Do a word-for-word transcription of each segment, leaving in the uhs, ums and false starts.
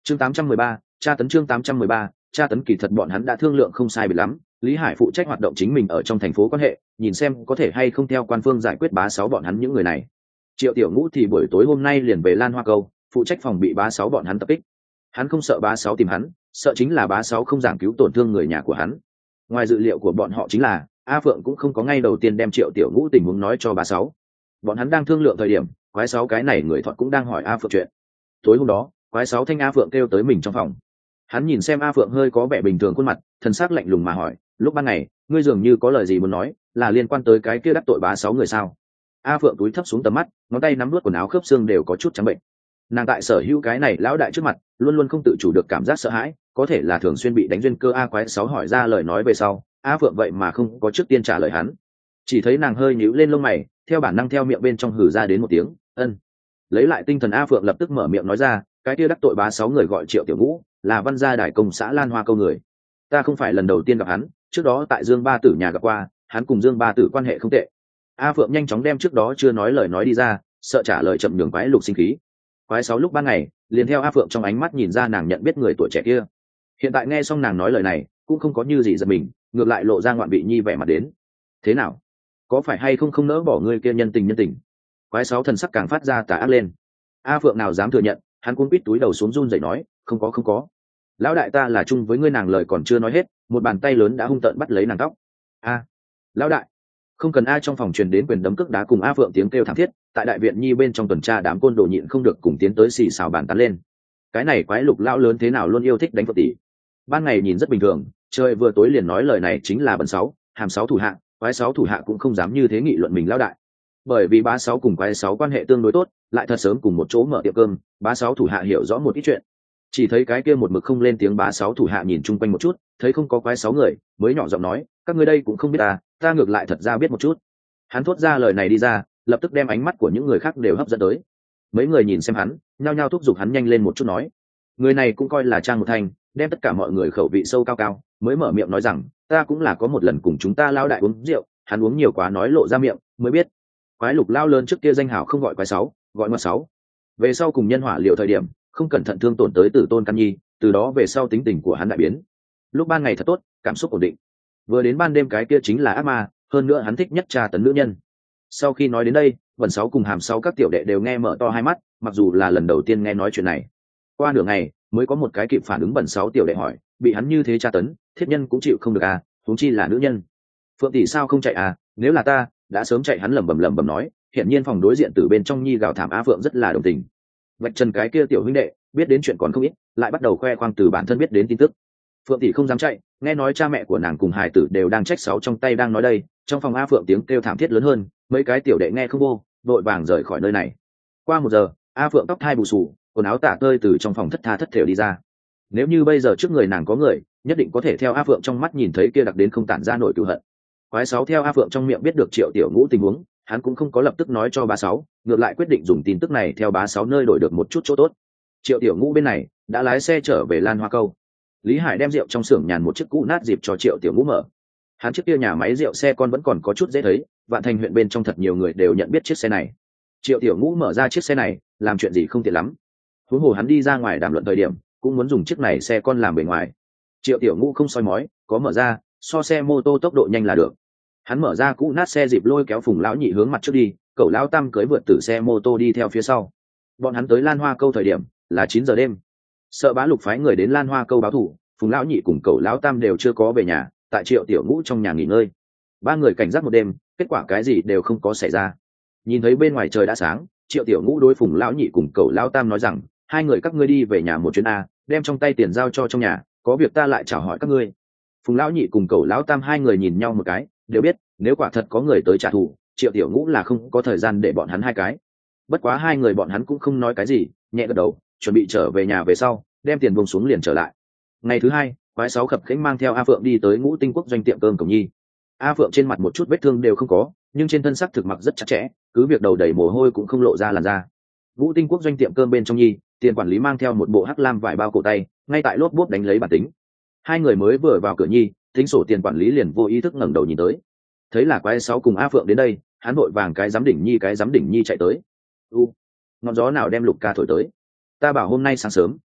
chương tám trăm mười ba, tra tấn chương tám trăm mười ba, tra tấn. Kỳ thật bọn hắn đã thương lượng không sai biệt lắm, Lý Hải phụ trách hoạt động chính mình ở trong thành phố quan hệ, nhìn xem có thể hay không theo quan phương giải quyết bá sáu bọn hắn những người này. Triệu Tiểu Ngũ thì buổi tối hôm nay liền về Lan Hoa Câu, phụ trách phòng bị bá sáu bọn hắn tập kích. Hắn không sợ bá sáu tìm hắn, sợ chính là bá sáu không giảng cứu tổn thương người nhà của hắn. Ngoài dự liệu của bọn họ chính là A Phượng cũng không có ngay đầu tiên đem Triệu Tiểu Ngũ tình huống nói cho bá sáu. Bọn hắn đang thương lượng thời điểm, quái sáu cái này người Thuận cũng đang hỏi A Phượng chuyện. Tối hôm đó, quái sáu thanh A Phượng kêu tới mình trong phòng. Hắn nhìn xem A Phượng hơi có vẻ bình thường khuôn mặt, thần sắc lạnh lùng mà hỏi, lúc ban ngày ngươi dường như có lời gì muốn nói, là liên quan tới cái kia đắc tội bá sáu người sao? A Phượng túi thấp xuống tầm mắt, ngón tay nắm nuốt quần áo khớp xương đều có chút trắng bệnh. Nàng tại sở hữu cái này lão đại trước mặt luôn luôn không tự chủ được cảm giác sợ hãi, có thể là thường xuyên bị đánh duyên cơ. A quái sáu hỏi ra lời nói về sau, A Phượng vậy mà không có trước tiên trả lời hắn, chỉ thấy nàng hơi nhíu lên lông mày, theo bản năng theo miệng bên trong hử ra đến một tiếng ân. Lấy lại tinh thần, A Phượng lập tức mở miệng nói ra, cái kia đắc tội bá sáu người gọi Triệu Tiểu Ngũ, là Văn gia đại công xã Lan Hoa Câu người. Ta không phải lần đầu tiên gặp hắn, trước đó tại Dương Ba Tử nhà gặp qua, hắn cùng Dương Ba Tử quan hệ không tệ. A Phượng nhanh chóng đem trước đó chưa nói lời nói đi ra, sợ trả lời chậm nhường quái lục sinh khí. Quái sáu lúc ban ngày liền theo A Phượng trong ánh mắt nhìn ra nàng nhận biết người tuổi trẻ kia. Hiện tại nghe xong nàng nói lời này, cũng không có như gì giật mình, ngược lại lộ ra ngoạn vị nhi vẻ mặt đến. Thế nào, có phải hay không không nỡ bỏ người kia nhân tình nhân tình? Quái sáu thần sắc càng phát ra tà ác lên. A Phượng nào dám thừa nhận, hắn cũng quít túi đầu xuống run rẩy nói, không có không có. Lão đại ta là chung với ngươi. Nàng lời còn chưa nói hết, một bàn tay lớn đã hung tợn bắt lấy nàng tóc. A, lão đại, không cần. A trong phòng truyền đến quyền đấm cước đá cùng A Phượng tiếng kêu thảm thiết, tại đại viện nhi bên trong tuần tra đám côn đồ nhịn không được cùng tiến tới xì xào bàn tán lên. Cái này quái lục lão lớn thế nào luôn yêu thích đánh Phượng tỷ. Ban ngày nhìn rất bình thường, trời vừa tối liền nói lời này chính là bẩn sáu, hàm sáu thủ hạ, quái sáu thủ hạ cũng không dám như thế nghị luận mình lão đại. Bởi vì bá sáu cùng quái sáu quan hệ tương đối tốt, lại thật sớm cùng một chỗ mở tiệm cơm, bá sáu thủ hạ hiểu rõ một ít chuyện. Chỉ thấy cái kia một mực không lên tiếng bá sáu thủ hạ nhìn chung quanh một chút, thấy không có quái sáu người, mới nhỏ giọng nói, các ngươi đây cũng không biết ta, ta ngược lại thật ra biết một chút. Hắn thốt ra lời này đi ra, lập tức đem ánh mắt của những người khác đều hấp dẫn tới. Mấy người nhìn xem hắn, nhao nhao thúc giục hắn nhanh lên một chút nói. Người này cũng coi là trang một thành, đem tất cả mọi người khẩu vị sâu cao cao, mới mở miệng nói rằng, ta cũng là có một lần cùng chúng ta lao đại uống rượu, hắn uống nhiều quá nói lộ ra miệng, mới biết. Quái lục lao lớn trước kia danh hào không gọi quái sáu, gọi ngoại sáu. Về sau cùng nhân hỏa liệu thời điểm, không cẩn thận thương tổn tới Tử Tôn Căn Nhi, từ đó về sau tính tình của hắn đại biến. Lúc ban ngày thật tốt, cảm xúc ổn định. Vừa đến ban đêm cái kia chính là ác ma, hơn nữa hắn thích nhất tra tấn nữ nhân. Sau khi nói đến đây, Vân Sáu cùng Hàm Sáu các tiểu đệ đều nghe mở to hai mắt, mặc dù là lần đầu tiên nghe nói chuyện này. Qua nửa ngày, mới có một cái kịp phản ứng. Vân Sáu tiểu đệ hỏi, bị hắn như thế tra tấn, thiết nhân cũng chịu không được à, huống chi là nữ nhân. Phượng tỷ sao không chạy à, nếu là ta, đã sớm chạy. Hắn lẩm bẩm lẩm bẩm nói, hiện nhiên phòng đối diện từ bên trong nhi gào thảm. Á Phượng rất là đồng tình. Vạch trần cái kia tiểu huynh đệ, biết đến chuyện còn không ít, lại bắt đầu khoe khoang từ bản thân biết đến tin tức. Phượng tỷ không dám chạy, nghe nói cha mẹ của nàng cùng hài tử đều đang trách sáu trong tay đang nói đây. Trong phòng A Phượng tiếng kêu thảm thiết lớn hơn, mấy cái tiểu đệ nghe không vô, đội vàng rời khỏi nơi này. Qua một giờ, A Phượng tóc thai bù xù, quần áo tả tơi từ trong phòng thất tha thất thểu đi ra. Nếu như bây giờ trước người nàng có người, nhất định có thể theo A Phượng trong mắt nhìn thấy kia đặc đến không tản ra nổi cửu hận. Quái sáu theo A Phượng trong miệng biết được Triệu Tiểu Ngũ tình huống, hắn cũng không có lập tức nói cho bá sáu, ngược lại quyết định dùng tin tức này theo bá sáu nơi đổi được một chút chỗ tốt. Triệu Tiểu Ngũ bên này đã lái xe trở về Lan Hoa Câu. Lý Hải đem rượu trong xưởng nhàn một chiếc cũ nát dịp cho Triệu Tiểu Ngũ mở. Hắn chiếc kia nhà máy rượu xe con vẫn còn có chút dễ thấy, Vạn Thành huyện bên trong thật nhiều người đều nhận biết chiếc xe này. Triệu Tiểu Ngũ mở ra chiếc xe này, làm chuyện gì không tiện lắm. Huống hồ hắn đi ra ngoài đàm luận thời điểm, cũng muốn dùng chiếc này xe con làm bề ngoài. Triệu Tiểu Ngũ không soi mói, có mở ra, so xe mô tô tốc độ nhanh là được. Hắn mở ra cũ nát xe dịp lôi kéo Phùng lão nhị hướng mặt trước đi, cậu lão tam cưới vượt tử xe mô tô đi theo phía sau. Bọn hắn tới Lan Hoa Câu thời điểm là chín giờ đêm. Sợ bá lục phái người đến Lan Hoa Câu báo thù, Phùng lão nhị cùng cậu lão tam đều chưa có về nhà, tại Triệu Tiểu Ngũ trong nhà nghỉ ngơi. Ba người cảnh giác một đêm, kết quả cái gì đều không có xảy ra. Nhìn thấy bên ngoài trời đã sáng, Triệu Tiểu Ngũ đối Phùng lão nhị cùng cậu lão tam nói rằng, hai người các ngươi đi về nhà một chuyến a, đem trong tay tiền giao cho trong nhà, có việc ta lại chào hỏi các ngươi. Phùng lão nhị cùng cậu lão tam hai người nhìn nhau một cái, đều biết nếu quả thật có người tới trả thù, Triệu Tiểu Ngũ là không có thời gian để bọn hắn hai cái. Bất quá hai người bọn hắn cũng không nói cái gì, nhẹ gật đầu, chuẩn bị trở về nhà về sau, đem tiền buông xuống liền trở lại. Ngày thứ hai, quái sáu khập khẽnh mang theo A Phượng đi tới Ngũ Tinh Quốc doanh tiệm cơm Cổng Nhi. A Phượng trên mặt một chút vết thương đều không có, nhưng trên thân sắc thực mặc rất chặt chẽ, cứ việc đầu đầy mồ hôi cũng không lộ ra làn da. Ngũ Tinh Quốc doanh tiệm cơm bên trong Nhi, tiền quản lý mang theo một bộ hắc lam vải bao cổ tay, ngay tại lốp bốp đánh lấy bản tính. Hai người mới vừa vào cửa Nhi, tính sổ tiền quản lý liền vô ý thức ngẩng đầu nhìn tới. Thấy là quái sáu cùng A Phượng đến đây, hắn vội vàng cái giám đỉnh Nhi cái giám đỉnh Nhi chạy tới. U, ngọn gió nào đem Lục ca thổi tới? Ta bảo hôm nay sáng sớm,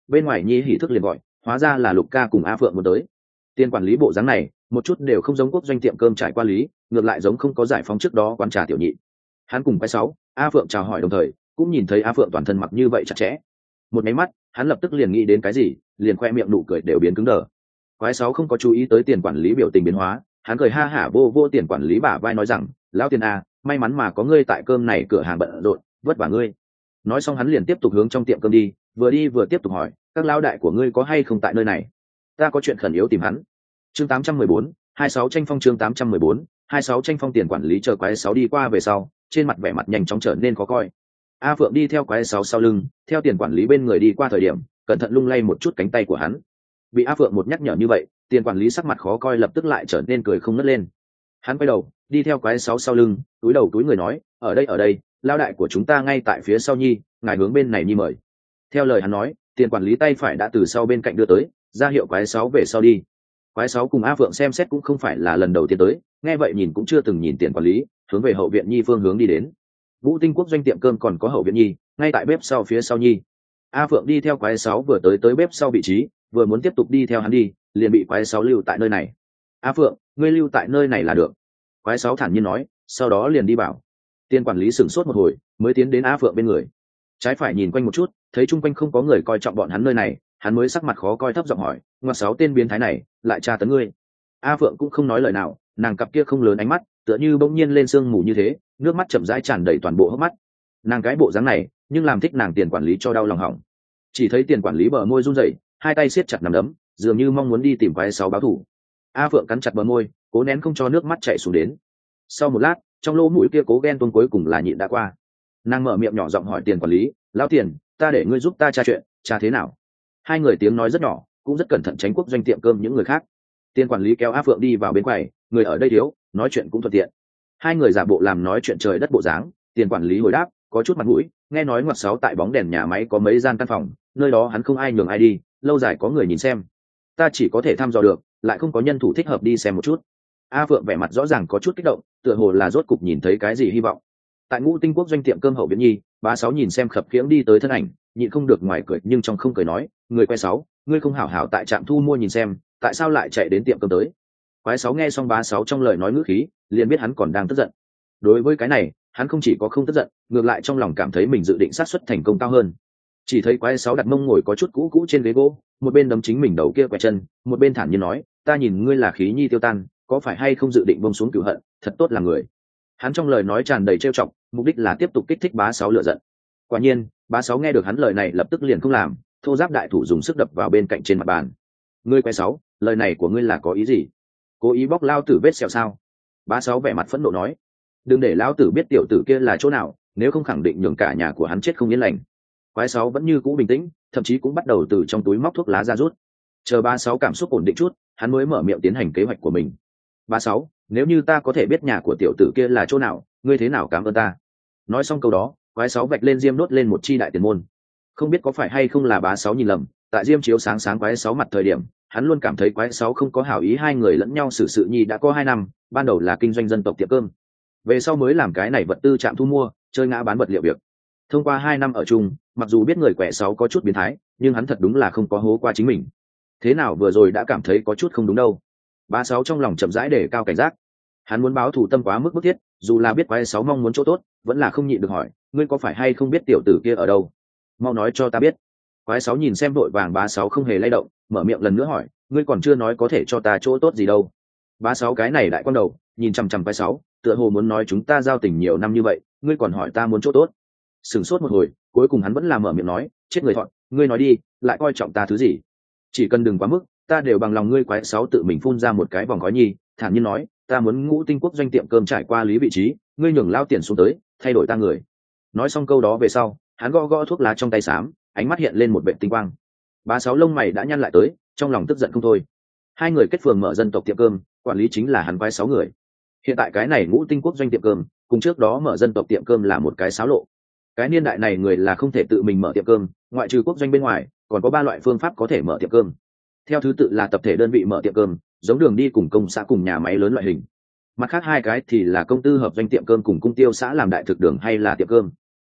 bên ngoài nhi hỉ thức liền gọi, hóa ra là Lục ca cùng A Phượng muốn tới. Tiền quản lý bộ dáng này một chút đều không giống quốc doanh tiệm cơm trải qua lý, ngược lại giống không có giải phóng trước đó quán trà tiểu nhị. Hắn cùng quái sáu, A Phượng chào hỏi đồng thời cũng nhìn thấy A Phượng toàn thân mặc như vậy chặt chẽ, một máy mắt hắn lập tức liền nghĩ đến cái gì, liền khoe miệng nụ cười đều biến cứng đờ. Quái sáu không có chú ý tới tiền quản lý biểu tình biến hóa, hắn cười ha hả vô vô tiền quản lý bả vai nói rằng, lão tiền a, may mắn mà có ngươi tại cơm này cửa hàng bận rộn, vất vả ngươi. Nói xong hắn liền tiếp tục hướng trong tiệm cơm đi, vừa đi vừa tiếp tục hỏi, các lão đại của ngươi có hay không tại nơi này, ta có chuyện khẩn yếu tìm hắn. Chương tám trăm mười bốn, hai sáu tranh phong. Chương tám trăm mười bốn, hai sáu tranh phong. Tiền quản lý chờ quái sáu đi qua về sau, trên mặt vẻ mặt nhanh chóng trở nên khó coi. A Phượng đi theo quái sáu sau lưng, theo tiền quản lý bên người đi qua thời điểm, cẩn thận lung lay một chút cánh tay của hắn. Bị A Phượng một nhắc nhở như vậy, tiền quản lý sắc mặt khó coi lập tức lại trở nên cười không ngớt lên. Hắn quay đầu đi theo quái sáu sau lưng, túi đầu túi người nói, ở đây ở đây, lao đại của chúng ta ngay tại phía sau nhi, ngài hướng bên này nhi mời. Theo lời hắn nói, tiền quản lý tay phải đã từ sau bên cạnh đưa tới, ra hiệu quái sáu về sau đi. Quái sáu cùng A Phượng xem xét cũng không phải là lần đầu tiên tới, nghe vậy nhìn cũng chưa từng nhìn tiền quản lý, hướng về hậu viện nhi phương hướng đi đến. Vũ Tinh Quốc doanh tiệm cơm còn có hậu viện nhi, ngay tại bếp sau phía sau nhi. A Phượng đi theo quái sáu vừa tới tới bếp sau vị trí, vừa muốn tiếp tục đi theo hắn đi, liền bị quái sáu lưu tại nơi này. A Phượng, ngươi lưu tại nơi này là được. Quái sáu thản nhiên nói, sau đó liền đi bảo. Tiền quản lý sửng sốt một hồi, mới tiến đến A Phượng bên người. Trái phải nhìn quanh một chút, thấy chung quanh không có người coi trọng bọn hắn nơi này, hắn mới sắc mặt khó coi thấp giọng hỏi, ngoại sáu tên biến thái này lại tra tấn ngươi. A Phượng cũng không nói lời nào, nàng cặp kia không lớn ánh mắt tựa như bỗng nhiên lên sương mù như thế, nước mắt chậm rãi tràn đầy toàn bộ hốc mắt. Nàng cái bộ dáng này nhưng làm thích nàng tiền quản lý cho đau lòng hỏng. Chỉ thấy tiền quản lý bờ môi run rẩy, hai tay siết chặt nắm đấm, dường như mong muốn đi tìm quái sáu báo thù. A Phượng cắn chặt bờ môi, cố nén không cho nước mắt chảy xuống đến. Sau một lát, trong lỗ mũi kia cố ghen tuông cuối cùng là nhịn đã qua. Nàng mở miệng nhỏ giọng hỏi tiền quản lý, lão tiền, ta để ngươi giúp ta tra chuyện, tra thế nào? Hai người tiếng nói rất nhỏ, cũng rất cẩn thận tránh quốc doanh tiệm cơm những người khác. Tiền quản lý kéo A Phượng đi vào bên quầy, người ở đây thiếu, nói chuyện cũng thuận tiện. Hai người giả bộ làm nói chuyện trời đất bộ dáng, tiền quản lý hồi đáp, có chút mặt mũi, nghe nói ngoặc sáu tại bóng đèn nhà máy có mấy gian căn phòng, nơi đó hắn không ai nhường ai đi, lâu dài có người nhìn xem. Ta chỉ có thể thăm dò được, lại không có nhân thủ thích hợp đi xem một chút. A Phượng vẻ mặt rõ ràng có chút kích động, tựa hồ là rốt cục nhìn thấy cái gì hy vọng. Tại Ngũ Tinh Quốc doanh tiệm cơm hậu viện nhi, bá sáu nhìn xem khập khiễng đi tới thân ảnh, nhịn không được ngoài cười nhưng trong không cười nói, người quay sáu, ngươi không hảo hảo tại trạm thu mua nhìn xem, tại sao lại chạy đến tiệm cơm tới? Quái sáu nghe xong bá sáu trong lời nói ngữ khí, liền biết hắn còn đang tức giận. Đối với cái này, hắn không chỉ có không tức giận, ngược lại trong lòng cảm thấy mình dự định sát suất thành công cao hơn. Chỉ thấy quái sáu đặt mông ngồi có chút cũ cũ trên ghế gỗ, một bên đấm chính mình đầu kia quẹt chân, một bên thản nhiên nói, ta nhìn ngươi là khí nhi tiêu tan, có phải hay không dự định buông xuống cửu hận, thật tốt là người. Hắn trong lời nói tràn đầy trêu chọc, mục đích là tiếp tục kích thích bá sáu lửa giận. Quả nhiên, bá sáu nghe được hắn lời này lập tức liền không làm, thô giáp đại thủ dùng sức đập vào bên cạnh trên mặt bàn. Ngươi quái sáu, lời này của ngươi là có ý gì? Cố ý bóc lao tử vết sẹo sao? Bá sáu vẻ mặt phẫn nộ nói, đừng để lão tử biết tiểu tử kia là chỗ nào, nếu không khẳng định nhường cả nhà của hắn chết không yên lành. Quái sáu vẫn như cũ bình tĩnh, thậm chí cũng bắt đầu từ trong túi móc thuốc lá ra rút. Chờ bá sáu cảm xúc ổn định chút, hắn mới mở miệng tiến hành kế hoạch của mình. Bá sáu, nếu như ta có thể biết nhà của tiểu tử kia là chỗ nào, ngươi thế nào cảm ơn ta? Nói xong câu đó, quái sáu vạch lên diêm đốt lên một chi đại tiền môn. Không biết có phải hay không là bá sáu nhìn lầm, tại diêm chiếu sáng sáng quái sáu mặt thời điểm, hắn luôn cảm thấy quái sáu không có hảo ý, hai người lẫn nhau xử sự nhi đã có hai năm, ban đầu là kinh doanh dân tộc tiệm cơm, về sau mới làm cái này vật tư trạm thu mua, chơi ngã bán vật liệu việc. Thông qua hai năm ở chung, mặc dù biết người quẻ sáu có chút biến thái, nhưng hắn thật đúng là không có hố qua chính mình. Thế nào vừa rồi đã cảm thấy có chút không đúng đâu. Bá sáu trong lòng chậm rãi để cao cảnh giác, hắn muốn báo thù tâm quá mức bức thiết, dù là biết quái sáu mong muốn chỗ tốt, vẫn là không nhịn được hỏi, ngươi có phải hay không biết tiểu tử kia ở đâu? Mau nói cho ta biết. Quái sáu nhìn xem đội vàng bá sáu không hề lay động, mở miệng lần nữa hỏi, ngươi còn chưa nói có thể cho ta chỗ tốt gì đâu. Bá sáu cái này đại quan đầu, nhìn chằm chằm quái sáu, tựa hồ muốn nói chúng ta giao tình nhiều năm như vậy, ngươi còn hỏi ta muốn chỗ tốt. Sửng sốt một hồi, cuối cùng hắn vẫn là mở miệng nói, chết người thọn, ngươi nói đi, lại coi trọng ta thứ gì? Chỉ cần đừng quá mức, ta đều bằng lòng. Ngươi quái sáu tự mình phun ra một cái vòng khói nhi, thản nhiên nói, ta muốn Ngũ Tinh Quốc doanh tiệm cơm trải qua lý vị trí, ngươi nhường lao tiền xuống tới, thay đổi ta người. Nói xong câu đó về sau, hắn gõ gõ thuốc lá trong tay xám, ánh mắt hiện lên một vệ tinh quang. Bá sáu lông mày đã nhăn lại tới, trong lòng tức giận không thôi. Hai người kết phường mở dân tộc tiệm cơm, quản lý chính là hắn quái sáu người. Hiện tại cái này Ngũ Tinh Quốc doanh tiệm cơm, cùng trước đó mở dân tộc tiệm cơm là một cái xáo lộ. Cái niên đại này người là không thể tự mình mở tiệm cơm, ngoại trừ quốc doanh bên ngoài, còn có ba loại phương pháp có thể mở tiệm cơm. Theo thứ tự là tập thể đơn vị mở tiệm cơm, giống đường đi cùng công xã cùng nhà máy lớn loại hình. Mặt khác hai cái thì là công tư hợp doanh tiệm cơm cùng cung tiêu xã làm đại thực đường hay là tiệm cơm.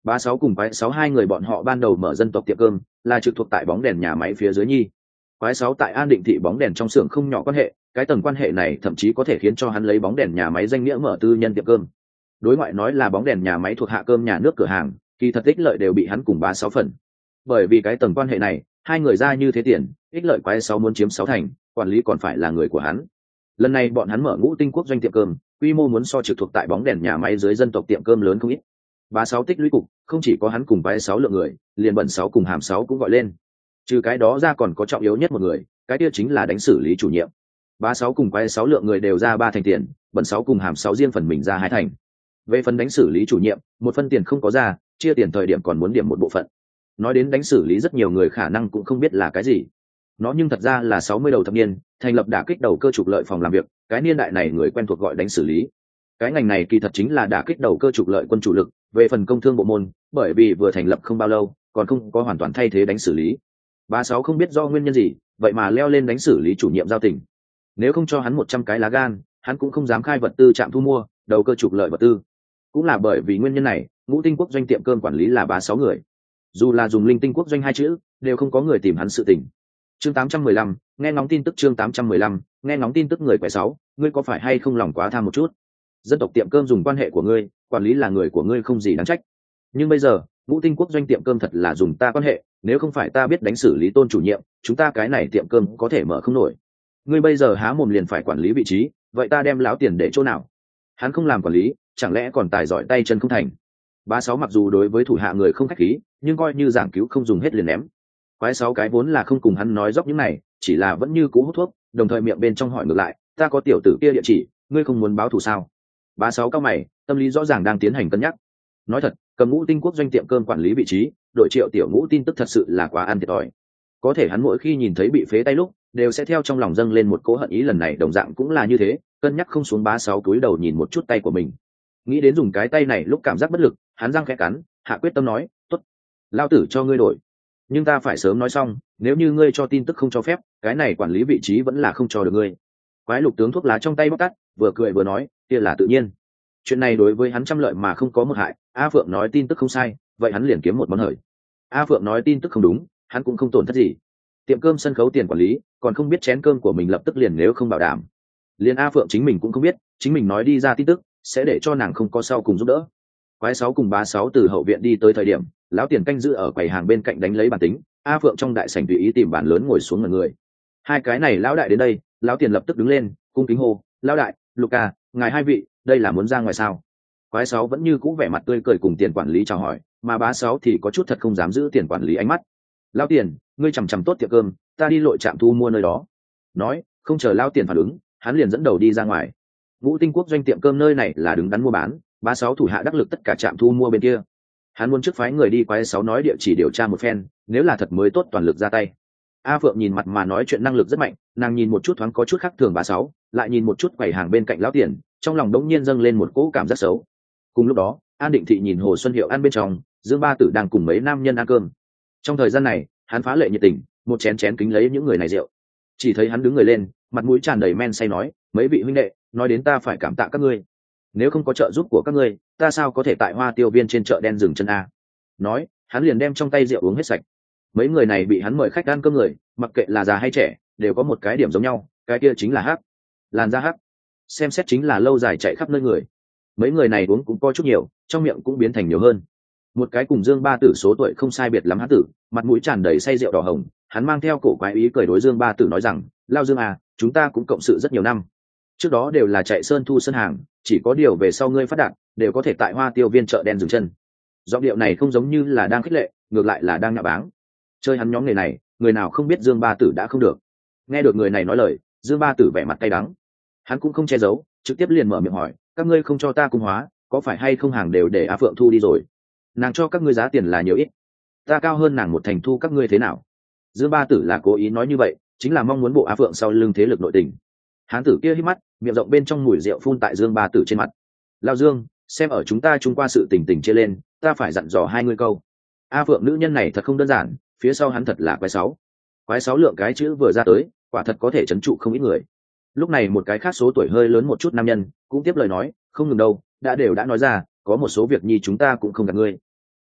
Bá sáu cùng quái sáu hai người bọn họ ban đầu mở dân tộc tiệm cơm là trực thuộc tại bóng đèn nhà máy phía dưới nhi. Quái sáu tại An Định thị bóng đèn trong xưởng không nhỏ quan hệ, cái tầng quan hệ này thậm chí có thể khiến cho hắn lấy bóng đèn nhà máy danh nghĩa mở tư nhân tiệm cơm. Đối ngoại nói là bóng đèn nhà máy thuộc hạ cơm nhà nước cửa hàng, kỳ thật ích lợi đều bị hắn cùng bá sáu phần. Bởi vì cái tầng quan hệ này, hai người ra như thế tiền, ích lợi quái sáu muốn chiếm sáu thành, quản lý còn phải là người của hắn. Lần này bọn hắn mở Ngũ Tinh Quốc doanh tiệm cơm, quy mô muốn so trực thuộc tại bóng đèn nhà máy dưới dân tộc tiệm cơm lớn không ít. Bá sáu tích lũy cục, không chỉ có hắn cùng quái sáu lượng người, liền bẩn sáu cùng hàm sáu cũng gọi lên. Trừ cái đó ra còn có trọng yếu nhất một người, cái kia chính là đánh xử lý chủ nhiệm. Bá sáu cùng quái sáu lượng người đều ra ba thành tiền, bẩn sáu cùng hàm sáu riêng phần mình ra hai thành. Về phần đánh xử lý chủ nhiệm, một phân tiền không có ra, chia tiền thời điểm còn muốn điểm một bộ phận. Nói đến đánh xử lý rất nhiều người khả năng cũng không biết là cái gì. Nó nhưng thật ra là sáu mươi đầu thập niên, thành lập đả kích đầu cơ trục lợi phòng làm việc, cái niên đại này người quen thuộc gọi đánh xử lý. Cái ngành này kỳ thật chính là đả kích đầu cơ trục lợi quân chủ lực, về phần công thương bộ môn, bởi vì vừa thành lập không bao lâu, còn không có hoàn toàn thay thế đánh xử lý. Bá sáu không biết do nguyên nhân gì, vậy mà leo lên đánh xử lý chủ nhiệm giao tỉnh. Nếu không cho hắn một trăm cái lá gan, hắn cũng không dám khai vật tư trạm thu mua, đầu cơ trục lợi vật tư. Cũng là bởi vì nguyên nhân này, Ngũ Tinh Quốc doanh tiệm cơm quản lý là bá sáu người. Dù là dùng Linh Tinh Quốc doanh hai chữ, đều không có người tìm hắn sự tình. Chương tám trăm mười lăm, nghe ngóng tin tức chương tám trăm mười lăm, nghe ngóng tin tức người quẻ sáu, ngươi có phải hay không lòng quá tham một chút? Dân tộc tiệm cơm dùng quan hệ của ngươi, quản lý là người của ngươi không gì đáng trách. Nhưng bây giờ, Ngũ Tinh Quốc doanh tiệm cơm thật là dùng ta quan hệ, nếu không phải ta biết đánh xử lý Tôn chủ nhiệm, chúng ta cái này tiệm cơm có thể mở không nổi. Ngươi bây giờ há mồm liền phải quản lý vị trí, vậy ta đem láo tiền để chỗ nào? Hắn không làm quản lý, chẳng lẽ còn tài giỏi tay chân không thành? Bá sáu mặc dù đối với thủ hạ người không khách khí, nhưng coi như giảng cứu không dùng hết liền ném. Quái sáu cái vốn là không cùng hắn nói dốc những này, chỉ là vẫn như cũ hút thuốc, đồng thời miệng bên trong hỏi ngược lại, ta có tiểu tử kia địa chỉ, ngươi không muốn báo thù sao? Bá sáu cao mày, tâm lý rõ ràng đang tiến hành cân nhắc. Nói thật, cầm Ngũ Tinh Quốc doanh tiệm cơm quản lý vị trí, đội Triệu Tiểu Ngũ tin tức thật sự là quá ăn thiệt thòi. Có thể hắn mỗi khi nhìn thấy bị phế tay lúc, đều sẽ theo trong lòng dâng lên một cỗ hận ý, lần này đồng dạng cũng là như thế, cân nhắc không xuống. Bá sáu cúi đầu nhìn một chút tay của mình, nghĩ đến dùng cái tay này lúc cảm giác bất lực, hắn răng khẽ cắn, hạ quyết tâm nói, tốt, lao tử cho ngươi đổi, nhưng ta phải sớm nói xong, nếu như ngươi cho tin tức không cho phép, cái này quản lý vị trí vẫn là không cho được ngươi. Quái Lục tướng thuốc lá trong tay bóc tắt, vừa cười vừa nói, kia là tự nhiên, chuyện này đối với hắn trăm lợi mà không có một hại. A Phượng nói tin tức không sai, vậy hắn liền kiếm một món hời. A Phượng nói tin tức không đúng, hắn cũng không tổn thất gì. Tiệm cơm sân khấu tiền quản lý, còn không biết chén cơm của mình lập tức liền nếu không bảo đảm. Liền A Phượng chính mình cũng không biết, chính mình nói đi ra tin tức sẽ để cho nàng không có sau cùng giúp đỡ. Quái sáu cùng bá sáu từ hậu viện đi tới thời điểm, lão tiền canh giữ ở quầy hàng bên cạnh đánh lấy bàn tính. A Phượng trong đại sảnh tùy ý tìm bàn lớn ngồi xuống ngẩn người. Hai cái này lão đại đến đây, lão tiền lập tức đứng lên, cung kính hô, lão đại, Luca, ngài hai vị, đây là muốn ra ngoài sao? Quái sáu vẫn như cũ vẻ mặt tươi cười cùng tiền quản lý chào hỏi, mà bá sáu thì có chút thật không dám giữ tiền quản lý ánh mắt. Lão tiền, ngươi chằm chằm tốt tiệm cơm, ta đi lội trạm thu mua nơi đó. Nói, không chờ lão tiền phản ứng, hắn liền dẫn đầu đi ra ngoài. Ngũ Tinh Quốc doanh tiệm cơm nơi này là đứng đắn mua bán, bá sáu thủ hạ đắc lực tất cả trạm thu mua bên kia. Hắn muốn trước phái người đi quái sáu nói địa chỉ điều tra một phen, nếu là thật mới tốt toàn lực ra tay. A Phượng nhìn mặt mà nói chuyện năng lực rất mạnh, nàng nhìn một chút thoáng có chút khác thường bá sáu, lại nhìn một chút quầy hàng bên cạnh lão tiền, trong lòng đống nhiên dâng lên một cỗ cảm giác xấu. Cùng lúc đó, An Định thị nhìn Hồ Xuân Hiệu ăn bên trong, Dương Ba Tử đang cùng mấy nam nhân ăn cơm. Trong thời gian này, hắn phá lệ nhiệt tình, một chén chén kính lấy những người này rượu. Chỉ thấy hắn đứng người lên, mặt mũi tràn đầy men say nói, mấy vị huynh đệ, nói đến ta phải cảm tạ các ngươi, nếu không có trợ giúp của các ngươi, ta sao có thể tại Hoa Tiêu Viên trên chợ đen dừng chân a? Nói, hắn liền đem trong tay rượu uống hết sạch. Mấy người này bị hắn mời khách ăn cơm người, mặc kệ là già hay trẻ, đều có một cái điểm giống nhau, cái kia chính là hắc, làn da hắc, xem xét chính là lâu dài chạy khắp nơi người. Mấy người này uống cũng có chút nhiều, trong miệng cũng biến thành nhiều hơn. Một cái cùng Dương Ba Tử số tuổi không sai biệt lắm hán tử, mặt mũi tràn đầy say rượu đỏ hồng, hắn mang theo cổ quái ý cười đối Dương Ba Tử nói rằng, lao Dương à, chúng ta cũng cộng sự rất nhiều năm, trước đó đều là chạy sơn thu sơn hàng, chỉ có điều về sau ngươi phát đạt, đều có thể tại Hoa Tiêu Viên chợ đen dừng chân. Giọng điệu này không giống như là đang khích lệ, ngược lại là đang nhạo báng. Chơi hắn nhóm người này, người nào không biết Dương Ba Tử đã không được. Nghe được người này nói lời, Dương Ba Tử vẻ mặt cay đắng, hắn cũng không che giấu, trực tiếp liền mở miệng hỏi, các ngươi không cho ta cung hóa, có phải hay không hàng đều để A Phượng thu đi rồi? Nàng cho các ngươi giá tiền là nhiều ít, ta cao hơn nàng một thành thu các ngươi thế nào? Dương Ba Tử là cố ý nói như vậy, chính là mong muốn bộ A Phượng sau lưng thế lực nội tình. Hán tử kia hít mắt, miệng rộng bên trong mùi rượu phun tại Dương Ba Tử trên mặt. Lao Dương, xem ở chúng ta chung qua sự tình tình chia lên, ta phải dặn dò hai ngươi câu. A Phượng nữ nhân này thật không đơn giản, phía sau hắn thật là quái sáu. Quái sáu lượng cái chữ vừa ra tới, quả thật có thể trấn trụ không ít người. Lúc này một cái khác số tuổi hơi lớn một chút nam nhân cũng tiếp lời nói, không ngừng đâu, đã đều đã nói ra, có một số việc nhi chúng ta cũng không gạt ngươi.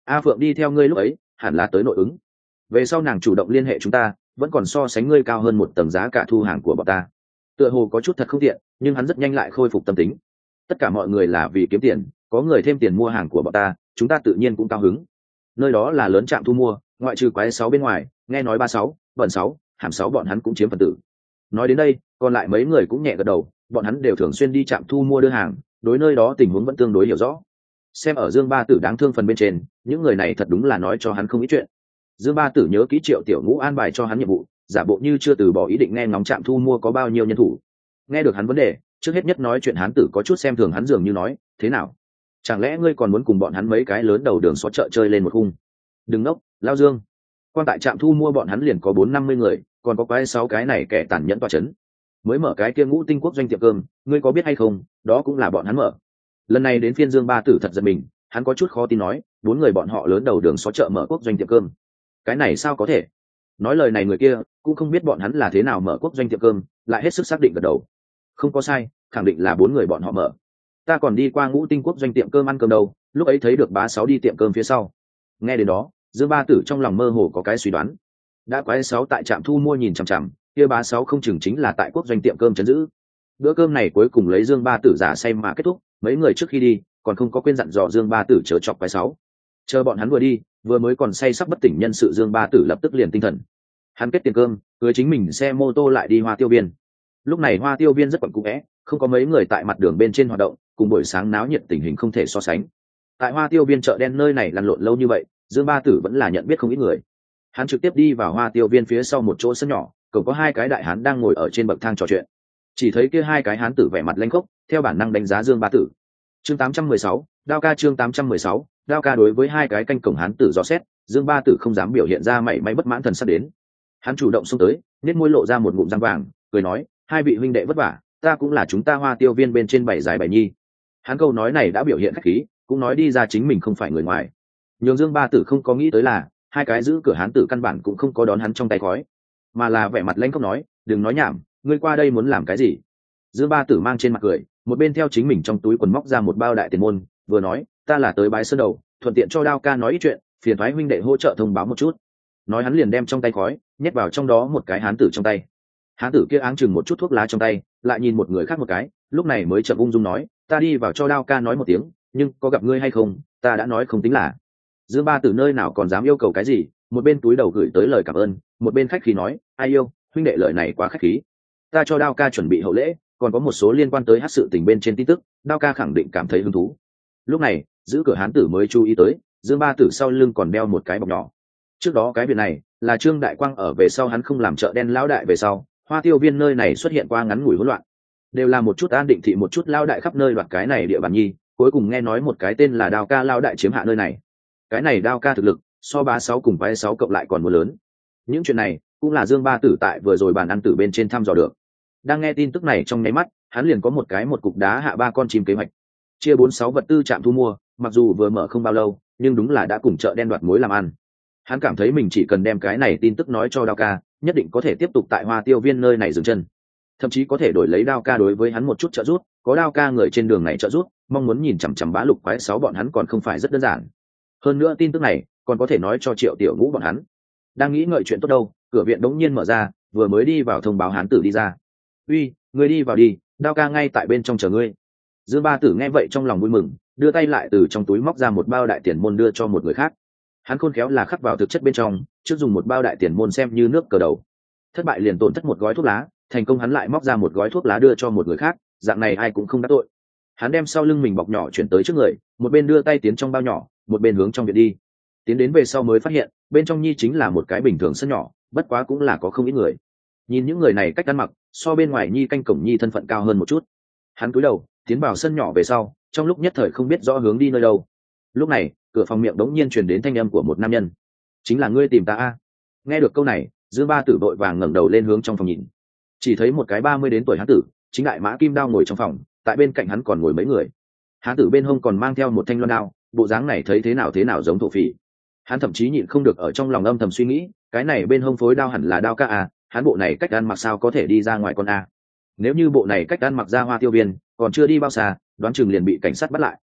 A Phượng đi theo ngươi lúc ấy hẳn là tới nội ứng, về sau nàng chủ động liên hệ chúng ta vẫn còn so sánh ngươi cao hơn một tầng giá cả thu hàng của bọn ta. Tựa hồ có chút thật không tiện, nhưng hắn rất nhanh lại khôi phục tâm tính. Tất cả mọi người là vì kiếm tiền, có người thêm tiền mua hàng của bọn ta, chúng ta tự nhiên cũng cao hứng. Nơi đó là lớn trạm thu mua, ngoại trừ quái sáu bên ngoài, nghe nói ba sáu, bẩn sáu, hàm sáu bọn hắn cũng chiếm phần tử. Nói đến đây, còn lại mấy người cũng nhẹ gật đầu, bọn hắn đều thường xuyên đi trạm thu mua đưa hàng, đối nơi đó tình huống vẫn tương đối hiểu rõ. Xem ở Dương Ba Tử đáng thương phần bên trên, những người này thật đúng là nói cho hắn không ít chuyện. Dương Ba Tử nhớ kỹ Triệu Tiểu Ngũ an bài cho hắn nhiệm vụ, giả bộ như chưa từ bỏ ý định nghe ngóng trạm thu mua có bao nhiêu nhân thủ. Nghe được hắn vấn đề, trước hết nhất nói chuyện hắn tử có chút xem thường hắn, dường như nói, thế nào? Chẳng lẽ ngươi còn muốn cùng bọn hắn mấy cái lớn đầu đường xó chợ chơi lên một khung? Đừng nốc, Lao Dương. Quan tại trạm thu mua bọn hắn liền có bốn năm mươi người, còn có quái sáu cái này kẻ tàn nhẫn tọa chấn. Mới mở cái kia Ngũ Tinh Quốc doanh tiệm cơm, ngươi có biết hay không, đó cũng là bọn hắn mở. Lần này đến phiên Dương Ba Tử thật giật mình, hắn có chút khó tin nói, bốn người bọn họ lớn đầu đường xó chợ mở quốc doanh tiệm cơm. Cái này sao có thể? Nói lời này người kia cũng không biết bọn hắn là thế nào mở quốc doanh tiệm cơm, lại hết sức xác định gật đầu. Không có sai, khẳng định là bốn người bọn họ mở. Ta còn đi qua Ngũ Tinh Quốc doanh tiệm cơm ăn cơm đâu, lúc ấy thấy được bá sáu đi tiệm cơm phía sau. Nghe đến đó, Dương Ba Tử trong lòng mơ hồ có cái suy đoán. Đã quái sáu tại trạm thu mua nhìn chằm chằm, kia bá sáu không chừng chính là tại quốc doanh tiệm cơm trấn giữ. Bữa cơm này cuối cùng lấy Dương Ba Tử giả say mà kết thúc, mấy người trước khi đi còn không có quên dặn dò Dương Ba Tử chớ chọc quái sáu. Chờ bọn hắn vừa đi, vừa mới còn say sắp bất tỉnh nhân sự Dương Ba Tử lập tức liền tinh thần. Hắn kết tiền cơm, cưới chính mình xe mô tô lại đi Hoa Tiêu Viên. Lúc này Hoa Tiêu Viên rất quẩn cũ vẽ, không có mấy người tại mặt đường bên trên hoạt động, cùng buổi sáng náo nhiệt tình hình không thể so sánh. Tại Hoa Tiêu Viên chợ đen nơi này lăn lộn lâu như vậy, Dương Ba Tử vẫn là nhận biết không ít người. Hắn trực tiếp đi vào Hoa Tiêu Viên phía sau một chỗ sân nhỏ, cổng có hai cái đại hán đang ngồi ở trên bậc thang trò chuyện. Chỉ thấy kia hai cái hán tử vẻ mặt lanh khốc, theo bản năng đánh giá Dương Ba Tử. Chương tám trăm mười sáu, Đao ca chương tám trăm mười sáu, Đao ca đối với hai cái canh cổng hán tử dò xét, Dương Ba Tử không dám biểu hiện ra mảy may bất mãn thần sắc đến. Hắn chủ động xông tới, nét môi lộ ra một ngụm răng vàng, cười nói, hai vị huynh đệ vất vả, ta cũng là chúng ta Hoa Tiêu Viên bên trên bảy giải bảy nhi. Hắn câu nói này đã biểu hiện khách khí, cũng nói đi ra chính mình không phải người ngoài. Nhưng Dương Ba Tử không có nghĩ tới là, hai cái giữ cửa hán tử căn bản cũng không có đón hắn trong tay khói, mà là vẻ mặt lãnh khốc nói, đừng nói nhảm, ngươi qua đây muốn làm cái gì? Dương Ba Tử mang trên mặt cười, một bên theo chính mình trong túi quần móc ra một bao đại tiền môn, vừa nói, ta là tới bái sơn đầu, thuận tiện cho Đao ca nói ít chuyện, phiền thoái huynh đệ hỗ trợ thông báo một chút. Nói hắn liền đem trong tay khói nhét vào trong đó một cái hán tử trong tay. Hán tử kia áng chừng một chút thuốc lá trong tay, lại nhìn một người khác một cái, lúc này mới chậm ung dung nói, ta đi vào cho Đao ca nói một tiếng, nhưng có gặp ngươi hay không, ta đã nói không tính là. Dương Ba Tử nơi nào còn dám yêu cầu cái gì, một bên túi đầu gửi tới lời cảm ơn, một bên khách khí nói, ai yêu, huynh đệ lời này quá khách khí, ta cho Đao ca chuẩn bị hậu lễ, còn có một số liên quan tới hát sự tình bên trên tin tức, Đao ca khẳng định cảm thấy hứng thú. Lúc này giữ cửa hán tử mới chú ý tới, Dương Ba Tử sau lưng còn đeo một cái bọc nhỏ. Trước đó cái việc này là Trương Đại Quang ở về sau hắn không làm chợ đen lão đại về sau, Hoa Tiêu Viên nơi này xuất hiện qua ngắn ngủi hỗn loạn, đều là một chút an định thị một chút lao đại khắp nơi đoạt cái này địa bàn nhi, cuối cùng nghe nói một cái tên là Đao ca lao đại chiếm hạ nơi này. Cái này Đao ca thực lực so bá sáu cùng bá sáu cộng lại còn muốn lớn. Những chuyện này cũng là Dương Ba Tử tại vừa rồi bàn ăn tử bên trên thăm dò được. Đang nghe tin tức này trong nháy mắt, hắn liền có một cái một cục đá hạ ba con chim kế hoạch. Chia bốn sáu vật tư trạm thu mua, mặc dù vừa mở không bao lâu, nhưng đúng là đã cùng chợ đen đoạt mối làm ăn. Hắn cảm thấy mình chỉ cần đem cái này tin tức nói cho Đao ca, nhất định có thể tiếp tục tại Hoa Tiêu Viên nơi này dừng chân. Thậm chí có thể đổi lấy Đao ca đối với hắn một chút trợ giúp, có Đao ca người trên đường này trợ giúp, mong muốn nhìn chằm chằm bá lục quái sáu bọn hắn còn không phải rất đơn giản. Hơn nữa tin tức này còn có thể nói cho Triệu Tiểu Ngũ bọn hắn. Đang nghĩ ngợi chuyện tốt đâu, cửa viện đống nhiên mở ra, vừa mới đi vào thông báo hán tử đi ra. Uy, ngươi đi vào đi, Đao ca ngay tại bên trong chờ ngươi. Dương Ba Tử nghe vậy trong lòng vui mừng, đưa tay lại từ trong túi móc ra một bao đại tiền môn đưa cho một người khác. Hắn khôn khéo là khắc vào thực chất bên trong, trước dùng một bao đại tiền môn xem như nước cờ đầu. Thất bại liền tổn thất một gói thuốc lá, thành công hắn lại móc ra một gói thuốc lá đưa cho một người khác, dạng này ai cũng không đắc tội. Hắn đem sau lưng mình bọc nhỏ chuyển tới trước người, một bên đưa tay tiến trong bao nhỏ, một bên hướng trong viện đi. Tiến đến về sau mới phát hiện, bên trong nhi chính là một cái bình thường sân nhỏ, bất quá cũng là có không ít người. Nhìn những người này cách ăn mặc, so bên ngoài nhi canh cổng nhi thân phận cao hơn một chút. Hắn cúi đầu tiến vào sân nhỏ về sau, trong lúc nhất thời không biết rõ hướng đi nơi đâu. Lúc này cửa phòng miệng đống nhiên truyền đến thanh âm của một nam nhân, chính là ngươi tìm ta a? Nghe được câu này, Dương Ba Tử vội vàng ngẩng đầu lên hướng trong phòng nhìn, chỉ thấy một cái ba mươi đến tuổi hán tử chính đại mã kim đao ngồi trong phòng, tại bên cạnh hắn còn ngồi mấy người. Hán tử bên hông còn mang theo một thanh loan đao, bộ dáng này thấy thế nào thế nào giống thổ phỉ. Hắn thậm chí nhịn không được ở trong lòng âm thầm suy nghĩ, cái này bên hông phối đao hẳn là Đao ca à, hắn bộ này cách ăn mặc sao có thể đi ra ngoài con a? Nếu như bộ này cách ăn mặc ra Hoa Tiêu Viên, còn chưa đi bao xa, đoán chừng liền bị cảnh sát bắt lại.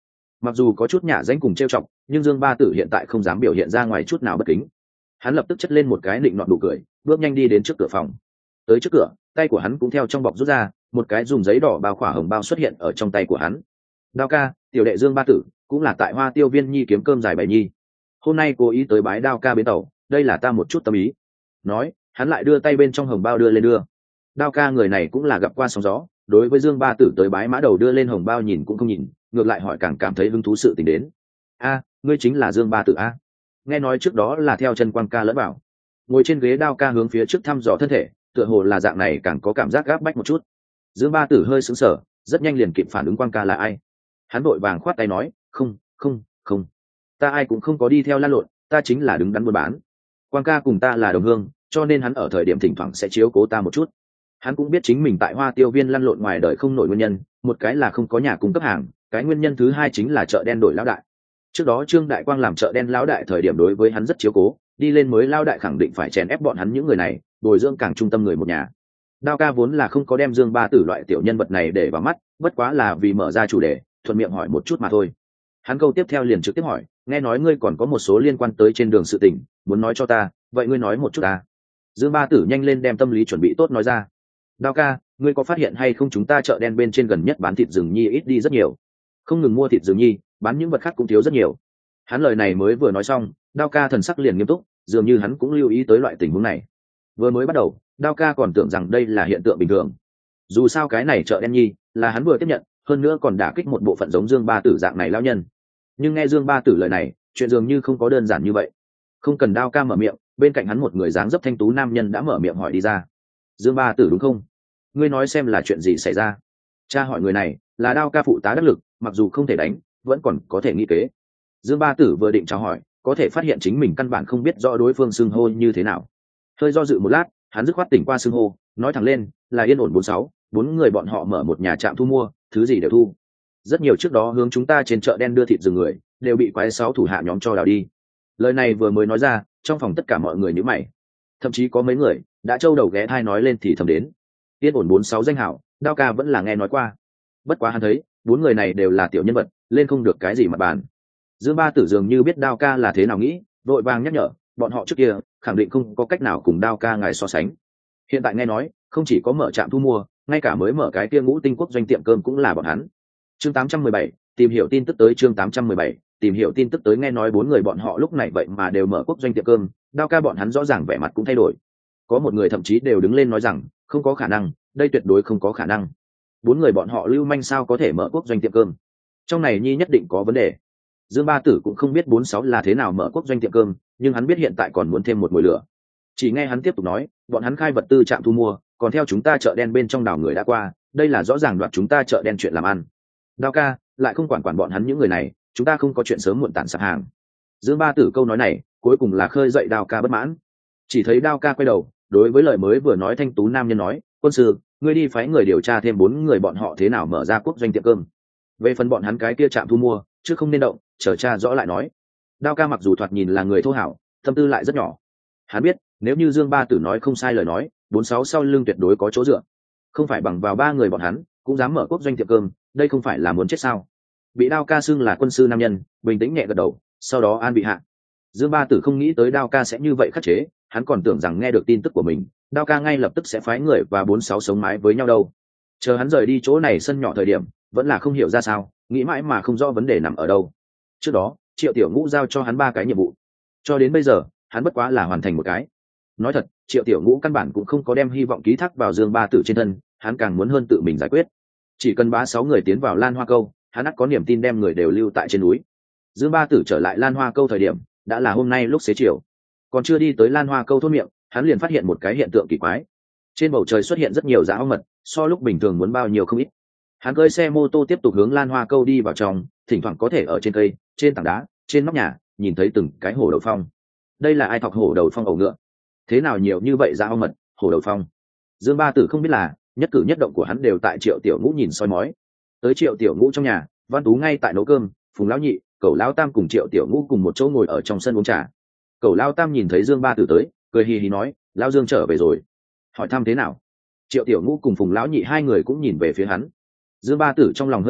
Mặc dù có chút nhả danh cùng trêu chọc, nhưng Dương Ba Tử hiện tại không dám biểu hiện ra ngoài chút nào bất kính. Hắn lập tức chất lên một cái định nọt đủ cười, bước nhanh đi đến trước cửa phòng. Tới trước cửa, tay của hắn cũng theo trong bọc rút ra, một cái dùng giấy đỏ bao khỏa hồng bao xuất hiện ở trong tay của hắn. Đao ca, tiểu đệ Dương Ba Tử, cũng là tại Hoa Tiêu Viên Nhi kiếm cơm giải bày nhi. Hôm nay cố ý tới bái Đao ca bến tàu, đây là ta một chút tâm ý. Nói, hắn lại đưa tay bên trong hồng bao đưa lên đưa. Đao ca người này cũng là gặp qua sóng gió, đối với Dương Ba Tử tới bái mã đầu đưa lên hồng bao nhìn cũng không nhìn, ngược lại hỏi càng cảm thấy hứng thú sự tình đến. A, ngươi chính là Dương Ba Tử a? Nghe nói trước đó là theo chân Quang ca lẫn vào. Ngồi trên ghế Đao ca hướng phía trước thăm dò thân thể, tựa hồ là dạng này càng có cảm giác gáp bách một chút. Dương Ba Tử hơi sững sờ, rất nhanh liền kịp phản ứng Quang ca là ai. Hắn vội vàng khoát tay nói, không, không, không, ta ai cũng không có đi theo lan lộn, ta chính là đứng đắn buôn bán. Quang ca cùng ta là đồng hương, cho nên hắn ở thời điểm thỉnh thoảng sẽ chiếu cố ta một chút. Hắn cũng biết chính mình tại Hoa Tiêu Viên lăn lộn ngoài đời không nổi nguyên nhân, một cái là không có nhà cung cấp hàng, cái nguyên nhân thứ hai chính là chợ đen đổi lão đại. Trước đó Trương Đại Quang làm chợ đen lão đại thời điểm đối với hắn rất chiếu cố, đi lên mới lão đại khẳng định phải chèn ép bọn hắn những người này, bồi dưỡng càng trung tâm người một nhà. Đao ca vốn là không có đem Dương Ba Tử loại tiểu nhân vật này để vào mắt, bất quá là vì mở ra chủ đề, thuận miệng hỏi một chút mà thôi. Hắn câu tiếp theo liền trực tiếp hỏi, nghe nói ngươi còn có một số liên quan tới trên đường sự tình, muốn nói cho ta, vậy ngươi nói một chút ta. Dương Ba Tử nhanh lên đem tâm lý chuẩn bị tốt nói ra. Đao ca, ngươi có phát hiện hay không chúng ta chợ đen bên trên gần nhất bán thịt rừng nhi ít đi rất nhiều, không ngừng mua thịt rừng nhi, bán những vật khác cũng thiếu rất nhiều. Hắn lời này mới vừa nói xong, Đao ca thần sắc liền nghiêm túc, dường như hắn cũng lưu ý tới loại tình huống này. Vừa mới bắt đầu, Đao ca còn tưởng rằng đây là hiện tượng bình thường. Dù sao cái này chợ đen nhi là hắn vừa tiếp nhận, hơn nữa còn đả kích một bộ phận giống Dương Ba Tử dạng này lão nhân. Nhưng nghe Dương Ba Tử lời này, chuyện dường như không có đơn giản như vậy. Không cần Đao ca mở miệng, bên cạnh hắn một người dáng dấp thanh tú nam nhân đã mở miệng hỏi đi ra. Dương Ba Tử đúng không? Ngươi nói xem là chuyện gì xảy ra. Cha hỏi người này là Đao ca phụ tá đắc lực, mặc dù không thể đánh, vẫn còn có thể nghĩ kế. Dương Ba Tử vừa định chào hỏi, có thể phát hiện chính mình căn bản không biết rõ đối phương xưng hô như thế nào. Hơi do dự một lát, hắn dứt khoát tỉnh qua xưng hô, nói thẳng lên là Yên Ổn bốn sáu, bốn người bọn họ mở một nhà trạm thu mua, thứ gì đều thu. Rất nhiều trước đó hướng chúng ta trên chợ đen đưa thịt rừng người đều bị quái sáu thủ hạ nhóm cho đào đi. Lời này vừa mới nói ra, trong phòng tất cả mọi người nhíu mày, thậm chí có mấy người đã trâu đầu ghé thai nói lên thì thầm đến. Yên Ổn bốn sáu danh hảo, Đao ca vẫn là nghe nói qua, bất quá hắn thấy bốn người này đều là tiểu nhân vật, lên không được cái gì mặt bàn. Dương Ba Tử dường như biết Đao ca là thế nào nghĩ, vội vàng nhắc nhở, bọn họ trước kia khẳng định không có cách nào cùng Đao ca ngài so sánh. Hiện tại nghe nói không chỉ có mở trạm thu mua, ngay cả mới mở cái kia Ngũ Tinh Quốc doanh tiệm cơm cũng là bọn hắn. Chương tám trăm mười bảy, tìm hiểu tin tức tới. Chương tám trăm mười bảy, tìm hiểu tin tức tới. Nghe nói bốn người bọn họ lúc này vậy mà đều mở quốc doanh tiệm cơm, Đao ca bọn hắn rõ ràng vẻ mặt cũng thay đổi. Có một người thậm chí đều đứng lên nói rằng không có khả năng, đây tuyệt đối không có khả năng. Bốn người bọn họ lưu manh sao có thể mở quốc doanh tiệm cơm, trong này nhi nhất định có vấn đề. Dương Ba Tử cũng không biết bốn sáu là thế nào mở quốc doanh tiệm cơm, nhưng hắn biết hiện tại còn muốn thêm một mùi lửa. Chỉ nghe hắn tiếp tục nói, bọn hắn khai vật tư trạm thu mua, còn theo chúng ta chợ đen bên trong đảo người đã qua, đây là rõ ràng đoạt chúng ta chợ đen chuyện làm ăn. Đao ca lại không quản quản bọn hắn những người này, chúng ta không có chuyện sớm muộn tản sạp hàng. Dương Ba Tử câu nói này cuối cùng là khơi dậy Đao ca bất mãn. Chỉ thấy Đao ca quay đầu đối với lời mới vừa nói thanh tú nam nhân nói, quân sư, ngươi đi phái người điều tra thêm bốn người bọn họ thế nào mở ra quốc doanh tiệm cơm. Về phần bọn hắn cái kia trạm thu mua, chứ không nên động, chờ cha rõ lại nói. Đao ca mặc dù thoạt nhìn là người thô hảo, tâm tư lại rất nhỏ. Hắn biết nếu như Dương Ba Tử nói không sai lời nói, bốn sáu sau lưng tuyệt đối có chỗ dựa. Không phải bằng vào ba người bọn hắn cũng dám mở quốc doanh tiệm cơm, đây không phải là muốn chết sao? Bị Đao ca xưng là quân sư nam nhân bình tĩnh nhẹ gật đầu, sau đó an bị hạ. Dương Ba Tử không nghĩ tới Đao ca sẽ như vậy khắc chế, hắn còn tưởng rằng nghe được tin tức của mình, Đao ca ngay lập tức sẽ phái người và bốn sáu sống mái với nhau đâu. Chờ hắn rời đi chỗ này sân nhỏ thời điểm, vẫn là không hiểu ra sao, nghĩ mãi mà không rõ vấn đề nằm ở đâu. Trước đó Triệu Tiểu Ngũ giao cho hắn ba cái nhiệm vụ, cho đến bây giờ hắn bất quá là hoàn thành một cái. Nói thật, Triệu Tiểu Ngũ căn bản cũng không có đem hy vọng ký thác vào Dương Ba Tử trên thân, hắn càng muốn hơn tự mình giải quyết. Chỉ cần bá sáu người tiến vào Lan Hoa Câu, hắn ắt có niềm tin đem người đều lưu tại trên núi. Dương Ba Tử trở lại Lan Hoa Câu thời điểm đã là hôm nay lúc xế chiều, còn chưa đi tới Lan Hoa Câu thốt miệng, hắn liền phát hiện một cái hiện tượng kỳ quái. Trên bầu trời xuất hiện rất nhiều dã ong mật, so lúc bình thường muốn bao nhiêu không ít. Hắn cưỡi xe mô tô tiếp tục hướng Lan Hoa Câu đi vào trong, thỉnh thoảng có thể ở trên cây, trên tảng đá, trên nóc nhà nhìn thấy từng cái hổ đầu phong. Đây là ai thọc hổ đầu phong ổ ngựa? Thế nào nhiều như vậy dã ong mật, hổ đầu phong? Dương Ba Tử không biết là nhất cử nhất động của hắn đều tại Triệu Tiểu Ngũ nhìn soi mói. Tới Triệu Tiểu Ngũ trong nhà, Văn Tú ngay tại nấu cơm, Phùng lão nhị, Cẩu lão tam cùng Triệu Tiểu Ngũ cùng một chỗ ngồi ở trong sân uống trà. Cẩu lão tam nhìn thấy Dương Ba Tử tới, cười hì hì nói, lão Dương trở về rồi, hỏi thăm thế nào? Triệu Tiểu Ngũ cùng Phùng lão nhị hai người cũng nhìn về phía hắn. Dương Ba Tử trong lòng hơi động,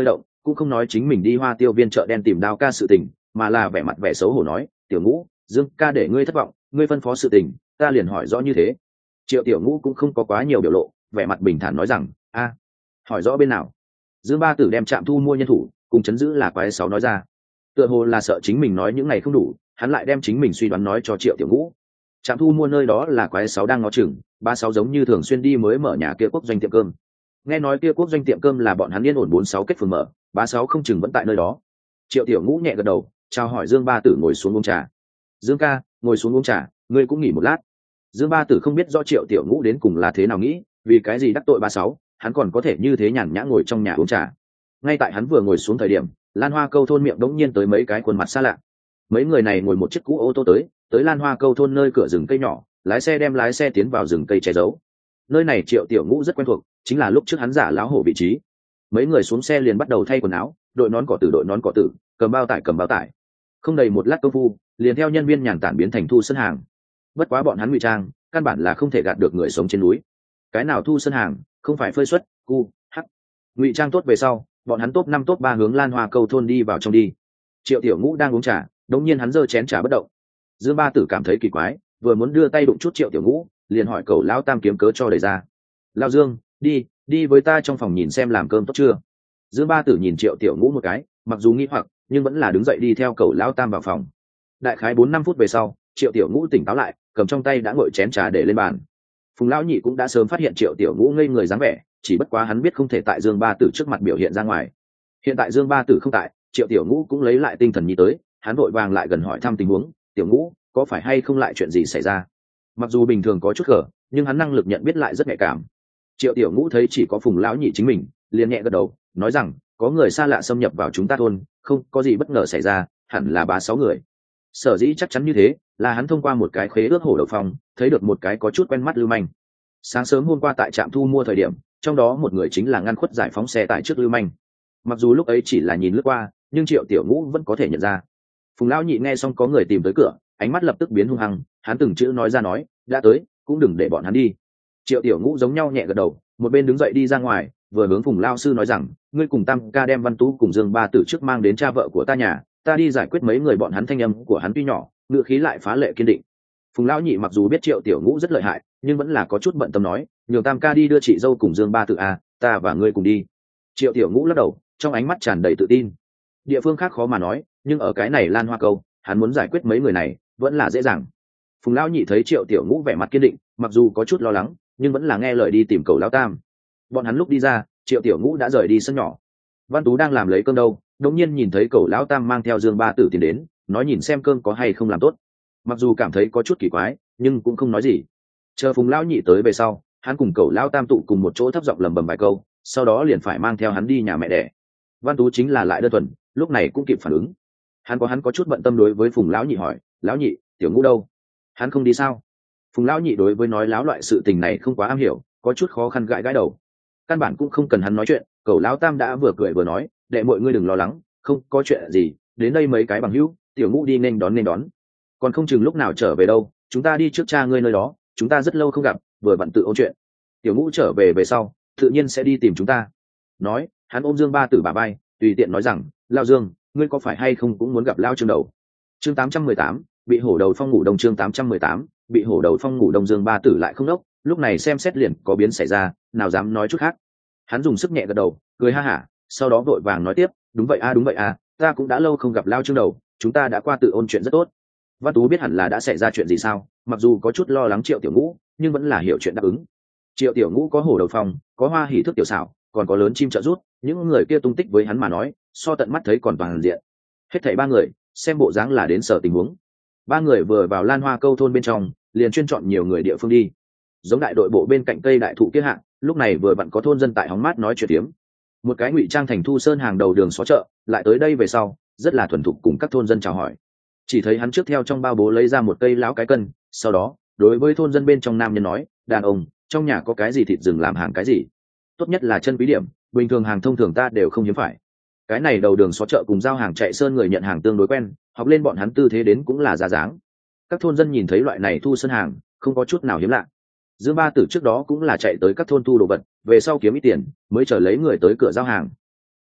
cũng không nói chính mình đi Hoa Tiêu viên chợ đen tìm Đao ca sự tình, mà là vẻ mặt vẻ xấu hổ nói, tiểu ngũ, Dương ca để ngươi thất vọng, ngươi phân phó sự tình, ta liền hỏi rõ như thế. Triệu tiểu ngũ cũng không có quá nhiều biểu lộ, vẻ mặt bình thản nói rằng, a, hỏi rõ bên nào? Dương ba tử đem Trạm Thu mua nhân thủ cùng chấn giữ là quái sáu nói ra, tựa hồ là sợ chính mình nói những ngày không đủ, hắn lại đem chính mình suy đoán nói cho Triệu tiểu ngũ. Trạm Thu mua nơi đó là quái sáu đang ngó chừng, ba sáu giống như thường xuyên đi mới mở nhà kia quốc doanh tiệm cơm. Nghe nói kia quốc doanh tiệm cơm là bọn hắn yên ổn bốn sáu kết phường mở, ba sáu không chừng vẫn tại nơi đó. Triệu tiểu ngũ nhẹ gật đầu, chào hỏi Dương ba tử ngồi xuống uống trà. Dương ca, ngồi xuống uống trà, ngươi cũng nghỉ một lát. Dương ba tử không biết do Triệu tiểu ngũ đến cùng là thế nào nghĩ, vì cái gì đắc tội ba sáu, hắn còn có thể như thế nhàn nhã ngồi trong nhà uống trà. Ngay tại hắn vừa ngồi xuống thời điểm, Lan Hoa Câu thôn miệng đống nhiên tới mấy cái khuôn mặt xa lạ. Mấy người này ngồi một chiếc cũ ô tô tới, tới Lan Hoa Câu thôn nơi cửa rừng cây nhỏ, lái xe đem lái xe tiến vào rừng cây che giấu. Nơi này Triệu tiểu ngũ rất quen thuộc, chính là lúc trước hắn giả láo hổ vị trí. Mấy người xuống xe liền bắt đầu thay quần áo, đội nón cỏ tử đội nón cỏ tử, cầm bao tải cầm bao tải. Không đầy một lát công phu, liền theo nhân viên nhàn tản biến thành thu sân hàng. Bất quá bọn hắn ngụy trang, căn bản là không thể gạt được người sống trên núi. Cái nào thu sân hàng, không phải phơi xuất, cu, hắc. Ngụy trang tốt về sau, bọn hắn top năm top ba hướng Lan Hoa Câu thôn đi vào trong đi. Triệu tiểu ngũ đang uống trà, đống nhiên hắn giơ chén trà bất động. Dương ba tử cảm thấy kỳ quái, vừa muốn đưa tay đụng chút Triệu tiểu ngũ, liền hỏi cầu lão tam kiếm cớ cho đẩy ra. Lão Dương, đi, đi với ta trong phòng nhìn xem làm cơm tốt chưa. Dương ba tử nhìn Triệu tiểu ngũ một cái, mặc dù nghi hoặc, nhưng vẫn là đứng dậy đi theo cầu lão tam vào phòng. Đại khái bốn năm phút về sau, Triệu tiểu ngũ tỉnh táo lại, cầm trong tay đã ngồi chén trà để lên bàn. Phùng lão nhị cũng đã sớm phát hiện Triệu tiểu ngũ ngây người dáng vẻ, chỉ bất quá hắn biết không thể tại Dương ba tử trước mặt biểu hiện ra ngoài. Hiện tại Dương ba tử không tại, Triệu tiểu ngũ cũng lấy lại tinh thần nhi tới, hắn vội vàng lại gần hỏi thăm tình huống, tiểu ngũ, có phải hay không lại chuyện gì xảy ra? Mặc dù bình thường có chút gở, nhưng hắn năng lực nhận biết lại rất nhạy cảm. Triệu tiểu ngũ thấy chỉ có Phùng lão nhị chính mình, liền nhẹ gật đầu, nói rằng có người xa lạ xâm nhập vào chúng ta thôn, không có gì bất ngờ xảy ra, hẳn là ba sáu người. Sở dĩ chắc chắn như thế, là hắn thông qua một cái khế ước hổ đầu phong, thấy được một cái có chút quen mắt lưu manh. Sáng sớm hôm qua tại trạm thu mua thời điểm, trong đó một người chính là ngăn khuất giải phóng xe tại trước lưu manh. Mặc dù lúc ấy chỉ là nhìn lướt qua, nhưng Triệu tiểu ngũ vẫn có thể nhận ra. Phùng lão nhị nghe xong có người tìm tới cửa, ánh mắt lập tức biến hung hăng, hắn từng chữ nói ra nói, đã tới, cũng đừng để bọn hắn đi. Triệu tiểu ngũ giống nhau nhẹ gật đầu, một bên đứng dậy đi ra ngoài, vừa hướng Phùng lao sư nói rằng, ngươi cùng Tam ca đem Văn Tú cùng Dương ba tử trước mang đến cha vợ của ta nhà, ta đi giải quyết mấy người bọn hắn. Thanh âm của hắn tuy nhỏ, ngữ khí lại phá lệ kiên định. Phùng lão nhị mặc dù biết Triệu tiểu ngũ rất lợi hại, nhưng vẫn là có chút bận tâm nói, nhường Tam ca đi đưa chị dâu cùng Dương ba tử à, ta và ngươi cùng đi. Triệu tiểu ngũ lắc đầu, trong ánh mắt tràn đầy tự tin. Địa phương khác khó mà nói, nhưng ở cái này Lan Hoa Câu, hắn muốn giải quyết mấy người này vẫn là dễ dàng. Phùng lão nhị thấy Triệu tiểu ngũ vẻ mặt kiên định, mặc dù có chút lo lắng, nhưng vẫn là nghe lời đi tìm cầu lão tam. Bọn hắn lúc đi ra, Triệu tiểu ngũ đã rời đi sân nhỏ. Văn Tú đang làm lấy cơm đâu, đống nhiên nhìn thấy cầu lão tam mang theo Dương ba tử tiến đến, nói nhìn xem cơm có hay không làm tốt. Mặc dù cảm thấy có chút kỳ quái, nhưng cũng không nói gì. Chờ Phùng lão nhị tới về sau, hắn cùng cầu lão tam tụ cùng một chỗ thấp giọng lầm bầm vài câu, sau đó liền phải mang theo hắn đi nhà mẹ đẻ. Văn Tú chính là lại đơn thuần, lúc này cũng kịp phản ứng. Hắn có hắn có chút bận tâm đối với Phùng lão nhị hỏi, lão nhị, tiểu ngũ đâu? Hắn không đi sao? Phùng lão nhị đối với nói láo loại sự tình này không quá am hiểu, có chút khó khăn gãi gãi đầu. Căn bản cũng không cần hắn nói chuyện, cầu lão tam đã vừa cười vừa nói, đệ mọi ngươi đừng lo lắng, không có chuyện gì, đến đây mấy cái bằng hữu, tiểu ngũ đi nên đón nên đón, còn không chừng lúc nào trở về đâu, chúng ta đi trước cha ngươi nơi đó, chúng ta rất lâu không gặp, vừa vặn tự ôn chuyện. Tiểu ngũ trở về về sau, tự nhiên sẽ đi tìm chúng ta. Nói, hắn ôm Dương ba tử bà bay, tùy tiện nói rằng, Lão Dương, ngươi có phải hay không cũng muốn gặp Lão Trương đầu? Chương tám trăm mười tám, bị hổ đầu phong ngủ đông. Chương tám trăm mười tám, bị hổ đầu phong ngủ đông. Dương ba tử lại không đốc, lúc này xem xét liền có biến xảy ra, nào dám nói chút khác. Hắn dùng sức nhẹ gật đầu, cười ha hả, sau đó vội vàng nói tiếp, đúng vậy a à, đúng vậy a à, ta cũng đã lâu không gặp Lão Trương đầu, chúng ta đã qua tự ôn chuyện rất tốt. Văn Tú biết hẳn là đã xảy ra chuyện gì sao, mặc dù có chút lo lắng Triệu tiểu ngũ, nhưng vẫn là hiểu chuyện đáp ứng. Triệu tiểu ngũ có hổ đầu phong, có hoa hỉ thức tiểu xảo, còn có lớn chim trợ rút, những người kia tung tích với hắn mà nói, so tận mắt thấy còn toàn diện. Hết thảy ba người, xem bộ dáng là đến sở tình huống. Ba người vừa vào Lan Hoa Câu thôn bên trong, liền chuyên chọn nhiều người địa phương đi. Giống đại đội bộ bên cạnh cây đại thụ kia hạng, lúc này vừa vặn có thôn dân tại hóng mát nói chuyện tiếm. Một cái ngụy trang thành Thu Sơn hàng đầu đường xó chợ, lại tới đây về sau, rất là thuần thục cùng các thôn dân chào hỏi. Chỉ thấy hắn trước theo trong bao bố lấy ra một cây láo cái cân, sau đó, đối với thôn dân bên trong nam nhân nói, đàn ông, trong nhà có cái gì thịt rừng làm hàng cái gì, tốt nhất là chân quý điểm, bình thường hàng thông thường ta đều không hiếm phải. Cái này đầu đường xó chợ cùng giao hàng chạy sơn người nhận hàng tương đối quen, học lên bọn hắn tư thế đến cũng là ra dáng. Các thôn dân nhìn thấy loại này thu sơn hàng, không có chút nào hiếm lạ. Dương ba tử trước đó cũng là chạy tới các thôn thu đồ vật, về sau kiếm ít tiền mới chờ lấy người tới cửa giao hàng.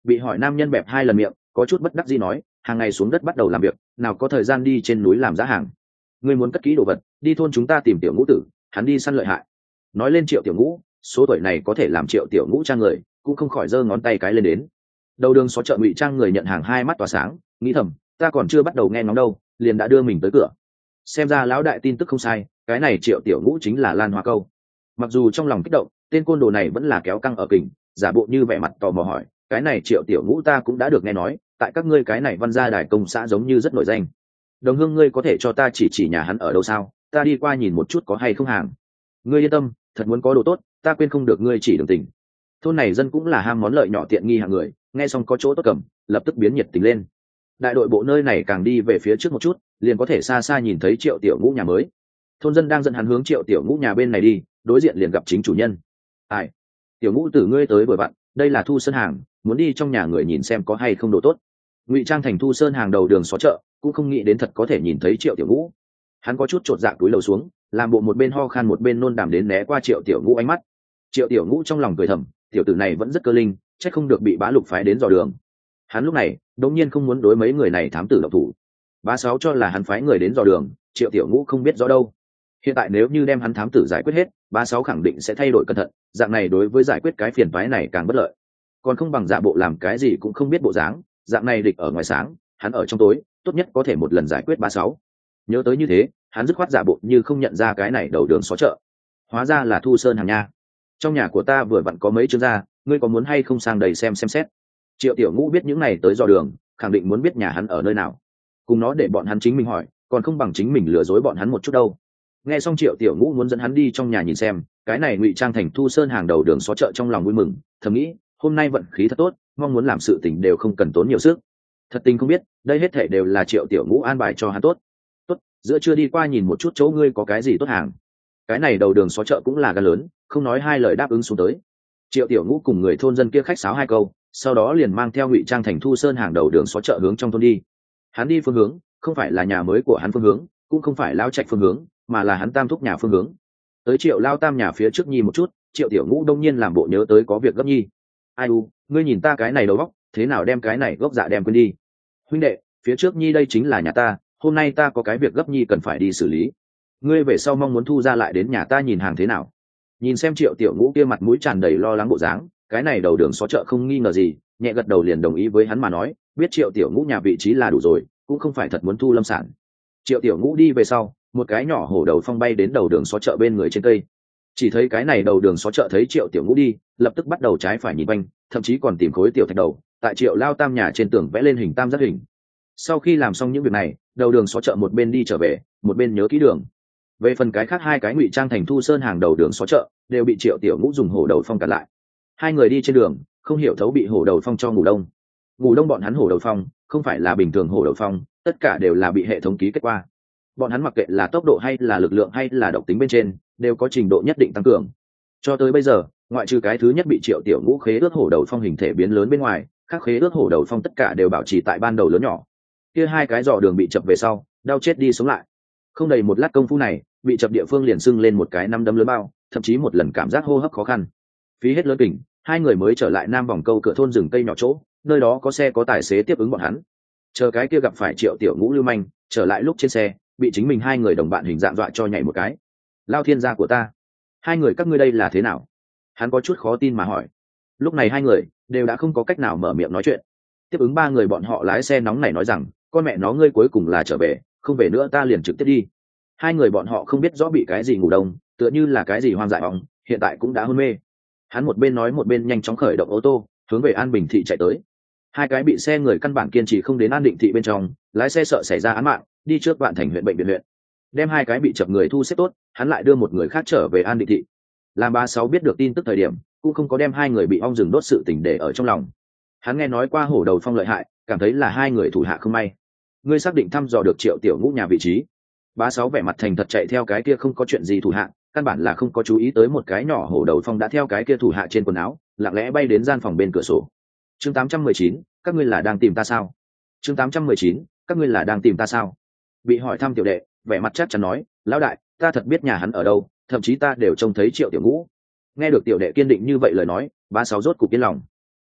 Bị hỏi nam nhân bẹp hai lần miệng, có chút bất đắc dĩ nói, hàng ngày xuống đất bắt đầu làm việc, nào có thời gian đi trên núi làm giá hàng. Ngươi muốn cất kỹ đồ vật, đi thôn chúng ta tìm Tiểu Ngũ tử, hắn đi săn lợi hại. Nói lên Triệu Tiểu Ngũ, số tuổi này có thể làm Triệu Tiểu Ngũ trang người, cũng không khỏi giơ ngón tay cái lên đến. Đầu đường xó chợ ngụy trang người nhận hàng hai mắt tỏa sáng, nghĩ thầm, ta còn chưa bắt đầu nghe ngóng đâu, liền đã đưa mình tới cửa. Xem ra lão đại tin tức không sai, cái này Triệu Tiểu Ngũ chính là Lan Hoa Câu. Mặc dù trong lòng kích động, tên côn đồ này vẫn là kéo căng ở kình, giả bộ như vẻ mặt tò mò hỏi, cái này Triệu Tiểu Ngũ ta cũng đã được nghe nói, tại các ngươi cái này văn gia đài công xã giống như rất nổi danh. Đồng hương ngươi có thể cho ta chỉ chỉ nhà hắn ở đâu sao, ta đi qua nhìn một chút có hay không hàng. Ngươi yên tâm, thật muốn có đồ tốt, ta quên không được ngươi chỉ đường tình. Thôn này dân cũng là ham món lợi nhỏ tiện nghi hạng người, nghe xong có chỗ tốt cầm, lập tức biến nhiệt tình lên. Đại đội bộ nơi này càng đi về phía trước một chút, liền có thể xa xa nhìn thấy Triệu Tiểu Ngũ nhà mới. Thôn dân đang dẫn hắn hướng Triệu Tiểu Ngũ nhà bên này đi, đối diện liền gặp chính chủ nhân. Ai? Tiểu Ngũ tử ngươi tới vừa vặn, đây là Thu Sơn hàng, muốn đi trong nhà người nhìn xem có hay không đồ tốt. Ngụy trang thành Thu Sơn hàng đầu đường xó chợ, cũng không nghĩ đến thật có thể nhìn thấy Triệu Tiểu Ngũ. Hắn có chút chột dạ túi lầu xuống, làm bộ một bên ho khan một bên nôn đàm đến né qua Triệu Tiểu Ngũ ánh mắt. Triệu Tiểu Ngũ trong lòng cười thầm, tiểu tử này vẫn rất cơ linh, chắc không được bị bá lục phái đến dò đường. Hắn lúc này đống nhiên không muốn đối mấy người này thám tử độc thủ. Bá sáu cho là hắn phái người đến dò đường, Triệu Tiểu Ngũ không biết rõ đâu. Hiện tại nếu như đem hắn thám tử giải quyết hết, bá sáu khẳng định sẽ thay đổi cẩn thận, dạng này đối với giải quyết cái phiền toái này càng bất lợi. Còn không bằng giả bộ làm cái gì cũng không biết bộ dáng, dạng này địch ở ngoài sáng, hắn ở trong tối, tốt nhất có thể một lần giải quyết bá sáu. Nhớ tới như thế, hắn dứt khoát giả bộ như không nhận ra cái này đầu đường xó chợ. Hóa ra là Thu Sơn hàng nha. Trong nhà của ta vừa vặn có mấy trứng da, ngươi có muốn hay không sang đầy xem xem xét. Triệu Tiểu Ngũ biết những này tới dò đường, khẳng định muốn biết nhà hắn ở nơi nào, cùng nó để bọn hắn chính mình hỏi, còn không bằng chính mình lừa dối bọn hắn một chút đâu. Nghe xong Triệu Tiểu Ngũ muốn dẫn hắn đi trong nhà nhìn xem, cái này ngụy trang thành Thu Sơn hàng đầu đường xó chợ trong lòng vui mừng, thầm nghĩ, hôm nay vận khí thật tốt, mong muốn làm sự tình đều không cần tốn nhiều sức. Thật tình không biết, đây hết thảy đều là Triệu Tiểu Ngũ an bài cho hắn tốt. Tốt, giữa trưa đi qua nhìn một chút chỗ ngươi có cái gì tốt hàng. Cái này đầu đường xó chợ cũng là gan lớn, không nói hai lời đáp ứng xuống tới. Triệu Tiểu Ngũ cùng người thôn dân kia khách sáo hai câu, sau đó liền mang theo ngụy trang thành Thu Sơn hàng đầu đường xó chợ hướng trong thôn đi. Hắn đi phương hướng không phải là nhà mới của hắn phương hướng, cũng không phải lao trạch phương hướng, mà là hắn tam thúc nhà phương hướng. Tới Triệu lao tam nhà phía trước nhi một chút, Triệu Tiểu Ngũ đông nhiên làm bộ nhớ tới có việc gấp nhi. Ai u, ngươi nhìn ta cái này đầu góc, thế nào đem cái này gốc dạ đem quên đi. Huynh đệ, phía trước nhi đây chính là nhà ta, hôm nay ta có cái việc gấp nhi cần phải đi xử lý. Ngươi về sau mong muốn Thu ra lại đến nhà ta nhìn hàng thế nào. Nhìn xem Triệu Tiểu Ngũ kia mặt mũi tràn đầy lo lắng bộ dáng, cái này đầu đường xó chợ không nghi ngờ gì, nhẹ gật đầu liền đồng ý với hắn mà nói, biết Triệu Tiểu Ngũ nhà vị trí là đủ rồi, cũng không phải thật muốn thu lâm sản. Triệu Tiểu Ngũ đi về sau, một cái nhỏ hổ đầu phong bay đến đầu đường xó chợ bên người trên cây. Chỉ thấy cái này đầu đường xó chợ thấy Triệu Tiểu Ngũ đi, lập tức bắt đầu trái phải nhìn quanh, thậm chí còn tìm khối tiểu thạch đầu, tại Triệu lao tam nhà trên tường vẽ lên hình tam giác hình. Sau khi làm xong những việc này, đầu đường xó chợ một bên đi trở về, một bên nhớ kỹ đường. Về phần cái khác hai cái ngụy trang thành Thu Sơn hàng đầu đường xó chợ, đều bị Triệu Tiểu Ngũ dùng hổ đầu phong cản lại. Hai người đi trên đường, không hiểu thấu bị hổ đầu phong cho ngủ đông. Ngủ đông bọn hắn hổ đầu phong, không phải là bình thường hổ đầu phong, tất cả đều là bị hệ thống ký kết qua. Bọn hắn mặc kệ là tốc độ hay là lực lượng hay là độc tính bên trên, đều có trình độ nhất định tăng cường. Cho tới bây giờ, ngoại trừ cái thứ nhất bị Triệu Tiểu Ngũ khế ước hổ đầu phong hình thể biến lớn bên ngoài, các khế ước hổ đầu phong tất cả đều bảo trì tại ban đầu lớn nhỏ. Kia hai cái dò đường bị chập về sau, đau chết đi sống lại. Không đầy một lát công phu này, bị chập địa phương liền sưng lên một cái năm đấm lớn bao, thậm chí một lần cảm giác hô hấp khó khăn. Phí hết lớn kình, hai người mới trở lại nam vòng câu cửa thôn rừng cây nhỏ chỗ, nơi đó có xe có tài xế tiếp ứng bọn hắn. Chờ cái kia gặp phải Triệu Tiểu Ngũ lưu manh, trở lại lúc trên xe, bị chính mình hai người đồng bạn hình dạng dọa cho nhảy một cái. Lao thiên gia của ta, hai người các ngươi đây là thế nào? Hắn có chút khó tin mà hỏi. Lúc này hai người đều đã không có cách nào mở miệng nói chuyện. Tiếp ứng ba người bọn họ lái xe nóng này nói rằng, con mẹ nó ngươi cuối cùng là trở về, không về nữa ta liền trực tiếp đi. Hai người bọn họ không biết rõ bị cái gì ngủ đông, tựa như là cái gì hoang dại bóng, hiện tại cũng đã hôn mê. Hắn một bên nói một bên nhanh chóng khởi động ô tô, hướng về An Bình thị chạy tới. Hai cái bị xe người căn bản kiên trì không đến An Định thị bên trong, lái xe sợ xảy ra án mạng, đi trước Vạn Thành huyện bệnh viện huyện. Đem hai cái bị chập người thu xếp tốt, hắn lại đưa một người khác trở về An Định thị. Làm ba sáu biết được tin tức thời điểm, cũng không có đem hai người bị ong rừng đốt sự tình để ở trong lòng. Hắn nghe nói qua hổ đầu phong lợi hại, cảm thấy là hai người thủ hạ không may. Ngươi xác định thăm dò được Triệu Tiểu Ngũ nhà vị trí? Bá sáu vẻ mặt thành thật chạy theo cái kia không có chuyện gì thủ hạ, căn bản là không có chú ý tới một cái nhỏ hổ đầu phong đã theo cái kia thủ hạ trên quần áo, lặng lẽ bay đến gian phòng bên cửa sổ. Chương tám trăm mười chín, các ngươi là đang tìm ta sao? Chương tám trăm mười chín, các ngươi là đang tìm ta sao? Bị hỏi thăm tiểu đệ, vẻ mặt chắc chắn nói, lão đại, ta thật biết nhà hắn ở đâu, thậm chí ta đều trông thấy Triệu Tiểu Ngũ. Nghe được tiểu đệ kiên định như vậy lời nói, Bá sáu rốt cục yên lòng.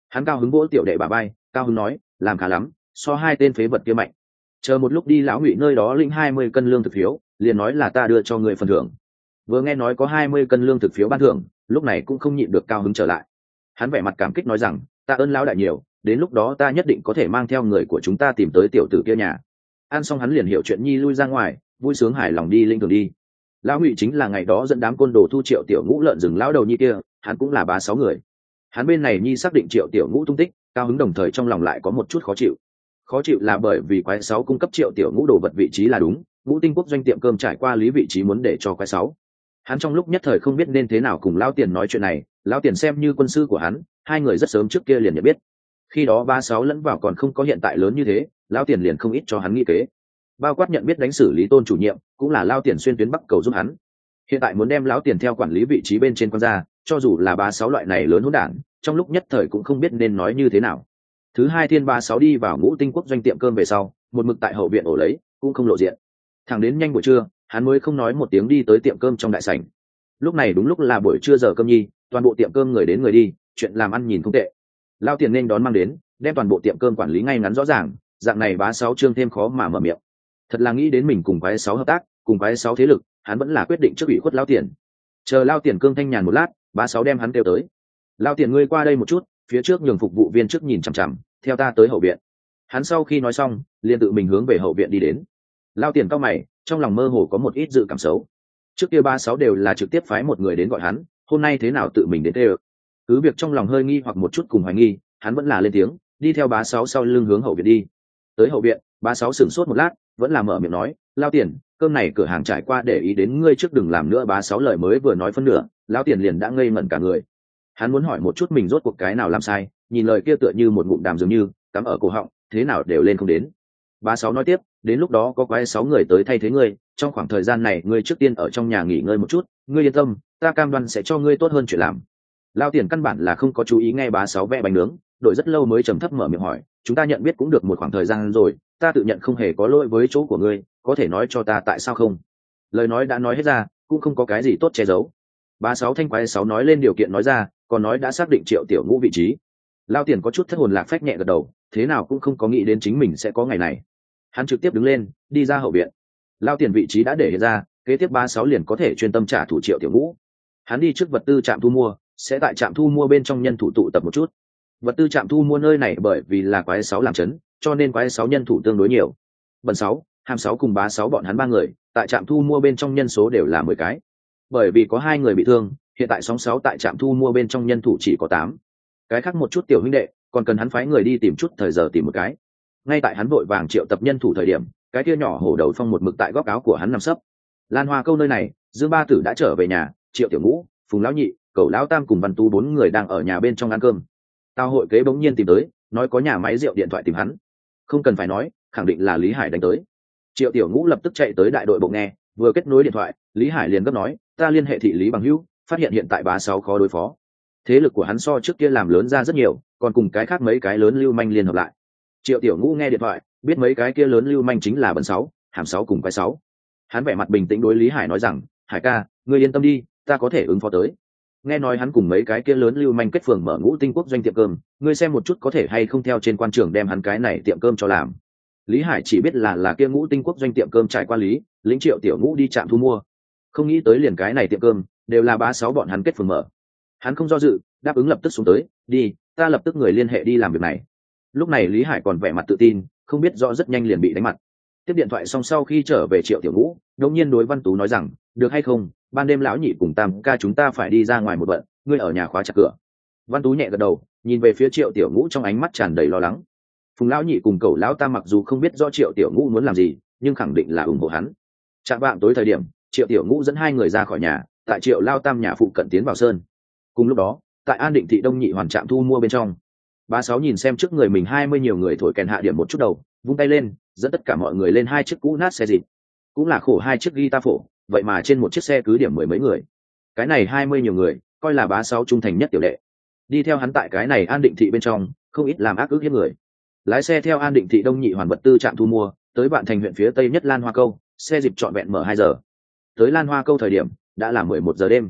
Hắn cao hứng vỗ tiểu đệ bà bay, cao hứng nói, làm khá lắm, so hai tên phế vật kia mạnh. Chờ một lúc đi lão Ngụy nơi đó lĩnh hai mươi cân lương thực phiếu, liền nói là ta đưa cho người phần thưởng. Vừa nghe nói có hai mươi cân lương thực phiếu ban thưởng, lúc này cũng không nhịn được cao hứng trở lại. Hắn vẻ mặt cảm kích nói rằng, ta ơn lão đại nhiều, đến lúc đó ta nhất định có thể mang theo người của chúng ta tìm tới tiểu tử kia nhà. Ăn xong hắn liền hiểu chuyện nhi lui ra ngoài, vui sướng hài lòng đi linh thường đi. Lão Ngụy chính là ngày đó dẫn đám côn đồ thu Triệu Tiểu Ngũ lợn rừng lão đầu nhi kia, hắn cũng là bá sáu người. Hắn bên này nhi xác định Triệu Tiểu Ngũ tung tích, cao hứng đồng thời trong lòng lại có một chút khó chịu. Khó chịu là bởi vì quái sáu cung cấp Triệu Tiểu Ngũ đồ vật vị trí là đúng, Ngũ Tinh Quốc doanh tiệm cơm trải qua lý vị trí muốn để cho quái sáu. Hắn trong lúc nhất thời không biết nên thế nào cùng lão Tiền nói chuyện này, lão Tiền xem như quân sư của hắn, hai người rất sớm trước kia liền nhận biết. Khi đó ba sáu lẫn vào còn không có hiện tại lớn như thế, lão Tiền liền không ít cho hắn nghĩ kế. Bao quát nhận biết đánh xử lý Tôn chủ nhiệm, cũng là lão Tiền xuyên tuyến bắc cầu giúp hắn. Hiện tại muốn đem lão Tiền theo quản lý vị trí bên trên quan ra, cho dù là ba sáu loại này lớn hỗn đản, trong lúc nhất thời cũng không biết nên nói như thế nào. Thứ hai thiên ba sáu đi vào Ngũ Tinh Quốc doanh tiệm cơm về sau, một mực tại hậu viện ổ lấy, cũng không lộ diện. Thẳng đến nhanh buổi trưa, hắn mới không nói một tiếng đi tới tiệm cơm trong đại sảnh. Lúc này đúng lúc là buổi trưa giờ cơm nhi, toàn bộ tiệm cơm người đến người đi, chuyện làm ăn nhìn không tệ. Lão Tiền nên đón mang đến, đem toàn bộ tiệm cơm quản lý ngay ngắn rõ ràng, dạng này bá sáu trương thêm khó mà mở miệng. Thật là nghĩ đến mình cùng quái sáu hợp tác, cùng quái sáu thế lực, hắn vẫn là quyết định trước ủy khuất Lão Tiền. Chờ Lão Tiền cương thanh nhàn một lát, bá sáu đem hắn kêu tới. Lão Tiền ngươi qua đây một chút, phía trước nhường phục vụ viên trước nhìn chằm chằm, theo ta tới hậu viện. Hắn sau khi nói xong, liền tự mình hướng về hậu viện đi đến. Lão Tiền cau mày, trong lòng mơ hồ có một ít dự cảm xấu. Trước kia ba sáu đều là trực tiếp phái một người đến gọi hắn, hôm nay thế nào tự mình đến tê. Cứ việc trong lòng hơi nghi hoặc một chút cùng hoài nghi, hắn vẫn là lên tiếng, đi theo bá sáu sau lưng hướng hậu viện đi. Tới hậu viện, bá sáu sửng sốt một lát, vẫn là mở miệng nói, Lão Tiền, cơm này cửa hàng trải qua để ý đến ngươi trước đừng làm nữa. Bá sáu lời mới vừa nói phân nửa, Lão Tiền liền đã ngây ngẩn cả người. Hắn muốn hỏi một chút mình rốt cuộc cái nào làm sai, nhìn lời kia tựa như một ngụm đàm dường như cắm ở cổ họng, thế nào đều lên không đến. Bá sáu nói tiếp, đến lúc đó có quái sáu người tới thay thế ngươi, trong khoảng thời gian này ngươi trước tiên ở trong nhà nghỉ ngơi một chút, ngươi yên tâm, ta cam đoan sẽ cho ngươi tốt hơn chuyện làm. Lão Tiền căn bản là không có chú ý nghe bá sáu vẽ bánh nướng, đợi rất lâu mới trầm thấp mở miệng hỏi, chúng ta nhận biết cũng được một khoảng thời gian rồi, ta tự nhận không hề có lỗi với chỗ của ngươi, có thể nói cho ta tại sao không? Lời nói đã nói hết ra, cũng không có cái gì tốt che giấu. Bá sáu thanh quái sáu nói lên điều kiện nói ra, còn nói đã xác định Triệu Tiểu Ngũ vị trí. Lão Tiền có chút thất hồn lạc phách nhẹ gật đầu, thế nào cũng không có nghĩ đến chính mình sẽ có ngày này. Hắn trực tiếp đứng lên, đi ra hậu viện. Lão Tiền vị trí đã để hiện ra, kế tiếp bá sáu liền có thể chuyên tâm trả thủ Triệu Tiểu Ngũ. Hắn đi trước vật tư trạm thu mua, sẽ tại trạm thu mua bên trong nhân thủ tụ tập một chút. Vật tư trạm thu mua nơi này bởi vì là quái sáu làm chấn, cho nên quái sáu nhân thủ tương đối nhiều. Bần sáu, hàm sáu cùng bá sáu bọn hắn ba người, tại trạm thu mua bên trong nhân số đều là mười cái. Bởi vì có hai người bị thương, hiện tại sóng sáu tại trạm thu mua bên trong nhân thủ chỉ có tám. Cái khác một chút tiểu huynh đệ, còn cần hắn phái người đi tìm chút thời giờ tìm một cái. Ngay tại hắn vội vàng triệu tập nhân thủ thời điểm, cái kia nhỏ hổ đầu phong một mực tại góc áo của hắn nằm sấp. Lan Hoa câu nơi này, Dương Ba Tử đã trở về nhà, Triệu Tiểu Ngũ, Phùng lão nhị, Cẩu lão tam cùng Văn Tu bốn người đang ở nhà bên trong ăn cơm. Tao hội kế bỗng nhiên tìm tới, nói có nhà máy rượu điện thoại tìm hắn. Không cần phải nói, khẳng định là Lý Hải đánh tới. Triệu Tiểu Ngũ lập tức chạy tới đại đội bộ nghe, vừa kết nối điện thoại, Lý Hải liền gấp nói, ta liên hệ thị lý bằng hữu, phát hiện hiện tại bá sáu khó đối phó. Thế lực của hắn so trước kia làm lớn ra rất nhiều, còn cùng cái khác mấy cái lớn lưu manh liên hợp lại. Triệu Tiểu Ngũ nghe điện thoại, biết mấy cái kia lớn lưu manh chính là Bần sáu, Hàm sáu cùng Quái sáu. Hắn vẻ mặt bình tĩnh đối Lý Hải nói rằng, Hải ca, ngươi yên tâm đi, ta có thể ứng phó tới. Nghe nói hắn cùng mấy cái kia lớn lưu manh kết phường mở Ngũ Tinh Quốc doanh tiệm cơm, ngươi xem một chút có thể hay không theo trên quan trường đem hắn cái này tiệm cơm cho làm. Lý Hải chỉ biết là là kia Ngũ Tinh Quốc doanh tiệm cơm trải qua lý, lĩnh Triệu Tiểu Ngũ đi trạm thu mua. Không nghĩ tới liền cái này tiệm cơm đều là bá sáu bọn hắn kết phường mở. Hắn không do dự, đáp ứng lập tức xuống tới, đi, ta lập tức người liên hệ đi làm việc này. Lúc này Lý Hải còn vẻ mặt tự tin, không biết rõ rất nhanh liền bị đánh mặt. Tiếp điện thoại xong sau khi trở về Triệu Tiểu Ngũ, đột nhiên đối Văn Tú nói rằng, được hay không, ban đêm lão nhị cùng tam ca chúng ta phải đi ra ngoài một bận, ngươi ở nhà khóa chặt cửa. Văn Tú nhẹ gật đầu, nhìn về phía Triệu Tiểu Ngũ trong ánh mắt tràn đầy lo lắng. Phùng lão nhị cùng Cẩu lão tam mặc dù không biết rõ Triệu Tiểu Ngũ muốn làm gì, nhưng khẳng định là ủng hộ hắn. Chạm vạng tối thời điểm, Triệu Tiểu Ngũ dẫn hai người ra khỏi nhà, tại Triệu Lao tam nhà phụ cận tiến vào sơn. Cùng lúc đó, tại An Định thị Đông Nhị hoàn trạm thu mua bên trong, Bá Sáu nhìn xem trước người mình hai mươi nhiều người thổi kèn hạ điểm một chút đầu, vung tay lên, dẫn tất cả mọi người lên hai chiếc cũ nát xe dịp. Cũng là khổ hai chiếc guitar phổ, vậy mà trên một chiếc xe cứ điểm mười mấy người. Cái này hai mươi nhiều người, coi là Bá Sáu trung thành nhất tiểu đệ. Đi theo hắn tại cái này An Định thị bên trong, không ít làm ác ước hiếp người. Lái xe theo An Định thị Đông Nhị hoàn vật tư trạm thu mua, tới Vạn Thành huyện phía tây nhất Lan Hoa câu, xe dịp trọn vẹn mở hai giờ. Tới Lan Hoa câu thời điểm, đã là mười một giờ đêm.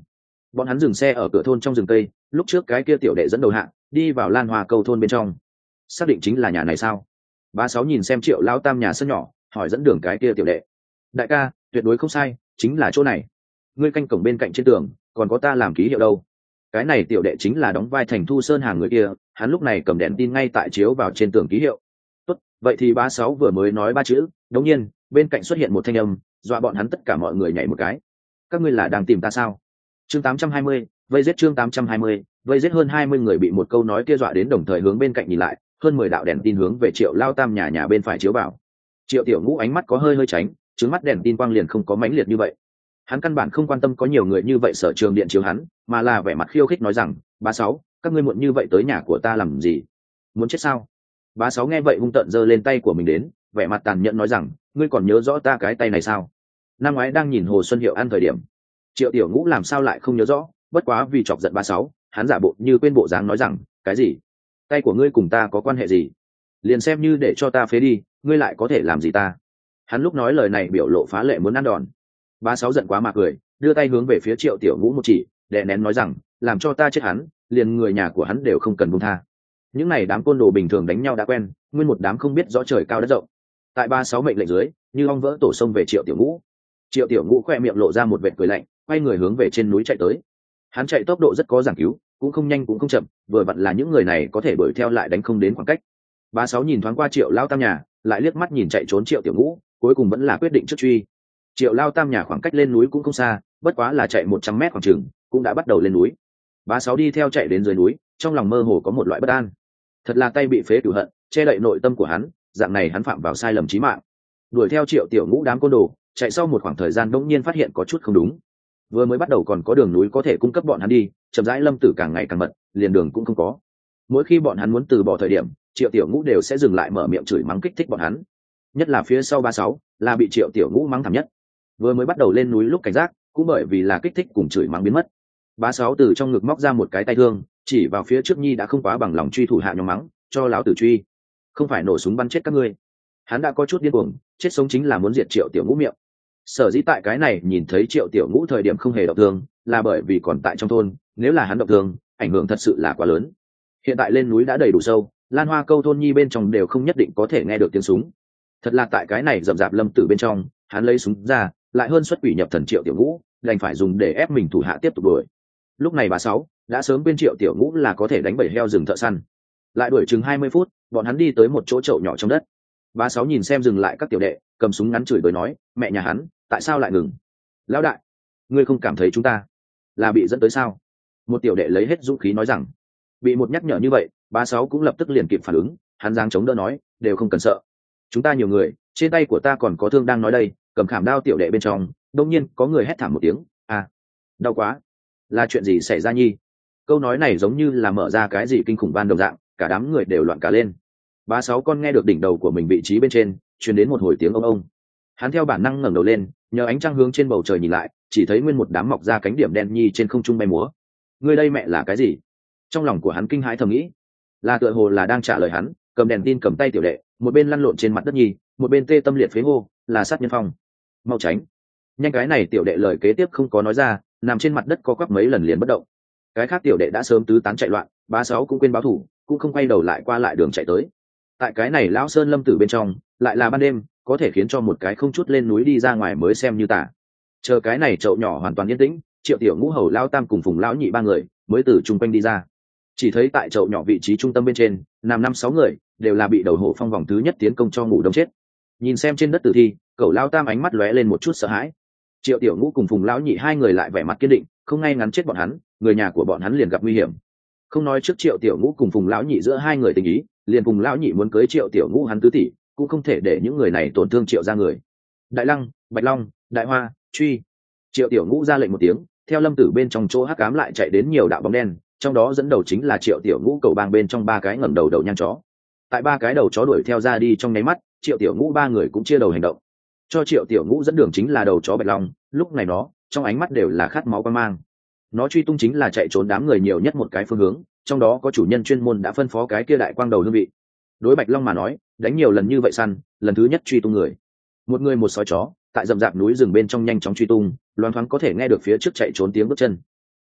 Bọn hắn dừng xe ở cửa thôn trong rừng tây, lúc trước cái kia tiểu đệ dẫn đầu hạng đi vào lan hoa câu thôn bên trong. Xác định chính là nhà này sao? Bá Sáu nhìn xem Triệu Lao Tam nhà sân nhỏ, hỏi dẫn đường cái kia tiểu đệ. Đại ca, tuyệt đối không sai, chính là chỗ này. Ngươi canh cổng bên cạnh trên tường, còn có ta làm ký hiệu đâu. Cái này tiểu đệ chính là đóng vai thành Thu Sơn hàng người kia, hắn lúc này cầm đèn tin ngay tại chiếu vào trên tường ký hiệu. Tốt, vậy thì Bá Sáu vừa mới nói ba chữ, đống nhiên bên cạnh xuất hiện một thanh âm, dọa bọn hắn tất cả mọi người nhảy một cái. Các ngươi là đang tìm ta sao? Chương tám trăm hai mươi, vây giết chương tám trăm hai mươi, vây giết hơn hai mươi người bị một câu nói kia dọa đến đồng thời hướng bên cạnh nhìn lại, hơn mười đạo đèn tin hướng về Triệu Lao Tam nhà nhà bên phải chiếu vào. Triệu Tiểu Ngũ ánh mắt có hơi hơi tránh, trứng mắt đèn tin quang liền không có mãnh liệt như vậy. Hắn căn bản không quan tâm có nhiều người như vậy sở trường điện chiếu hắn, mà là vẻ mặt khiêu khích nói rằng, Bá Sáu, các ngươi muộn như vậy tới nhà của ta làm gì? Muốn chết sao? Bá Sáu nghe vậy hung tợn giơ lên tay của mình đến, vẻ mặt tàn nhẫn nói rằng, ngươi còn nhớ rõ ta cái tay này sao? Năm ngoái đang nhìn Hồ Xuân Hiệu ăn thời điểm, Triệu Tiểu Ngũ làm sao lại không nhớ rõ, bất quá vì chọc giận Bá Sáu, hắn giả bộ như quên bộ dáng nói rằng, cái gì? Tay của ngươi cùng ta có quan hệ gì? Liền xem như để cho ta phế đi, ngươi lại có thể làm gì ta? Hắn lúc nói lời này biểu lộ phá lệ muốn ăn đòn. Bá Sáu giận quá mà cười, đưa tay hướng về phía Triệu Tiểu Ngũ một chỉ, đè nén nói rằng, làm cho ta chết hắn, liền người nhà của hắn đều không cần buông tha. Những này đám côn đồ bình thường đánh nhau đã quen, nguyên một đám không biết rõ trời cao đất rộng. Tại Ba Sáu mệnh lệnh dưới, như ong vỡ tổ sông về Triệu Tiểu Ngũ. Triệu Tiểu Ngũ khoe miệng lộ ra một vệt cười lạnh, quay người hướng về trên núi chạy tới. Hắn chạy tốc độ rất có giảng cứu, cũng không nhanh cũng không chậm, vừa vặn là những người này có thể đuổi theo lại đánh không đến khoảng cách. Ba Sáu nhìn thoáng qua Triệu Lao Tam nhà, lại liếc mắt nhìn chạy trốn Triệu Tiểu Ngũ, cuối cùng vẫn là quyết định trước truy. Triệu Lao Tam nhà khoảng cách lên núi cũng không xa, bất quá là chạy một trăm mét khoảng chừng, cũng đã bắt đầu lên núi. Ba Sáu đi theo chạy đến dưới núi, trong lòng mơ hồ có một loại bất an. Thật là tay bị phế cửu hận, che đậy nội tâm của hắn, dạng này hắn phạm vào sai lầm chí mạng. Đuổi theo Triệu Tiểu Ngũ đám côn đồ, chạy sau một khoảng thời gian đống nhiên phát hiện có chút không đúng. Vừa mới bắt đầu còn có đường núi có thể cung cấp bọn hắn đi, chậm rãi lâm tử càng ngày càng mật, liền đường cũng không có. Mỗi khi bọn hắn muốn từ bỏ thời điểm, Triệu Tiểu Ngũ đều sẽ dừng lại mở miệng chửi mắng kích thích bọn hắn. Nhất là phía sau Ba Sáu, là bị Triệu Tiểu Ngũ mắng thảm nhất. Vừa mới bắt đầu lên núi lúc cảnh giác, cũng bởi vì là kích thích cùng chửi mắng biến mất. Ba Sáu từ trong ngực móc ra một cái tay thương, chỉ vào phía trước Nhi đã không quá bằng lòng truy thủ hạ nhóm mắng, cho láo tử truy, không phải nổ súng bắn chết các ngươi. Hắn đã có chút điên cuồng, chết sống chính là muốn diệt Triệu Tiểu Ngũ miệng. Sở dĩ tại cái này nhìn thấy Triệu Tiểu Ngũ thời điểm không hề động thương, là bởi vì còn tại trong thôn, nếu là hắn động thương, ảnh hưởng thật sự là quá lớn. Hiện tại lên núi đã đầy đủ sâu, lan hoa câu thôn Nhi bên trong đều không nhất định có thể nghe được tiếng súng. Thật là tại cái này rậm rạp lâm tử bên trong, hắn lấy súng ra, lại hơn xuất quỷ nhập thần Triệu Tiểu Ngũ, đành phải dùng để ép mình thủ hạ tiếp tục đuổi. Lúc này Bà Sáu đã sớm bên Triệu Tiểu Ngũ là có thể đánh bầy heo rừng thợ săn. Lại đuổi chừng hai mươi phút, bọn hắn đi tới một chỗ chậu nhỏ trong đất. Bà Sáu nhìn xem dừng lại các tiểu đệ, cầm súng ngắn chửi bới nói, mẹ nhà hắn, tại sao lại ngừng? Lão đại, ngươi không cảm thấy chúng ta là bị dẫn tới sao? Một tiểu đệ lấy hết dũng khí nói rằng. Bị một nhắc nhở như vậy, Bà Sáu cũng lập tức liền kịp phản ứng, hắn giáng chống đỡ nói, đều không cần sợ. Chúng ta nhiều người, trên tay của ta còn có thương đang nói đây, cầm khảm đao tiểu đệ bên trong, đông nhiên có người hét thảm một tiếng, à, đau quá, là chuyện gì xảy ra Nhi? Câu nói này giống như là mở ra cái gì kinh khủng ban đồng dạng, cả đám người đều loạn cả lên. Ba Sáu con nghe được đỉnh đầu của mình vị trí bên trên truyền đến một hồi tiếng ông ông, hắn theo bản năng ngẩng đầu lên, nhờ ánh trăng hướng trên bầu trời nhìn lại, chỉ thấy nguyên một đám mọc ra cánh điểm đen Nhi trên không trung bay múa. Người đây mẹ là cái gì? Trong lòng của hắn kinh hãi thầm nghĩ, là tựa hồ là đang trả lời hắn, cầm đèn tin cầm tay tiểu đệ, một bên lăn lộn trên mặt đất Nhi, một bên tê tâm liệt phế hô, là sát nhân phong, mau tránh! Nhanh, cái này tiểu đệ lời kế tiếp không có nói ra, nằm trên mặt đất co quắp mấy lần liền bất động. Cái khác tiểu đệ đã sớm tứ tán chạy loạn, Ba Sáu cũng quên báo thủ, cũng không quay đầu lại qua lại đường chạy tới. Tại cái này lão sơn lâm tử bên trong, lại là ban đêm, có thể khiến cho một cái không chút lên núi đi ra ngoài mới xem như tả. Chờ cái này chậu nhỏ hoàn toàn yên tĩnh, Triệu Tiểu Ngũ hầu lao tam cùng Phùng lão nhị ba người mới từ chung quanh đi ra. Chỉ thấy tại chậu nhỏ vị trí trung tâm bên trên, nằm năm sáu người, đều là bị đầu hổ phong vòng thứ nhất tiến công cho ngủ đông chết. Nhìn xem trên đất tử thi, cậu lao tam ánh mắt lóe lên một chút sợ hãi. Triệu Tiểu Ngũ cùng Phùng lão nhị hai người lại vẻ mặt kiên định, không ngay ngắn chết bọn hắn, người nhà của bọn hắn liền gặp nguy hiểm. Không nói trước Triệu Tiểu Ngũ cùng Phùng lão nhị giữa hai người tình ý, liền Phùng lão nhị muốn cưới Triệu Tiểu Ngũ hắn tứ tỷ, cũng không thể để những người này tổn thương Triệu gia người. Đại Lăng, Bạch Long, Đại Hoa, truy! Triệu Tiểu Ngũ ra lệnh một tiếng, theo lâm tử bên trong chỗ hắc ám lại chạy đến nhiều đạo bóng đen, trong đó dẫn đầu chính là Triệu Tiểu Ngũ cầu bang bên trong ba cái ngẩng đầu đầu nhang chó. Tại ba cái đầu chó đuổi theo ra đi trong nháy mắt, Triệu Tiểu Ngũ ba người cũng chia đầu hành động. Cho Triệu Tiểu Ngũ dẫn đường chính là đầu chó Bạch Long, lúc này nó trong ánh mắt đều là khát máu quan mang. Nó truy tung chính là chạy trốn đám người nhiều nhất một cái phương hướng, trong đó có chủ nhân chuyên môn đã phân phó cái kia đại quang đầu hương vị. Đối Bạch Long mà nói, đánh nhiều lần như vậy săn, lần thứ nhất truy tung người. Một người một sói chó, tại rậm rạp núi rừng bên trong nhanh chóng truy tung, loáng thoáng có thể nghe được phía trước chạy trốn tiếng bước chân.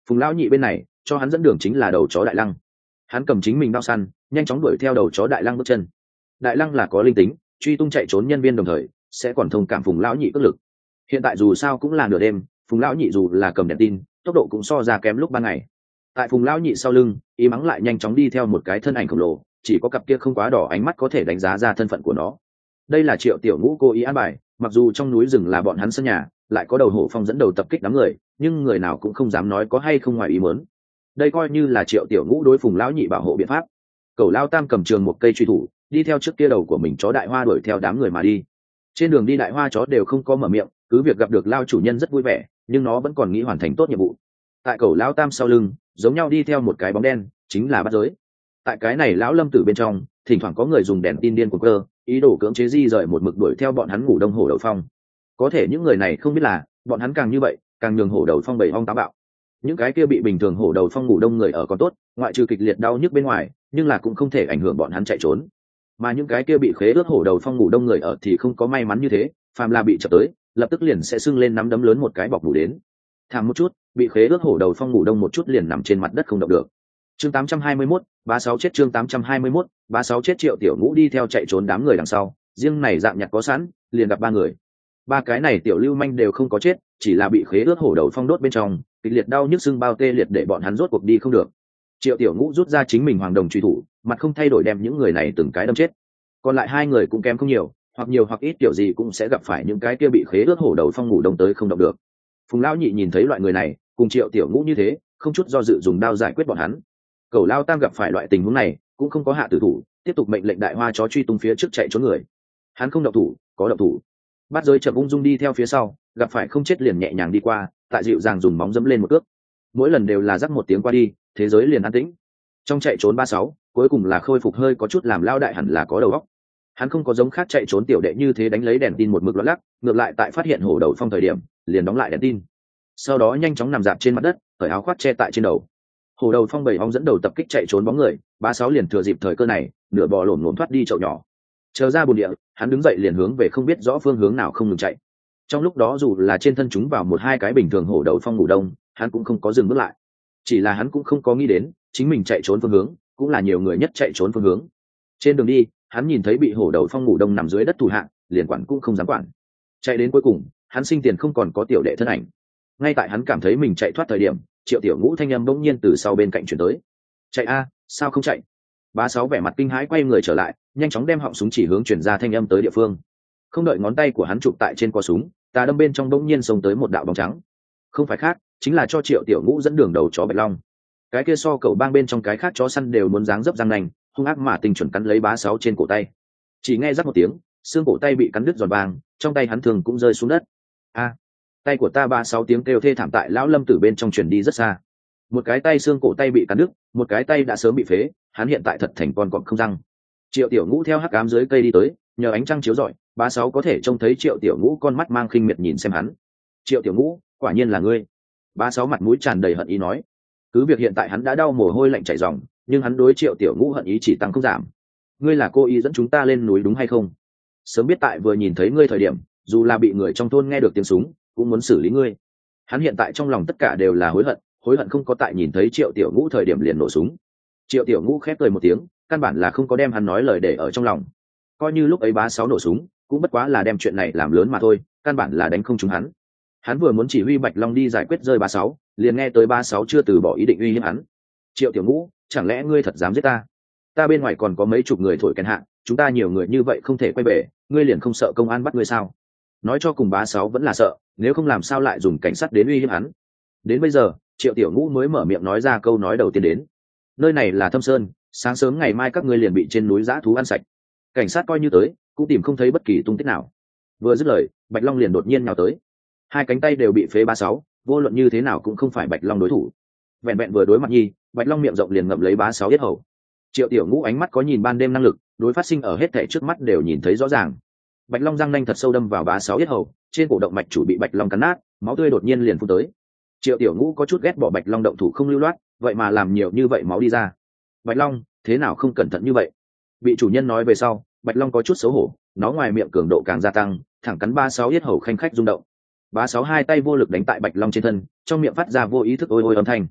Phùng lão nhị bên này cho hắn dẫn đường chính là đầu chó đại lăng. Hắn cầm chính mình đao săn nhanh chóng đuổi theo đầu chó đại lăng bước chân. Đại lăng là có linh tính, truy tung chạy trốn nhân viên đồng thời sẽ còn thông cảm Phùng lão nhị cước lực. Hiện tại dù sao cũng là nửa đêm, Phùng lão nhị dù là cầm đèn tin tốc độ cũng so ra kém lúc ban ngày. Tại Phùng lão nhị sau lưng ý mắng lại nhanh chóng đi theo một cái thân ảnh khổng lồ, chỉ có cặp kia không quá đỏ ánh mắt có thể đánh giá ra thân phận của nó. Đây là Triệu Tiểu Ngũ cố ý an bài, mặc dù trong núi rừng là bọn hắn sân nhà, lại có đầu hổ phong dẫn đầu tập kích đám người, nhưng người nào cũng không dám nói có hay không ngoài ý muốn. Đây coi như là Triệu Tiểu Ngũ đối Phùng lão nhị bảo hộ biện pháp. Cẩu Lao Tam cầm trường một cây truy thủ đi theo trước kia đầu của mình chó Đại Hoa đuổi theo đám người mà đi. Trên đường đi Đại Hoa chó đều không có mở miệng, cứ việc gặp được Lao chủ nhân rất vui vẻ, nhưng nó vẫn còn nghĩ hoàn thành tốt nhiệm vụ. Tại Cẩu Lao Tam sau lưng giống nhau đi theo một cái bóng đen, chính là Bát Giới. Tại cái này lão lâm tử bên trong thỉnh thoảng có người dùng đèn tin điên của cơ ý đồ cưỡng chế di rời một mực đuổi theo bọn hắn ngủ đông hổ đầu phong. Có thể những người này không biết là bọn hắn càng như vậy càng nhường hổ đầu phong bầy ong táo bạo. Những cái kia bị bình thường hổ đầu phong ngủ đông người ở còn tốt, ngoại trừ kịch liệt đau nhức bên ngoài, nhưng là cũng không thể ảnh hưởng bọn hắn chạy trốn. Mà những cái kia bị khế ướt hổ đầu phong ngủ đông người ở thì không có may mắn như thế, phàm là bị chập tới lập tức liền sẽ sưng lên nắm đấm lớn một cái bọc ngủ đến. Thảm một chút bị khế ướt hổ đầu phong ngủ đông một chút liền nằm trên mặt đất không động được. Chương tám trăm hai mươi mốt, ba sáu chết. Chương tám trăm hai mươi mốt, ba sáu chết. Triệu Tiểu Ngũ đi theo chạy trốn đám người đằng sau, riêng này dạng nhặt có sẵn liền gặp ba người. Ba cái này tiểu lưu manh đều không có chết, chỉ là bị khế ướt hổ đầu phong đốt bên trong, kịch liệt đau nhức sưng bao tê liệt để bọn hắn rốt cuộc đi không được. Triệu Tiểu Ngũ rút ra chính mình hoàng đồng truy thủ, mặt không thay đổi đem những người này từng cái đâm chết. Còn lại hai người cũng kém không nhiều, hoặc nhiều hoặc ít kiểu gì cũng sẽ gặp phải những cái kia bị khế ướt hổ đầu phong ngủ đông tới không động được. Phùng lão nhị nhìn thấy loại người này cùng Triệu Tiểu Ngũ như thế, không chút do dự dùng đao giải quyết bọn hắn. Cẩu Lao Tam gặp phải loại tình huống này cũng không có hạ tử thủ, tiếp tục mệnh lệnh Đại Hoa chó truy tung phía trước chạy trốn người. Hắn không động thủ, có động thủ. Bát Giới chậm ung dung đi theo phía sau, gặp phải không chết liền nhẹ nhàng đi qua, tại dịu dàng dùng móng dẫm lên một cước. Mỗi lần đều là rắc một tiếng qua đi, thế giới liền an tĩnh. Trong chạy trốn ba sáu, cuối cùng là khôi phục hơi có chút làm lao đại hẳn là có đầu óc. Hắn không có giống khác chạy trốn tiểu đệ như thế đánh lấy đèn tin một mực lót lắc, ngược lại tại phát hiện hổ đầu phong thời điểm, liền đóng lại đèn tin. Sau đó nhanh chóng nằm dạp trên mặt đất, cởi áo khoác che tại trên đầu. Hổ đầu phong bầy ong dẫn đầu tập kích chạy trốn bóng người, ba sáu liền thừa dịp thời cơ này, nửa bò lổn lổn thoát đi chậu nhỏ. Chờ ra bồn địa, hắn đứng dậy liền hướng về không biết rõ phương hướng nào không ngừng chạy. Trong lúc đó dù là trên thân chúng vào một hai cái bình thường hổ đầu phong ngủ đông, hắn cũng không có dừng bước lại. Chỉ là hắn cũng không có nghĩ đến, chính mình chạy trốn phương hướng, cũng là nhiều người nhất chạy trốn phương hướng. Trên đường đi, hắn nhìn thấy bị hổ đầu phong ngủ đông nằm dưới đất thủ hạ, liền quản cũng không dám quản. Chạy đến cuối cùng, hắn sinh tiền không còn có tiểu đệ thân ảnh. Ngay tại hắn cảm thấy mình chạy thoát thời điểm, Triệu Tiểu Ngũ thanh âm bỗng nhiên từ sau bên cạnh chuyển tới. Chạy a, sao không chạy? Bá Sáu vẻ mặt kinh hãi quay người trở lại, nhanh chóng đem họng súng chỉ hướng chuyển ra thanh âm tới địa phương. Không đợi ngón tay của hắn chụp tại trên cò súng, tà đâm bên trong bỗng nhiên xông tới một đạo bóng trắng. Không phải khác, chính là cho Triệu Tiểu Ngũ dẫn đường đầu chó Bạch Long. Cái kia so cậu bang bên trong cái khác chó săn đều muốn dáng dấp răng nành, hung ác mà tình chuẩn cắn lấy Bá Sáu trên cổ tay. Chỉ nghe rắc một tiếng, xương cổ tay bị cắn đứt giòn vàng, trong tay hắn thường cũng rơi xuống đất. A, tay của ta. Ba sáu tiếng kêu thê thảm tại lão lâm tử bên trong truyền đi rất xa. Một cái tay xương cổ tay bị cắn đứt, một cái tay đã sớm bị phế, hắn hiện tại thật thành con cọp không răng. Triệu Tiểu Ngũ theo hắc ám dưới cây đi tới, nhờ ánh trăng chiếu rọi, Bá Sáu có thể trông thấy Triệu Tiểu Ngũ con mắt mang khinh miệt nhìn xem hắn. Triệu Tiểu Ngũ, quả nhiên là ngươi. Bá Sáu mặt mũi tràn đầy hận ý nói. Cứ việc hiện tại hắn đã đau mồ hôi lạnh chảy ròng, nhưng hắn đối Triệu Tiểu Ngũ hận ý chỉ tăng không giảm. Ngươi là cô ý dẫn chúng ta lên núi đúng hay không? Sớm biết tại vừa nhìn thấy ngươi thời điểm, dù là bị người trong thôn nghe được tiếng súng, cũng muốn xử lý ngươi. Hắn hiện tại trong lòng tất cả đều là hối hận, hối hận không có tại nhìn thấy Triệu Tiểu Ngũ thời điểm liền nổ súng. Triệu Tiểu Ngũ khép cười một tiếng, căn bản là không có đem hắn nói lời để ở trong lòng. Coi như lúc ấy Bá Sáu nổ súng, cũng bất quá là đem chuyện này làm lớn mà thôi, căn bản là đánh không trúng hắn. Hắn vừa muốn chỉ huy Bạch Long đi giải quyết rơi Bá Sáu, liền nghe tới Bá Sáu chưa từ bỏ ý định uy hiếp hắn. Triệu Tiểu Ngũ, chẳng lẽ ngươi thật dám giết ta? Ta bên ngoài còn có mấy chục người thổi kèn hạ, chúng ta nhiều người như vậy không thể quay về, ngươi liền không sợ công an bắt ngươi sao? Nói cho cùng Bá Sáu vẫn là sợ, nếu không làm sao lại dùng cảnh sát đến uy hiếp hắn. Đến bây giờ, Triệu Tiểu Ngũ mới mở miệng nói ra câu nói đầu tiên đến. Nơi này là Thâm Sơn, sáng sớm ngày mai các ngươi liền bị trên núi dã thú ăn sạch. Cảnh sát coi như tới, cũng tìm không thấy bất kỳ tung tích nào. Vừa dứt lời, Bạch Long liền đột nhiên nhào tới. Hai cánh tay đều bị phế Bá Sáu, vô luận như thế nào cũng không phải Bạch Long đối thủ. Vẹn vẹn vừa đối mặt nhi, Bạch Long miệng rộng liền ngậm lấy Bá Sáu yết hầu. Triệu Tiểu Ngũ ánh mắt có nhìn ban đêm năng lực, đối phát sinh ở hết thảy trước mắt đều nhìn thấy rõ ràng. Bạch Long răng nanh thật sâu đâm vào Bá Sáu yết hầu, trên cổ động mạch chủ bị Bạch Long cắn nát, máu tươi đột nhiên liền phun tới. Triệu Tiểu Ngũ có chút ghét bỏ Bạch Long động thủ không lưu loát, vậy mà làm nhiều như vậy máu đi ra. Bạch Long, thế nào không cẩn thận như vậy? Bị chủ nhân nói về sau, Bạch Long có chút xấu hổ, nó ngoài miệng cường độ càng gia tăng, thẳng cắn Bá Sáu yết hầu khanh khách rung động. Bá Sáu hai tay vô lực đánh tại Bạch Long trên thân, trong miệng phát ra vô ý thức ôi ôi âm thanh.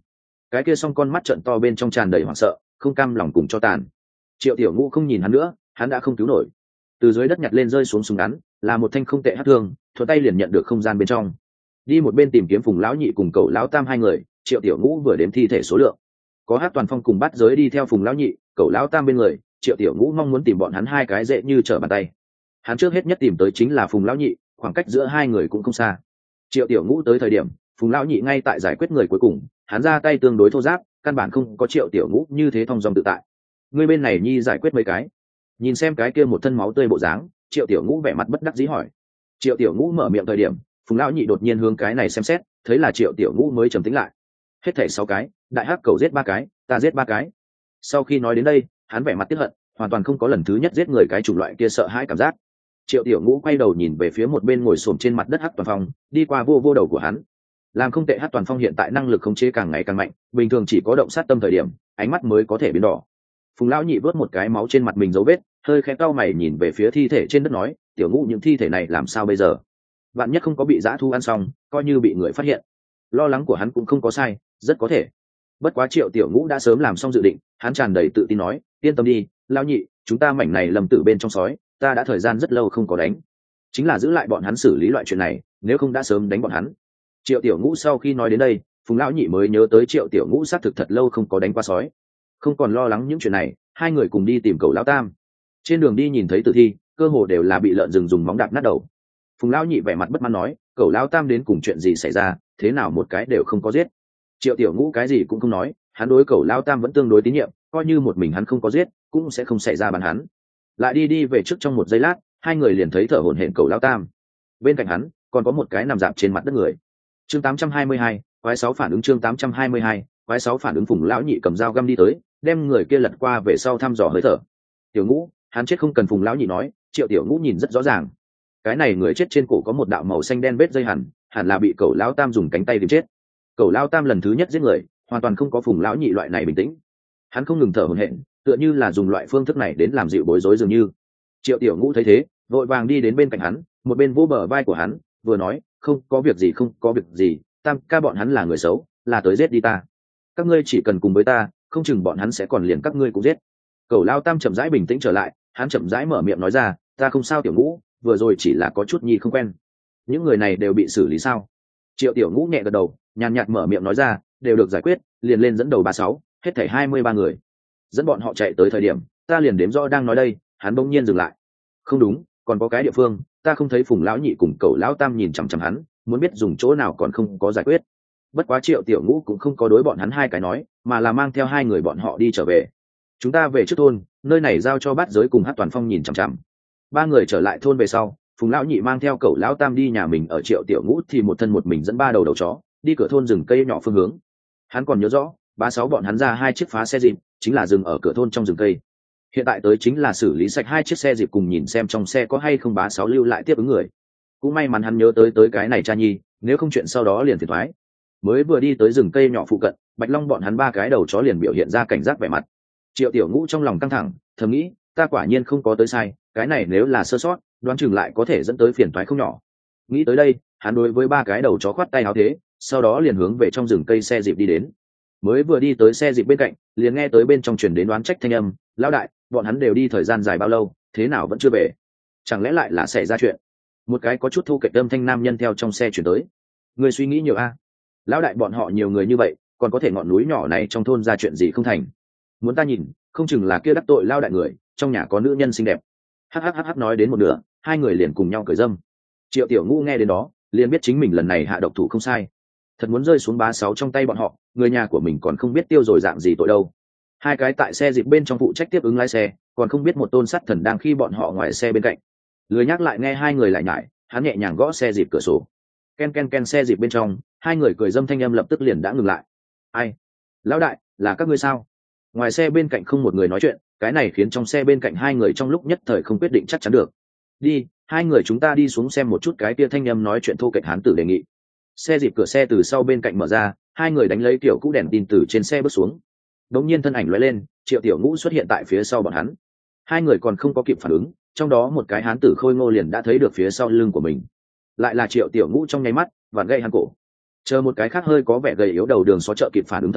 cái kia song con mắt trợn to bên trong tràn đầy hoảng sợ, không cam lòng cùng cho tàn. Triệu Tiểu Ngũ không nhìn hắn nữa, hắn đã không cứu nổi. Từ dưới đất nhặt lên rơi xuống súng ngắn, là một thanh không tệ hắc thương, thuận tay liền nhận được không gian bên trong. Đi một bên tìm kiếm Phùng lão nhị cùng Cẩu lão tam hai người, Triệu Tiểu Ngũ vừa đếm thi thể số lượng. Có Hắc Toàn Phong cùng Bát Giới đi theo Phùng lão nhị, Cẩu lão tam bên người, Triệu Tiểu Ngũ mong muốn tìm bọn hắn hai cái dễ như trở bàn tay. Hắn trước hết nhất tìm tới chính là Phùng lão nhị, khoảng cách giữa hai người cũng không xa. Triệu Tiểu Ngũ tới thời điểm, Phùng lão nhị ngay tại giải quyết người cuối cùng, hắn ra tay tương đối thô ráp, căn bản không có Triệu Tiểu Ngũ như thế thong dong tự tại. Người bên này nhi giải quyết mấy cái. Nhìn xem cái kia một thân máu tươi bộ dáng, Triệu Tiểu Ngũ vẻ mặt bất đắc dĩ hỏi. Triệu Tiểu Ngũ mở miệng thời điểm, Phùng lão nhị đột nhiên hướng cái này xem xét, thấy là Triệu Tiểu Ngũ mới trầm tĩnh lại. Hết thảy sáu cái, đại hắc cầu giết ba cái, ta giết ba cái. Sau khi nói đến đây, hắn vẻ mặt tiếc hận, hoàn toàn không có lần thứ nhất giết người cái chủng loại kia sợ hãi cảm giác. Triệu Tiểu Ngũ quay đầu nhìn về phía một bên ngồi xổm trên mặt đất Hắc Toàn Phong, đi qua vô vô đầu của hắn. Làm không tệ, Hắc Toàn Phong hiện tại năng lực khống chế càng ngày càng mạnh, bình thường chỉ có động sát tâm thời điểm, ánh mắt mới có thể biến đỏ. Phùng lão nhị vớt một cái máu trên mặt mình dấu vết, hơi khẽ cau mày nhìn về phía thi thể trên đất nói, Tiểu Ngũ những thi thể này làm sao bây giờ? Vạn nhất không có bị dã thu ăn xong, coi như bị người phát hiện. Lo lắng của hắn cũng không có sai, rất có thể. Bất quá Triệu Tiểu Ngũ đã sớm làm xong dự định, hắn tràn đầy tự tin nói, yên tâm đi, lão nhị, chúng ta mảnh này lầm tử bên trong sói, ta đã thời gian rất lâu không có đánh, chính là giữ lại bọn hắn xử lý loại chuyện này, nếu không đã sớm đánh bọn hắn. Triệu Tiểu Ngũ sau khi nói đến đây, Phùng lão nhị mới nhớ tới Triệu Tiểu Ngũ xác thực thật lâu không có đánh qua sói, không còn lo lắng những chuyện này, hai người cùng đi tìm Cẩu lão tam. Trên đường đi nhìn thấy tử thi, cơ hồ đều là bị lợn rừng dùng móng đạp nát đầu. Phùng lão nhị vẻ mặt bất mãn nói, Cẩu lão tam đến cùng chuyện gì xảy ra, thế nào một cái đều không có giết. Triệu Tiểu Ngũ cái gì cũng không nói, hắn đối Cẩu lão tam vẫn tương đối tín nhiệm, coi như một mình hắn không có giết, cũng sẽ không xảy ra bắn hắn. Lại đi đi về trước trong một giây lát, hai người liền thấy thở hổn hển Cẩu lão tam. Bên cạnh hắn còn có một cái nằm dạp trên mặt đất người. Chương tám trăm hai mươi hai, quái sáu phản ứng. Chương tám trăm hai mươi hai, quái sáu phản ứng. Phùng lão nhị cầm dao găm đi tới, đem người kia lật qua về sau thăm dò hơi thở. Tiểu Ngũ, hắn chết không cần Phùng lão nhị nói, Triệu Tiểu Ngũ nhìn rất rõ ràng. Cái này người chết trên cổ có một đạo màu xanh đen vết dây hằn, hẳn là bị Cẩu lão tam dùng cánh tay tìm chết. Cẩu lão tam lần thứ nhất giết người, hoàn toàn không có Phùng lão nhị loại này bình tĩnh. Hắn không ngừng thở hổn hển, tựa như là dùng loại phương thức này đến làm dịu bối rối dường như. Triệu Tiểu Ngũ thấy thế, vội vàng đi đến bên cạnh hắn, một bên vỗ bờ vai của hắn, vừa nói, không có việc gì, không có việc gì, tam ca bọn hắn là người xấu, là tới giết đi ta. Các ngươi chỉ cần cùng với ta, không chừng bọn hắn sẽ còn liền các ngươi cũng giết. Cẩu lão tam chậm rãi bình tĩnh trở lại, hắn chậm rãi mở miệng nói ra, ta không sao Tiểu Ngũ, vừa rồi chỉ là có chút nhi không quen. Những người này đều bị xử lý sao? Triệu Tiểu Ngũ nhẹ gật đầu, nhàn nhạt mở miệng nói ra, đều được giải quyết, liền lên dẫn đầu ba sáu, hết thảy hai mươi ba người. Dẫn bọn họ chạy tới thời điểm, ta liền đếm rõ đang nói đây, hắn bỗng nhiên dừng lại. Không đúng, còn có cái địa phương, ta không thấy Phùng lão nhị cùng Cẩu lão tam nhìn chằm chằm hắn, muốn biết dùng chỗ nào còn không có giải quyết. Bất quá Triệu Tiểu Ngũ cũng không có đối bọn hắn hai cái nói, mà là mang theo hai người bọn họ đi trở về. Chúng ta về trước thôn, nơi này giao cho Bát Giới cùng Hắc Toàn Phong nhìn chằm chằm. Ba người trở lại thôn về sau, Phùng lão nhị mang theo Cẩu lão tam đi nhà mình ở Triệu Tiểu Ngũ thì một thân một mình dẫn ba đầu đầu chó, đi cửa thôn rừng cây nhỏ phương hướng. Hắn còn nhớ rõ, ba sáu bọn hắn ra hai chiếc phá xe dịp, chính là dừng ở cửa thôn trong rừng cây. Hiện tại tới chính là xử lý sạch hai chiếc xe dịp cùng nhìn xem trong xe có hay không bá sáu lưu lại tiếp ứng người. Cũng may mắn hắn nhớ tới tới cái này cha nhi, nếu không chuyện sau đó liền phiền thoái. Mới vừa đi tới rừng cây nhỏ phụ cận, Bạch Long bọn hắn ba cái đầu chó liền biểu hiện ra cảnh giác vẻ mặt. Triệu Tiểu Ngũ trong lòng căng thẳng, thầm nghĩ, ta quả nhiên không có tới sai, cái này nếu là sơ sót, đoán chừng lại có thể dẫn tới phiền toái không nhỏ. Nghĩ tới đây, hắn đối với ba cái đầu chó khoát tay áo thế, sau đó liền hướng về trong rừng cây xe dịp đi đến. Mới vừa đi tới xe dịp bên cạnh, liền nghe tới bên trong truyền đến đoán trách thanh âm, lão đại, bọn hắn đều đi thời gian dài bao lâu, thế nào vẫn chưa về? Chẳng lẽ lại là xảy ra chuyện? Một cái có chút thu kệch âm thanh nam nhân theo trong xe chuyển tới. Người suy nghĩ nhiều a? Lão đại bọn họ nhiều người như vậy, còn có thể ngọn núi nhỏ này trong thôn ra chuyện gì không thành? Muốn ta nhìn, không chừng là kia đắc tội lao đại người, trong nhà có nữ nhân xinh đẹp. Hắc nói đến một nửa, hai người liền cùng nhau cười dâm. Triệu Tiểu Ngũ nghe đến đó, liền biết chính mình lần này hạ độc thủ không sai. Thật muốn rơi xuống bá sáu trong tay bọn họ, người nhà của mình còn không biết tiêu rồi dạng gì tội đâu. Hai cái tại xe dịp bên trong phụ trách tiếp ứng lái xe, còn không biết một tôn sắt thần đang khi bọn họ ngoài xe bên cạnh. Lười nhắc lại nghe hai người lại nhải, hắn nhẹ nhàng gõ xe dịp cửa sổ. Ken ken ken xe dịp bên trong, hai người cười dâm thanh âm lập tức liền đã ngừng lại. Ai? Lão đại, là các ngươi sao? Ngoài xe bên cạnh không một người nói chuyện, cái này khiến trong xe bên cạnh hai người trong lúc nhất thời không quyết định chắc chắn được. Đi, hai người chúng ta đi xuống xem một chút cái kia thanh âm nói chuyện thô kệch hán tử đề nghị. Xe dịp cửa xe từ sau bên cạnh mở ra, hai người đánh lấy kiểu cũ đèn tin từ trên xe bước xuống. Đột nhiên thân ảnh lóe lên, Triệu Tiểu Ngũ xuất hiện tại phía sau bọn hắn. Hai người còn không có kịp phản ứng, trong đó một cái hán tử khôi ngô liền đã thấy được phía sau lưng của mình. Lại là Triệu Tiểu Ngũ trong nháy mắt, vặn gậy hắn cổ. Chờ một cái khác hơi có vẻ gầy yếu đầu đường xó chợ kịp phản ứng thời điểm,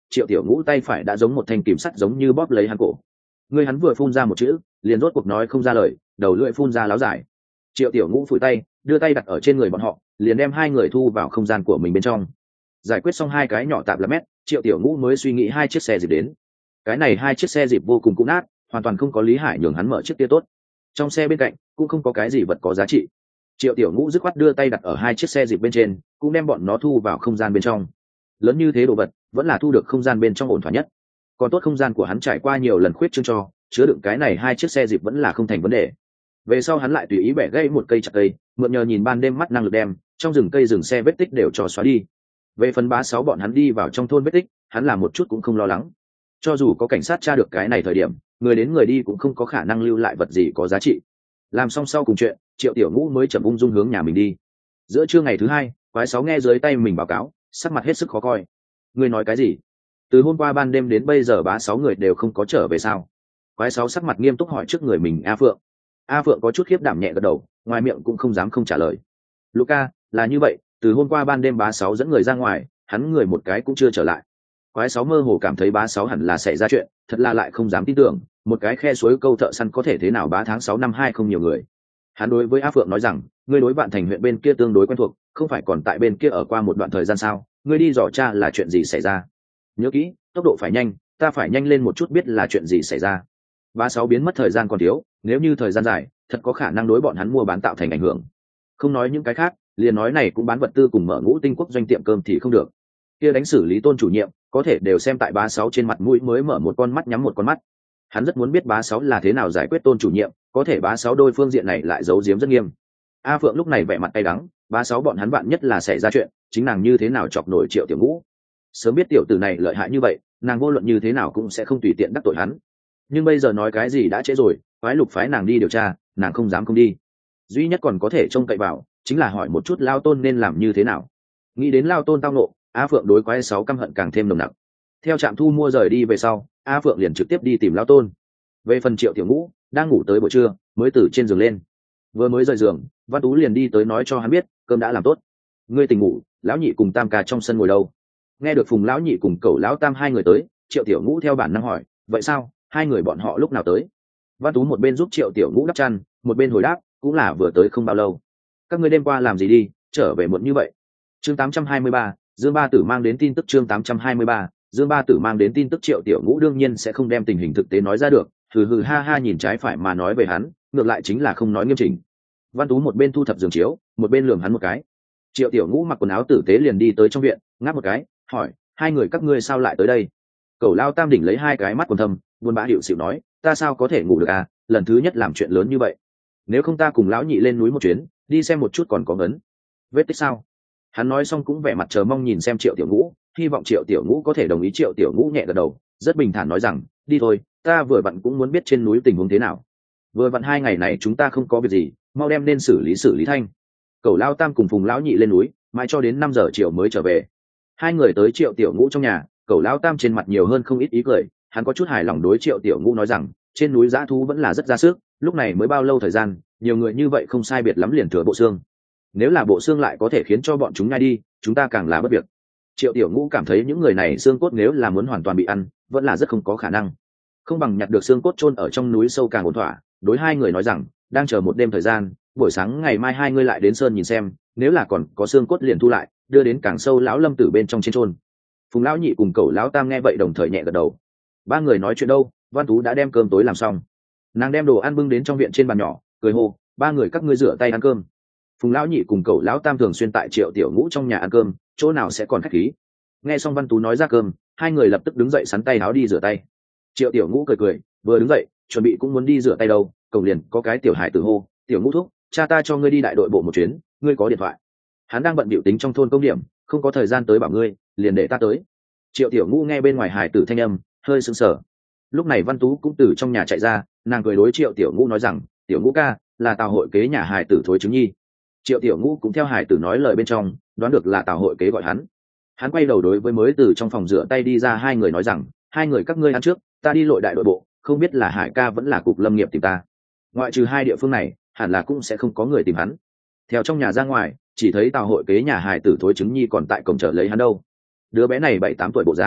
Triệu Tiểu Ngũ tay phải đã giống một thanh kìm sắt giống như bóp lấy hắn cổ. Người hắn vừa phun ra một chữ, liền rốt cuộc nói không ra lời, đầu lưỡi phun ra láo dài. Triệu Tiểu Ngũ phủi tay, đưa tay đặt ở trên người bọn họ, liền đem hai người thu vào không gian của mình bên trong. Giải quyết xong hai cái nhỏ tạp là mét, Triệu Tiểu Ngũ mới suy nghĩ hai chiếc xe dịp đến. Cái này hai chiếc xe dịp vô cùng cũ nát, hoàn toàn không có Lý Hải nhường hắn mở chiếc kia tốt. Trong xe bên cạnh cũng không có cái gì vật có giá trị. Triệu Tiểu Ngũ dứt khoát đưa tay đặt ở hai chiếc xe dịp bên trên, cũng đem bọn nó thu vào không gian bên trong. Lớn như thế đồ vật, vẫn là thu được không gian bên trong ổn thỏa nhất. Còn tốt không gian của hắn trải qua nhiều lần khuyết trương cho, chứa đựng cái này hai chiếc xe dịp vẫn là không thành vấn đề. Về sau hắn lại tùy ý bẻ gãy một cây chặt cây, mượn nhờ nhìn ban đêm mắt năng lực đem trong rừng cây rừng xe vết tích đều cho xóa đi. Về phần bá sáu bọn hắn đi vào trong thôn vết tích, hắn làm một chút cũng không lo lắng. Cho dù có cảnh sát tra được cái này thời điểm, người đến người đi cũng không có khả năng lưu lại vật gì có giá trị. Làm xong sau cùng chuyện, Triệu Tiểu Ngũ mới chậm ung dung hướng nhà mình đi. Giữa trưa ngày thứ hai, quái sáu nghe dưới tay mình báo cáo, sắc mặt hết sức khó coi. Ngươi nói cái gì? Từ hôm qua ban đêm đến bây giờ bá sáu người đều không có trở về sao? Quái sáu sắc mặt nghiêm túc hỏi trước người mình A Phượng. A Phượng có chút khiếp đảm nhẹ gật đầu, ngoài miệng cũng không dám không trả lời. Luca, là như vậy, từ hôm qua ban đêm bá sáu dẫn người ra ngoài, hắn người một cái cũng chưa trở lại. Quái sáu mơ hồ cảm thấy bá sáu hẳn là xảy ra chuyện, thật là lại không dám tin tưởng, một cái khe suối câu thợ săn có thể thế nào bá tháng sáu năm hai không nhiều người. Hắn đối với A Phượng nói rằng, ngươi đối bạn thành huyện bên kia tương đối quen thuộc, không phải còn tại bên kia ở qua một đoạn thời gian sao, ngươi đi dò tra là chuyện gì xảy ra. Nhớ kỹ, tốc độ phải nhanh, ta phải nhanh lên một chút biết là chuyện gì xảy ra. Bá sáu biến mất thời gian còn thiếu, nếu như thời gian dài, thật có khả năng đối bọn hắn mua bán tạo thành ảnh hưởng. Không nói những cái khác, liền nói này cũng bán vật tư cùng mở Ngũ Tinh Quốc doanh tiệm cơm thì không được. Kia đánh xử lý Tôn chủ nhiệm, có thể đều xem tại bá sáu trên mặt mũi mới mở một con mắt nhắm một con mắt. Hắn rất muốn biết bá sáu là thế nào giải quyết Tôn chủ nhiệm, có thể bá sáu đôi phương diện này lại giấu giếm rất nghiêm. A Phượng lúc này vẻ mặt cay đắng, bá sáu bọn hắn bạn nhất là xảy ra chuyện, chính nàng như thế nào chọc nổi Triệu Tiểu Ngũ. Sớm biết tiểu tử này lợi hại như vậy, nàng vô luận như thế nào cũng sẽ không tùy tiện đắc tội hắn. Nhưng bây giờ nói cái gì đã trễ rồi, phái Lục phái nàng đi điều tra, nàng không dám không đi. Duy nhất còn có thể trông cậy vào, chính là hỏi một chút Lao Tôn nên làm như thế nào. Nghĩ đến Lao Tôn tao nộ, A Phượng đối quái sáu căm hận càng thêm nồng nặc. Theo trạm thu mua rời đi về sau, A Phượng liền trực tiếp đi tìm Lao Tôn. Về phần Triệu Tiểu Ngũ, đang ngủ tới buổi trưa, mới từ trên giường lên. Vừa mới rời giường, Văn Tú liền đi tới nói cho hắn biết, cơm đã làm tốt. Ngươi tỉnh ngủ, lão nhị cùng Tam ca trong sân ngồi đâu? Nghe được Phùng lão nhị cùng Cẩu lão Tam hai người tới, Triệu Tiểu Ngũ theo bản năng hỏi, vậy sao, hai người bọn họ lúc nào tới? Văn Tú một bên giúp Triệu Tiểu Ngũ đắp chăn, một bên hồi đáp, cũng là vừa tới không bao lâu. Các ngươi đêm qua làm gì đi, trở về muộn như vậy? Chương tám trăm hai mươi ba, Dương Ba Tử mang đến tin tức. Chương tám trăm hai mươi ba, Dương Ba Tử mang đến tin tức. Triệu Tiểu Ngũ đương nhiên sẽ không đem tình hình thực tế nói ra được, hừ hừ ha ha nhìn trái phải mà nói về hắn, ngược lại chính là không nói nghiêm chỉnh. Văn Tú một bên thu thập giường chiếu, một bên lườm hắn một cái. Triệu Tiểu Ngũ mặc quần áo tử tế liền đi tới trong viện, ngáp một cái, hỏi, hai người các ngươi sao lại tới đây? Cẩu lao Tam đỉnh lấy hai cái mắt quần thâm, buồn bã hiệu xịu nói, ta sao có thể ngủ được à, lần thứ nhất làm chuyện lớn như vậy. Nếu không ta cùng lão nhị lên núi một chuyến, đi xem một chút còn có ngấn vết tích sao? Hắn nói xong cũng vẻ mặt chờ mong nhìn xem Triệu Tiểu Ngũ, hy vọng Triệu Tiểu Ngũ có thể đồng ý. Triệu Tiểu Ngũ nhẹ gật đầu, rất bình thản nói rằng, đi thôi, ta vừa vặn cũng muốn biết trên núi tình huống thế nào. Vừa vặn hai ngày này chúng ta không có việc gì, mau đem nên xử lý xử lý thanh. Cẩu lao Tam cùng Phùng lão nhị lên núi, mãi cho đến năm giờ chiều mới trở về. Hai người tới Triệu Tiểu Ngũ trong nhà, Cẩu lao Tam trên mặt nhiều hơn không ít ý cười, hắn có chút hài lòng đối Triệu Tiểu Ngũ nói rằng, trên núi dã thú vẫn là rất ra sức, lúc này mới bao lâu thời gian, nhiều người như vậy không sai biệt lắm liền thừa bộ xương. Nếu là bộ xương lại có thể khiến cho bọn chúng nhai đi, chúng ta càng là bất việc. Triệu Tiểu Ngũ cảm thấy những người này xương cốt nếu là muốn hoàn toàn bị ăn, vẫn là rất không có khả năng. Không bằng nhặt được xương cốt chôn ở trong núi sâu càng ổn thỏa. Đối hai người nói rằng, đang chờ một đêm thời gian, buổi sáng ngày mai hai người lại đến sơn nhìn xem, nếu là còn có xương cốt liền thu lại, đưa đến càng sâu lão lâm tử bên trong trên chôn. Phùng lão nhị cùng Cẩu lão Tam nghe vậy đồng thời nhẹ gật đầu. Ba người nói chuyện đâu, Văn Tú đã đem cơm tối làm xong. Nàng đem đồ ăn bưng đến trong viện trên bàn nhỏ, cười hô, ba người các ngươi rửa tay ăn cơm. Phùng lão nhị cùng Cẩu lão Tam thường xuyên tại Triệu Tiểu Ngũ trong nhà ăn cơm, chỗ nào sẽ còn khách khí. Nghe xong Văn Tú nói ra cơm, hai người lập tức đứng dậy sắn tay áo đi rửa tay. Triệu Tiểu Ngũ cười cười, vừa đứng dậy, chuẩn bị cũng muốn đi rửa tay đâu, cổng liền có cái tiểu hải tử hô, Tiểu Ngũ thúc, cha ta cho ngươi đi đại đội bộ một chuyến, ngươi có điện thoại. Hắn đang bận bịu tính trong thôn công điểm, không có thời gian tới bảo ngươi, liền để ta tới. Triệu Tiểu Ngũ nghe bên ngoài hải tử thanh âm, hơi sững sờ. Lúc này Văn Tú cũng từ trong nhà chạy ra, nàng cười đối Triệu Tiểu Ngũ nói rằng, Tiểu Ngũ ca, là Tào hội kế nhà hải tử Thối Chứng Nhi. Triệu Tiểu Ngũ cũng theo hải tử nói lời bên trong, đoán được là Tào hội kế gọi hắn. Hắn quay đầu đối với mới từ trong phòng rửa tay đi ra hai người nói rằng, hai người các ngươi ăn trước, ta đi lội đại đội bộ, không biết là Hải ca vẫn là cục lâm nghiệp tìm ta. Ngoại trừ hai địa phương này, hẳn là cũng sẽ không có người tìm hắn. Theo trong nhà ra ngoài, chỉ thấy Tào hội kế nhà hải tử Thối Chứng Nhi còn tại cổng chờ lấy hắn đâu. Đứa bé này bảy tám tuổi bộ dáng,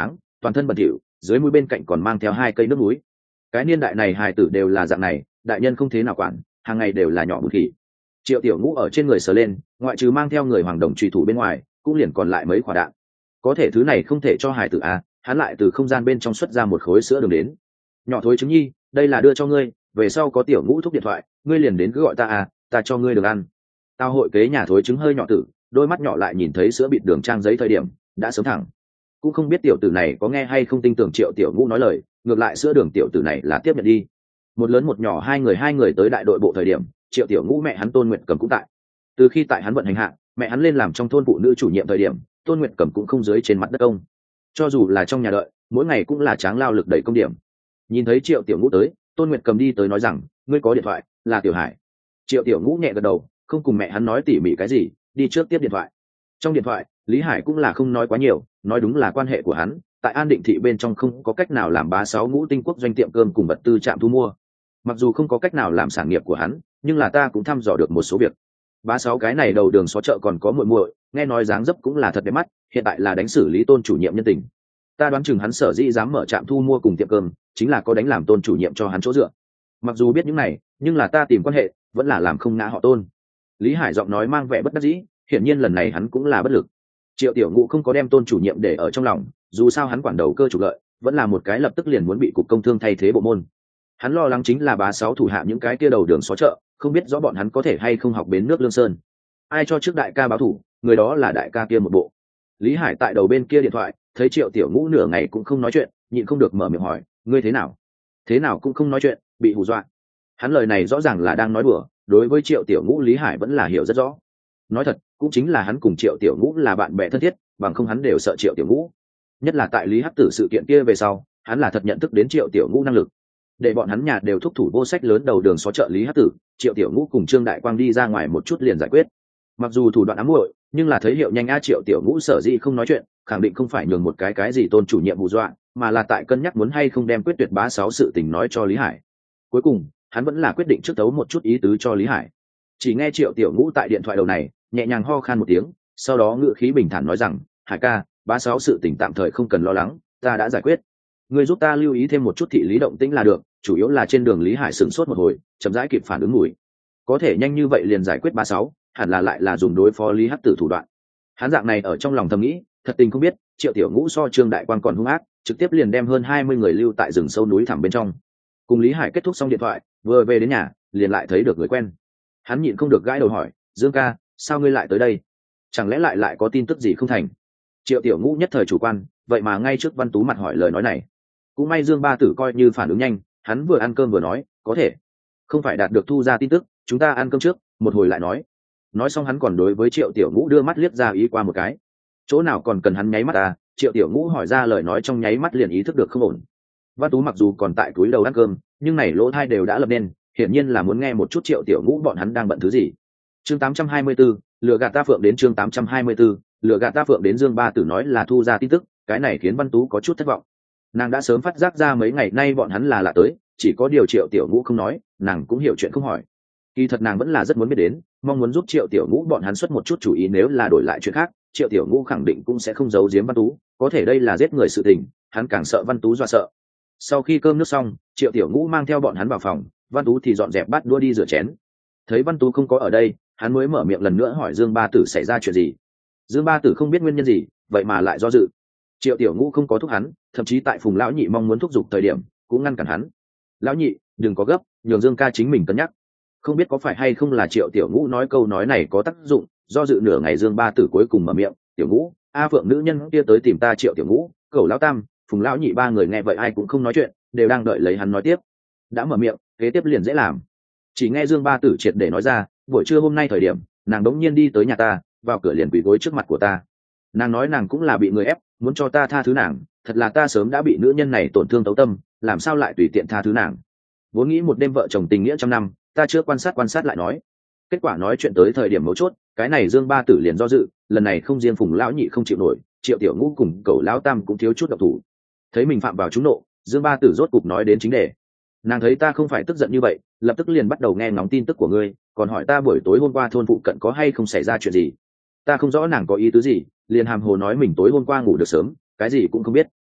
toàn thân bẩn thỉu, dưới mũi bên cạnh còn mang theo hai cây nước mũi. Cái niên đại này hài tử đều là dạng này, đại nhân không thế nào quản, hàng ngày đều là nhỏ bụt khỉ. Triệu Tiểu Ngũ ở trên người sờ lên, ngoại trừ mang theo người hoàng đồng truy thủ bên ngoài, cũng liền còn lại mấy quả đạn. Có thể thứ này không thể cho hài tử à, hắn lại từ không gian bên trong xuất ra một khối sữa đường đến. Nhỏ thối trứng nhi, đây là đưa cho ngươi, về sau có Tiểu Ngũ thúc điện thoại, ngươi liền đến cứ gọi ta à, ta cho ngươi được ăn. Tao hội kế nhà thối trứng hơi nhỏ tử, đôi mắt nhỏ lại nhìn thấy sữa bịt đường trang giấy thời điểm, đã sớm thẳng. Cũng không biết tiểu tử này có nghe hay không tin tưởng Triệu Tiểu Ngũ nói lời, ngược lại sữa đường tiểu tử này là tiếp nhận đi. Một lớn một nhỏ hai người hai người tới đại đội bộ thời điểm, Triệu Tiểu Ngũ mẹ hắn Tôn Nguyệt Cầm cũng tại. Từ khi tại hắn vận hành hạ, mẹ hắn lên làm trong thôn phụ nữ chủ nhiệm thời điểm, Tôn Nguyệt Cầm cũng không dưới trên mặt đất công. Cho dù là trong nhà đợi, mỗi ngày cũng là tráng lao lực đẩy công điểm. Nhìn thấy Triệu Tiểu Ngũ tới, Tôn Nguyệt Cầm đi tới nói rằng, ngươi có điện thoại, là Tiểu Hải. Triệu Tiểu Ngũ nhẹ gật đầu, không cùng mẹ hắn nói tỉ mỉ cái gì, đi trước tiếp điện thoại. Trong điện thoại, Lý Hải cũng là không nói quá nhiều, nói đúng là quan hệ của hắn, tại An Định thị bên trong không có cách nào làm bá sáu ngũ tinh quốc doanh tiệm cơm cùng vật tư trạm thu mua. Mặc dù không có cách nào làm sản nghiệp của hắn, nhưng là ta cũng thăm dò được một số việc. Bá sáu cái này đầu đường xó chợ còn có muội muội, nghe nói dáng dấp cũng là thật đẹp mắt, hiện tại là đánh xử lý Tôn chủ nhiệm nhân tình. Ta đoán chừng hắn sở dĩ dám mở trạm thu mua cùng tiệm cơm, chính là có đánh làm Tôn chủ nhiệm cho hắn chỗ dựa. Mặc dù biết những này, nhưng là ta tìm quan hệ, vẫn là làm không ngã họ Tôn. Lý Hải giọng nói mang vẻ bất đắc dĩ, hiển nhiên lần này hắn cũng là bất lực. Triệu Tiểu Ngũ không có đem Tôn chủ nhiệm để ở trong lòng, dù sao hắn quản đầu cơ trục lợi, vẫn là một cái lập tức liền muốn bị cục công thương thay thế bộ môn. Hắn lo lắng chính là bá sáu thủ hạ những cái kia đầu đường xó chợ, không biết rõ bọn hắn có thể hay không học bến nước Lương Sơn. Ai cho trước đại ca báo thủ, người đó là đại ca kia một bộ. Lý Hải tại đầu bên kia điện thoại, thấy Triệu Tiểu Ngũ nửa ngày cũng không nói chuyện, nhịn không được mở miệng hỏi, ngươi thế nào? Thế nào cũng không nói chuyện, bị hù dọa. Hắn lời này rõ ràng là đang nói đùa, đối với Triệu Tiểu Ngũ Lý Hải vẫn là hiểu rất rõ. Nói thật, cũng chính là hắn cùng Triệu Tiểu Ngũ là bạn bè thân thiết, bằng không hắn đều sợ Triệu Tiểu Ngũ. Nhất là tại Lý Hắc Tử sự kiện kia về sau, hắn là thật nhận thức đến Triệu Tiểu Ngũ năng lực. Để bọn hắn nhà đều thúc thủ vô sách lớn đầu đường xó chợ Lý Hắc Tử, Triệu Tiểu Ngũ cùng Trương Đại Quang đi ra ngoài một chút liền giải quyết. Mặc dù thủ đoạn ám muội, nhưng là thấy hiệu nhanh a Triệu Tiểu Ngũ sở dĩ không nói chuyện, khẳng định không phải nhường một cái cái gì Tôn chủ nhiệm hù dọa, mà là tại cân nhắc muốn hay không đem quyết tuyệt bá sáu sự tình nói cho Lý Hải. Cuối cùng, hắn vẫn là quyết định trước tấu một chút ý tứ cho Lý Hải. Chỉ nghe Triệu Tiểu Ngũ tại điện thoại đầu này nhẹ nhàng ho khan một tiếng, sau đó ngữ khí bình thản nói rằng, Hải ca, bá sáu sự tình tạm thời không cần lo lắng, ta đã giải quyết. Người giúp ta lưu ý thêm một chút thị lý động tĩnh là được, chủ yếu là trên đường Lý Hải sửng sốt một hồi, chậm rãi kịp phản ứng mùi. Có thể nhanh như vậy liền giải quyết bá sáu, hẳn là lại là dùng đối phó Lý Hắc Tử thủ đoạn. Hắn dạng này ở trong lòng thầm nghĩ, thật tình không biết, Triệu Tiểu Ngũ so Trương Đại Quang còn hung ác, trực tiếp liền đem hơn hai mươi người lưu tại rừng sâu núi thẳm bên trong. Cùng Lý Hải kết thúc xong điện thoại, vừa về đến nhà, liền lại thấy được người quen. Hắn nhịn không được gãi đầu hỏi, Dương ca, sao ngươi lại tới đây? Chẳng lẽ lại lại có tin tức gì không thành? Triệu Tiểu Ngũ nhất thời chủ quan, vậy mà ngay trước Văn Tú mặt hỏi lời nói này. Cũng may Dương Ba Tử coi như phản ứng nhanh, hắn vừa ăn cơm vừa nói, có thể. Không phải đạt được thu ra tin tức, chúng ta ăn cơm trước, một hồi lại nói. Nói xong hắn còn đối với Triệu Tiểu Ngũ đưa mắt liếc ra ý qua một cái. Chỗ nào còn cần hắn nháy mắt à? Triệu Tiểu Ngũ hỏi ra lời nói trong nháy mắt liền ý thức được không ổn. Văn Tú mặc dù còn tại túi đầu ăn cơm, nhưng này lỗ thai đều đã lập nên, hiển nhiên là muốn nghe một chút Triệu Tiểu Ngũ bọn hắn đang bận thứ gì. Chương tám trăm hai mươi tư, lừa gạt ta phượng đến chương tám trăm hai mươi tư, lừa gạt ta phượng đến Dương Ba Tử nói là thu ra tin tức, cái này khiến Văn Tú có chút thất vọng. Nàng đã sớm phát giác ra mấy ngày nay bọn hắn là lạ tới, chỉ có điều Triệu Tiểu Ngũ không nói, nàng cũng hiểu chuyện không hỏi. Kỳ thật nàng vẫn là rất muốn biết đến, mong muốn giúp Triệu Tiểu Ngũ bọn hắn xuất một chút chủ ý, nếu là đổi lại chuyện khác, Triệu Tiểu Ngũ khẳng định cũng sẽ không giấu giếm Văn Tú, có thể đây là giết người sự tình, hắn càng sợ Văn Tú dọa sợ. Sau khi cơm nước xong, Triệu Tiểu Ngũ mang theo bọn hắn vào phòng, Văn Tú thì dọn dẹp bát đũa đi rửa chén. Thấy Văn Tú không có ở đây, hắn mới mở miệng lần nữa hỏi Dương Ba Tử xảy ra chuyện gì. Dương Ba Tử không biết nguyên nhân gì, vậy mà lại do dự. Triệu Tiểu Ngũ không có thúc hắn, thậm chí tại Phùng lão nhị mong muốn thúc giục thời điểm, cũng ngăn cản hắn. Lão nhị, đừng có gấp, nhường Dương ca chính mình cân nhắc. Không biết có phải hay không là Triệu Tiểu Ngũ nói câu nói này có tác dụng, do dự nửa ngày Dương Ba Tử cuối cùng mở miệng, Tiểu Ngũ, a Phượng nữ nhân kia tới tìm ta Triệu Tiểu Ngũ, Cẩu lão tam, Phùng lão nhị ba người nghe vậy ai cũng không nói chuyện, đều đang đợi lấy hắn nói tiếp. Đã mở miệng, kế tiếp liền dễ làm. Chỉ nghe Dương Ba Tử triệt để nói ra, buổi trưa hôm nay thời điểm, nàng đống nhiên đi tới nhà ta, vào cửa liền quỳ gối trước mặt của ta. Nàng nói nàng cũng là bị người ép, muốn cho ta tha thứ nàng, thật là ta sớm đã bị nữ nhân này tổn thương tấu tâm, làm sao lại tùy tiện tha thứ nàng. Vốn nghĩ một đêm vợ chồng tình nghĩa trăm năm, ta chưa quan sát quan sát lại nói. Kết quả nói chuyện tới thời điểm mấu chốt, cái này Dương Ba Tử liền do dự, lần này không riêng Phùng lão nhị không chịu nổi, Triệu Tiểu Ngũ cùng Cẩu lão tam cũng thiếu chút độc thủ. Thấy mình phạm vào trúng nộ, Dương Ba Tử rốt cục nói đến chính đề. Nàng thấy ta không phải tức giận như vậy, lập tức liền bắt đầu nghe ngóng tin tức của ngươi, còn hỏi ta buổi tối hôm qua thôn phụ cận có hay không xảy ra chuyện gì. Ta không rõ nàng có ý tứ gì, liền hàm hồ nói mình tối hôm qua ngủ được sớm, cái gì cũng không biết.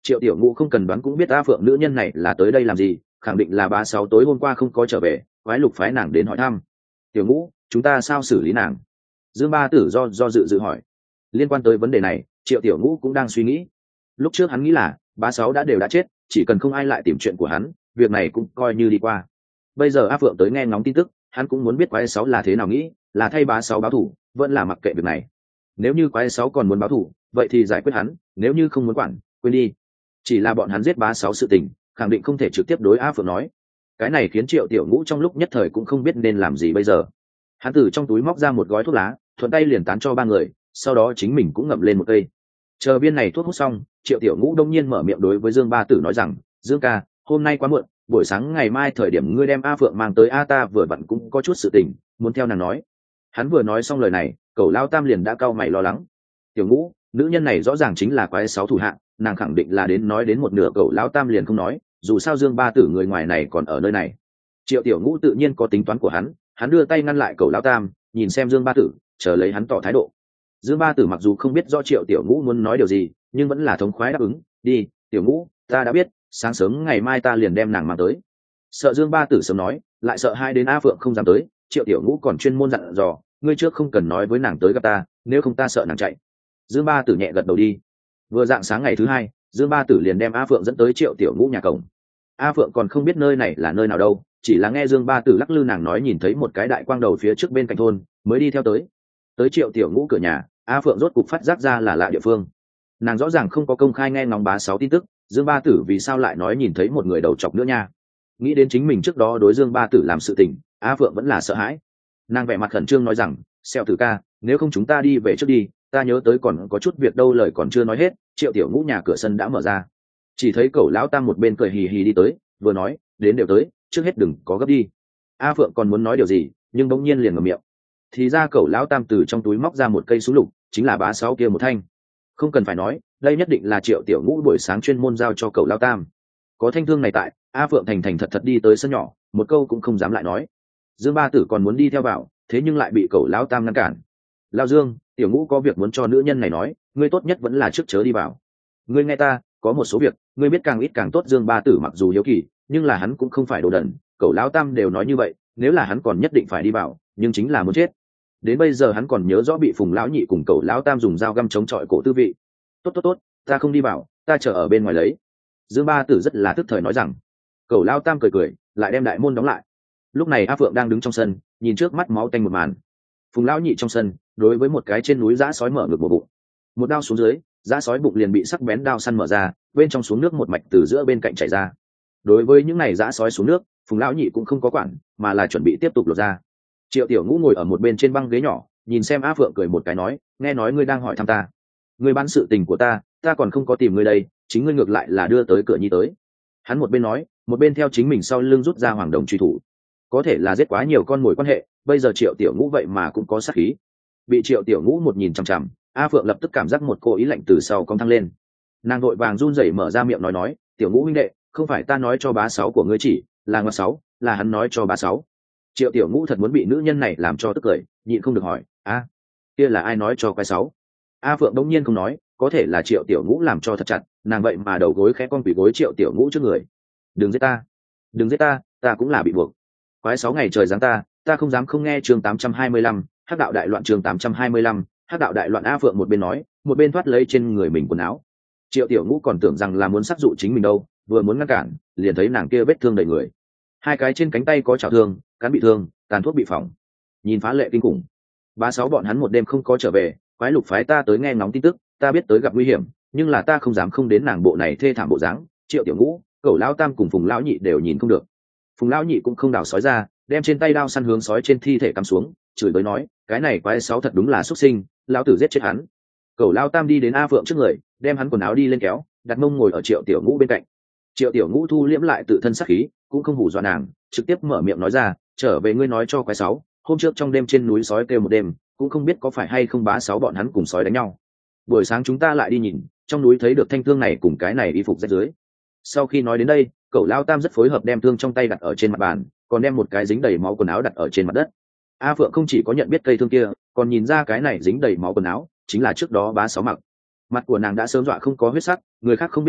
Triệu tiểu ngũ không cần đoán cũng biết A Phượng nữ nhân này là tới đây làm gì, khẳng định là bá sáu tối hôm qua không có trở về, quái lục phái nàng đến hỏi thăm. Tiểu ngũ, chúng ta sao xử lý nàng? Dương Ba Tử do do dự dự hỏi. Liên quan tới vấn đề này, Triệu tiểu ngũ cũng đang suy nghĩ. Lúc trước hắn nghĩ là bá sáu đã đều đã chết, chỉ cần không ai lại tìm chuyện của hắn, việc này cũng coi như đi qua. Bây giờ A Phượng tới nghe ngóng tin tức, hắn cũng muốn biết quái sáu là thế nào nghĩ, là thay bá sáu báo thù, vẫn là mặc kệ việc này. Nếu như quái sáu còn muốn báo thù, vậy thì giải quyết hắn, nếu như không muốn quản, quên đi. Chỉ là bọn hắn giết bá sáu sự tình, khẳng định không thể trực tiếp đối A Phượng nói. Cái này khiến Triệu tiểu ngũ trong lúc nhất thời cũng không biết nên làm gì bây giờ. Hắn từ trong túi móc ra một gói thuốc lá, thuận tay liền tán cho ba người, sau đó chính mình cũng ngậm lên một cây. Chờ viên này thuốc hút xong, Triệu tiểu ngũ đông nhiên mở miệng đối với Dương Ba Tử nói rằng, Dương ca, hôm nay quá muộn, buổi sáng ngày mai thời điểm ngươi đem A Phượng mang tới A ta vừa vặn cũng có chút sự tình, muốn theo nàng nói. Hắn vừa nói xong lời này, Cẩu Lao Tam liền đã cau mày lo lắng. Tiểu ngũ, nữ nhân này rõ ràng chính là quái sáu thủ hạng, nàng khẳng định là đến nói đến một nửa. Cẩu Lao Tam liền không nói, dù sao Dương Ba Tử người ngoài này còn ở nơi này. Triệu tiểu ngũ tự nhiên có tính toán của hắn, hắn đưa tay ngăn lại Cẩu Lao Tam, nhìn xem Dương Ba Tử, chờ lấy hắn tỏ thái độ. Dương Ba Tử mặc dù không biết do Triệu tiểu ngũ muốn nói điều gì, nhưng vẫn là thống khoái đáp ứng. Đi, tiểu ngũ, ta đã biết, sáng sớm ngày mai ta liền đem nàng mang tới. Sợ Dương Ba Tử sớm nói, lại sợ hai đến A Phượng không dám tới, Triệu tiểu ngũ còn chuyên môn dặn dò, ngươi trước không cần nói với nàng tới gặp ta, nếu không ta sợ nàng chạy. Dương Ba Tử nhẹ gật đầu đi. Vừa dạng sáng ngày thứ hai, Dương Ba Tử liền đem A Phượng dẫn tới Triệu tiểu ngũ nhà cổng. A Phượng còn không biết nơi này là nơi nào đâu, chỉ là nghe Dương Ba Tử lắc lư nàng nói nhìn thấy một cái đại quang đầu phía trước bên cạnh thôn, mới đi theo tới. Tới Triệu tiểu ngũ cửa nhà, A Phượng rốt cục phát giác ra là lạ địa phương. Nàng rõ ràng không có công khai nghe ngóng bá sáu tin tức, Dương Ba Tử vì sao lại nói nhìn thấy một người đầu chọc nữa nha? Nghĩ đến chính mình trước đó đối Dương Ba Tử làm sự tình, A Phượng vẫn là sợ hãi. Nàng vẻ mặt khẩn trương nói rằng, Xeo Tử ca, nếu không chúng ta đi về trước đi, ta nhớ tới còn có chút việc đâu. Lời còn chưa nói hết, Triệu tiểu ngũ nhà cửa sân đã mở ra. Chỉ thấy Cẩu Lão Tam một bên cười hì hì đi tới, vừa nói, đến đều tới, trước hết đừng có gấp đi. A Phượng còn muốn nói điều gì, nhưng bỗng nhiên liền ngậm miệng. Thì ra Cẩu Lão Tam từ trong túi móc ra một cây súng lục, chính là bá sáu kia một thanh. Không cần phải nói, đây nhất định là Triệu tiểu ngũ buổi sáng chuyên môn giao cho Cẩu Lão Tam. Có thanh thương này tại, A Phượng thành thành thật thật đi tới sân nhỏ, một câu cũng không dám lại nói. Dương Ba Tử còn muốn đi theo vào, thế nhưng lại bị Cẩu Lão Tam ngăn cản. Lão Dương, tiểu ngũ có việc muốn cho nữ nhân này nói, ngươi tốt nhất vẫn là trước chớ đi vào. Ngươi nghe ta, có một số việc, ngươi biết càng ít càng tốt. Dương Ba Tử mặc dù hiếu kỳ, nhưng là hắn cũng không phải đồ đần, Cẩu Lão Tam đều nói như vậy, nếu là hắn còn nhất định phải đi vào, nhưng chính là muốn chết. Đến bây giờ hắn còn nhớ rõ bị Phùng lão nhị cùng Cẩu Lão Tam dùng dao găm chống chọi cổ tư vị. Tốt tốt tốt, ta không đi vào, ta chờ ở bên ngoài lấy. Dương Ba Tử rất là tức thời nói rằng. Cẩu Lão Tam cười cười, lại đem đại môn đóng lại. Lúc này A Phượng đang đứng trong sân, nhìn trước mắt máu tanh một màn. Phùng lão nhị trong sân, đối với một cái trên núi dã sói mở ngực một bụng. Một đao xuống dưới, dã sói bụng liền bị sắc bén đao săn mở ra, bên trong xuống nước một mạch từ giữa bên cạnh chảy ra. Đối với những này dã sói xuống nước, Phùng lão nhị cũng không có quản, mà là chuẩn bị tiếp tục lột ra. Triệu tiểu ngũ ngồi ở một bên trên băng ghế nhỏ, nhìn xem A Phượng cười một cái nói, nghe nói ngươi đang hỏi thăm ta. Ngươi bán sự tình của ta, ta còn không có tìm ngươi đây, chính ngươi ngược lại là đưa tới cửa nhi tới. Hắn một bên nói, một bên theo chính mình sau lưng rút ra hoàng đồng truy thủ. Có thể là giết quá nhiều con mồi quan hệ, bây giờ Triệu tiểu ngũ vậy mà cũng có sát khí. Bị Triệu tiểu ngũ một nhìn chằm chằm, A Phượng lập tức cảm giác một cô ý lạnh từ sau cong thăng lên. Nàng vội vàng run rẩy mở ra miệng nói nói, tiểu ngũ huynh đệ, không phải ta nói cho bá sáu của ngươi chỉ là ngoại sáu, là hắn nói cho bá sáu. Triệu tiểu ngũ thật muốn bị nữ nhân này làm cho tức cười, nhịn không được hỏi, a, kia là ai nói cho quái sáu? A Phượng đống nhiên không nói, có thể là Triệu tiểu ngũ làm cho thật chặt, nàng vậy mà đầu gối khẽ con quỳ gối Triệu tiểu ngũ trước người. Đừng giết ta, đừng giết ta, ta cũng là bị buộc. Quái sáu ngày trời giáng ta, ta không dám không nghe. Chương tám trăm hai mươi lăm, Hắc đạo đại loạn. Chương tám trăm hai mươi lăm, Hắc đạo đại loạn. A Phượng một bên nói, một bên thoát lấy trên người mình quần áo. Triệu tiểu ngũ còn tưởng rằng là muốn sát dụ chính mình đâu, vừa muốn ngăn cản, liền thấy nàng kia vết thương đầy người, hai cái trên cánh tay có chảo thương, cán bị thương, tàn thuốc bị phỏng, nhìn phá lệ kinh khủng. Ba sáu bọn hắn một đêm không có trở về, quái lục phái ta tới nghe ngóng tin tức, ta biết tới gặp nguy hiểm, nhưng là ta không dám không đến nàng bộ này thê thảm bộ dáng. Triệu tiểu ngũ, Cẩu Lão Tam cùng Phùng lão nhị đều nhìn không được. Phùng lão nhị cũng không đào sói ra, đem trên tay đao săn hướng sói trên thi thể cắm xuống, chửi bới nói, cái này quái sáu thật đúng là xuất sinh, lão tử giết chết hắn. Cẩu Lão Tam đi đến A Phượng trước người, đem hắn quần áo đi lên kéo, đặt mông ngồi ở Triệu tiểu ngũ bên cạnh. Triệu tiểu ngũ thu liễm lại tự thân sát khí, cũng không hù dọa nàng, trực tiếp mở miệng nói ra, trở về ngươi nói cho quái sáu, hôm trước trong đêm trên núi sói kêu một đêm, cũng không biết có phải hay không bá sáu bọn hắn cùng sói đánh nhau. Buổi sáng chúng ta lại đi nhìn, trong núi thấy được thanh thương này cùng cái này y phục rách dưới. Sau khi nói đến đây, Cẩu Lão Tam rất phối hợp đem thương trong tay đặt ở trên mặt bàn, còn đem một cái dính đầy máu quần áo đặt ở trên mặt đất. A Phượng không chỉ có nhận biết cây thương kia, còn nhìn ra cái này dính đầy máu quần áo chính là trước đó bá sáu mặc. Mặt của nàng đã sớm dọa không có huyết sắc, người khác không biết rõ,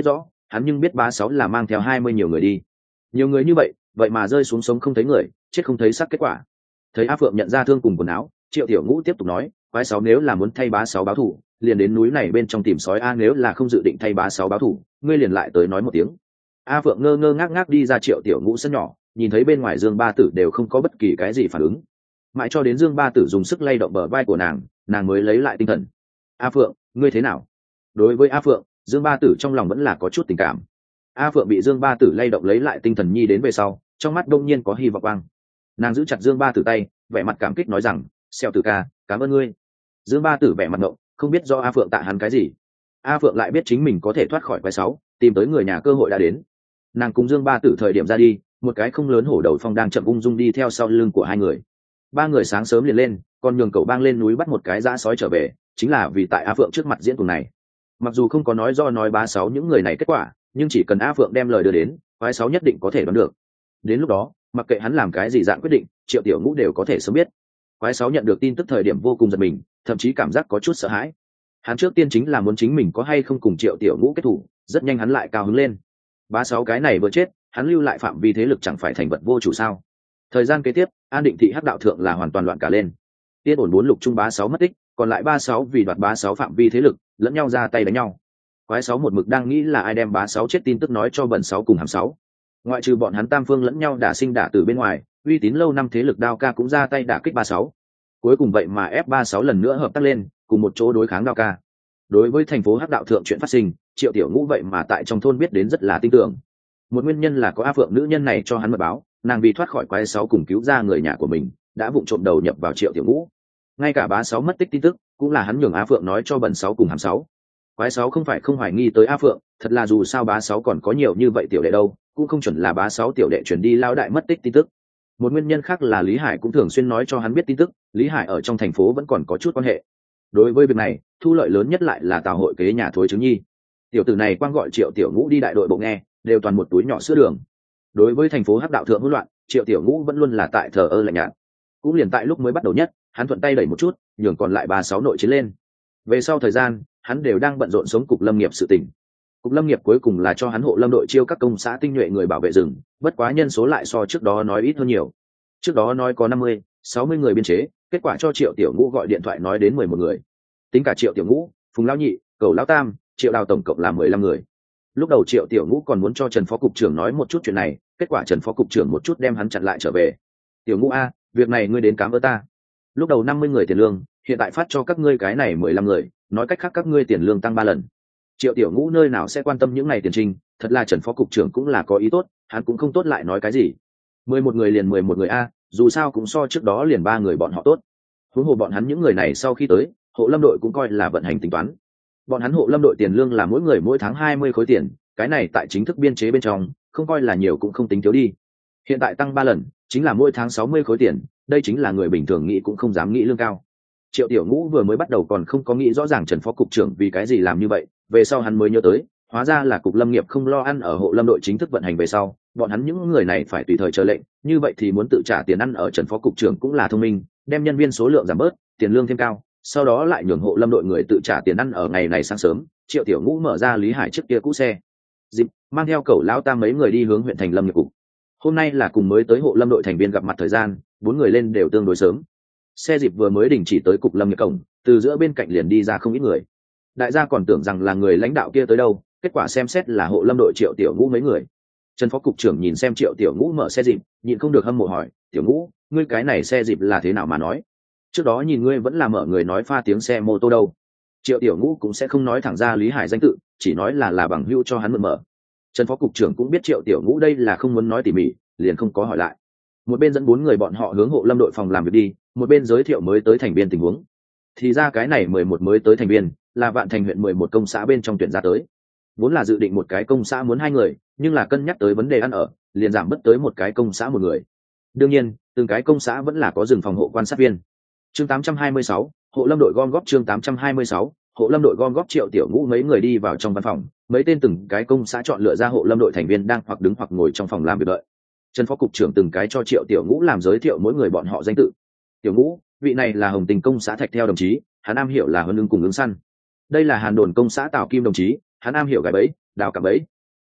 hắn nhưng biết ba sáu là mang theo hai mươi nhiều người đi. Nhiều người như vậy, vậy mà rơi xuống sống không thấy người, chết không thấy xác kết quả. Thấy A Phượng nhận ra thương cùng quần áo, Triệu Tiểu Ngũ tiếp tục nói, quái sáu nếu là muốn thay bá sáu báo thủ, liền đến núi này bên trong tìm sói a, nếu là không dự định thay bá sáu báo thủ, ngươi liền lại tới nói một tiếng. A Phượng ngơ ngơ ngác ngác đi ra Triệu Tiểu Ngũ sân nhỏ, nhìn thấy bên ngoài Dương Ba Tử đều không có bất kỳ cái gì phản ứng. Mãi cho đến Dương Ba Tử dùng sức lay động bờ vai của nàng, nàng mới lấy lại tinh thần. A Phượng, ngươi thế nào? Đối với A Phượng, Dương Ba Tử trong lòng vẫn là có chút tình cảm. A Phượng bị Dương Ba Tử lay động lấy lại tinh thần nhi đến về sau, trong mắt đông nhiên có hy vọng quang. Nàng giữ chặt Dương Ba Tử tay, vẻ mặt cảm kích nói rằng, Xeo Tử ca, cảm ơn ngươi. Dương Ba Tử vẻ mặt ngộng, không biết do A Phượng tạ hắn cái gì. A Phượng lại biết chính mình có thể thoát khỏi quái sáu, tìm tới người nhà cơ hội đã đến. Nàng cùng Dương Ba Tử thời điểm ra đi, một cái không lớn hổ đầu phong đang chậm ung dung đi theo sau lưng của hai người. Ba người sáng sớm liền lên, còn nhường cậu bang lên núi bắt một cái dã sói trở về, chính là vì tại A Phượng trước mặt diễn tuồng này. Mặc dù không có nói do nói bá sáu những người này kết quả, nhưng chỉ cần A Phượng đem lời đưa đến, quái sáu nhất định có thể đoán được. Đến lúc đó, mặc kệ hắn làm cái gì dạng quyết định, Triệu Tiểu Ngũ đều có thể sớm biết. Quái sáu nhận được tin tức thời điểm vô cùng giật mình, thậm chí cảm giác có chút sợ hãi. Hắn trước tiên chính là muốn chính mình có hay không cùng Triệu Tiểu Ngũ kết thủ, rất nhanh hắn lại cao hứng lên. Bá sáu cái này vừa chết, hắn lưu lại phạm vi thế lực chẳng phải thành vật vô chủ sao? Thời gian kế tiếp, An Định thị Hắc đạo thượng là hoàn toàn loạn cả lên. Tiên ổn bốn lục trung bá sáu mất tích, còn lại ba sáu vì đoạt bá sáu phạm vi thế lực, lẫn nhau ra tay đánh nhau. Quái sáu một mực đang nghĩ là ai đem bá sáu chết tin tức nói cho bẩn sáu cùng hàm sáu. Ngoại trừ bọn hắn tam phương lẫn nhau đả sinh đả tử bên ngoài, uy tín lâu năm thế lực Đao Ca cũng ra tay đả kích ba sáu. Cuối cùng vậy mà ép ba sáu lần nữa hợp tác lên, cùng một chỗ đối kháng Đao Ca. Đối với thành phố Hắc đạo thượng chuyện phát sinh, Triệu Tiểu Ngũ vậy mà tại trong thôn biết đến rất là tin tưởng. Một nguyên nhân là có A Phượng nữ nhân này cho hắn mật báo, nàng vì thoát khỏi quái sáu cùng cứu ra người nhà của mình, đã vụng trộm đầu nhập vào Triệu Tiểu Ngũ. Ngay cả bá sáu mất tích tin tức, cũng là hắn nhường A Phượng nói cho bẩn sáu cùng hàm sáu. Quái sáu không phải không hoài nghi tới A Phượng, thật là dù sao bá sáu còn có nhiều như vậy tiểu đệ đâu, cũng không chuẩn là bá sáu tiểu đệ chuyển đi lao đại mất tích tin tức. Một nguyên nhân khác là Lý Hải cũng thường xuyên nói cho hắn biết tin tức, Lý Hải ở trong thành phố vẫn còn có chút quan hệ. Đối với việc này, thu lợi lớn nhất lại là Tào hội kế nhà Thối Chứng Nhi. Tiểu tử này quang gọi Triệu Tiểu Ngũ đi đại đội bộ nghe, đều toàn một túi nhỏ sữa đường. Đối với thành phố Hắc đạo thượng hỗn loạn, Triệu Tiểu Ngũ vẫn luôn là tại thờ ơ lạnh nhạt. Cũng liền tại lúc mới bắt đầu nhất, hắn thuận tay đẩy một chút, nhường còn lại ba sáu nội chiến lên. Về sau thời gian, hắn đều đang bận rộn sống cục lâm nghiệp sự tình. Cục lâm nghiệp cuối cùng là cho hắn hộ lâm đội chiêu các công xã tinh nhuệ người bảo vệ rừng, bất quá nhân số lại so trước đó nói ít hơn nhiều. Trước đó nói có năm mươi, sáu mươi người biên chế, kết quả cho Triệu Tiểu Ngũ gọi điện thoại nói đến mười một người. Tính cả Triệu Tiểu Ngũ, Phùng Lão Nhị, Cầu Lão Tam, Triệu Đào tổng cộng là mười lăm người. Lúc đầu Triệu Tiểu Ngũ còn muốn cho Trần phó cục trưởng nói một chút chuyện này, kết quả Trần phó cục trưởng một chút đem hắn chặn lại trở về. Tiểu Ngũ a, việc này ngươi đến cám ơn ta. Lúc đầu năm mươi người tiền lương, hiện tại phát cho các ngươi cái này mười lăm người, nói cách khác các ngươi tiền lương tăng ba lần. Triệu Tiểu Ngũ nơi nào sẽ quan tâm những này tiền trình, thật là Trần phó cục trưởng cũng là có ý tốt, hắn cũng không tốt lại nói cái gì. Mười một người liền mười một người a, dù sao cũng so trước đó liền ba người bọn họ tốt. Huống hồ bọn hắn những người này sau khi tới, hộ lâm đội cũng coi là vận hành tính toán. Bọn hắn hộ lâm đội tiền lương là mỗi người mỗi tháng hai mươi khối tiền, cái này tại chính thức biên chế bên trong, không coi là nhiều cũng không tính thiếu đi. Hiện tại tăng ba lần, chính là mỗi tháng sáu mươi khối tiền, đây chính là người bình thường nghĩ cũng không dám nghĩ lương cao. Triệu Tiểu Ngũ vừa mới bắt đầu còn không có nghĩ rõ ràng Trần phó cục trưởng vì cái gì làm như vậy, về sau hắn mới nhớ tới, hóa ra là cục lâm nghiệp không lo ăn ở hộ lâm đội chính thức vận hành về sau, bọn hắn những người này phải tùy thời chờ lệnh, như vậy thì muốn tự trả tiền ăn ở Trần phó cục trưởng cũng là thông minh, đem nhân viên số lượng giảm bớt, tiền lương thêm cao, sau đó lại nhường hộ lâm đội người tự trả tiền ăn ở ngày này sáng sớm. Triệu Tiểu Ngũ mở ra Lý Hải chiếc kia cũ xe dịp, mang theo Cẩu Lão Tam mấy người đi hướng huyện thành lâm nghiệp cục. Hôm nay là cùng mới tới hộ lâm đội thành viên gặp mặt thời gian, bốn người lên đều tương đối sớm. Xe dịp vừa mới đình chỉ tới cục lâm nghiệp cổng, từ giữa bên cạnh liền đi ra không ít người. Đại gia còn tưởng rằng là người lãnh đạo kia tới đâu, kết quả xem xét là hộ lâm đội Triệu Tiểu Ngũ mấy người. Trần phó cục trưởng nhìn xem Triệu Tiểu Ngũ mở xe dịp, nhịn không được hâm mộ hỏi, Tiểu Ngũ, ngươi cái này xe dịp là thế nào mà nói? Trước đó nhìn ngươi vẫn là mở người nói pha tiếng xe mô tô đâu. Triệu Tiểu Ngũ cũng sẽ không nói thẳng ra Lý Hải danh tự, chỉ nói là là bằng hữu cho hắn mượn mở. Trần phó cục trưởng cũng biết Triệu Tiểu Ngũ đây là không muốn nói tỉ mỉ, liền không có hỏi lại. Một bên dẫn bốn người bọn họ hướng hộ lâm đội phòng làm việc đi, một bên giới thiệu mới tới thành viên tình huống. Thì ra cái này mười một mới tới thành viên là Vạn Thành huyện mười một công xã bên trong tuyển ra tới. Vốn là dự định một cái công xã muốn hai người, nhưng là cân nhắc tới vấn đề ăn ở, liền giảm bớt tới một cái công xã một người. Đương nhiên, từng cái công xã vẫn là có rừng phòng hộ quan sát viên. Chương tám trăm hai mươi sáu, hộ lâm đội gom góp chương tám trăm hai mươi sáu, hộ lâm đội gom góp. Triệu Tiểu Ngũ mấy người đi vào trong văn phòng, mấy tên từng cái công xã chọn lựa ra hộ lâm đội thành viên đang hoặc đứng hoặc ngồi trong phòng làm việc đợi. Trần phó cục trưởng từng cái cho Triệu Tiểu Ngũ làm giới thiệu mỗi người bọn họ danh tự. Tiểu Ngũ, vị này là Hồng Tình công xã Thạch Theo đồng chí, hắn am hiểu là huấn lương cùng ứng săn. Đây là Hàn Đồn công xã Tào Kim đồng chí, hắn am hiểu gài bẫy, đào cạm bẫy.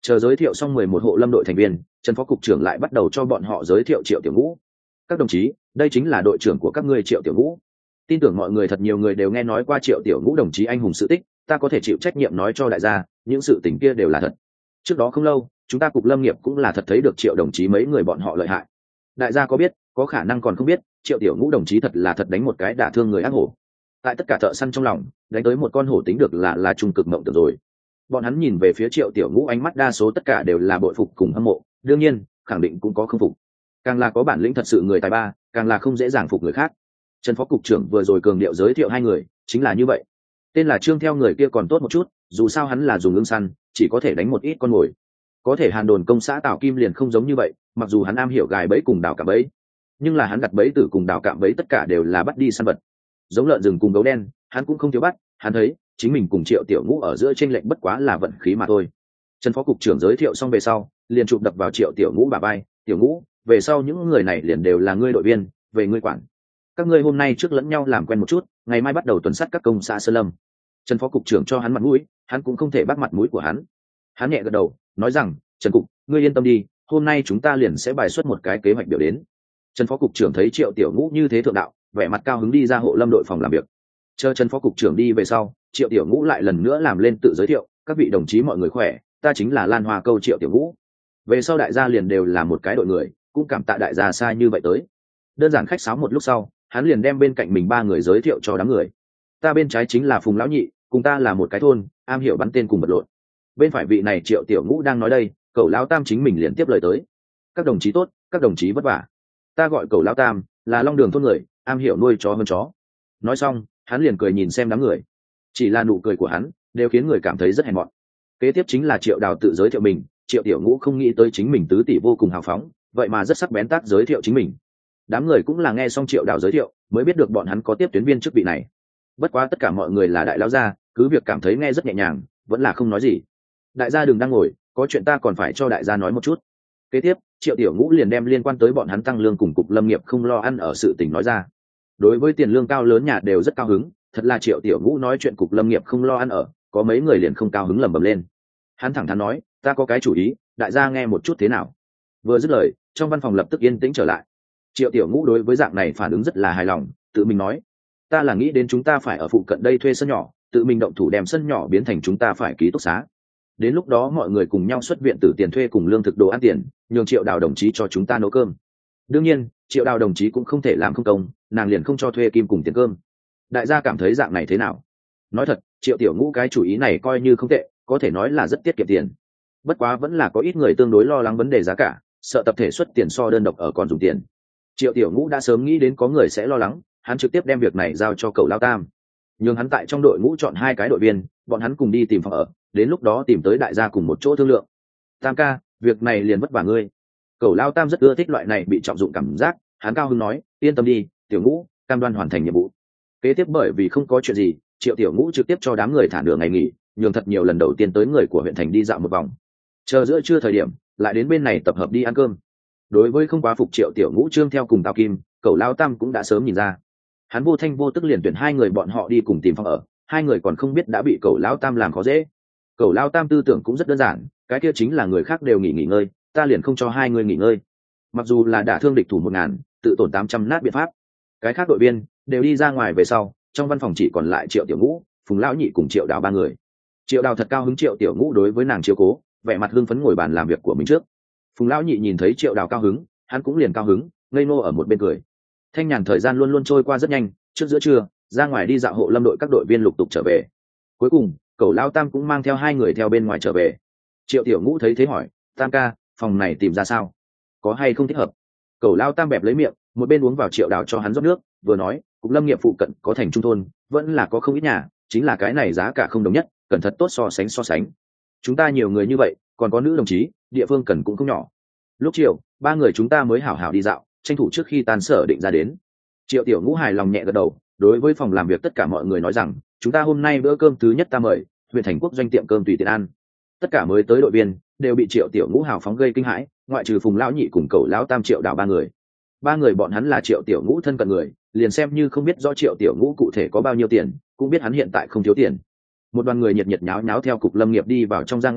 Chờ giới thiệu xong mười một hộ lâm đội thành viên, Trần phó cục trưởng lại bắt đầu cho bọn họ giới thiệu Triệu Tiểu Ngũ. Các đồng chí, đây chính là đội trưởng của các ngươi Triệu Tiểu Ngũ. Tin tưởng mọi người thật nhiều người đều nghe nói qua Triệu Tiểu Ngũ đồng chí anh hùng sự tích, ta có thể chịu trách nhiệm nói cho đại gia, những sự tình kia đều là thật. Trước đó không lâu, chúng ta cục lâm nghiệp cũng là thật thấy được Triệu đồng chí mấy người bọn họ lợi hại. Đại gia có biết, có khả năng còn không biết, Triệu Tiểu Ngũ đồng chí thật là thật đánh một cái đả thương người ác hổ. Tại tất cả thợ săn trong lòng, đánh tới một con hổ tính được là là trung cực mộng tưởng rồi. Bọn hắn nhìn về phía Triệu Tiểu Ngũ, ánh mắt đa số tất cả đều là bội phục cùng hâm mộ, đương nhiên khẳng định cũng có không phục. Càng là có bản lĩnh thật sự người tài ba, càng là không dễ dàng phục người khác. Trần phó cục trưởng vừa rồi cường điệu giới thiệu hai người chính là như vậy. Tên là Trương theo người kia còn tốt một chút, dù sao hắn là dùng ưng săn, chỉ có thể đánh một ít con mồi. Có thể Hàn Đồn công xã Tào Kim liền không giống như vậy, mặc dù hắn am hiểu gài bẫy cùng đào cạm bẫy, nhưng là hắn đặt bẫy tử cùng đào cạm bẫy tất cả đều là bắt đi săn vật. Giống lợn rừng cùng gấu đen, hắn cũng không thiếu bắt, hắn thấy chính mình cùng Triệu Tiểu Ngũ ở giữa chênh lệch bất quá là vận khí mà thôi. Trần phó cục trưởng giới thiệu xong về sau, liền chụp đập vào Triệu Tiểu Ngũ bả vai, "Tiểu Ngũ, về sau những người này liền đều là ngươi đội viên, về ngươi quản. Các ngươi hôm nay trước lẫn nhau làm quen một chút, ngày mai bắt đầu tuần sát các công xã Sơn Lâm." Trần phó cục trưởng cho hắn mặt mũi, hắn cũng không thể bắt mặt mũi của hắn. Hắn nhẹ gật đầu, nói rằng, "Trần cục, ngươi yên tâm đi, hôm nay chúng ta liền sẽ bài xuất một cái kế hoạch biểu đến." Trần phó cục trưởng thấy Triệu Tiểu Ngũ như thế thượng đạo, vẻ mặt cao hứng đi ra hộ lâm đội phòng làm việc. Chờ Trần phó cục trưởng đi về sau, Triệu Tiểu Ngũ lại lần nữa làm lên tự giới thiệu, "Các vị đồng chí mọi người khỏe, ta chính là Lan Hoa Câu Triệu Tiểu Ngũ." Về sau đại gia liền đều là một cái đội người, cũng cảm tạ đại gia xa như vậy tới. Đơn giản khách sáo một lúc sau, hắn liền đem bên cạnh mình ba người giới thiệu cho đám người. "Ta bên trái chính là Phùng lão nhị, cùng ta là một cái thôn, am hiểu bắn tên cùng vật lộn." Bên phải vị này Triệu Tiểu Ngũ đang nói đây, Cẩu lão tam chính mình liền tiếp lời tới, "Các đồng chí tốt, các đồng chí vất vả. Ta gọi Cẩu lão tam, là Long Đường thôn người, am hiểu nuôi chó hơn chó." Nói xong, hắn liền cười nhìn xem đám người. Chỉ là nụ cười của hắn đều khiến người cảm thấy rất hèn mọn. Kế tiếp chính là Triệu Đào tự giới thiệu mình. Triệu Tiểu Ngũ không nghĩ tới chính mình tứ tỷ vô cùng hào phóng, vậy mà rất sắc bén tác giới thiệu chính mình. Đám người cũng là nghe xong Triệu Đào giới thiệu mới biết được bọn hắn có tiếp tuyến viên chức vị này. Bất quá tất cả mọi người là đại lão gia, cứ việc cảm thấy nghe rất nhẹ nhàng, vẫn là không nói gì. "Đại gia đừng đang ngồi, có chuyện ta còn phải cho đại gia nói một chút." Kế tiếp, Triệu Tiểu Ngũ liền đem liên quan tới bọn hắn tăng lương cùng cục lâm nghiệp không lo ăn ở sự tình nói ra. Đối với tiền lương cao lớn nhà đều rất cao hứng, thật là Triệu Tiểu Ngũ nói chuyện cục lâm nghiệp không lo ăn ở, có mấy người liền không cao hứng lẩm bẩm lên. Hắn thẳng thắn nói, "Ta có cái chủ ý, đại gia nghe một chút thế nào." Vừa dứt lời, trong văn phòng lập tức yên tĩnh trở lại. Triệu Tiểu Ngũ đối với dạng này phản ứng rất là hài lòng, tự mình nói, "Ta là nghĩ đến chúng ta phải ở phụ cận đây thuê sân nhỏ, tự mình động thủ đem sân nhỏ biến thành chúng ta phải ký túc xá. Đến lúc đó mọi người cùng nhau xuất viện từ tiền thuê cùng lương thực đồ ăn tiền, nhường Triệu Đào đồng chí cho chúng ta nấu cơm. Đương nhiên, Triệu Đào đồng chí cũng không thể làm không công, nàng liền không cho thuê kim cùng tiền cơm. Đại gia cảm thấy dạng này thế nào?" Nói thật, Triệu Tiểu Ngũ cái chủ ý này coi như không tệ, có thể nói là rất tiết kiệm tiền. Bất quá vẫn là có ít người tương đối lo lắng vấn đề giá cả, sợ tập thể xuất tiền so đơn độc ở còn dùng tiền. Triệu Tiểu Ngũ đã sớm nghĩ đến có người sẽ lo lắng, hắn trực tiếp đem việc này giao cho Cẩu Lao Tam, nhưng hắn tại trong đội ngũ chọn hai cái đội viên, bọn hắn cùng đi tìm phòng ở, đến lúc đó tìm tới đại gia cùng một chỗ thương lượng. "Tam ca, việc này liền vất vả ngươi." Cẩu Lao Tam rất ưa thích loại này bị trọng dụng cảm giác, hắn cao hứng nói, "Yên tâm đi, Tiểu Ngũ, cam đoan hoàn thành nhiệm vụ." Kế tiếp bởi vì không có chuyện gì, Triệu Tiểu Ngũ trực tiếp cho đám người thả nửa ngày nghỉ, nhường thật nhiều lần đầu tiên tới người của huyện thành đi dạo một vòng. Chờ giữa trưa thời điểm, lại đến bên này tập hợp đi ăn cơm. Đối với không quá phục Triệu Tiểu Ngũ Trương theo cùng Tào Kim, Cẩu Lao Tam cũng đã sớm nhìn ra. Hắn vô thanh vô tức liền tuyển hai người bọn họ đi cùng tìm phòng ở, hai người còn không biết đã bị Cẩu Lao Tam làm khó dễ. Cẩu Lao Tam tư tưởng cũng rất đơn giản, cái kia chính là người khác đều nghỉ nghỉ ngơi, ta liền không cho hai người nghỉ ngơi. Mặc dù là đả thương địch thủ một ngàn, tự tổn tám trăm nát biện pháp. Cái khác đội viên đều đi ra ngoài về sau, trong văn phòng chỉ còn lại Triệu Tiểu Ngũ, Phùng lão nhị cùng Triệu Đào ba người. Triệu Đào thật cao hứng Triệu Tiểu Ngũ đối với nàng chiếu cố, vẻ mặt hưng phấn ngồi bàn làm việc của mình trước. Phùng lão nhị nhìn thấy Triệu Đào cao hứng, hắn cũng liền cao hứng, ngây ngô ở một bên cười. Thanh nhàn thời gian luôn luôn trôi qua rất nhanh, trước giữa trưa, ra ngoài đi dạo hộ lâm đội các đội viên lục tục trở về. Cuối cùng, Cẩu Lao Tam cũng mang theo hai người theo bên ngoài trở về. Triệu Tiểu Ngũ thấy thế hỏi, "Tam ca, phòng này tìm ra sao? Có hay không thích hợp?" Cẩu Lao Tam bẹp lấy miệng, một bên uống vào Triệu Đào cho hắn rót nước, vừa nói, "Cục lâm nghiệp phụ cận có thành trung thôn, vẫn là có không ít nhà, chính là cái này giá cả không đồng nhất, cần thật tốt so sánh so sánh. Chúng ta nhiều người như vậy, còn có nữ đồng chí, địa phương cần cũng không nhỏ." Lúc chiều, ba người chúng ta mới hảo hảo đi dạo, tranh thủ trước khi tan sở định ra đến. Triệu Tiểu Ngũ hài lòng nhẹ gật đầu, đối với phòng làm việc tất cả mọi người nói rằng, "Chúng ta hôm nay bữa cơm thứ nhất ta mời, huyện thành quốc doanh tiệm cơm tùy tiện ăn." Tất cả mới tới đội viên đều bị Triệu Tiểu Ngũ hào phóng gây kinh hãi, ngoại trừ Phùng lão nhị cùng Cẩu lão Tam Triệu Đào ba người. Ba người bọn hắn là Triệu Tiểu Ngũ thân cận người, liền xem như không biết rõ Triệu Tiểu Ngũ cụ thể có bao nhiêu tiền, cũng biết hắn hiện tại không thiếu tiền. Một đoàn người nhiệt nhiệt nháo nháo theo cục lâm nghiệp đi vào trong ra ngoài,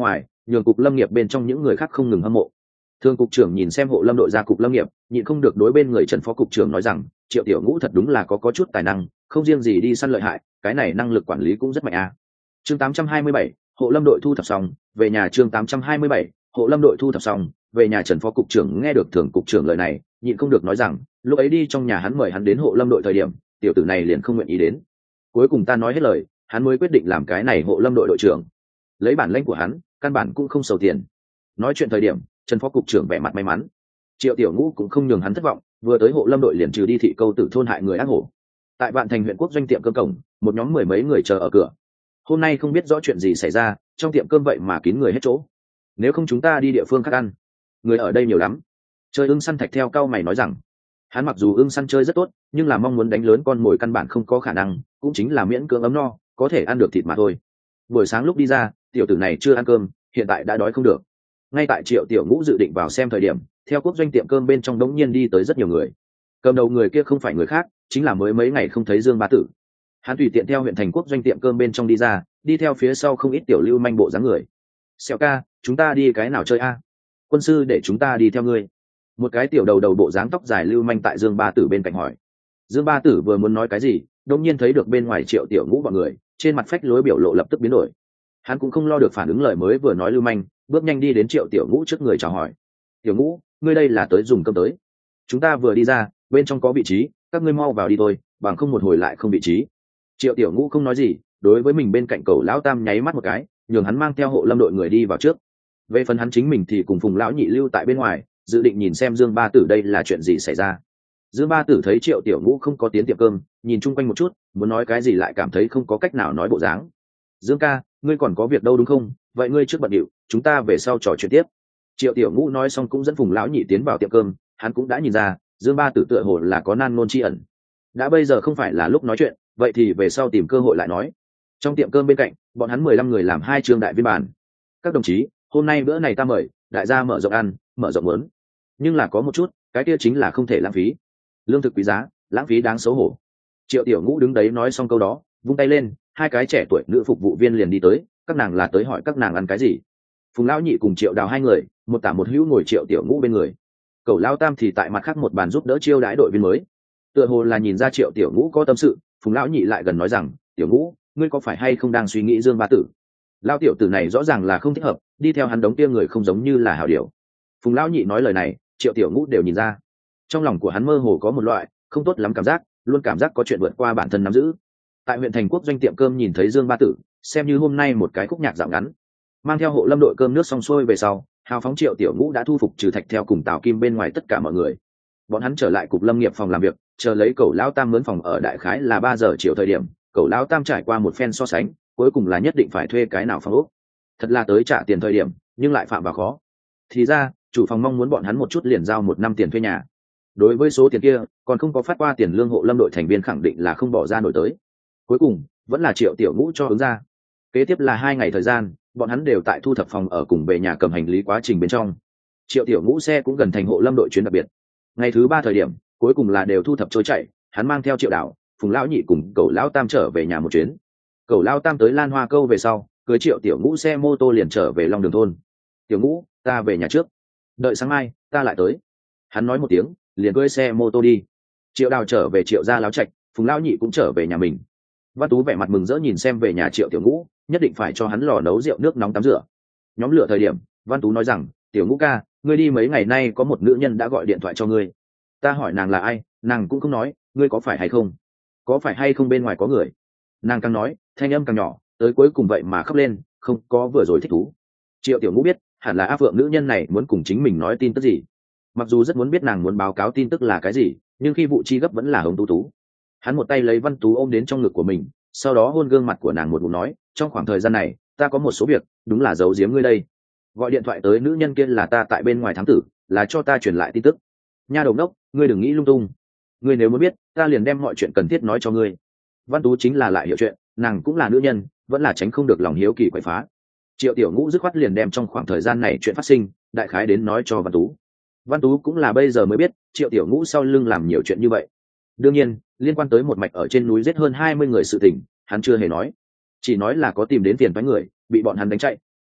nhường cục lâm nghiệp bên trong những người khác không ngừng hâm mộ. Thường cục trưởng nhìn xem hộ lâm đội ra cục lâm nghiệp, nhịn không được đối bên người Trần phó cục trưởng nói rằng, Triệu Tiểu Ngũ thật đúng là có có chút tài năng, không riêng gì đi săn lợi hại, cái này năng lực quản lý cũng rất mạnh a. À. Chương tám trăm hai mươi bảy, hộ lâm đội thu thập xong, về nhà. Chương tám trăm hai mươi bảy, hộ lâm đội thu thập xong, về nhà. Trần phó cục trưởng nghe được Thường cục trưởng lời này, nhịn không được nói rằng, lúc ấy đi trong nhà hắn mời hắn đến hộ lâm đội thời điểm, tiểu tử này liền không nguyện ý đến. Cuối cùng ta nói hết lời, hắn mới quyết định làm cái này hộ lâm đội đội trưởng. Lấy bản lĩnh của hắn, căn bản cũng không sầu tiền. Nói chuyện thời điểm, Trần phó cục trưởng vẻ mặt may mắn. Triệu Tiểu Ngũ cũng không nhường hắn thất vọng, vừa tới hộ lâm đội liền trừ đi thị câu tử thôn hại người ác hổ. Tại Vạn Thành huyện quốc doanh tiệm cơm cổng, một nhóm mười mấy người chờ ở cửa. Hôm nay không biết rõ chuyện gì xảy ra, trong tiệm cơm vậy mà kín người hết chỗ. Nếu không chúng ta đi địa phương khác ăn. Người ở đây nhiều lắm. Chơi ưng săn Thạch theo cao mày nói rằng, hắn mặc dù ưng săn chơi rất tốt, nhưng là mong muốn đánh lớn con mồi căn bản không có khả năng, cũng chính là miễn cưỡng ấm no, có thể ăn được thịt mà thôi. Buổi sáng lúc đi ra, tiểu tử này chưa ăn cơm, hiện tại đã đói không được. Ngay tại Triệu Tiểu Ngũ dự định vào xem thời điểm, theo quốc doanh tiệm cơm bên trong đống nhiên đi tới rất nhiều người. Cầm đầu người kia không phải người khác, chính là mới mấy ngày không thấy Dương Ba Tử. Hắn tùy tiện theo huyện thành quốc doanh tiệm cơm bên trong đi ra, đi theo phía sau không ít tiểu lưu manh bộ dáng người. Xẹo ca, chúng ta đi cái nào chơi a? Quân sư để chúng ta đi theo ngươi. Một cái tiểu đầu đầu bộ dáng tóc dài lưu manh tại Dương Ba Tử bên cạnh hỏi. Dương Ba Tử vừa muốn nói cái gì, đột nhiên thấy được bên ngoài Triệu Tiểu Ngũ bọn người, trên mặt phách lối biểu lộ lập tức biến đổi. Hắn cũng không lo được phản ứng lời mới vừa nói lưu manh, bước nhanh đi đến Triệu Tiểu Ngũ trước người chào hỏi. Tiểu Ngũ, ngươi đây là tới dùng cơm tới. Chúng ta vừa đi ra, bên trong có vị trí, các ngươi mau vào đi thôi, bằng không một hồi lại không vị trí. Triệu Tiểu Ngũ không nói gì, đối với mình bên cạnh Cầu lão tam nháy mắt một cái, nhường hắn mang theo hộ lâm đội người đi vào trước. Về phần hắn chính mình thì cùng Phùng lão nhị lưu tại bên ngoài, dự định nhìn xem Dương Ba Tử đây là chuyện gì xảy ra. Dương Ba Tử thấy Triệu Tiểu Ngũ không có tiến tiệm cơm, nhìn chung quanh một chút, muốn nói cái gì lại cảm thấy không có cách nào nói bộ dáng. Dương ca, ngươi còn có việc đâu đúng không? Vậy ngươi trước bận điệu, chúng ta về sau trò chuyện tiếp. Triệu Tiểu Ngũ nói xong cũng dẫn Phùng lão nhị tiến vào tiệm cơm, hắn cũng đã nhìn ra, Dương Ba Tử tựa hồ là có nan ngôn tri ẩn. Đã bây giờ không phải là lúc nói chuyện, vậy thì về sau tìm cơ hội lại nói. Trong tiệm cơm bên cạnh, bọn hắn mười lăm người làm hai trương đại viên bàn. Các đồng chí, hôm nay bữa này ta mời, đại gia mở rộng ăn, mở rộng muốn. Nhưng là có một chút, cái kia chính là không thể lãng phí. Lương thực quý giá, lãng phí đáng xấu hổ. Triệu Tiểu Ngũ đứng đấy nói xong câu đó, vung tay lên, hai cái trẻ tuổi nữ phục vụ viên liền đi tới, các nàng là tới hỏi các nàng ăn cái gì. Phùng lão nhị cùng Triệu Đào hai người, một tả một hữu ngồi Triệu Tiểu Ngũ bên người. Cẩu lão tam thì tại mặt khác một bàn giúp đỡ chiêu đãi đội viên mới. Tựa hồ là nhìn ra Triệu Tiểu Ngũ có tâm sự, Phùng lão nhị lại gần nói rằng, Tiểu Ngũ, ngươi có phải hay không đang suy nghĩ Dương Ba Tử? Lão tiểu tử này rõ ràng là không thích hợp, đi theo hắn đống kia người không giống như là hảo điều. Phùng lão nhị nói lời này, Triệu Tiểu Ngũ đều nhìn ra. Trong lòng của hắn mơ hồ có một loại không tốt lắm cảm giác, luôn cảm giác có chuyện vượt qua bản thân nắm giữ. Tại huyện thành quốc doanh tiệm cơm nhìn thấy Dương Ba Tử, xem như hôm nay một cái khúc nhạc dạo ngắn. Mang theo hộ lâm đội cơm nước xong xuôi về sau, hào phóng Triệu Tiểu Ngũ đã thu phục trừ Thạch theo cùng Tào Kim bên ngoài tất cả mọi người. Bọn hắn trở lại cục lâm nghiệp phòng làm việc, chờ lấy Cẩu lão tam mướn phòng ở đại khái là ba giờ chiều thời điểm, Cẩu lão tam trải qua một phen so sánh, cuối cùng là nhất định phải thuê cái nào phòng ốc. Thật là tới trả tiền thời điểm, nhưng lại phạm vào khó. Thì ra, chủ phòng mong muốn bọn hắn một chút liền giao một năm tiền thuê nhà. Đối với số tiền kia, còn không có phát qua tiền lương hộ lâm đội thành viên khẳng định là không bỏ ra nổi tới. Cuối cùng, vẫn là Triệu Tiểu Ngũ cho ứng ra. Kế tiếp là hai ngày thời gian, bọn hắn đều tại thu thập phòng ở cùng về nhà cầm hành lý quá trình bên trong. Triệu Tiểu Ngũ xe cũng gần thành hộ lâm đội chuyến đặc biệt. Ngày thứ ba thời điểm, cuối cùng là đều thu thập trôi chảy, hắn mang theo Triệu Đảo, Phùng lão nhị cùng Cẩu lão tam trở về nhà một chuyến. Cẩu lão tam tới Lan Hoa Câu về sau, cưới Triệu Tiểu Ngũ xe mô tô liền trở về Long Đường thôn. Tiểu Ngũ, ta về nhà trước, đợi sáng mai ta lại tới. Hắn nói một tiếng, liền cưới xe mô tô đi. Triệu Đào trở về Triệu gia láo trạch, Phùng lão nhị cũng trở về nhà mình. Văn Tú vẻ mặt mừng rỡ nhìn xem về nhà Triệu Tiểu Ngũ, nhất định phải cho hắn lò nấu rượu nước nóng tắm rửa. Nhóm lửa thời điểm, Văn Tú nói rằng, Tiểu Ngũ ca, ngươi đi mấy ngày nay có một nữ nhân đã gọi điện thoại cho ngươi. Ta hỏi nàng là ai, nàng cũng không nói, ngươi có phải hay không? Có phải hay không bên ngoài có người? Nàng càng nói, thanh âm càng nhỏ, tới cuối cùng vậy mà khóc lên, không có vừa rồi thích thú. Triệu Tiểu Ngũ biết, hẳn là A Phượng nữ nhân này muốn cùng chính mình nói tin tức gì. Mặc dù rất muốn biết nàng muốn báo cáo tin tức là cái gì, nhưng khi vụ chi gấp vẫn là Hồng Tú Tú. Hắn một tay lấy Văn Tú ôm đến trong ngực của mình, sau đó hôn gương mặt của nàng một ngụm nói, trong khoảng thời gian này ta có một số việc, đúng là giấu giếm ngươi đây. Gọi điện thoại tới nữ nhân kia là ta tại bên ngoài thám tử, là cho ta truyền lại tin tức. Nha đầu đốc, ngươi đừng nghĩ lung tung. Ngươi nếu muốn biết, ta liền đem mọi chuyện cần thiết nói cho ngươi. Văn Tú chính là lại hiểu chuyện, nàng cũng là nữ nhân, vẫn là tránh không được lòng hiếu kỳ quậy phá. Triệu Tiểu Ngũ dứt khoát liền đem trong khoảng thời gian này chuyện phát sinh, đại khái đến nói cho Văn Tú. Văn Tú cũng là bây giờ mới biết, Triệu Tiểu Ngũ sau lưng làm nhiều chuyện như vậy. Đương nhiên, liên quan tới một mạch ở trên núi giết hơn hai mươi người sự tình, hắn chưa hề nói, chỉ nói là có tìm đến tiền toán người, bị bọn hắn đánh chạy.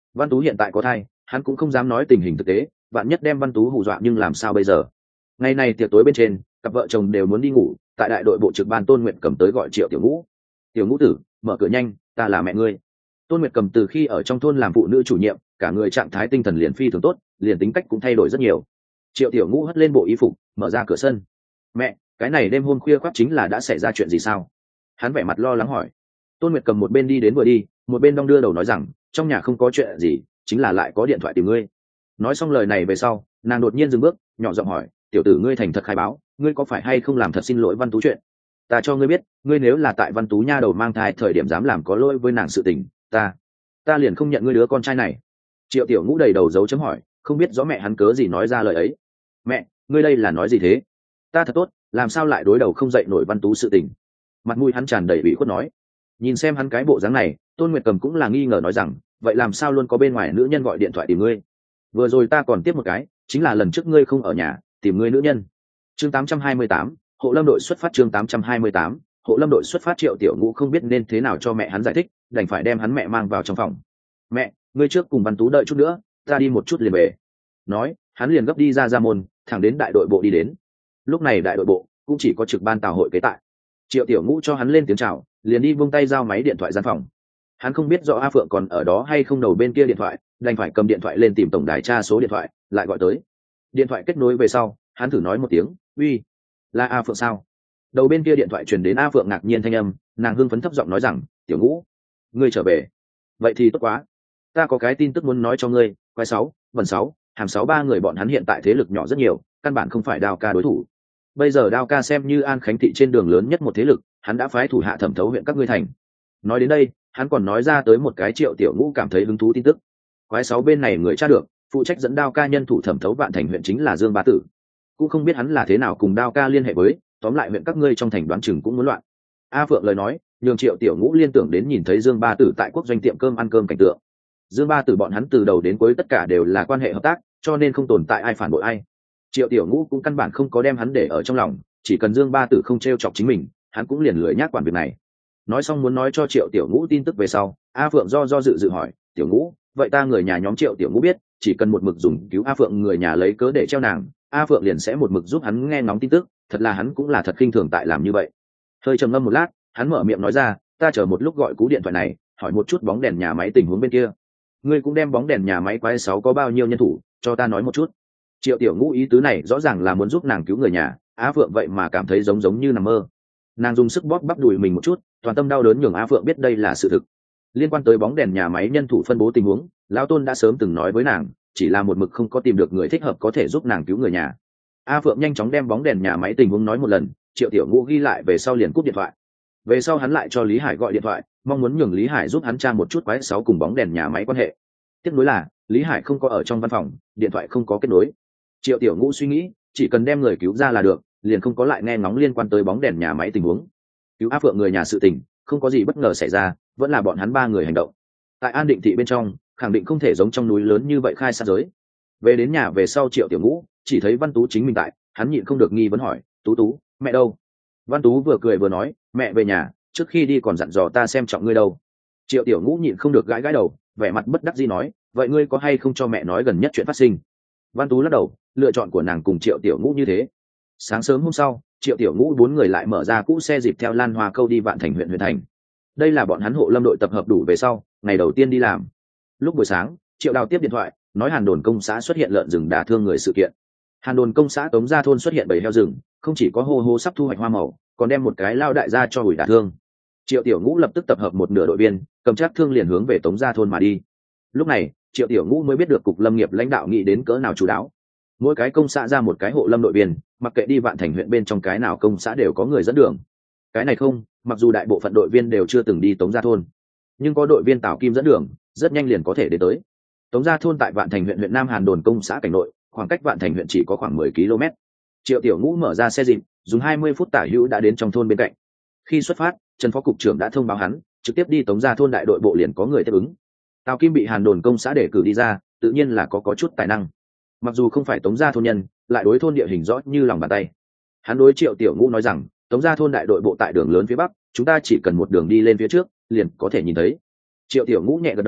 Văn Tú hiện tại có thai, hắn cũng không dám nói tình hình thực tế, vạn nhất đem Văn Tú hù dọa nhưng làm sao bây giờ. Ngày này tiệc tối bên trên, cặp vợ chồng đều muốn đi ngủ, tại đại đội bộ trực ban Tôn Nguyệt Cầm tới gọi Triệu Tiểu Ngũ. Tiểu Ngũ tử, mở cửa nhanh, ta là mẹ ngươi. Tôn Nguyệt Cầm từ khi ở trong thôn làm phụ nữ chủ nhiệm, cả người trạng thái tinh thần liền phi thường tốt, liền tính cách cũng thay đổi rất nhiều. Triệu Tiểu Ngũ hất lên bộ y phục, mở ra cửa sân. Mẹ, cái này đêm hôm khuya khoắt chính là đã xảy ra chuyện gì sao? Hắn vẻ mặt lo lắng hỏi. Tôn Nguyệt Cầm một bên đi đến vừa đi, một bên đong đưa đầu nói rằng, trong nhà không có chuyện gì, chính là lại có điện thoại tìm ngươi. Nói xong lời này về sau, nàng đột nhiên dừng bước, nhỏ giọng hỏi, tiểu tử ngươi thành thật khai báo, ngươi có phải hay không làm thật xin lỗi Văn Tú chuyện? Ta cho ngươi biết, ngươi nếu là tại Văn Tú nha đầu mang thai thời điểm dám làm có lỗi với nàng sự tình, ta ta liền không nhận ngươi đứa con trai này. Triệu Tiểu Ngũ đầy đầu dấu chấm hỏi, không biết rõ mẹ hắn cớ gì nói ra lời ấy. Mẹ, ngươi đây là nói gì thế? Ta thật tốt, làm sao lại đối đầu không dậy nổi Văn Tú sự tình? Mặt mũi hắn tràn đầy ủy khuất nói. Nhìn xem hắn cái bộ dáng này, Tôn Nguyệt Cầm cũng là nghi ngờ nói rằng, vậy làm sao luôn có bên ngoài nữ nhân gọi điện thoại tìm ngươi? Vừa rồi ta còn tiếp một cái, chính là lần trước ngươi không ở nhà, tìm ngươi nữ nhân. Chương tám trăm hai mươi tám, hộ lâm đội xuất phát. Chương tám trăm hai mươi tám, hộ lâm đội xuất phát. Triệu Tiểu Ngũ không biết nên thế nào cho mẹ hắn giải thích, đành phải đem hắn mẹ mang vào trong phòng. Mẹ, ngươi trước cùng Văn Tú đợi chút nữa, ta đi một chút liền về. Nói, hắn liền gấp đi ra ra môn, thẳng đến đại đội bộ đi đến. Lúc này đại đội bộ cũng chỉ có trực ban tào hội kế tại. Triệu Tiểu Ngũ cho hắn lên tiếng chào, liền đi buông tay giao máy điện thoại gian phòng. Hắn không biết rõ A Phượng còn ở đó hay không đầu bên kia điện thoại, đành phải cầm điện thoại lên tìm tổng đài tra số điện thoại, lại gọi tới. Điện thoại kết nối về sau, hắn thử nói một tiếng, uy, là A Phượng sao? Đầu bên kia điện thoại truyền đến A Phượng ngạc nhiên thanh âm, nàng hưng phấn thấp giọng nói rằng, Tiểu Ngũ, ngươi trở về. Vậy thì tốt quá, ta có cái tin tức muốn nói cho ngươi. Quái sáu, vần sáu, hàm sáu ba người bọn hắn hiện tại thế lực nhỏ rất nhiều, căn bản không phải Đao Ca đối thủ. Bây giờ Đao Ca xem như An Khánh thị trên đường lớn nhất một thế lực, hắn đã phái thủ hạ thẩm thấu huyện các ngươi thành. Nói đến đây, hắn còn nói ra tới một cái Triệu Tiểu Ngũ cảm thấy hứng thú tin tức. Quái sáu bên này người tra được, phụ trách dẫn Đao Ca nhân thủ thẩm thấu Vạn Thành huyện chính là Dương Ba Tử. Cũng không biết hắn là thế nào cùng Đao Ca liên hệ với, tóm lại huyện các ngươi trong thành đoán chừng cũng muốn loạn. A Phượng lời nói, nhường Triệu Tiểu Ngũ liên tưởng đến nhìn thấy Dương Ba Tử tại quốc doanh tiệm cơm ăn cơm cảnh tượng. Dương Ba Tử bọn hắn từ đầu đến cuối tất cả đều là quan hệ hợp tác, cho nên không tồn tại ai phản bội ai. Triệu Tiểu Ngũ cũng căn bản không có đem hắn để ở trong lòng, chỉ cần Dương Ba Tử không t r e o chọc chính mình, hắn cũng liền lười nhác quản việc này. Nói xong muốn nói cho Triệu Tiểu Ngũ tin tức về sau, A Phượng do do dự dự hỏi, Tiểu Ngũ, vậy ta người nhà nhóm Triệu Tiểu Ngũ biết, chỉ cần một mực dùng cứu A Phượng người nhà lấy cớ để treo nàng, A Phượng liền sẽ một mực giúp hắn nghe ngóng tin tức, thật là hắn cũng là thật khinh thường tại làm như vậy. Hơi trầm ngâm một lát, hắn mở miệng nói ra, ta chờ một lúc gọi cú điện thoại này, hỏi một chút bóng đèn nhà máy tình huống bên kia. Ngươi cũng đem bóng đèn nhà máy quái sáu có bao nhiêu nhân thủ, cho ta nói một chút. Triệu Tiểu Ngũ ý tứ này rõ ràng là muốn giúp nàng cứu người nhà, Á Phượng vậy mà cảm thấy giống giống như nằm mơ. Nàng dùng sức bóp bắp đùi mình một chút, toàn tâm đau đớn nhường Á Phượng biết đây là sự thực. Liên quan tới bóng đèn nhà máy nhân thủ phân bố tình huống, lão Tôn đã sớm từng nói với nàng, chỉ là một mực không có tìm được người thích hợp có thể giúp nàng cứu người nhà. Á Phượng nhanh chóng đem bóng đèn nhà máy tình huống nói một lần, Triệu Tiểu Ngũ ghi lại về sau liền cúp điện thoại. Về sau hắn lại cho Lý Hải gọi điện thoại, mong muốn nhường Lý Hải giúp hắn tra một chút quái sáu cùng bóng đèn nhà máy quan hệ. Tiếc nuối là Lý Hải không có ở trong văn phòng, điện thoại không có kết nối. Triệu Tiểu Ngũ suy nghĩ, chỉ cần đem người cứu ra là được, liền không có lại nghe ngóng liên quan tới bóng đèn nhà máy tình huống. Cứu A Phượng người nhà sự tình, không có gì bất ngờ xảy ra, vẫn là bọn hắn ba người hành động. Tại An Định thị bên trong, khẳng định không thể giống trong núi lớn như vậy khai sát giới. Về đến nhà về sau Triệu Tiểu Ngũ chỉ thấy Văn Tú chính mình tại, hắn nhịn không được nghi vấn hỏi, Tú Tú, mẹ đâu? Văn Tú vừa cười vừa nói, mẹ về nhà, trước khi đi còn dặn dò ta xem trọng ngươi đâu. Triệu Tiểu Ngũ nhịn không được gãi gãi đầu, vẻ mặt bất đắc dĩ nói, vậy ngươi có hay không cho mẹ nói gần nhất chuyện phát sinh? Văn Tú lắc đầu, lựa chọn của nàng cùng Triệu Tiểu Ngũ như thế. Sáng sớm hôm sau, Triệu Tiểu Ngũ bốn người lại mở ra cũ xe dịp theo Lan Hoa Câu đi Vạn Thành huyện huyện thành. Đây là bọn hắn hộ lâm đội tập hợp đủ về sau, ngày đầu tiên đi làm. Lúc buổi sáng, Triệu Đào tiếp điện thoại, nói Hàn Đồn công xã xuất hiện lợn rừng đả thương người sự kiện. Hàn Đồn công xã Tống Gia thôn xuất hiện bầy heo rừng, không chỉ có hô hô sắp thu hoạch hoa màu, còn đem một cái lao đại gia cho hủy đả thương. Triệu Tiểu Ngũ lập tức tập hợp một nửa đội viên, cầm chắc thương liền hướng về Tống Gia thôn mà đi. Lúc này, Triệu Tiểu Ngũ mới biết được cục lâm nghiệp lãnh đạo nghĩ đến cỡ nào chú đáo. Mỗi cái công xã ra một cái hộ lâm đội viên, mặc kệ đi Vạn Thành huyện bên trong cái nào công xã đều có người dẫn đường. Cái này không, mặc dù đại bộ phận đội viên đều chưa từng đi Tống Gia thôn, nhưng có đội viên Tào Kim dẫn đường, rất nhanh liền có thể đến tới. Tống Gia thôn tại Vạn Thành huyện huyện Nam Hàn Đồn công xã cảnh nội, khoảng cách Vạn Thành huyện chỉ có khoảng mười ki lô mét. Triệu Tiểu Ngũ mở ra xe dịp, dùng hai mươi phút tả hữu đã đến trong thôn bên cạnh. Khi xuất phát, Trần phó cục trưởng đã thông báo hắn, trực tiếp đi Tống Gia thôn đại đội bộ liền có người tiếp ứng. Tào Kim bị Hàn Đồn công xã để cử đi ra, tự nhiên là có có chút tài năng. Mặc dù không phải Tống Gia thôn nhân, lại đối thôn địa hình rõ như lòng bàn tay. Hắn đối Triệu Tiểu Ngũ nói rằng, Tống Gia thôn đại đội bộ tại đường lớn phía bắc, chúng ta chỉ cần một đường đi lên phía trước, liền có thể nhìn thấy. Triệu Tiểu Ngũ nhẹ gật đầu,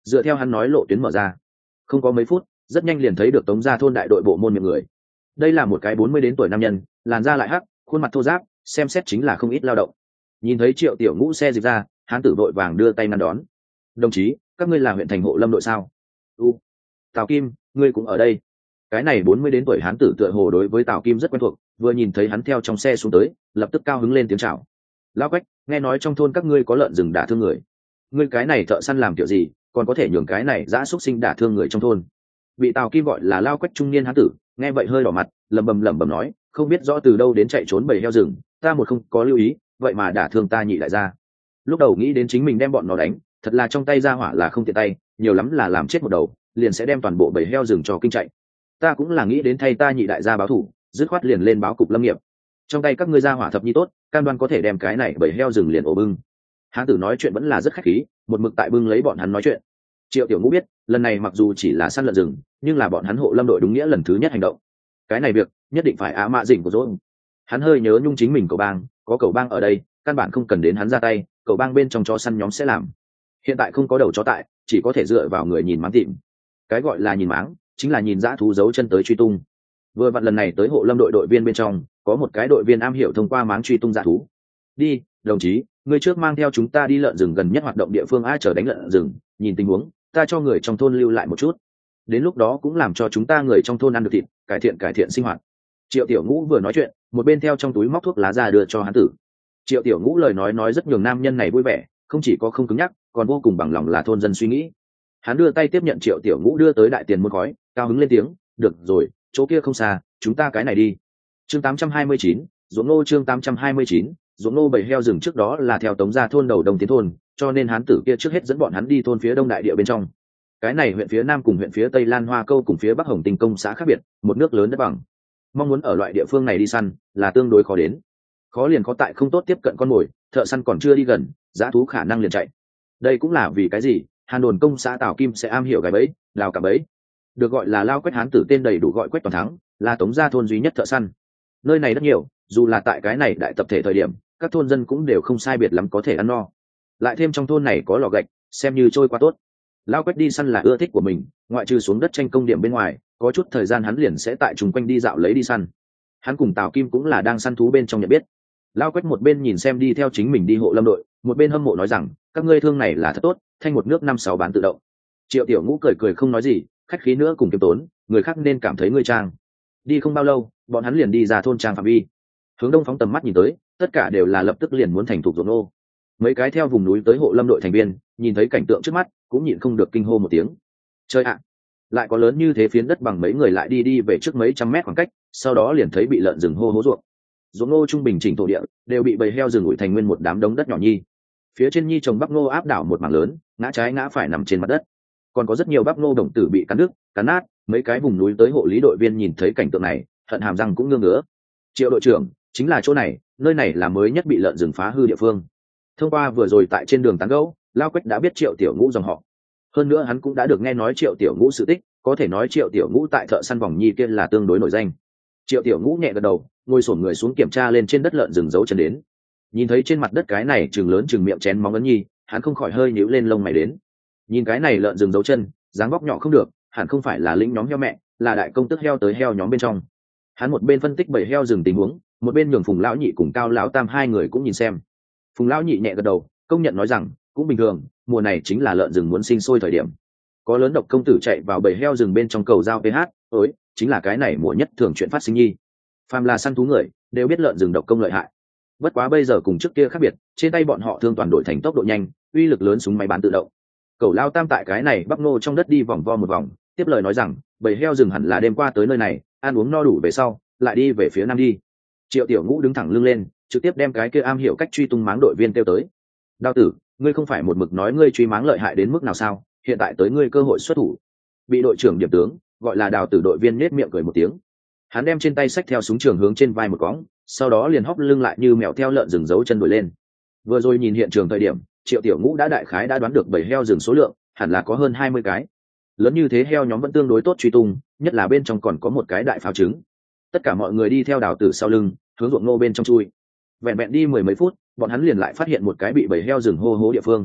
dựa theo hắn nói lộ tuyến mở ra. Không có mấy phút, rất nhanh liền thấy được Tống gia thôn đại đội bộ môn miệng người. Đây là một cái bốn mươi đến tuổi nam nhân, làn da lại hắc, khuôn mặt thô ráp, xem xét chính là không ít lao động. Nhìn thấy Triệu Tiểu Ngũ xe dịch ra, hắn tử vội vàng đưa tay ngăn đón. Đồng chí, các ngươi là huyện thành hộ lâm đội sao? U, Tào Kim, ngươi cũng ở đây. Cái này bốn mươi đến tuổi hán tử tựa hồ đối với Tào Kim rất quen thuộc, vừa nhìn thấy hắn theo trong xe xuống tới, lập tức cao hứng lên tiếng chào. Lão Quách, nghe nói trong thôn các ngươi có lợn rừng đả thương người, ngươi cái này thợ săn làm kiểu gì, còn có thể nhường cái này dã súc sinh đả thương người trong thôn? Bị Tào Kim gọi là Lao Quách trung niên hán tử, nghe vậy hơi đỏ mặt, lẩm bẩm lẩm bẩm nói, không biết rõ từ đâu đến chạy trốn bầy heo rừng, ta một không có lưu ý, vậy mà đả thương ta nhị đại gia. Lúc đầu nghĩ đến chính mình đem bọn nó đánh, thật là trong tay ra hỏa là không tiện tay, nhiều lắm là làm chết một đầu, liền sẽ đem toàn bộ bầy heo rừng cho kinh chạy. Ta cũng là nghĩ đến thay ta nhị đại gia báo thủ, dứt khoát liền lên báo cục lâm nghiệp. Trong tay các ngươi ra hỏa thập nhi tốt, cam đoan có thể đem cái này bầy heo rừng liền ổ bưng. Hán tử nói chuyện vẫn là rất khách khí, một mực tại bưng lấy bọn hắn nói chuyện. Triệu Tiểu Ngũ biết, lần này mặc dù chỉ là săn lợn rừng, nhưng là bọn hắn hộ lâm đội đúng nghĩa lần thứ nhất hành động. Cái này việc nhất định phải á mạ dỉnh của dỗ. Hắn hơi nhớ nhung chính mình cậu bang, có cậu bang ở đây, căn bản không cần đến hắn ra tay, cậu bang bên trong chó săn nhóm sẽ làm. Hiện tại không có đầu chó tại, chỉ có thể dựa vào người nhìn máng tìm. Cái gọi là nhìn máng, chính là nhìn dã thú giấu chân tới truy tung. Vừa vặn lần này tới hộ lâm đội đội viên bên trong, có một cái đội viên am hiểu thông qua máng truy tung dã thú. Đi, đồng chí, ngươi trước mang theo chúng ta đi lợn rừng gần nhất hoạt động địa phương ai chờ đánh lợn rừng, nhìn tình huống, ta cho người trong thôn lưu lại một chút. Đến lúc đó cũng làm cho chúng ta người trong thôn ăn được thịt, cải thiện cải thiện sinh hoạt. Triệu Tiểu Ngũ vừa nói chuyện, một bên theo trong túi móc thuốc lá ra đưa cho hắn tử. Triệu Tiểu Ngũ lời nói nói rất nhường nam nhân này vui vẻ, không chỉ có không cứng nhắc, còn vô cùng bằng lòng là thôn dân suy nghĩ. Hắn đưa tay tiếp nhận Triệu Tiểu Ngũ đưa tới đại tiền muôn khói, cao hứng lên tiếng, được rồi, chỗ kia không xa, chúng ta cái này đi. Chương tám trăm hai mươi chín, ruộng nô chương tám trăm hai mươi chín, ruộng nô bầy heo rừng trước đó là theo Tống gia thôn đầu Đông Tiến thôn, cho nên hắn tử kia trước hết dẫn bọn hắn đi thôn phía đông đại địa bên trong. Cái này huyện phía nam cùng huyện phía tây Lan Hoa Câu cùng phía bắc Hồng Tinh công xã khác biệt, một nước lớn đất bằng. Mong muốn ở loại địa phương này đi săn là tương đối khó đến. Khó liền khó tại không tốt tiếp cận con mồi, thợ săn còn chưa đi gần, dã thú khả năng liền chạy. Đây cũng là vì cái gì Hàn Đồn công xã Tào Kim sẽ am hiểu cái bẫy, đào cả bẫy. Được gọi là Lao Quách hán tử tên đầy đủ gọi Quách toàn thắng, là Tống gia thôn duy nhất thợ săn. Nơi này rất nhiều, dù là tại cái này đại tập thể thời điểm, các thôn dân cũng đều không sai biệt lắm có thể ăn no. Lại thêm trong thôn này có lò gạch, xem như trôi qua tốt. Lao Quách đi săn là ưa thích của mình, ngoại trừ xuống đất tranh công điểm bên ngoài, có chút thời gian hắn liền sẽ tại chung quanh đi dạo lấy đi săn. Hắn cùng Tào Kim cũng là đang săn thú bên trong nhận biết. Lao Quách một bên nhìn xem đi theo chính mình đi hộ lâm đội, một bên hâm mộ nói rằng, các ngươi thương này là thật tốt, thanh một nước năm sáu bán tự động. Triệu Tiểu Ngũ cười cười không nói gì, khách khí nữa cùng kiêm tốn, người khác nên cảm thấy ngươi trang. Đi không bao lâu, bọn hắn liền đi ra thôn trang phạm vi. Hướng đông phóng tầm mắt nhìn tới, tất cả đều là lập tức liền muốn thành thục ruộng nô. Mấy cái theo vùng núi tới hộ lâm đội thành viên, nhìn thấy cảnh tượng trước mắt, cũng nhịn không được kinh hô một tiếng. Chơi ạ, lại có lớn như thế phiến đất bằng mấy người lại đi đi về trước mấy trăm mét khoảng cách, sau đó liền thấy bị lợn rừng hô hố ruộng. Ruộng ngô trung bình chỉnh thổ địa, đều bị bầy heo rừng ủi thành nguyên một đám đống đất nhỏ nhi. Phía trên nhi trồng bắp ngô áp đảo một mảng lớn, ngã trái ngã phải nằm trên mặt đất. Còn có rất nhiều bắp ngô đồng tử bị cắn đứt, cắn nát, mấy cái vùng núi tới hộ lý đội viên nhìn thấy cảnh tượng này, hận hàm răng cũng ngơ ngứa. Triệu đội trưởng, chính là chỗ này, nơi này là mới nhất bị lợn rừng phá hư địa phương. Thông qua vừa rồi tại trên đường tán gẫu, Lao Quách đã biết Triệu Tiểu Ngũ dòng họ. Hơn nữa hắn cũng đã được nghe nói Triệu Tiểu Ngũ sự tích, có thể nói Triệu Tiểu Ngũ tại thợ săn vòng nhi kia là tương đối nổi danh. Triệu Tiểu Ngũ nhẹ gật đầu, ngồi xổm người xuống kiểm tra lên trên đất lợn rừng dấu chân đến. Nhìn thấy trên mặt đất cái này chừng lớn chừng miệng chén móng ấn nhi, hắn không khỏi hơi nhíu lên lông mày đến. Nhìn cái này lợn rừng dấu chân, dáng vóc nhỏ không được, hẳn không phải là lĩnh nhóm heo mẹ, là đại công tức heo tới heo nhóm bên trong. Hắn một bên phân tích bầy heo rừng tình huống, một bên nhường Phùng lão nhị cùng Cao lão tam hai người cũng nhìn xem. Phùng lão nhị nhẹ gật đầu, công nhận nói rằng, cũng bình thường, mùa này chính là lợn rừng muốn sinh sôi thời điểm. Có lớn độc công tử chạy vào bầy heo rừng bên trong cầu giao pH, ối, chính là cái này mùa nhất thường chuyện phát sinh nhi. Phàm là săn thú người, đều biết lợn rừng độc công lợi hại. Bất quá bây giờ cùng trước kia khác biệt, trên tay bọn họ thương toàn đổi thành tốc độ nhanh, uy lực lớn súng máy bán tự động. Cầu lao tam tại cái này bắp nô trong đất đi vòng vo một vòng, tiếp lời nói rằng, bầy heo rừng hẳn là đêm qua tới nơi này, ăn uống no đủ về sau, lại đi về phía nam đi. Triệu Tiểu Ngũ đứng thẳng lưng lên, trực tiếp đem cái kia am hiểu cách truy tung máng đội viên kêu tới. Đao tử, ngươi không phải một mực nói ngươi truy máng lợi hại đến mức nào sao? Hiện tại tới ngươi cơ hội xuất thủ. Bị đội trưởng điểm tướng, gọi là Đào tử đội viên nết miệng cười một tiếng. Hắn đem trên tay xách theo súng trường hướng trên vai một cõng, sau đó liền hóc lưng lại như mèo theo lợn rừng giấu chân đuổi lên. Vừa rồi nhìn hiện trường thời điểm, Triệu Tiểu Ngũ đã đại khái đã đoán được bầy heo rừng số lượng, hẳn là có hơn hai mươi cái. Lớn như thế heo nhóm vẫn tương đối tốt truy tung, nhất là bên trong còn có một cái đại pháo trứng. Tất cả mọi người đi theo Đào tử sau lưng, hướng ruộng nô bên trong chui. Vẹn vẹn đi mười mấy phút, bọn hắn liền lại phát hiện một cái bị bầy heo rừng hô hố địa phương.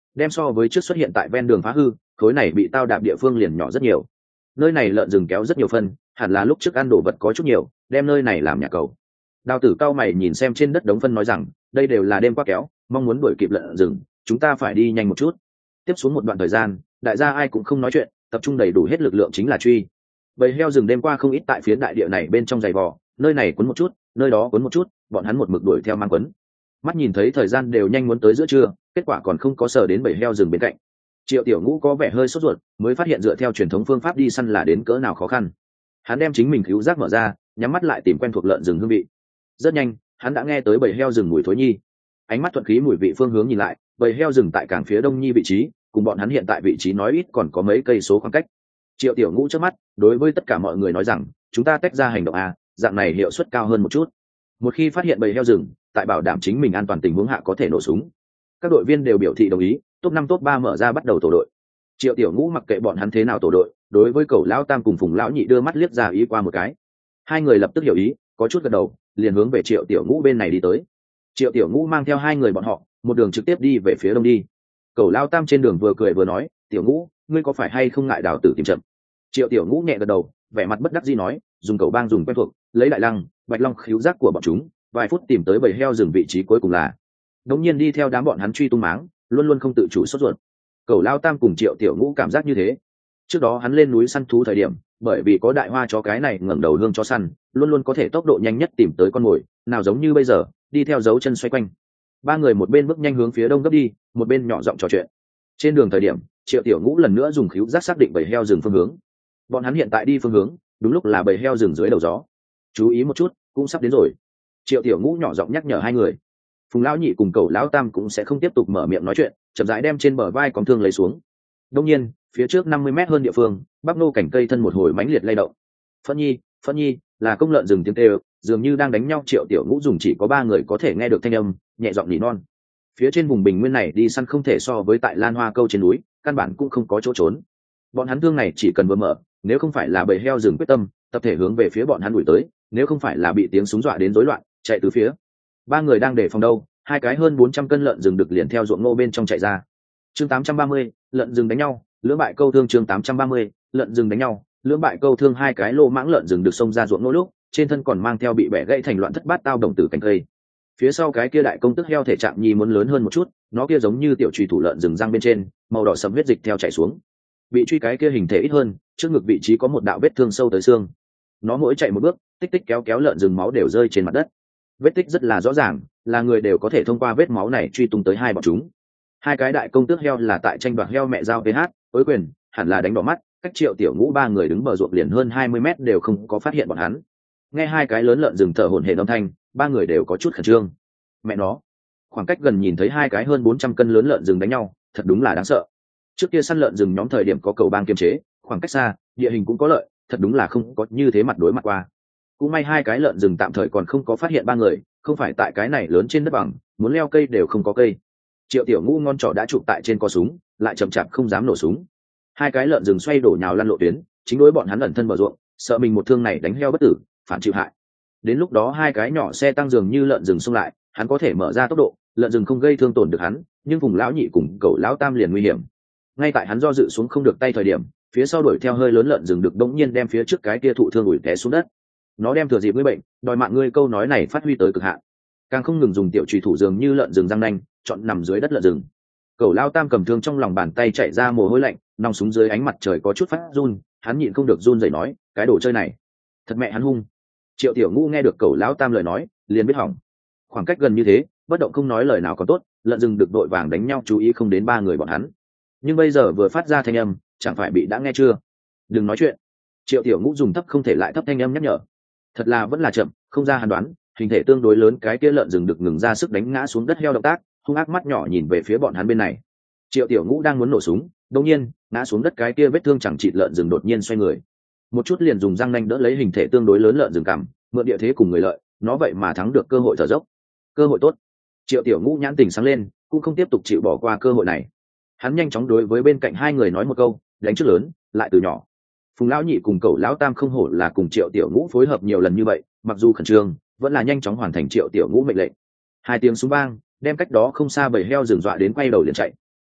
đem so với trước xuất hiện tại ven đường phá hư khối này bị tao đạp địa phương liền nhỏ rất nhiều. Nơi này lợn rừng kéo rất nhiều phân, hẳn là lúc trước ăn đồ vật có chút nhiều, đem nơi này làm nhà cầu. Đào tử cao mày nhìn xem trên đất đống phân nói rằng, đây đều là đêm qua kéo, mong muốn đuổi kịp lợn rừng, chúng ta phải đi nhanh một chút. Tiếp xuống một đoạn thời gian, đại gia ai cũng không nói chuyện, tập trung đầy đủ hết lực lượng chính là truy. Bầy heo rừng đêm qua không ít tại phía đại địa này bên trong giày vò, nơi này quấn một chút, nơi đó quấn một chút, bọn hắn một mực đuổi theo mang quấn. Mắt nhìn thấy thời gian đều nhanh muốn tới giữa trưa, kết quả còn không có sờ đến bầy heo rừng bên cạnh. Triệu Tiểu Ngũ có vẻ hơi sốt ruột, mới phát hiện dựa theo truyền thống phương pháp đi săn là đến cỡ nào khó khăn. Hắn đem chính mình cứu giác mở ra, nhắm mắt lại tìm quen thuộc lợn rừng hương vị. Rất nhanh, hắn đã nghe tới bầy heo rừng mùi thối nhi. Ánh mắt thuận khí mùi vị phương hướng nhìn lại, bầy heo rừng tại cảng phía đông nhi vị trí, cùng bọn hắn hiện tại vị trí nói ít còn có mấy cây số khoảng cách. Triệu Tiểu Ngũ trước mắt, đối với tất cả mọi người nói rằng, chúng ta tách ra hành động à, dạng này hiệu suất cao hơn một chút. Một khi phát hiện bầy heo rừng, tại bảo đảm chính mình an toàn tình huống hạ có thể nổ súng. Các đội viên đều biểu thị đồng ý, top năm top ba mở ra bắt đầu tổ đội. Triệu Tiểu Ngũ mặc kệ bọn hắn thế nào tổ đội, đối với Cẩu Lão Tam cùng Phùng Lão Nhị đưa mắt liếc ra ý qua một cái. Hai người lập tức hiểu ý, có chút gật đầu, liền hướng về Triệu Tiểu Ngũ bên này đi tới. Triệu Tiểu Ngũ mang theo hai người bọn họ, một đường trực tiếp đi về phía đông đi. Cẩu Lão Tam trên đường vừa cười vừa nói, "Tiểu Ngũ, ngươi có phải hay không ngại Đào Tử tìm chậm?" Triệu Tiểu Ngũ nhẹ gật đầu, vẻ mặt bất đắc dĩ nói, dùng cầu bang dùng quen thuộc, lấy đại lăng, bạch long khíu giác của bọn chúng, vài phút tìm tới bầy heo rừng vị trí cuối cùng là. Đống nhiên đi theo đám bọn hắn truy tung máng, luôn luôn không tự chủ sốt ruột. Cẩu Lao Tam cùng Triệu Tiểu Ngũ cảm giác như thế. Trước đó hắn lên núi săn thú thời điểm, bởi vì có đại hoa chó cái này ngẩng đầu hương chó săn, luôn luôn có thể tốc độ nhanh nhất tìm tới con mồi, nào giống như bây giờ, đi theo dấu chân xoay quanh. Ba người một bên bước nhanh hướng phía đông gấp đi, một bên nhỏ giọng trò chuyện. Trên đường thời điểm, Triệu Tiểu Ngũ lần nữa dùng khíu giác xác định bầy heo rừng phương hướng. Bọn hắn hiện tại đi phương hướng, đúng lúc là bầy heo rừng dưới đầu gió. Chú ý một chút, cũng sắp đến rồi. Triệu Tiểu Ngũ nhỏ giọng nhắc nhở hai người. Phùng Lão Nhị cùng Cẩu Lão Tam cũng sẽ không tiếp tục mở miệng nói chuyện, chậm rãi đem trên bờ vai còng thương lấy xuống. Đông nhiên, phía trước năm mươi mét hơn địa phương, bắp nô cảnh cây thân một hồi mãnh liệt lay động. Phẫn Nhi, Phẫn Nhi, là công lợn rừng tiếng kêu, dường như đang đánh nhau. Triệu Tiểu Ngũ dùng chỉ có ba người có thể nghe được thanh âm, nhẹ giọng nỉ non. Phía trên vùng bình nguyên này đi săn không thể so với tại Lan Hoa Câu trên núi, căn bản cũng không có chỗ trốn. Bọn hắn thương này chỉ cần vừa mở, nếu không phải là bầy heo rừng quyết tâm, tập thể hướng về phía bọn hắn đuổi tới, nếu không phải là bị tiếng súng dọa đến rối loạn, chạy tứ phía. Ba người đang để phòng đâu, hai cái hơn bốn trăm cân lợn rừng đực liền theo ruộng ngô bên trong chạy ra. Chương tám trăm ba mươi, lợn rừng đánh nhau, lưỡng bại câu thương. Chương tám trăm ba mươi, lợn rừng đánh nhau, lưỡng bại câu thương. Hai cái lô mãng lợn rừng được xông ra ruộng ngô lúc, trên thân còn mang theo bị bẻ gãy thành loạn thất bát tao đồng tử cành cây. Phía sau cái kia đại công tức heo thể trạng nhi muốn lớn hơn một chút, nó kia giống như tiểu chùy thủ lợn rừng răng bên trên, màu đỏ sẫm huyết dịch theo chảy xuống. Bị truy cái kia hình thể ít hơn, trước ngực vị trí có một đạo vết thương sâu tới xương. Nó mỗi chạy một bước, tích tích kéo kéo lợn rừng máu đều rơi trên mặt đất. Vết tích rất là rõ ràng, là người đều có thể thông qua vết máu này truy tung tới hai bọn chúng. Hai cái đại công tước heo là tại tranh đoạt heo mẹ giao vê hát, ối quyền, hẳn là đánh đỏ mắt, cách Triệu Tiểu Ngũ ba người đứng bờ ruộng liền hơn hai mươi mét đều không có phát hiện bọn hắn. Nghe hai cái lớn lợn rừng thở hổn hển âm thanh, ba người đều có chút khẩn trương. Mẹ nó, khoảng cách gần nhìn thấy hai cái hơn bốn trăm cân lớn lợn rừng đánh nhau, thật đúng là đáng sợ. Trước kia săn lợn rừng nhóm thời điểm có cầu bang kiềm chế, khoảng cách xa, địa hình cũng có lợi, thật đúng là không có như thế mặt đối mặt qua. Cũng may hai cái lợn rừng tạm thời còn không có phát hiện ba người, không phải tại cái này lớn trên đất bằng, muốn leo cây đều không có cây. Triệu Tiểu Ngũ ngon trỏ đã chụp tại trên co súng, lại chậm chạp không dám nổ súng. Hai cái lợn rừng xoay đổ nhào lăn lộ tuyến, chính đối bọn hắn ẩn thân bờ ruộng, sợ mình một thương này đánh heo bất tử, phản chịu hại. Đến lúc đó hai cái nhỏ xe tăng dường như lợn rừng xông lại, hắn có thể mở ra tốc độ, lợn rừng không gây thương tổn được hắn, nhưng Phùng Lão Nhị cùng Cẩu Lão Tam liền nguy hiểm. Ngay tại hắn do dự xuống không được tay thời điểm, phía sau đuổi theo hơi lớn lợn rừng được đống nhiên đem phía trước cái kia thụ thương ủi té xuống đất. Nó đem thừa dịp ngươi bệnh, đòi mạng ngươi, câu nói này phát huy tới cực hạn. Càng không ngừng dùng tiểu chùy thủ dường như lợn rừng răng nanh, chọn nằm dưới đất lợn rừng. Cẩu Lao Tam cầm thương trong lòng bàn tay chạy ra mồ hôi lạnh, nòng súng dưới ánh mặt trời có chút phát run, hắn nhịn không được run rẩy nói, cái đồ chơi này, thật mẹ hắn hung. Triệu Tiểu Ngũ nghe được Cẩu Lão Tam lời nói, liền biết hỏng. Khoảng cách gần như thế, bất động không nói lời nào còn tốt, lợn rừng được đội vàng đánh nhau chú ý không đến ba người bọn hắn. Nhưng bây giờ vừa phát ra thanh âm, chẳng phải bị đã nghe chưa? Đừng nói chuyện. Triệu Tiểu Ngũ dùng thấp không thể lại thấp thanh âm nhắc nhở. Thật là vẫn là chậm, không ra hàn đoán, hình thể tương đối lớn cái kia lợn rừng được ngừng ra sức đánh ngã xuống đất heo động tác, hung ác mắt nhỏ nhìn về phía bọn hắn bên này. Triệu Tiểu Ngũ đang muốn nổ súng, đột nhiên, ngã xuống đất cái kia vết thương chẳng chịt lợn rừng đột nhiên xoay người. Một chút liền dùng răng nanh đỡ lấy hình thể tương đối lớn lợn rừng cằm, mượn địa thế cùng người lợi, nó vậy mà thắng được cơ hội thở dốc. Cơ hội tốt. Triệu Tiểu Ngũ nhãn tình sáng lên, cũng không tiếp tục chịu bỏ qua cơ hội này. Hắn nhanh chóng đối với bên cạnh hai người nói một câu, đánh trước lớn, lại từ nhỏ. Phùng Lão Nhị cùng Cẩu Lão Tam không hổ là cùng Triệu Tiểu Ngũ phối hợp nhiều lần như vậy, mặc dù khẩn trương, vẫn là nhanh chóng hoàn thành Triệu Tiểu Ngũ mệnh lệnh. Hai tiếng súng vang, đem cách đó không xa bầy heo rừng dọa đến quay đầu liền chạy.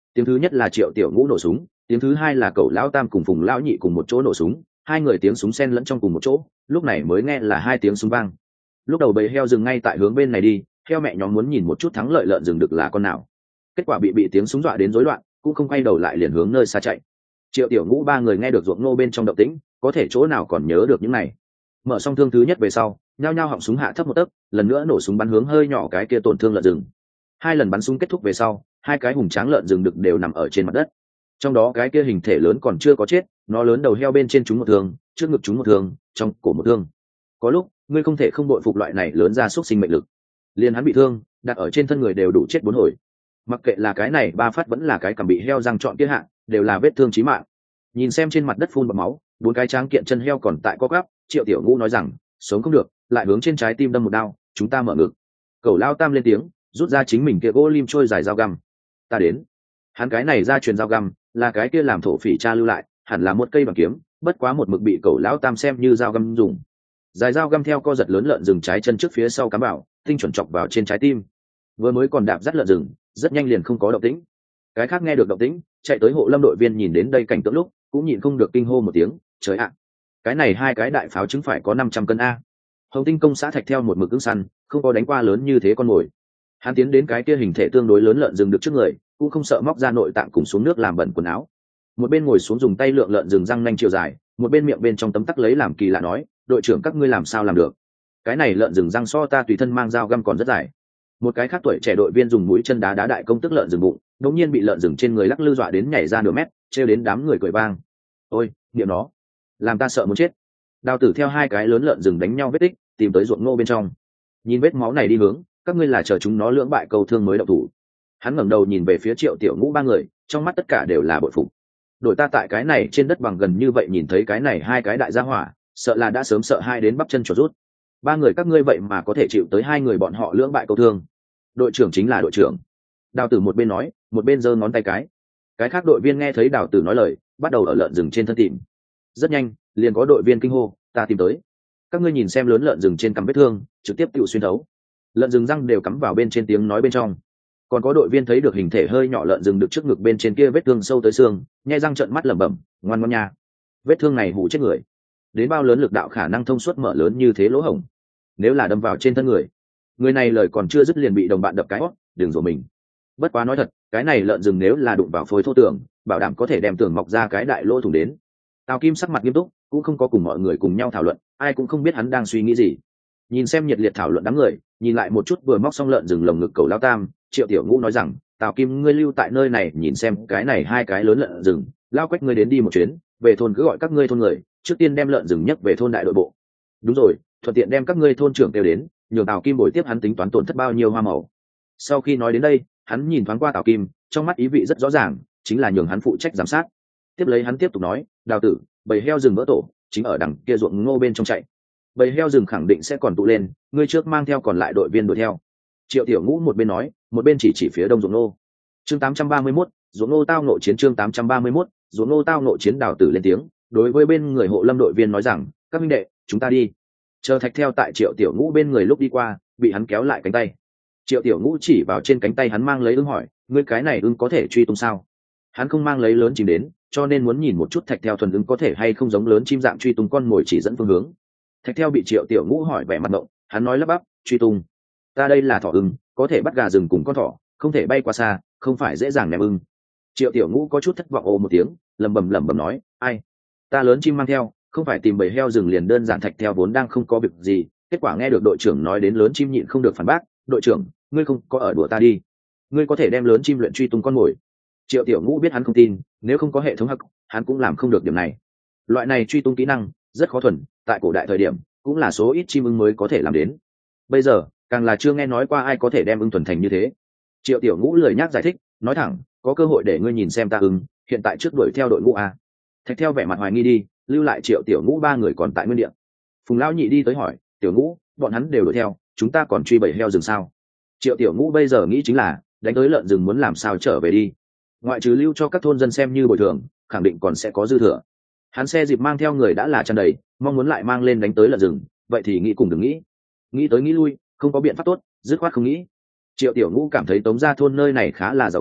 Tiếng thứ nhất là Triệu Tiểu Ngũ nổ súng, tiếng thứ hai là Cẩu Lão Tam cùng Phùng Lão Nhị cùng một chỗ nổ súng, hai người tiếng súng xen lẫn trong cùng một chỗ, lúc này mới nghe là hai tiếng súng vang. Lúc đầu bầy heo rừng ngay tại hướng bên này đi, heo mẹ nhóm muốn nhìn một chút thắng lợi lợn rừng được là con nào. Kết quả bị bị tiếng súng dọa đến rối loạn, cũng không quay đầu lại liền hướng nơi xa chạy. Triệu Tiểu Ngũ ba người nghe được ruộng ngô bên trong động tĩnh, có thể chỗ nào còn nhớ được những này. Mở xong thương thứ nhất về sau, nhao nhao họng súng hạ thấp một tấc, lần nữa nổ súng bắn hướng hơi nhỏ cái kia tổn thương lợn rừng. Hai lần bắn súng kết thúc về sau, hai cái hùng tráng lợn rừng đực đều nằm ở trên mặt đất. Trong đó cái kia hình thể lớn còn chưa có chết, nó lớn đầu heo bên trên trúng một thương, trước ngực trúng một thương, trong cổ một thương. Có lúc ngươi không thể không bội phục loại này lớn ra xúc sinh mệnh lực. Liên hắn bị thương, đặt ở trên thân người đều đủ chết bốn hồi. Mặc kệ là cái này ba phát vẫn là cái cầm bị heo răng trọn kia hạ, đều là vết thương chí mạng. Nhìn xem trên mặt đất phun bọt máu, bốn cái tráng kiện chân heo còn tại co gắp, Triệu Tiểu Ngũ nói rằng, sống không được, lại hướng trên trái tim đâm một đao, chúng ta mở ngực. Cẩu Lao Tam lên tiếng, rút ra chính mình kia gỗ lim trôi dài dao găm. Ta đến. Hắn cái này ra truyền dao găm, là cái kia làm thổ phỉ cha lưu lại, hẳn là một cây bằng kiếm, bất quá một mực bị Cẩu Lão Tam xem như dao găm dùng. Dài dao găm theo co giật lớn lợn rừng trái chân trước phía sau cắm vào, tinh chuẩn chọc vào trên trái tim. Vừa mới còn đạp dắt lợn rừng, rất nhanh liền không có động tĩnh. Cái khác nghe được động tĩnh, chạy tới hộ lâm đội viên nhìn đến đây cảnh tượng lúc, cũng nhịn không được kinh hô một tiếng, trời ạ, cái này hai cái đại pháo trứng phải có năm trăm cân a. Hồng Tinh công xã Thạch theo một mực cứng săn, không có đánh qua lớn như thế con mồi. Hắn tiến đến cái kia hình thể tương đối lớn lợn rừng được trước người, cũng không sợ móc ra nội tạng cùng xuống nước làm bẩn quần áo. Một bên ngồi xuống dùng tay lượng lợn rừng răng nanh chiều dài, một bên miệng bên trong tấm tắc lấy làm kỳ lạ nói, đội trưởng các ngươi làm sao làm được? Cái này lợn rừng răng so ta tùy thân mang dao găm còn rất dài. Một cái khác tuổi trẻ đội viên dùng mũi chân đá đá đại công tức lợn rừng bụng, đột nhiên bị lợn rừng trên người lắc lư dọa đến nhảy ra nửa mét, trêu đến đám người cười vang. Ôi, niệm nó, làm ta sợ muốn chết. Đào Tử theo hai cái lớn lợn rừng đánh nhau vết tích, tìm tới ruộng ngô bên trong. Nhìn vết máu này đi hướng, các ngươi là chờ chúng nó lưỡng bại câu thương mới động thủ. Hắn ngẩng đầu nhìn về phía Triệu Tiểu Ngũ ba người, trong mắt tất cả đều là bội phục. Đội ta tại cái này trên đất bằng gần như vậy nhìn thấy cái này hai cái đại gia hỏa, sợ là đã sớm sợ hai đến bắp chân chuột rút. Ba người các ngươi vậy mà có thể chịu tới hai người bọn họ lưỡng bại câu thương. Đội trưởng chính là đội trưởng. Đào Tử một bên nói, một bên giơ ngón tay cái. Cái khác đội viên nghe thấy Đào Tử nói lời, bắt đầu ở lợn rừng trên thân tìm. Rất nhanh, liền có đội viên kinh hô, ta tìm tới. Các ngươi nhìn xem lớn lợn rừng trên cằm vết thương, trực tiếp tự xuyên thấu. Lợn rừng răng đều cắm vào bên trên tiếng nói bên trong. Còn có đội viên thấy được hình thể hơi nhỏ lợn rừng được trước ngực bên trên kia vết thương sâu tới xương, nhè răng trợn mắt lẩm bẩm, ngoan ngoãn nha. Vết thương này hù chết người. Đến bao lớn lực đạo khả năng thông suốt mở lớn như thế lỗ hổng. Nếu là đâm vào trên thân người, người này lời còn chưa dứt liền bị đồng bạn đập cái hót, đừng rủa mình. Bất quá nói thật, cái này lợn rừng nếu là đụng vào phối thô tường, bảo đảm có thể đem tường mọc ra cái đại lỗ thủng đến. Tào Kim sắc mặt nghiêm túc, cũng không có cùng mọi người cùng nhau thảo luận, ai cũng không biết hắn đang suy nghĩ gì. Nhìn xem nhiệt liệt thảo luận đám người, nhìn lại một chút vừa móc xong lợn rừng lồng ngực Cẩu Lao Tam, Triệu Tiểu Ngũ nói rằng, Tào Kim ngươi lưu tại nơi này nhìn xem cái này hai cái lớn lợn rừng, Lao Quách ngươi đến đi một chuyến, về thôn cứ gọi các ngươi thôn người, trước tiên đem lợn rừng nhấc về thôn đại đội bộ. Đúng rồi, thuận tiện đem các ngươi thôn trưởng kêu đến, nhường Tào Kim bồi tiếp hắn tính toán tổn thất bao nhiêu hoa màu. Sau khi nói đến đây, hắn nhìn thoáng qua Tào Kim, trong mắt ý vị rất rõ ràng, chính là nhường hắn phụ trách giám sát. Tiếp lấy hắn tiếp tục nói, Đào Tử, bầy heo rừng vỡ tổ, chính ở đằng kia ruộng ngô bên trong chạy. Bầy heo rừng khẳng định sẽ còn tụ lên, ngươi trước mang theo còn lại đội viên đuổi theo. Triệu Tiểu Ngũ một bên nói, một bên chỉ chỉ phía đông ruộng ngô. Chương tám trăm ba mươi mốt, ruộng ngô tao ngộ chiến chương tám trăm ba mươi mốt, ruộng ngô tao ngộ chiến. Đào Tử lên tiếng, đối với bên người hộ lâm đội viên nói rằng, các minh đệ, chúng ta đi. Chờ Thạch theo tại Triệu Tiểu Ngũ bên người lúc đi qua, bị hắn kéo lại cánh tay. Triệu Tiểu Ngũ chỉ vào trên cánh tay hắn mang lấy ưng hỏi, ngươi cái này ưng có thể truy tung sao? Hắn không mang lấy lớn chim đến, cho nên muốn nhìn một chút Thạch theo thuần ưng có thể hay không giống lớn chim dạng truy tung con mồi chỉ dẫn phương hướng. Thạch theo bị Triệu Tiểu Ngũ hỏi vẻ mặt ngộng, hắn nói lắp bắp, truy tung. Ta đây là thỏ ưng, có thể bắt gà rừng cùng con thỏ, không thể bay qua xa, không phải dễ dàng ném ưng. Triệu Tiểu Ngũ có chút thất vọng ồ một tiếng, lẩm bẩm lẩm bẩm nói, ai? Ta lớn chim mang theo, không phải tìm bầy heo rừng liền đơn giản. Thạch theo vốn đang không có việc gì, kết quả nghe được đội trưởng nói đến lớn chim nhịn không được phản bác, đội trưởng, ngươi không có ở đùa ta đi? Ngươi có thể đem lớn chim luyện truy tung con mồi? Triệu Tiểu Ngũ biết hắn không tin, nếu không có hệ thống hắc, hắn cũng làm không được điểm này. Loại này truy tung kỹ năng rất khó thuần, tại cổ đại thời điểm cũng là số ít chim ưng mới có thể làm đến. Bây giờ càng là chưa nghe nói qua ai có thể đem ưng thuần thành như thế. Triệu Tiểu Ngũ lười nhác giải thích, nói thẳng, có cơ hội để ngươi nhìn xem ta ưng, hiện tại trước đuổi theo đội ngũ a. Thạch theo vẻ mặt hoài nghi đi, lưu lại Triệu Tiểu Ngũ ba người còn tại nguyên địa. Phùng Lão Nhị đi tới hỏi, Tiểu Ngũ, bọn hắn đều đuổi theo, chúng ta còn truy bầy heo rừng sao? Triệu Tiểu Ngũ bây giờ nghĩ chính là đánh tới lợn rừng muốn làm sao trở về đi. Ngoại trừ lưu cho các thôn dân xem như bồi thường, khẳng định còn sẽ có dư thừa. Hắn xe dịp mang theo người đã là tràn đầy, mong muốn lại mang lên đánh tới lợn rừng, vậy thì nghĩ cùng đừng nghĩ. Nghĩ tới nghĩ lui, không có biện pháp tốt, dứt khoát không nghĩ. Triệu Tiểu Ngũ cảm thấy Tống gia thôn nơi này khá là giàu có,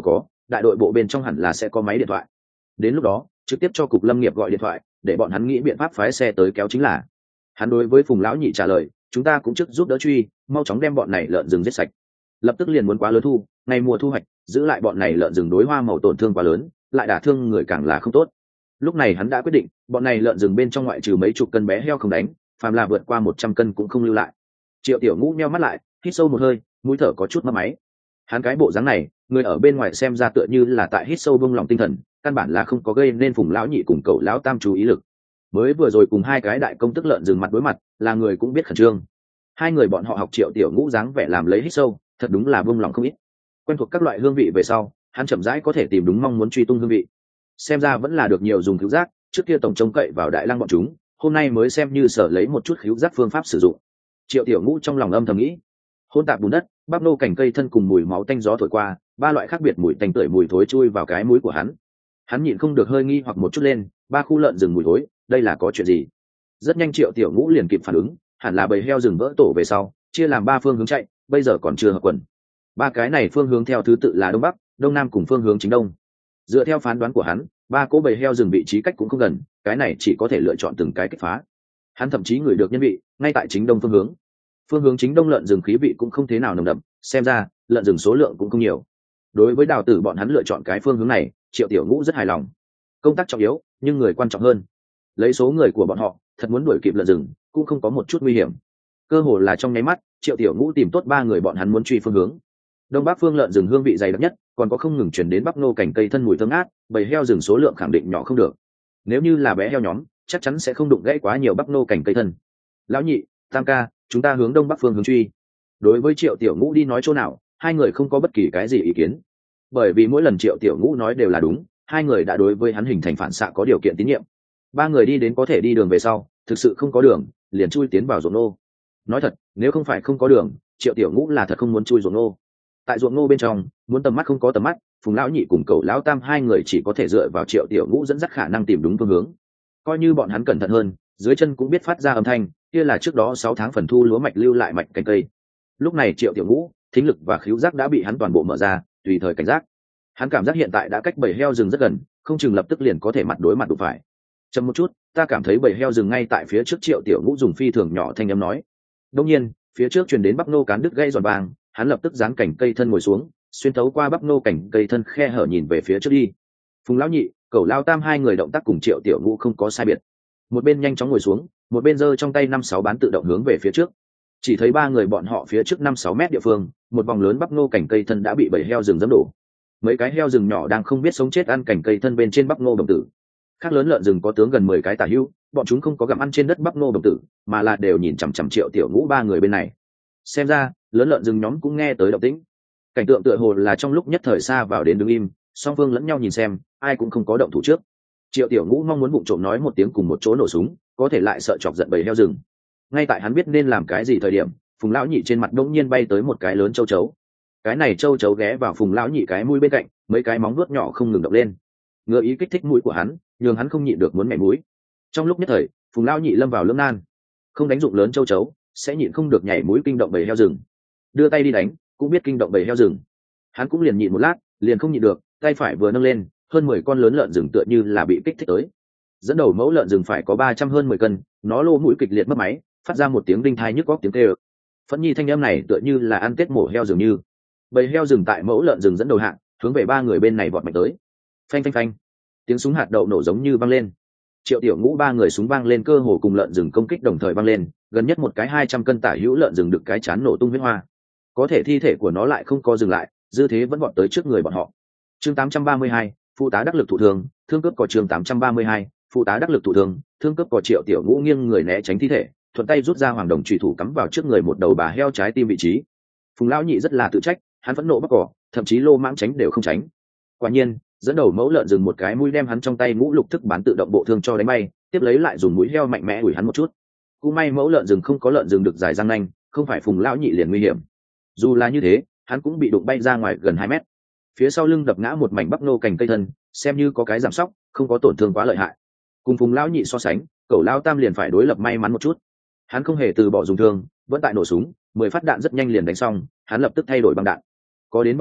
đại đội bộ bên trong hẳn là sẽ có máy điện thoại. Đến lúc đó trực tiếp cho cục lâm nghiệp gọi điện thoại để bọn hắn nghĩ biện pháp phái xe tới kéo chính là. Hắn đối với Phùng lão nhị trả lời, chúng ta cũng trước giúp đỡ truy, mau chóng đem bọn này lợn rừng giết sạch. Lập tức liền muốn quá lớn thu, ngày mùa thu hoạch, giữ lại bọn này lợn rừng đối hoa màu tổn thương quá lớn, lại đả thương người càng là không tốt. Lúc này hắn đã quyết định, bọn này lợn rừng bên trong ngoại trừ mấy chục cân bé heo không đánh, phàm là vượt qua một trăm cân cũng không lưu lại. Triệu Tiểu Ngũ nheo mắt lại, hít sâu một hơi, mũi thở có chút mất máy. Hắn cái bộ dáng này, người ở bên ngoài xem ra tựa như là tại hít sâu bông lòng tinh thần, căn bản là không có gây nên Phùng lão nhị cùng cậu lão tam chú ý lực. Mới vừa rồi cùng hai cái đại công tức lợn rừng mặt đối mặt, là người cũng biết khẩn trương. Hai người bọn họ học Triệu Tiểu Ngũ dáng vẻ làm lấy hít sâu, thật đúng là bông lòng không ít. Quen thuộc các loại hương vị về sau, hắn chậm rãi có thể tìm đúng mong muốn truy tung hương vị. Xem ra vẫn là được nhiều dùng cứu giác, trước kia tổng trông cậy vào đại lang bọn chúng, hôm nay mới xem như sở lấy một chút cứu giác phương pháp sử dụng. Triệu Tiểu Ngũ trong lòng âm thầm nghĩ, hôn tạp bùn đất, bắp nô cành cây thân cùng mùi máu tanh gió thổi qua, ba loại khác biệt mùi tanh tưởi mùi thối chui vào cái mũi của hắn. Hắn nhịn không được hơi nghi hoặc một chút lên, ba khu lợn rừng mùi thối, đây là có chuyện gì? Rất nhanh Triệu Tiểu Ngũ liền kịp phản ứng, hẳn là bầy heo rừng vỡ tổ về sau, chia làm ba phương hướng chạy, bây giờ còn chưa hợp quần. Ba cái này phương hướng theo thứ tự là đông bắc, đông nam cùng phương hướng chính đông. Dựa theo phán đoán của hắn, ba cỗ bầy heo rừng vị trí cách cũng không gần, cái này chỉ có thể lựa chọn từng cái kích phá. Hắn thậm chí ngửi được nhân vị ngay tại chính đông phương hướng. Phương hướng chính đông lợn rừng khí vị cũng không thế nào nồng đậm, xem ra lợn rừng số lượng cũng không nhiều. Đối với đào tử bọn hắn lựa chọn cái phương hướng này, Triệu Tiểu Ngũ rất hài lòng. Công tác trọng yếu, nhưng người quan trọng hơn. Lấy số người của bọn họ, thật muốn đuổi kịp lợn rừng, cũng không có một chút nguy hiểm. Cơ hồ là trong nháy mắt, Triệu Tiểu Ngũ tìm tốt ba người bọn hắn muốn truy phương hướng. Đông bắc phương lợn rừng hương vị dày đặc nhất, còn có không ngừng chuyển đến bắp nô cành cây thân mùi thơm ngát, bầy heo rừng số lượng khẳng định nhỏ không được. Nếu như là bé heo nhóm, chắc chắn sẽ không đụng gãy quá nhiều bắp nô cành cây thân. Lão nhị, tam ca, chúng ta hướng đông bắc phương hướng truy. Đối với Triệu Tiểu Ngũ đi nói chỗ nào, hai người không có bất kỳ cái gì ý kiến. Bởi vì mỗi lần Triệu Tiểu Ngũ nói đều là đúng, hai người đã đối với hắn hình thành phản xạ có điều kiện tín nhiệm. Ba người đi đến có thể đi đường về sau, thực sự không có đường, liền chui tiến vào ruộng nô. Nói thật, nếu không phải không có đường, Triệu Tiểu Ngũ là thật không muốn chui ruộng nô. Tại ruộng nô bên trong, muốn tầm mắt không có tầm mắt, Phùng lão nhị cùng cậu lão tam hai người chỉ có thể dựa vào Triệu Tiểu Ngũ dẫn dắt khả năng tìm đúng phương hướng. Coi như bọn hắn cẩn thận hơn, dưới chân cũng biết phát ra âm thanh, kia là trước đó sáu tháng phần thu lúa mạch lưu lại mạch cành cây. Lúc này Triệu Tiểu Ngũ, thính lực và khứu giác đã bị hắn toàn bộ mở ra, tùy thời cảnh giác. Hắn cảm giác hiện tại đã cách bầy heo rừng rất gần, không chừng lập tức liền có thể mặt đối mặt đụng phải. Chậm một chút, ta cảm thấy bầy heo rừng ngay tại phía trước. Triệu Tiểu Ngũ dùng phi thường nhỏ thanh âm nói. Đương nhiên, phía trước truyền đến bắp nô cán đứt gãy giòn vàng, hắn lập tức dán cành cây thân ngồi xuống, xuyên thấu qua bắp nô cành cây thân khe hở nhìn về phía trước đi. Phùng lão nhị, cậu lao tam hai người động tác cùng Triệu Tiểu Ngũ không có sai biệt. Một bên nhanh chóng ngồi xuống, một bên giơ trong tay năm sáu bán tự động hướng về phía trước. Chỉ thấy ba người bọn họ phía trước năm sáu mét địa phương, một vòng lớn bắp nô cành cây thân đã bị bầy heo rừng dẫm đổ. Mấy cái heo rừng nhỏ đang không biết sống chết ăn cành cây thân bên trên bắp nô đồng tử. Khác lớn lợn rừng có tướng gần mười cái tả hữu, bọn chúng không có gặm ăn trên đất bắp nô đồng tử, mà là đều nhìn chằm chằm Triệu Tiểu Ngũ ba người bên này. Xem ra, lớn lợn rừng nhóm cũng nghe tới động tĩnh. Cảnh tượng tựa hồ là trong lúc nhất thời xa vào đến đứng im, song phương lẫn nhau nhìn xem, ai cũng không có động thủ trước. Triệu Tiểu Ngũ mong muốn bụng trộm nói một tiếng cùng một chỗ nổ súng, có thể lại sợ chọc giận bầy heo rừng. Ngay tại hắn biết nên làm cái gì thời điểm, Phùng lão nhị trên mặt đống nhiên bay tới một cái lớn châu chấu. Cái này châu chấu ghé vào Phùng lão nhị cái mũi bên cạnh, mấy cái móng vuốt nhỏ không ngừng động lên. Ngựa ý kích thích mũi của hắn, nhường hắn không nhịn được muốn mẹ mũi. Trong lúc nhất thời, Phùng lão nhị lâm vào lưỡng nan. Không đánh dụng lớn châu chấu, sẽ nhịn không được nhảy mũi kinh động bầy heo rừng. Đưa tay đi đánh, cũng biết kinh động bầy heo rừng. Hắn cũng liền nhịn một lát, liền không nhịn được, tay phải vừa nâng lên, hơn mười con lớn lợn rừng tựa như là bị kích thích tới. Dẫn đầu mẫu lợn rừng phải có ba trăm hơn mười cân, nó lô mũi kịch liệt mất máy, phát ra một tiếng đinh thai nhức góc tiếng kêu. Phẫn nhi thanh âm này tựa như là ăn tết mổ heo dường như. Bầy heo rừng tại mẫu lợn rừng dẫn đầu hạng, hướng về ba người bên này vọt mạnh tới. Phanh phanh phanh, tiếng súng hạt đậu nổ giống như vang lên. Triệu Tiểu Ngũ ba người súng vang lên cơ hồ cùng lợn rừng công kích đồng thời vang lên, gần nhất một cái hai trăm cân tả hữu lợn rừng được cái chán nổ tung huyết hoa. Có thể thi thể của nó lại không có dừng lại, dư thế vẫn vọt tới trước người bọn họ. Chương tám trăm ba mươi hai, phụ tá đắc lực thụ thương, thương cướp có chương tám trăm ba mươi hai, phụ tá đắc lực thụ thương, thương cướp có. Triệu Tiểu Ngũ nghiêng người né tránh thi thể, thuận tay rút ra hoàng đồng chủy thủ cắm vào trước người một đầu bà heo trái tim vị trí. Phùng lão nhị rất là tự trách, hắn phẫn nộ bắt cỏ, thậm chí lô mãng tránh đều không tránh. Quả nhiên, dẫn đầu mẫu lợn rừng một cái mũi đem hắn trong tay ngũ lục thức bán tự động bộ thương cho đánh bay, tiếp lấy lại dùng mũi heo mạnh mẽ đuổi hắn một chút. Cũng may mẫu lợn rừng không có lợn rừng được dài răng nanh, không phải Phùng lão nhị liền nguy hiểm. Dù là như thế, hắn cũng bị đụng bay ra ngoài gần hai mét. Phía sau lưng đập ngã một mảnh bắp nô cành cây thân, xem như có cái giảm sóc, không có tổn thương quá lợi hại. Cùng Phùng lão nhị so sánh, cậu lão tam liền phải đối lập may mắn một chút. Hắn không hề từ bỏ dùng thương, vẫn tại nổ súng, mười phát đạn rất nhanh liền đánh xong, hắn lập tức thay đổi băng đạn. Có đến vài lần,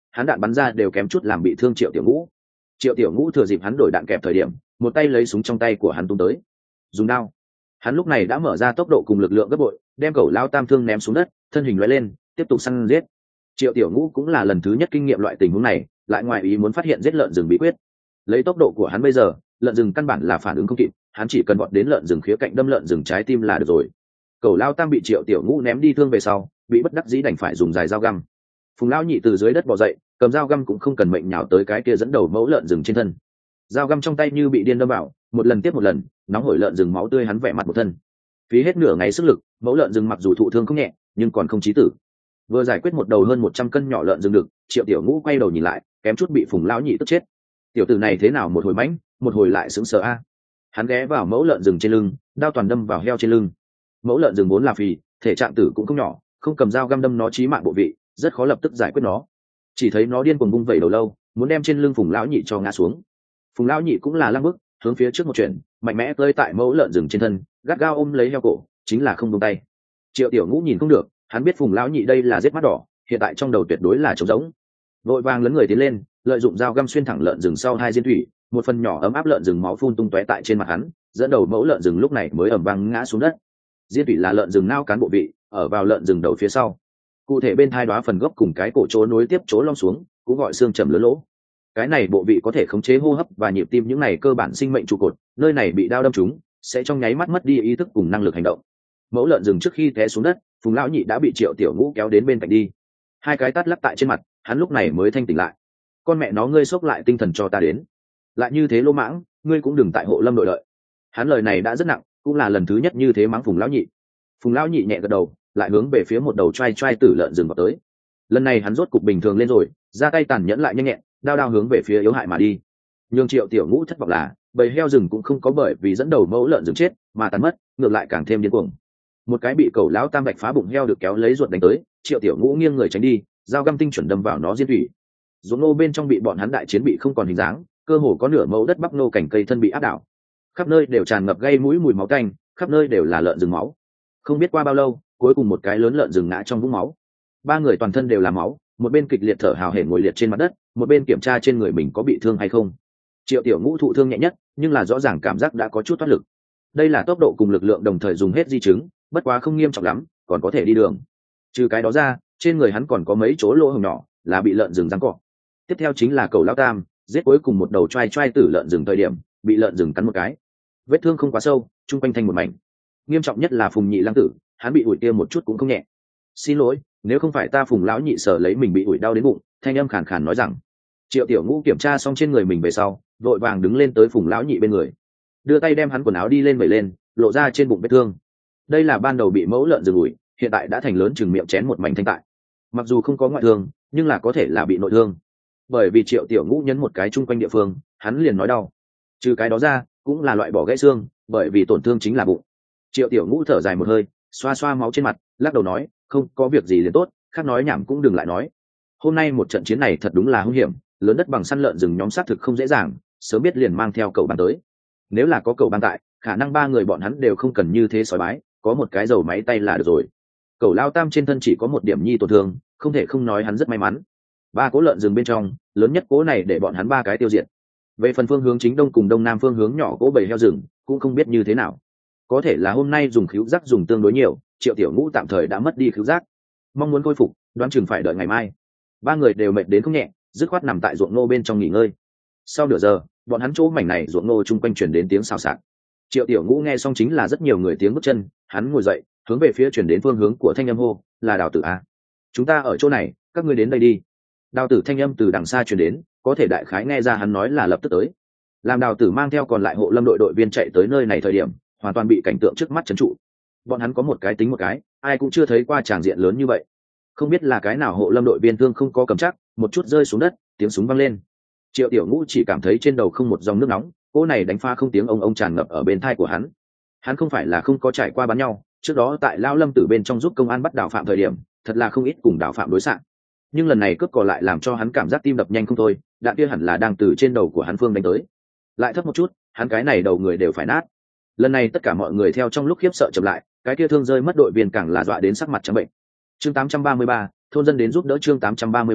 hắn đạn bắn ra đều kém chút làm bị thương Triệu Tiểu Ngũ. Triệu Tiểu Ngũ thừa dịp hắn đổi đạn kẹp thời điểm, một tay lấy súng trong tay của hắn tung tới, dùng đao. Hắn lúc này đã mở ra tốc độ cùng lực lượng gấp bội, đem Cẩu Lao Tam thương ném xuống đất, thân hình lóe lên, tiếp tục săn giết. Triệu Tiểu Ngũ cũng là lần thứ nhất kinh nghiệm loại tình huống này, lại ngoài ý muốn phát hiện giết lợn rừng bí quyết. Lấy tốc độ của hắn bây giờ, lợn rừng căn bản là phản ứng không kịp, hắn chỉ cần vọt đến lợn rừng khía cạnh đâm lợn rừng trái tim là được rồi. Cẩu Lao Tam bị Triệu Tiểu Ngũ ném đi thương về sau, bị bất đắc dĩ đành phải dùng dài dao găm. Phùng Lão Nhị từ dưới đất bò dậy, cầm dao găm cũng không cần mệnh nhào tới cái kia dẫn đầu mẫu lợn rừng trên thân. Dao găm trong tay như bị điên đâm vào, một lần tiếp một lần, nóng hổi lợn rừng máu tươi hắn vẻ mặt một thân. Phí hết nửa ngày sức lực, mẫu lợn rừng mặc dù thụ thương không nhẹ, nhưng còn không chí tử. Vừa giải quyết một đầu hơn một trăm cân nhỏ lợn rừng được, Triệu Tiểu Ngũ quay đầu nhìn lại, kém chút bị Phùng Lão Nhị tức chết. Tiểu tử này thế nào một hồi mãnh, một hồi lại sững sờ a. Hắn ghé vào mẫu lợn rừng trên lưng, đao toàn đâm vào heo trên lưng. Mẫu lợn rừng vốn là phì, thể trạng tử cũng không nhỏ, không cầm dao găm đâm nó chí mạng bộ vị, rất khó lập tức giải quyết nó. Chỉ thấy nó điên cuồng vung vẩy đầu lâu, muốn đem trên lưng Phùng Lão Nhị cho ngã xuống. Phùng Lão Nhị cũng là lăng bước, hướng phía trước một chuyển, mạnh mẽ cơi tại mẫu lợn rừng trên thân, gắt gao ôm lấy heo cổ, chính là không buông tay. Triệu Tiểu Ngũ nhìn không được, hắn biết Phùng Lão Nhị đây là giết mắt đỏ, hiện tại trong đầu tuyệt đối là trống rỗng. Vội vàng lấn người tiến lên, lợi dụng dao găm xuyên thẳng lợn rừng sau hai diên thủy, một phần nhỏ ấm áp lợn rừng máu phun tung tóe tại trên mặt hắn, dẫn đầu mẫu lợn rừng lúc này mới ầm vang ngã xuống đất. Diên thủy là lợn rừng nao cán bộ vị, ở vào lợn rừng đầu phía sau. Cụ thể bên thai đóa phần gốc cùng cái cổ chỗ nối tiếp chỗ long xuống, cũng gọi xương trầm lớn lỗ. Cái này bộ vị có thể khống chế hô hấp và nhịp tim những này cơ bản sinh mệnh trụ cột, nơi này bị đao đâm trúng, sẽ trong nháy mắt mất đi ý thức cùng năng lực hành động. Mẫu lợn rừng trước khi té xuống đất, Phùng Lão Nhị đã bị Triệu Tiểu Ngũ kéo đến bên cạnh đi. Hai cái tát lắc tại trên mặt, hắn lúc này mới thanh tỉnh lại. Con mẹ nó, ngươi xốc lại tinh thần cho ta đến. Lại như thế lô mãng, ngươi cũng đừng tại Hộ Lâm đội lợi. Hắn lời này đã rất nặng, cũng là lần thứ nhất như thế mắng Phùng Lão Nhị. Phùng Lão Nhị nhẹ gật đầu, lại hướng về phía một đầu trai trai tử lợn rừng vào tới. Lần này hắn rốt cục bình thường lên rồi, ra tay tàn nhẫn lại nhanh nhẹn, đao đao hướng về phía yếu hại mà đi. Nhưng Triệu Tiểu Ngũ thất vọng là, bầy heo rừng cũng không có bởi vì dẫn đầu mẫu lợn rừng chết mà tàn mất, ngược lại càng thêm điên cuồng. Một cái bị Cẩu Lão Tam bạch phá bụng heo được kéo lấy ruột đánh tới, Triệu Tiểu Ngũ nghiêng người tránh đi, dao găm tinh chuẩn đâm vào nó diên thủy. Ruộng nô bên trong bị bọn hắn đại chiến bị không còn hình dáng, cơ hồ có nửa mẫu đất bắp nô cảnh cây thân bị áp đảo, khắp nơi đều tràn ngập gây mũi mùi máu tanh, khắp nơi đều là lợn rừng máu. Không biết qua bao lâu, cuối cùng một cái lớn lợn rừng ngã trong vũng máu. Ba người toàn thân đều là máu, một bên kịch liệt thở hào hển ngồi liệt trên mặt đất, một bên kiểm tra trên người mình có bị thương hay không. Triệu Tiểu Ngũ thụ thương nhẹ nhất, nhưng là rõ ràng cảm giác đã có chút thoát lực. Đây là tốc độ cùng lực lượng đồng thời dùng hết di chứng, bất quá không nghiêm trọng lắm, còn có thể đi đường. Trừ cái đó ra, trên người hắn còn có mấy chỗ lỗ hổng nhỏ, là bị lợn rừng giằng cọ. Tiếp theo chính là Cẩu Lão Tam, giết cuối cùng một đầu trai trai tử lợn rừng thời điểm, bị lợn rừng cắn một cái. Vết thương không quá sâu, trung quanh thành một mảnh. Nghiêm trọng nhất là Phùng Nhị Lăng Tử, hắn bị ủi tiêm một chút cũng không nhẹ. Xin lỗi, nếu không phải ta Phùng Lão Nhị sở lấy mình bị ủi đau đến bụng, thanh âm khàn khàn nói rằng. Triệu Tiểu Ngũ kiểm tra xong trên người mình về sau, vội vàng đứng lên tới Phùng Lão Nhị bên người, đưa tay đem hắn quần áo đi lên bẩy lên, lộ ra trên bụng vết thương. Đây là ban đầu bị mẫu lợn rừng ủi, hiện tại đã thành lớn chừng miệng chén một mảnh thanh tại. Mặc dù không có ngoại thương, nhưng là có thể là bị nội thương. Bởi vì Triệu Tiểu Ngũ nhấn một cái chung quanh địa phương, hắn liền nói đau. Trừ cái đó ra, cũng là loại bỏ gãy xương, bởi vì tổn thương chính là bụng. Triệu Tiểu Ngũ thở dài một hơi, xoa xoa máu trên mặt, lắc đầu nói, không có việc gì liền tốt, khác nói nhảm cũng đừng lại nói. Hôm nay một trận chiến này thật đúng là hung hiểm, lớn đất bằng săn lợn rừng nhóm xác thực không dễ dàng, sớm biết liền mang theo cậu bàn tới. Nếu là có cậu bàn tại, khả năng ba người bọn hắn đều không cần như thế sói bái, có một cái dầu máy tay là được rồi. Cậu Lao Tam trên thân chỉ có một điểm nhi tổn thương, không thể không nói hắn rất may mắn. Ba cố lợn rừng bên trong, lớn nhất cố này để bọn hắn ba cái tiêu diệt. Về phần phương hướng chính đông cùng đông nam phương hướng nhỏ cố bầy heo rừng, cũng không biết như thế nào. Có thể là hôm nay dùng khứu giác dùng tương đối nhiều, Triệu Tiểu Ngũ tạm thời đã mất đi khứu giác, mong muốn khôi phục, đoán chừng phải đợi ngày mai. Ba người đều mệt đến không nhẹ, dứt khoát nằm tại ruộng nô bên trong nghỉ ngơi. Sau nửa giờ, bọn hắn chỗ mảnh này ruộng nô chung quanh truyền đến tiếng xào xạc. Triệu Tiểu Ngũ nghe xong chính là rất nhiều người tiếng bước chân, hắn ngồi dậy, hướng về phía truyền đến phương hướng của thanh âm hô, là Đào Tử a. Chúng ta ở chỗ này, các ngươi đến đây đi. Đào Tử thanh âm từ đằng xa truyền đến, có thể đại khái nghe ra hắn nói là lập tức tới. Làm Đào Tử mang theo còn lại Hộ Lâm đội đội viên chạy tới nơi này thời điểm, hoàn toàn bị cảnh tượng trước mắt trấn trụ. Bọn hắn có một cái tính một cái, ai cũng chưa thấy qua tràng diện lớn như vậy. Không biết là cái nào Hộ Lâm đội viên thương không có cầm chắc, một chút rơi xuống đất, tiếng súng vang lên. Triệu Tiểu Ngũ chỉ cảm thấy trên đầu không một dòng nước nóng, cỗ này đánh pha không tiếng ông ông tràn ngập ở bên tai của hắn. Hắn không phải là không có trải qua bắn nhau, trước đó tại Lao Lâm Tử bên trong giúp công an bắt đào phạm thời điểm, thật là không ít cùng đào phạm đối xạ. Nhưng lần này cướp cò lại làm cho hắn cảm giác tim đập nhanh không thôi, đạn kia hẳn là đang từ trên đầu của hắn phương đánh tới. Lại thấp một chút, hắn cái này đầu người đều phải nát. Lần này tất cả mọi người theo trong lúc khiếp sợ chậm lại, cái kia thương rơi mất đội viên càng là dọa đến sắc mặt trắng bệnh. Chương tám trăm ba mươi ba, thôn dân đến giúp đỡ chương tám trăm ba mươi ba,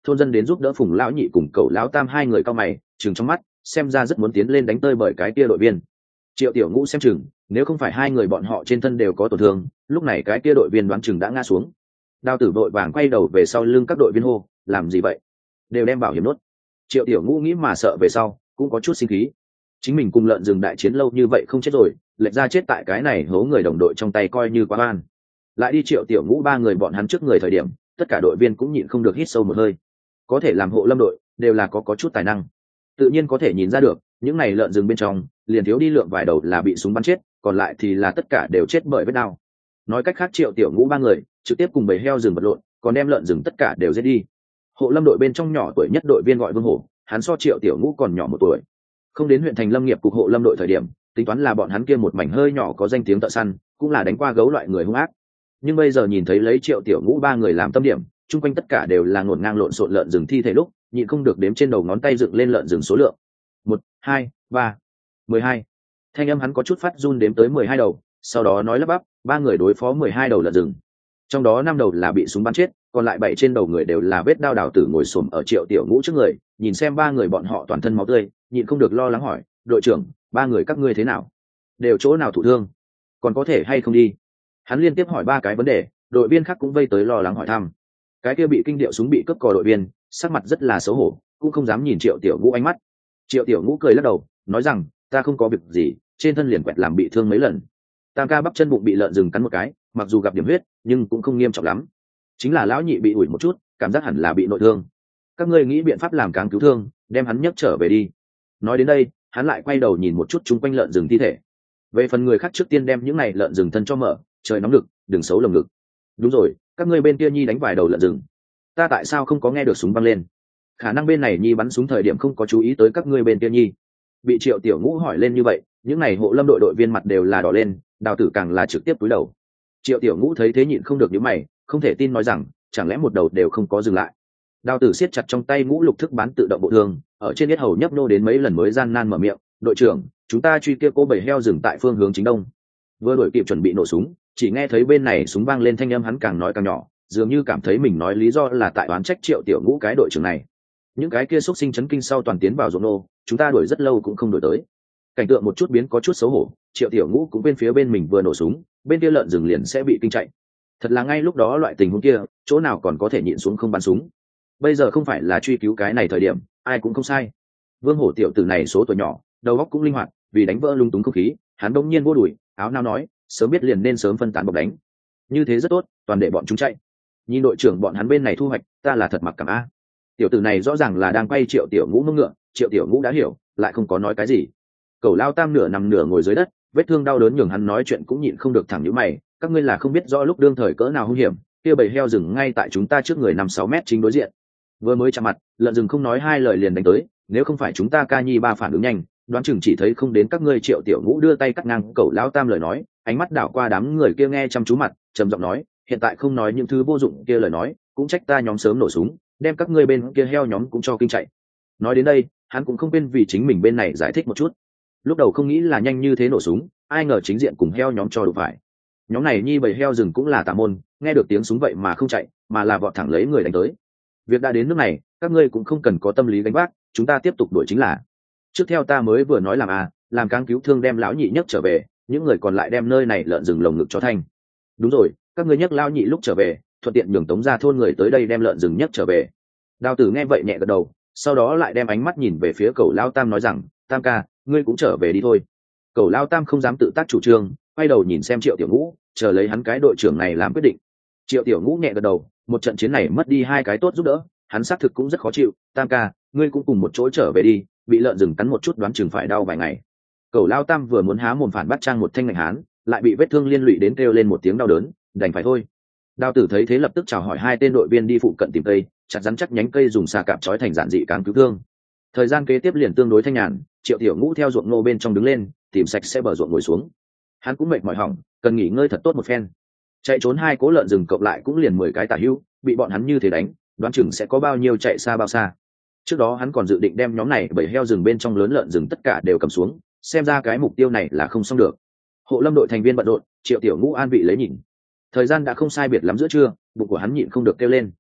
thôn dân đến giúp đỡ Phùng lão nhị cùng Cẩu lão tam hai người cao mày chừng trong mắt, xem ra rất muốn tiến lên đánh tơi bởi cái kia đội viên. Triệu Tiểu Ngũ xem chừng, nếu không phải hai người bọn họ trên thân đều có tổn thương, lúc này cái kia đội viên đoán chừng đã ngã xuống. Đao Tử vội vàng quay đầu về sau lưng các đội viên hô, làm gì vậy? Đều đem bảo hiểm nốt. Triệu Tiểu Ngũ nghĩ mà sợ về sau, cũng có chút sinh khí. Chính mình cùng lợn rừng đại chiến lâu như vậy không chết rồi, lệch ra chết tại cái này hố người đồng đội trong tay coi như quá oan. Lại đi Triệu Tiểu Ngũ ba người bọn hắn trước người thời điểm, tất cả đội viên cũng nhịn không được hít sâu một hơi. Có thể làm hộ lâm đội, đều là có có chút tài năng. Tự nhiên có thể nhìn ra được, những này lợn rừng bên trong, liền thiếu đi lượng vài đầu là bị súng bắn chết, còn lại thì là tất cả đều chết bởi vết đao. Nói cách khác Triệu Tiểu Ngũ ba người trực tiếp cùng bầy heo rừng vật lộn, còn đem lợn rừng tất cả đều giết đi. Hộ lâm đội bên trong nhỏ tuổi nhất đội viên gọi Vương Hổ, hắn so Triệu Tiểu Ngũ còn nhỏ một tuổi. Không đến huyện thành lâm nghiệp cục hộ lâm đội thời điểm, tính toán là bọn hắn kia một mảnh hơi nhỏ có danh tiếng thợ săn, cũng là đánh qua gấu loại người hung ác. Nhưng bây giờ nhìn thấy lấy Triệu Tiểu Ngũ ba người làm tâm điểm, chung quanh tất cả đều là ngổn ngang lộn xộn lợn rừng thi thể lúc, nhịn không được đếm trên đầu ngón tay dựng lên lợn rừng số lượng. Một, hai, ba, mười hai. Thanh âm hắn có chút phát run đếm tới mười hai đầu, sau đó nói lắp bắp, ba người đối phó mười hai đầu lợn rừng. Trong đó năm đầu là bị súng bắn chết, còn lại bảy trên đầu người đều là vết đao đào tử ngồi xổm ở Triệu Tiểu Ngũ trước người, nhìn xem ba người bọn họ toàn thân máu tươi, nhịn không được lo lắng hỏi, đội trưởng, ba người các ngươi thế nào? Đều chỗ nào thụ thương? Còn có thể hay không đi? Hắn liên tiếp hỏi ba cái vấn đề, đội viên khác cũng vây tới lo lắng hỏi thăm. Cái kia bị kinh điệu súng bị cướp cò đội viên, sắc mặt rất là xấu hổ, cũng không dám nhìn Triệu Tiểu Ngũ ánh mắt. Triệu Tiểu Ngũ cười lắc đầu, nói rằng, ta không có việc gì, trên thân liền quẹt làm bị thương mấy lần. Tam ca bắp chân bụng bị lợn rừng cắn một cái, mặc dù gặp điểm huyết, nhưng cũng không nghiêm trọng lắm. Chính là lão nhị bị ủi một chút, cảm giác hẳn là bị nội thương. Các ngươi nghĩ biện pháp làm cáng cứu thương, đem hắn nhấc trở về đi. Nói đến đây, hắn lại quay đầu nhìn một chút chung quanh lợn rừng thi thể. Về phần người khác trước tiên đem những này lợn rừng thân cho mở, trời nóng lực, đừng xấu lồng ngực. Đúng rồi, các ngươi bên kia nhi đánh vài đầu lợn rừng, ta tại sao không có nghe được súng văng lên? Khả năng bên này nhi bắn súng thời điểm không có chú ý tới các ngươi bên kia nhi. Bị Triệu Tiểu Ngũ hỏi lên như vậy, những này hộ lâm đội đội viên mặt đều là đỏ lên, Đào Tử càng là trực tiếp cúi đầu. Triệu Tiểu Ngũ thấy thế nhịn không được nhíu mày, không thể tin nói rằng, chẳng lẽ một đầu đều không có dừng lại? Đào Tử siết chặt trong tay ngũ lục thức bán tự động bộ thương, ở trên yết hầu nhấp nô đến mấy lần mới gian nan mở miệng, đội trưởng, chúng ta truy kia cô bầy heo rừng tại phương hướng chính đông. Vừa đổi kịp chuẩn bị nổ súng, chỉ nghe thấy bên này súng vang lên thanh âm hắn càng nói càng nhỏ, dường như cảm thấy mình nói lý do là tại oán trách Triệu Tiểu Ngũ cái đội trưởng này. Những cái kia xúc sinh chấn kinh sau toàn tiến vào ruộng nô, chúng ta đuổi rất lâu cũng không đuổi tới. Cảnh tượng một chút biến có chút xấu hổ, Triệu Tiểu Ngũ cũng bên phía bên mình vừa nổ súng, bên kia lợn rừng liền sẽ bị kinh chạy. Thật là ngay lúc đó loại tình huống kia, chỗ nào còn có thể nhịn xuống không bắn súng. Bây giờ không phải là truy cứu cái này thời điểm, ai cũng không sai. Vương Hổ tiểu tử này số tuổi nhỏ, đầu óc cũng linh hoạt, vì đánh vỡ lung túng không khí, hắn đông nhiên vô đuổi, áo nao nói, sớm biết liền nên sớm phân tán bọc đánh. Như thế rất tốt, toàn để bọn chúng chạy. Nhìn đội trưởng bọn hắn bên này thu hoạch, ta là thật mặc cảm a. Tiểu tử này rõ ràng là đang quay Triệu Tiểu Ngũ mông ngựa, Triệu Tiểu Ngũ đã hiểu, lại không có nói cái gì. Cẩu lao tam nửa nằm nửa ngồi dưới đất, vết thương đau đớn nhường hắn nói chuyện cũng nhịn không được thẳng nhíu mày, các ngươi là không biết rõ lúc đương thời cỡ nào hung hiểm, kia bầy heo rừng ngay tại chúng ta trước người năm sáu mét chính đối diện. Vừa mới chạm mặt, lợn rừng không nói hai lời liền đánh tới, nếu không phải chúng ta ca nhi ba phản ứng nhanh, đoán chừng chỉ thấy không đến các ngươi. Triệu Tiểu Ngũ đưa tay cắt ngang cẩu lao tam lời nói, ánh mắt đảo qua đám người kia nghe chăm chú mặt, trầm giọng nói, hiện tại không nói những thứ vô dụng kia lời nói, cũng trách ta nhóm sớm nổ súng, đem các ngươi bên kia heo nhóm cũng cho kinh chạy. Nói đến đây, hắn cũng không quên vì chính mình bên này giải thích một chút. Lúc đầu không nghĩ là nhanh như thế nổ súng, ai ngờ chính diện cùng heo nhóm cho đủ phải. Nhóm này nhi bầy heo rừng cũng là tà môn, nghe được tiếng súng vậy mà không chạy, mà là vọt thẳng lấy người đánh tới. Việc đã đến nước này, các ngươi cũng không cần có tâm lý gánh vác, chúng ta tiếp tục đuổi chính là. Trước theo ta mới vừa nói làm à, làm cáng cứu thương đem lão nhị nhấc trở về, những người còn lại đem nơi này lợn rừng lồng ngực cho thanh. Đúng rồi, các ngươi nhấc lão nhị lúc trở về, thuận tiện nhường tống ra thôn người tới đây đem lợn rừng nhấc trở về. Đào Tử nghe vậy nhẹ gật đầu, sau đó lại đem ánh mắt nhìn về phía Cẩu Lao Tam nói rằng, Tam ca, ngươi cũng trở về đi thôi. Cẩu Lao Tam không dám tự tác chủ trương, quay đầu nhìn xem Triệu Tiểu Ngũ, chờ lấy hắn cái đội trưởng này làm quyết định. Triệu Tiểu Ngũ nhẹ gật đầu, một trận chiến này mất đi hai cái tốt giúp đỡ, hắn xác thực cũng rất khó chịu. Tam ca, ngươi cũng cùng một chỗ trở về đi, bị lợn rừng cắn một chút đoán chừng phải đau vài ngày. Cẩu Lao Tam vừa muốn há mồm phản bắt trang một thanh ngạnh hán, lại bị vết thương liên lụy đến kêu lên một tiếng đau đớn, đành phải thôi. Đào Tử thấy thế lập tức chào hỏi hai tên đội viên đi phụ cận tìm cây, chặt rắn chắc nhánh cây dùng xà cạp trói thành giản dị cáng cứu thương. Thời gian kế tiếp liền tương đối thanh nhàn, Triệu Tiểu Ngũ theo ruộng nô bên trong đứng lên, tìm sạch sẽ bờ ruộng ngồi xuống. Hắn cũng mệt mỏi hỏng, cần nghỉ ngơi thật tốt một phen. Chạy trốn hai cố lợn rừng cộng lại cũng liền mười cái tả hữu, bị bọn hắn như thế đánh, đoán chừng sẽ có bao nhiêu chạy xa bao xa. Trước đó hắn còn dự định đem nhóm này bởi heo rừng bên trong lớn lợn rừng tất cả đều cầm xuống, xem ra cái mục tiêu này là không xong được. Hộ lâm đội thành viên bận rộn, Triệu Tiểu Ngũ an vị lấy nhìn. Thời gian đã không sai biệt lắm giữa trưa, bụng của hắn nhịn không được kêu lên.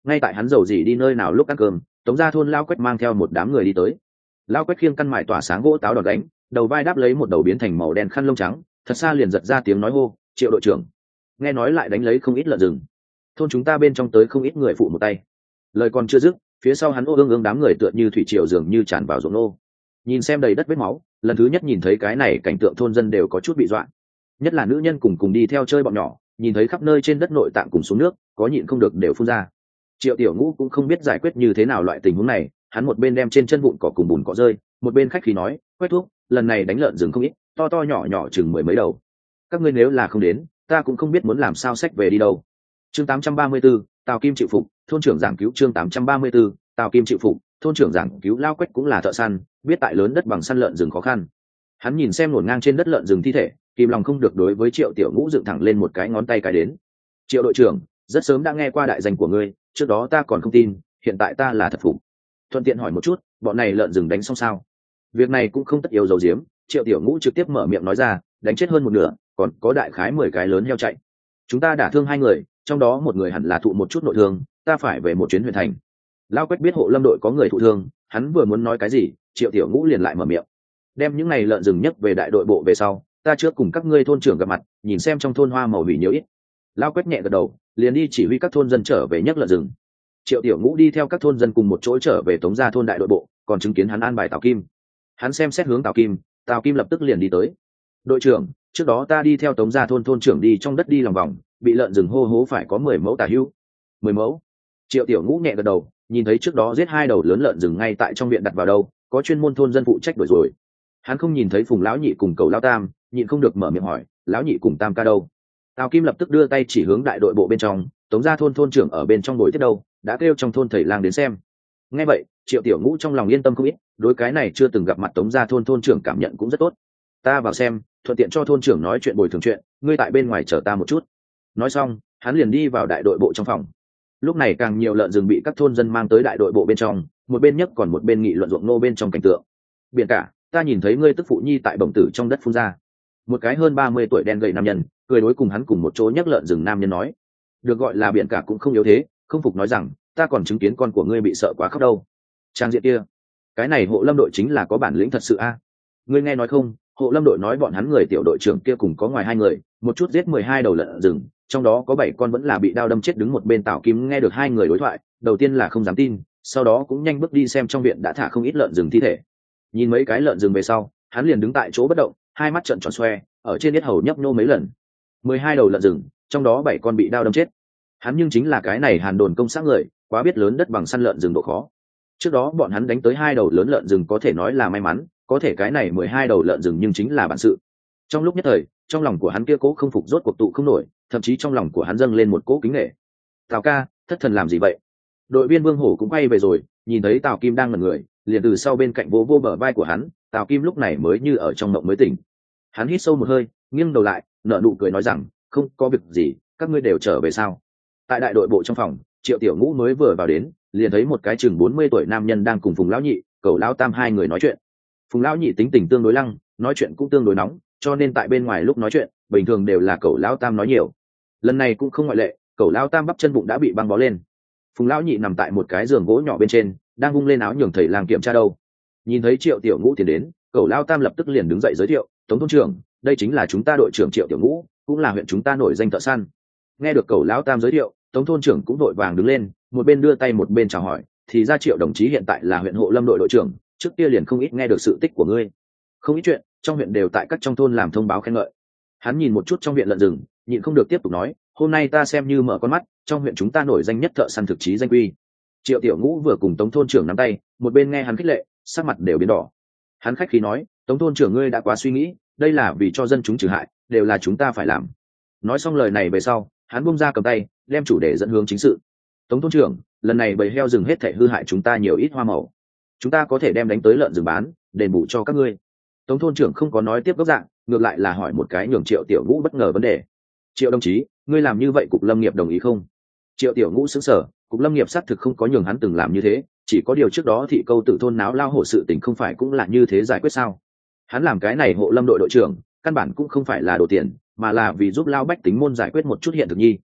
ngay tại hắn giàu gì đi nơi nào lúc ăn cơm, Tống gia thôn Lao Quách mang theo một đám người đi tới. Lao Quách khiêng căn mài tỏa sáng gỗ táo đòn đánh, đầu vai đáp lấy một đầu biến thành màu đen khăn lông trắng, thật xa liền giật ra tiếng nói hô, Triệu đội trưởng. Nghe nói lại đánh lấy không ít lợn rừng, thôn chúng ta bên trong tới không ít người phụ một tay. Lời còn chưa dứt, phía sau hắn ô ương ương đám người tựa như thủy triều dường như tràn vào ruộng nô. Nhìn xem đầy đất vết máu, lần thứ nhất nhìn thấy cái này cảnh tượng thôn dân đều có chút bị dọa, nhất là nữ nhân cùng cùng đi theo chơi bọn nhỏ, nhìn thấy khắp nơi trên đất nội tạng cùng xuống nước, có nhịn không được đều phun ra. Triệu Tiểu Ngũ cũng không biết giải quyết như thế nào loại tình huống này, hắn một bên đem trên chân vụn cỏ cùng bùn cỏ rơi, một bên khách khí nói, quét thuốc, lần này đánh lợn rừng không ít, to to nhỏ nhỏ chừng mười mấy đầu. Các ngươi nếu là không đến, ta cũng không biết muốn làm sao xách về đi đâu. Chương tám trăm ba mươi 834, Tào Kim chịu phục, thôn trưởng giảng cứu chương tám trăm ba mươi 834, Tào Kim chịu phục, thôn trưởng giảng cứu. Lao Quách cũng là thợ săn, biết tại lớn đất bằng săn lợn rừng khó khăn. Hắn nhìn xem ngổn ngang trên đất lợn rừng thi thể, kìm lòng không được đối với Triệu Tiểu Ngũ dựng thẳng lên một cái ngón tay cái đến. Triệu đội trưởng, rất sớm đã nghe qua đại danh của ngươi, trước đó ta còn không tin, hiện tại ta là thật phục. Thuận tiện hỏi một chút, bọn này lợn rừng đánh xong sao? Việc này cũng không tất yếu giấu giếm, Triệu Tiểu Ngũ trực tiếp mở miệng nói ra, đánh chết hơn một nửa, còn có đại khái mười cái lớn heo chạy. Chúng ta đả thương hai người, trong đó một người hẳn là thụ một chút nội thương, ta phải về một chuyến huyện thành. Lao Quách biết hộ lâm đội có người thụ thương, hắn vừa muốn nói cái gì, Triệu Tiểu Ngũ liền lại mở miệng, đem những này lợn rừng nhất về đại đội bộ về sau, ta trước cùng các ngươi thôn trưởng gặp mặt, nhìn xem trong thôn hoa màu hủy nhiều ít. Lao Quách nhẹ gật đầu, liền đi chỉ huy các thôn dân trở về nhấc lợn rừng. Triệu Tiểu Ngũ đi theo các thôn dân cùng một chỗ trở về Tống gia thôn đại đội bộ, còn chứng kiến hắn an bài Tào Kim. Hắn xem xét hướng Tào Kim, Tào Kim lập tức liền đi tới. Đội trưởng, trước đó ta đi theo Tống gia thôn thôn trưởng đi trong đất đi lòng vòng, bị lợn rừng hô hố phải có mười mẫu tà hữu. Mười mẫu? Triệu Tiểu Ngũ nhẹ gật đầu, nhìn thấy trước đó giết hai đầu lớn lợn rừng ngay tại trong viện đặt vào đâu, có chuyên môn thôn dân phụ trách đuổi rồi. Hắn không nhìn thấy Phùng lão nhị cùng Cầu lão tam, nhịn không được mở miệng hỏi, lão nhị cùng tam ca đâu? Tào Kim lập tức đưa tay chỉ hướng đại đội bộ bên trong, Tống gia thôn thôn trưởng ở bên trong ngồi tiếp đâu, đã kêu trong thôn thầy lang đến xem. Nghe vậy, Triệu Tiểu Ngũ trong lòng yên tâm không ít, đối cái này chưa từng gặp mặt Tống gia thôn thôn trưởng cảm nhận cũng rất tốt. Ta vào xem, thuận tiện cho thôn trưởng nói chuyện bồi thường chuyện, ngươi tại bên ngoài chờ ta một chút. Nói xong, hắn liền đi vào đại đội bộ trong phòng. Lúc này càng nhiều lợn rừng bị các thôn dân mang tới đại đội bộ bên trong, một bên nhất còn một bên nghị luận ruộng nô bên trong cảnh tượng. Biển cả, ta nhìn thấy ngươi tức phụ nhi tại bổng tử trong đất phun ra. Một cái hơn ba mươi tuổi đen gầy nam nhân, cười đối cùng hắn cùng một chỗ nhấc lợn rừng nam nhân nói. Được gọi là biển cả cũng không yếu thế, không phục nói rằng, ta còn chứng kiến con của ngươi bị sợ quá khóc đâu. Trang diện kia, cái này hộ lâm đội chính là có bản lĩnh thật sự a. Ngươi nghe nói không, hộ lâm đội nói bọn hắn người tiểu đội trưởng kia cùng có ngoài hai người, một chút giết mười hai đầu lợn rừng, trong đó có bảy con vẫn là bị đao đâm chết đứng một bên. Tào Kim nghe được hai người đối thoại, đầu tiên là không dám tin, sau đó cũng nhanh bước đi xem trong viện đã thả không ít lợn rừng thi thể. Nhìn mấy cái lợn rừng về sau, hắn liền đứng tại chỗ bất động, hai mắt trợn tròn xoe, ở trên yết hầu nhấp nô mấy lần. Mười hai đầu lợn rừng, trong đó bảy con bị đao đâm chết. Hắn nhưng chính là cái này Hàn Đồn công xã người, quá biết lớn đất bằng săn lợn rừng độ khó. Trước đó bọn hắn đánh tới hai đầu lớn lợn rừng có thể nói là may mắn, có thể cái này mười hai đầu lợn rừng nhưng chính là bản sự. Trong lúc nhất thời, trong lòng của hắn kia cố không phục rốt cuộc tụ không nổi, thậm chí trong lòng của hắn dâng lên một cố kính nể. Tào ca, thất thần làm gì vậy? Đội viên Vương Hổ cũng quay về rồi, nhìn thấy Tào Kim đang ngẩn người, liền từ sau bên cạnh vô vô bờ vai của hắn. Tào Kim lúc này mới như ở trong mộng mới tỉnh. Hắn hít sâu một hơi, nghiêng đầu lại, nở nụ cười nói rằng, không có việc gì, các ngươi đều trở về sao? Tại đại đội bộ trong phòng, Triệu Tiểu Ngũ mới vừa vào đến, liền thấy một cái chừng bốn mươi tuổi nam nhân đang cùng Phùng lão nhị, Cầu lão tam hai người nói chuyện. Phùng lão nhị tính tình tương đối lăng, nói chuyện cũng tương đối nóng, cho nên tại bên ngoài lúc nói chuyện, bình thường đều là Cầu lão tam nói nhiều. Lần này cũng không ngoại lệ, Cầu lão tam bắp chân bụng đã bị băng bó lên. Phùng lão nhị nằm tại một cái giường gỗ nhỏ bên trên, đang vung lên áo nhường thầy lang kiểm tra đâu. Nhìn thấy Triệu Tiểu Ngũ tiến đến, Cầu lão tam lập tức liền đứng dậy giới thiệu, Tống thôn trưởng, đây chính là chúng ta đội trưởng Triệu Tiểu Ngũ, cũng là huyện chúng ta nổi danh thợ săn. Nghe được Cầu lão tam giới thiệu, Tống thôn trưởng cũng đội vàng đứng lên, một bên đưa tay một bên chào hỏi, thì ra Triệu đồng chí hiện tại là huyện hộ lâm đội đội trưởng, trước kia liền không ít nghe được sự tích của ngươi, không ít chuyện trong huyện đều tại các trong thôn làm thông báo khen ngợi. Hắn nhìn một chút trong viện lợn rừng, nhịn không được tiếp tục nói, hôm nay ta xem như mở con mắt, trong huyện chúng ta nổi danh nhất thợ săn thực chí danh quy. Triệu Tiểu Ngũ vừa cùng Tống thôn trưởng nắm tay, một bên nghe hắn khích lệ, sắc mặt đều biến đỏ. Hắn khách khí nói, Tống thôn trưởng ngươi đã quá suy nghĩ, đây là vì cho dân chúng trừ hại, đều là chúng ta phải làm. Nói xong lời này về sau, hắn buông ra cầm tay, đem chủ đề dẫn hướng chính sự. Tống thôn trưởng, lần này bầy heo rừng hết thảy hư hại chúng ta nhiều ít hoa màu, chúng ta có thể đem đánh tới lợn rừng bán, đền bù cho các ngươi. Tống thôn trưởng không có nói tiếp gốc dạng, ngược lại là hỏi một cái nhường Triệu Tiểu Ngũ bất ngờ vấn đề. Triệu đồng chí, ngươi làm như vậy cục lâm nghiệp đồng ý không? Triệu Tiểu Ngũ sững sờ, cục lâm nghiệp xác thực không có nhường hắn từng làm như thế, chỉ có điều trước đó thị câu tử thôn náo lao hổ sự tình không phải cũng là như thế giải quyết sao? Hắn làm cái này hộ lâm đội đội trưởng, căn bản cũng không phải là đồ tiền, mà là vì giúp lao bách tính môn giải quyết một chút hiện thực nhi.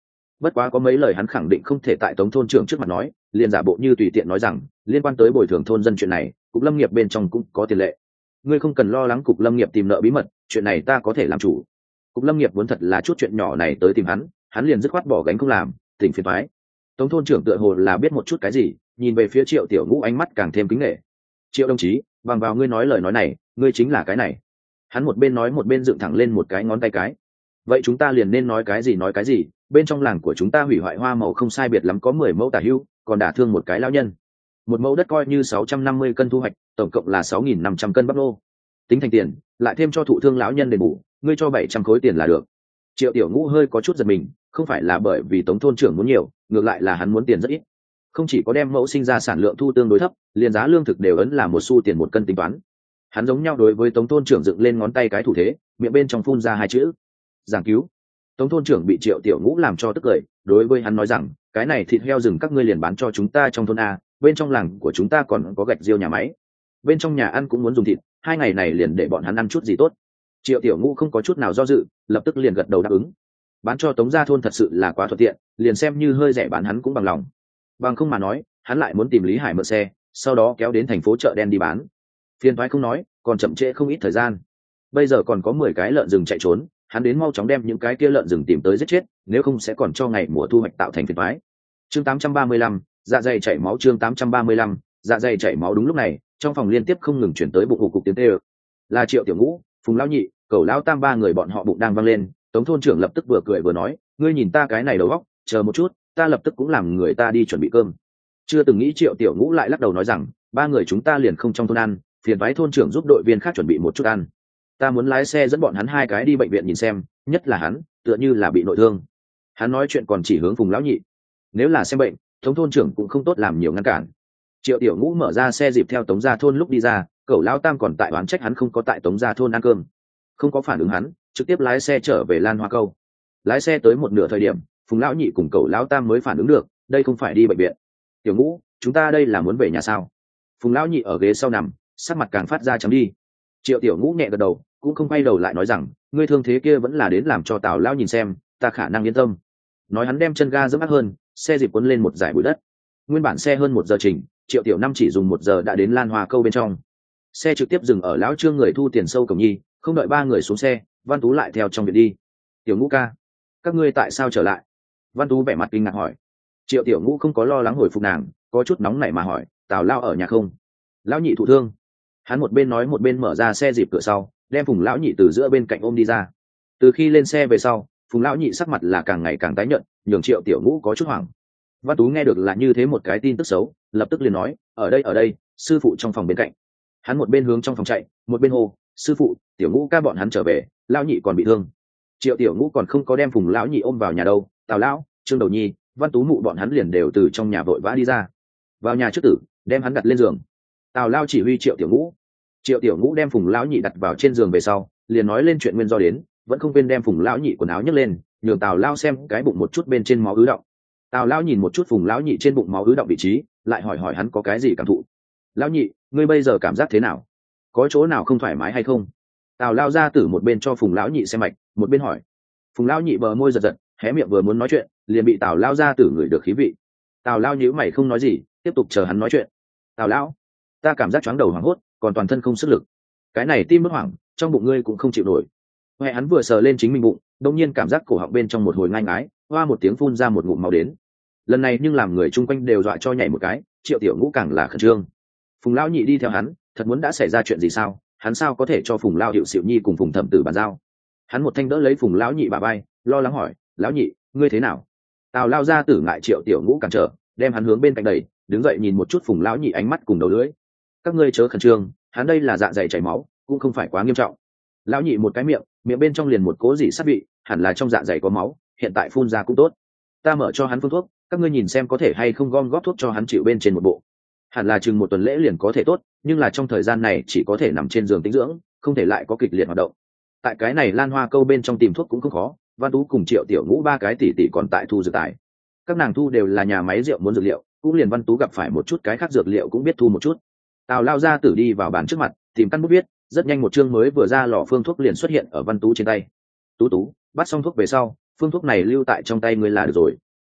Bất quá có mấy lời hắn khẳng định không thể tại Tống thôn trưởng trước mặt nói, liền giả bộ như tùy tiện nói rằng liên quan tới bồi thường thôn dân chuyện này, cục lâm nghiệp bên trong cũng có tiền lệ. Ngươi không cần lo lắng cục lâm nghiệp tìm nợ bí mật, chuyện này ta có thể làm chủ. Cục lâm nghiệp muốn thật là chút chuyện nhỏ này tới tìm hắn, hắn liền dứt khoát bỏ gánh không làm, tỉnh phiền toái. Tống thôn trưởng tựa hồ là biết một chút cái gì, nhìn về phía Triệu Tiểu Ngũ ánh mắt càng thêm kính nể. Triệu đồng chí, bằng vào ngươi nói lời nói này, ngươi chính là cái này. Hắn một bên nói một bên dựng thẳng lên một cái ngón tay cái. Vậy chúng ta liền nên nói cái gì nói cái gì, bên trong làng của chúng ta hủy hoại hoa màu không sai biệt lắm có mười mẫu tả hữu, còn đả thương một cái lão nhân. Một mẫu đất coi như sáu trăm năm mươi cân thu hoạch, tổng cộng là sáu nghìn năm trăm cân bắp nô. Tính thành tiền, lại thêm cho thụ thương lão nhân đền bù, ngươi cho bảy trăm khối tiền là được. Triệu Tiểu Ngũ hơi có chút giật mình, không phải là bởi vì Tống thôn trưởng muốn nhiều, ngược lại là hắn muốn tiền rất ít. Không chỉ có đem mẫu sinh ra sản lượng thu tương đối thấp, liền giá lương thực đều ấn là một xu tiền một cân tính toán. Hắn giống nhau đối với Tống thôn trưởng dựng lên ngón tay cái thủ thế, miệng bên trong phun ra hai chữ: giảng cứu. Tống thôn trưởng bị Triệu Tiểu Ngũ làm cho tức cười, đối với hắn nói rằng, cái này thịt heo rừng các ngươi liền bán cho chúng ta trong thôn a, bên trong làng của chúng ta còn có gạch riêu nhà máy, bên trong nhà ăn cũng muốn dùng thịt, hai ngày này liền để bọn hắn ăn chút gì tốt. Triệu Tiểu Ngũ không có chút nào do dự, lập tức liền gật đầu đáp ứng. Bán cho Tống gia thôn thật sự là quá thuận tiện, liền xem như hơi rẻ bán hắn cũng bằng lòng. Bằng không mà nói, hắn lại muốn tìm Lý Hải mượn xe, sau đó kéo đến thành phố chợ đen đi bán. Phiền toái không nói, còn chậm trễ không ít thời gian. Bây giờ còn có mười cái lợn rừng chạy trốn, hắn đến mau chóng đem những cái kia lợn rừng tìm tới giết chết, nếu không sẽ còn cho ngày mùa thu hoạch tạo thành phiền toái. Chương tám trăm ba mươi lăm, dạ dày chảy máu. Chương tám trăm ba mươi lăm, dạ dày chảy máu. Đúng lúc này, trong phòng liên tiếp không ngừng chuyển tới bụng hục cục tiếng tê ơ. Là Triệu Tiểu Ngũ, Phùng lão nhị, Cẩu lão tam ba người bọn họ bụng đang văng lên. Tống thôn trưởng lập tức vừa cười vừa nói, ngươi nhìn ta cái này đầu óc, chờ một chút, ta lập tức cũng làm người ta đi chuẩn bị cơm. Chưa từng nghĩ Triệu Tiểu Ngũ lại lắc đầu nói rằng, ba người chúng ta liền không trong thôn ăn, phiền toái thôn trưởng giúp đội viên khác chuẩn bị một chút ăn. Ta muốn lái xe dẫn bọn hắn hai cái đi bệnh viện nhìn xem, nhất là hắn, tựa như là bị nội thương. Hắn nói chuyện còn chỉ hướng Phùng lão nhị. Nếu là xem bệnh, Tống thôn trưởng cũng không tốt làm nhiều ngăn cản. Triệu Tiểu Ngũ mở ra xe dịp theo Tống gia thôn lúc đi ra, Cẩu lão tam còn tại oán trách hắn không có tại Tống gia thôn ăn cơm, không có phản ứng hắn, trực tiếp lái xe trở về Lan Hoa Câu. Lái xe tới một nửa thời điểm, Phùng lão nhị cùng Cẩu lão tam mới phản ứng được, đây không phải đi bệnh viện. Tiểu Ngũ, chúng ta đây là muốn về nhà sao? Phùng lão nhị ở ghế sau nằm, sắc mặt càng phát ra trắng đi. Triệu Tiểu Ngũ nhẹ gật đầu, cũng không quay đầu lại nói rằng, ngươi thương thế kia vẫn là đến làm cho Tào lão nhìn xem, ta khả năng yên tâm. Nói hắn đem chân ga giẫm ác hơn, xe dịp cuốn lên một dải bụi đất. Nguyên bản xe hơn một giờ trình, Triệu Tiểu Năm chỉ dùng một giờ đã đến Lan Hoa Câu bên trong. Xe trực tiếp dừng ở lão Trương người thu tiền sâu cổng nhi, không đợi ba người xuống xe, Văn Tú lại theo trong viện đi. Tiểu Ngũ ca, các ngươi tại sao trở lại? Văn Tú vẻ mặt kinh ngạc hỏi. Triệu Tiểu Ngũ không có lo lắng hồi phục nàng, có chút nóng nảy mà hỏi, Tào lão ở nhà không? Lão nhị thụ thương. Hắn một bên nói một bên mở ra xe dịp cửa sau, đem Phùng lão nhị từ giữa bên cạnh ôm đi ra. Từ khi lên xe về sau, Phùng lão nhị sắc mặt là càng ngày càng tái nhợt, nhường Triệu Tiểu Ngũ có chút hoảng. Văn Tú nghe được là như thế một cái tin tức xấu, lập tức liền nói, ở đây ở đây, sư phụ trong phòng bên cạnh. Hắn một bên hướng trong phòng chạy, một bên hô, sư phụ, Tiểu Ngũ ca bọn hắn trở về, lão nhị còn bị thương. Triệu Tiểu Ngũ còn không có đem Phùng lão nhị ôm vào nhà đâu, Tào lão, Trương Đầu Nhi, Văn Tú mụ bọn hắn liền đều từ trong nhà vội vã đi ra. Vào nhà trước tử, đem hắn đặt lên giường. Tào lao chỉ huy Triệu Tiểu Ngũ. Triệu Tiểu Ngũ đem Phùng lão nhị đặt vào trên giường về sau, liền nói lên chuyện nguyên do đến, vẫn không quên đem Phùng lão nhị quần áo nhấc lên, nhường Tào lao xem cái bụng một chút bên trên máu ứ động. Tào lao nhìn một chút Phùng lão nhị trên bụng máu ứ động vị trí, lại hỏi hỏi hắn có cái gì cảm thụ. Lão nhị, ngươi bây giờ cảm giác thế nào? Có chỗ nào không thoải mái hay không? Tào lao ra từ một bên cho Phùng lão nhị xem mạch, một bên hỏi. Phùng lão nhị bờ môi giật giật, hé miệng vừa muốn nói chuyện, liền bị Tào lao ra từ người được khí vị. Tào lao nhíu mày không nói gì, tiếp tục chờ hắn nói chuyện. Tào lão, ta cảm giác chóng đầu hoảng hốt, còn toàn thân không sức lực. Cái này tim bất hoảng, trong bụng ngươi cũng không chịu nổi. Huệ hắn vừa sờ lên chính mình bụng, đột nhiên cảm giác cổ họng bên trong một hồi ngai ngái, hoa một tiếng phun ra một ngụm máu đến. Lần này nhưng làm người chung quanh đều dọa cho nhảy một cái, Triệu Tiểu Ngũ càng là khẩn trương. Phùng lão nhị đi theo hắn, thật muốn đã xảy ra chuyện gì sao? Hắn sao có thể cho Phùng lão hiệu xịu nhi cùng Phùng thẩm tử bàn giao? Hắn một thanh đỡ lấy Phùng lão nhị bà bay, lo lắng hỏi, lão nhị, ngươi thế nào? Tào lao ra tử ngại Triệu Tiểu Ngũ cản trở, đem hắn hướng bên cạnh đẩy, đứng dậy nhìn một chút Phùng lão nhị ánh mắt cùng đầu lưỡi. Các ngươi chớ khẩn trương, hắn đây là dạ dày chảy máu, cũng không phải quá nghiêm trọng. Lão nhị một cái miệng, miệng bên trong liền một cố gì sát vị, hẳn là trong dạ dày có máu, hiện tại phun ra cũng tốt. Ta mở cho hắn phương thuốc, các ngươi nhìn xem có thể hay không gom góp thuốc cho hắn chịu bên trên một bộ. Hẳn là chừng một tuần lễ liền có thể tốt, nhưng là trong thời gian này chỉ có thể nằm trên giường tĩnh dưỡng, không thể lại có kịch liệt hoạt động. Tại cái này Lan Hoa Câu bên trong tìm thuốc cũng không khó, Văn Tú cùng Triệu Tiểu Ngũ ba cái tỷ tỷ còn tại thu dược tài. Các nàng thu đều là nhà máy rượu muốn dược liệu, cũng liền Văn Tú gặp phải một chút cái khác dược liệu cũng biết thu một chút. Tào lao ra tử đi vào bàn trước mặt, tìm căn bút viết, rất nhanh một chương mới vừa ra lò phương thuốc liền xuất hiện ở Văn Tú trên tay. Tú Tú, bắt xong thuốc về sau, phương thuốc này lưu tại trong tay ngươi là được rồi,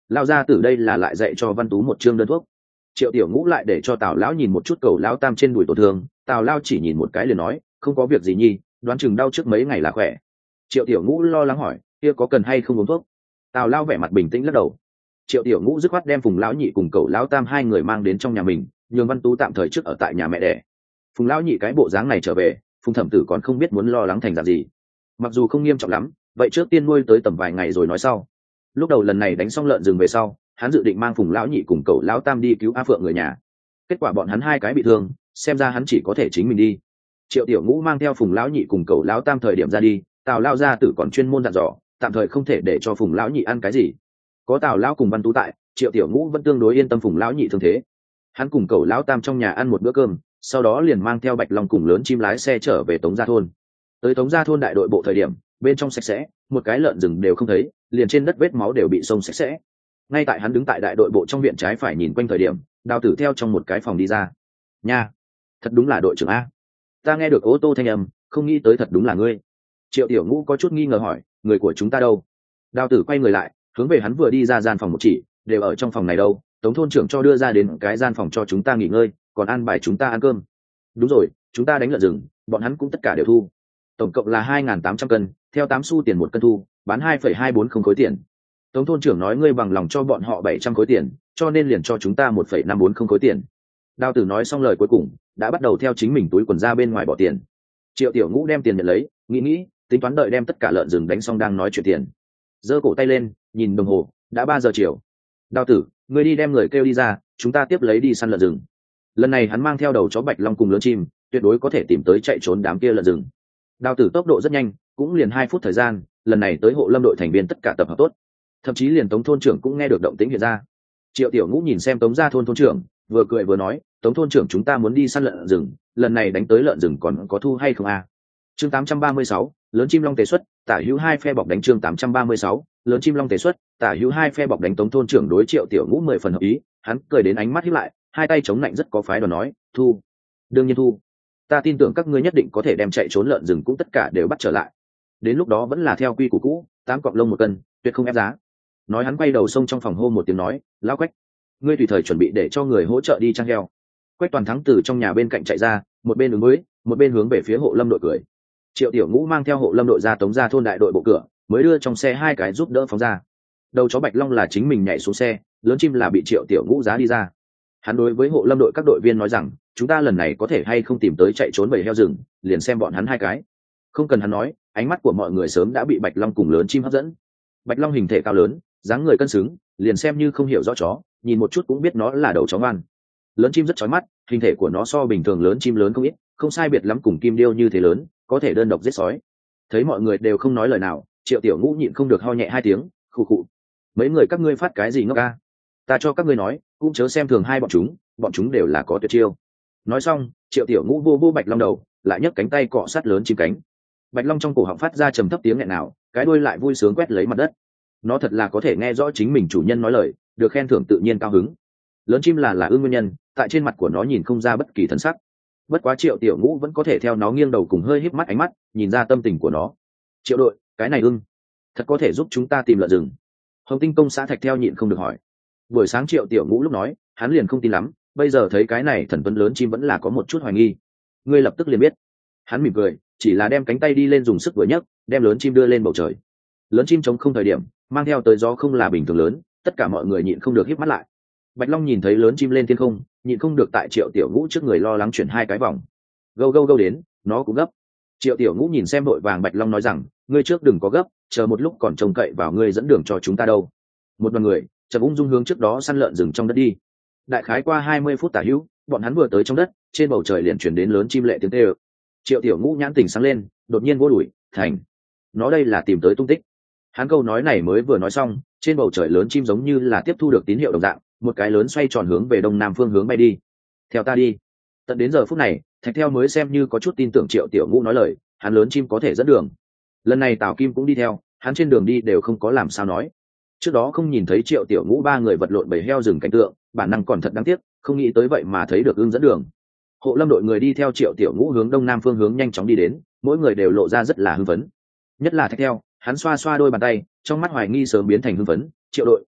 Lao ra từ đây là lại dạy cho Văn Tú một chương đơn thuốc. Triệu Tiểu Ngũ lại để cho Tào lão nhìn một chút cầu lão tam trên đùi tổn thương. Tào lao chỉ nhìn một cái liền nói, không có việc gì nhi, đoán chừng đau trước mấy ngày là khỏe. Triệu Tiểu Ngũ lo lắng hỏi, kia có cần hay không uống thuốc? Tào lao vẻ mặt bình tĩnh lắc đầu. Triệu Tiểu Ngũ dứt khoát đem Phùng lão nhị cùng cầu lão tam hai người mang đến trong nhà mình, nhường Văn Tú tạm thời trước ở tại nhà mẹ đẻ. Phùng lão nhị cái bộ dáng này trở về, Phùng thẩm tử còn không biết muốn lo lắng thành dạng gì. Mặc dù không nghiêm trọng lắm, vậy trước tiên nuôi tới tầm vài ngày rồi nói sau. Lúc đầu lần này đánh xong lợn rừng về sau, hắn dự định mang Phùng lão nhị cùng cầu lão tam đi cứu A Phượng người nhà. Kết quả bọn hắn hai cái bị thương, xem ra hắn chỉ có thể chính mình đi. Triệu Tiểu Ngũ mang theo Phùng lão nhị cùng cầu lão tam thời điểm ra đi, Tào lao gia tử còn chuyên môn dặn dò, tạm thời không thể để cho Phùng lão nhị ăn cái gì. Có Tào lão cùng Văn Tú tại, Triệu Tiểu Ngũ vẫn tương đối yên tâm Phùng lão nhị thương thế. Hắn cùng cầu lão tam trong nhà ăn một bữa cơm, sau đó liền mang theo Bạch Long cùng lớn chim lái xe trở về Tống Gia thôn. Tới Tống Gia thôn đại đội bộ thời điểm, bên trong sạch sẽ, một cái lợn rừng đều không thấy, liền trên đất vết máu đều bị xông sạch sẽ. Ngay tại hắn đứng tại đại đội bộ trong viện trái phải nhìn quanh thời điểm, Đào Tử theo trong một cái phòng đi ra. Nha, thật đúng là đội trưởng a. Ta nghe được ô tô thanh âm, không nghĩ tới thật đúng là ngươi. Triệu Tiểu Ngũ có chút nghi ngờ hỏi, người của chúng ta đâu? Đào Tử quay người lại, hướng về hắn vừa đi ra gian phòng một chỉ, đều ở trong phòng này đâu. Tống thôn trưởng cho đưa ra đến cái gian phòng cho chúng ta nghỉ ngơi, còn ăn bài chúng ta ăn cơm. Đúng rồi, chúng ta đánh lợn rừng, bọn hắn cũng tất cả đều thu. Tổng cộng là hai nghìn tám trăm cân, theo tám xu tiền một cân thu, bán hai phẩy hai bốn không khối tiền. Tống thôn trưởng nói ngươi bằng lòng cho bọn họ bảy trăm khối tiền, cho nên liền cho chúng ta một phẩy năm bốn không khối tiền. Đào Tử nói xong lời cuối cùng, đã bắt đầu theo chính mình túi quần ra bên ngoài bỏ tiền. Triệu Tiểu Ngũ đem tiền nhận lấy, nghĩ nghĩ, tính toán đợi đem tất cả lợn rừng đánh xong đang nói chuyện tiền. Giơ cổ tay lên, nhìn đồng hồ, đã ba giờ chiều. Đào Tử, ngươi đi đem người kêu đi ra, chúng ta tiếp lấy đi săn lợn rừng. Lần này hắn mang theo đầu chó Bạch Long cùng lớn chim, tuyệt đối có thể tìm tới chạy trốn đám kia lợn rừng. Đào Tử tốc độ rất nhanh, cũng liền hai phút thời gian, lần này tới hộ lâm đội thành viên tất cả tập hợp tốt. Thậm chí liền Tống thôn trưởng cũng nghe được động tĩnh hiện ra. Triệu Tiểu Ngũ nhìn xem Tống gia thôn thôn trưởng, vừa cười vừa nói, Tống thôn trưởng chúng ta muốn đi săn lợn rừng, lần này đánh tới lợn rừng còn có thu hay không a? À? Chương tám trăm ba mươi sáu, lớn chim long tề xuất, tả hữu hai phe bọc đánh. Chương tám trăm ba mươi sáu, lớn chim long tề xuất, tả hữu hai phe bọc đánh. Tống thôn trưởng đối Triệu Tiểu Ngũ mười phần hợp ý, hắn cười đến ánh mắt híp lại, hai tay chống lạnh rất có phái đoàn nói, thu, đương nhiên thu. Ta tin tưởng các ngươi nhất định có thể đem chạy trốn lợn rừng cũng tất cả đều bắt trở lại. Đến lúc đó vẫn là theo quy củ cũ, tám cọng lông một cân, tuyệt không ép giá. Nói hắn quay đầu xông trong phòng hô một tiếng nói, lão Quách, ngươi tùy thời chuẩn bị để cho người hỗ trợ đi trang heo. Quách Toàn Thắng từ trong nhà bên cạnh chạy ra, một bên ứng với, một bên hướng về phía hộ lâm đội cười. Triệu Tiểu Ngũ mang theo hộ lâm đội ra Tống gia thôn đại đội bộ cửa, mới đưa trong xe hai cái giúp đỡ phóng ra. Đầu chó Bạch Long là chính mình nhảy xuống xe, lớn chim là bị Triệu Tiểu Ngũ giá đi ra. Hắn đối với hộ lâm đội các đội viên nói rằng, chúng ta lần này có thể hay không tìm tới chạy trốn bầy heo rừng, liền xem bọn hắn hai cái. Không cần hắn nói, ánh mắt của mọi người sớm đã bị Bạch Long cùng lớn chim hấp dẫn. Bạch Long hình thể cao lớn, dáng người cân xứng, liền xem như không hiểu rõ chó, nhìn một chút cũng biết nó là đầu chó ngoan. Lớn chim rất chói mắt, hình thể của nó so bình thường lớn chim lớn không ít, không sai biệt lắm cùng kim điêu như thế lớn, có thể đơn độc giết sói. Thấy mọi người đều không nói lời nào, Triệu Tiểu Ngũ nhịn không được ho nhẹ hai tiếng, khụ khụ. Mấy người các ngươi phát cái gì ngốc a? Ta cho các ngươi nói, cũng chớ xem thường hai bọn chúng, bọn chúng đều là có tuyệt chiêu. Nói xong, Triệu Tiểu Ngũ vô vô Bạch Long đầu, lại nhấc cánh tay cọ sát lớn chim cánh. Bạch Long trong cổ họng phát ra trầm thấp tiếng nghẹn nào, cái đuôi lại vui sướng quét lấy mặt đất. Nó thật là có thể nghe rõ chính mình chủ nhân nói lời, được khen thưởng tự nhiên cao hứng. Lớn chim là là ưng nguyên nhân, tại trên mặt của nó nhìn không ra bất kỳ thần sắc. Bất quá Triệu Tiểu Ngũ vẫn có thể theo nó nghiêng đầu cùng hơi híp mắt ánh mắt, nhìn ra tâm tình của nó. Triệu đội, cái này ưng, thật có thể giúp chúng ta tìm lợn rừng. Hồng Tinh công xã Thạch theo nhịn không được hỏi. Buổi sáng Triệu Tiểu Ngũ lúc nói, hắn liền không tin lắm, bây giờ thấy cái này thần tuấn lớn chim vẫn là có một chút hoài nghi. Ngươi lập tức liền biết. Hắn mỉm cười, chỉ là đem cánh tay đi lên dùng sức vừa nhấc, đem lớn chim đưa lên bầu trời. Lớn chim chống không thời điểm, mang theo tới gió không là bình thường lớn, tất cả mọi người nhịn không được híp mắt lại. Bạch Long nhìn thấy lớn chim lên thiên không, nhịn không được tại Triệu Tiểu Ngũ trước người lo lắng chuyển hai cái vòng. Gâu gâu gâu đến, nó cũng gấp. Triệu Tiểu Ngũ nhìn xem đội vàng Bạch Long nói rằng, ngươi trước đừng có gấp, chờ một lúc còn trông cậy vào ngươi dẫn đường cho chúng ta đâu. Một đoàn người chậm ung dung hướng trước đó săn lợn rừng trong đất đi. Đại khái qua hai mươi phút tả hữu, bọn hắn vừa tới trong đất, trên bầu trời liền chuyển đến lớn chim lệ tiếng tê ơ. Triệu Tiểu Ngũ nhãn tỉnh sáng lên, đột nhiên vô đuổi, thành. Nó đây là tìm tới tung tích. Hắn câu nói này mới vừa nói xong, trên bầu trời lớn chim giống như là tiếp thu được tín hiệu đồng dạng, một cái lớn xoay tròn hướng về đông nam phương hướng bay đi. Theo ta đi. Tận đến giờ phút này, Thạch theo mới xem như có chút tin tưởng Triệu Tiểu Ngũ nói lời, hắn lớn chim có thể dẫn đường. Lần này Tào Kim cũng đi theo, hắn trên đường đi đều không có làm sao nói. Trước đó không nhìn thấy Triệu Tiểu Ngũ ba người vật lộn bầy heo rừng cảnh tượng, bản năng còn thật đáng tiếc, không nghĩ tới vậy mà thấy được ưng dẫn đường. Hộ lâm đội người đi theo Triệu Tiểu Ngũ hướng đông nam phương hướng nhanh chóng đi đến, mỗi người đều lộ ra rất là hưng phấn. Nhất là Thạch theo, hắn xoa xoa đôi bàn tay, trong mắt hoài nghi sớm biến thành hưng phấn. Triệu đội,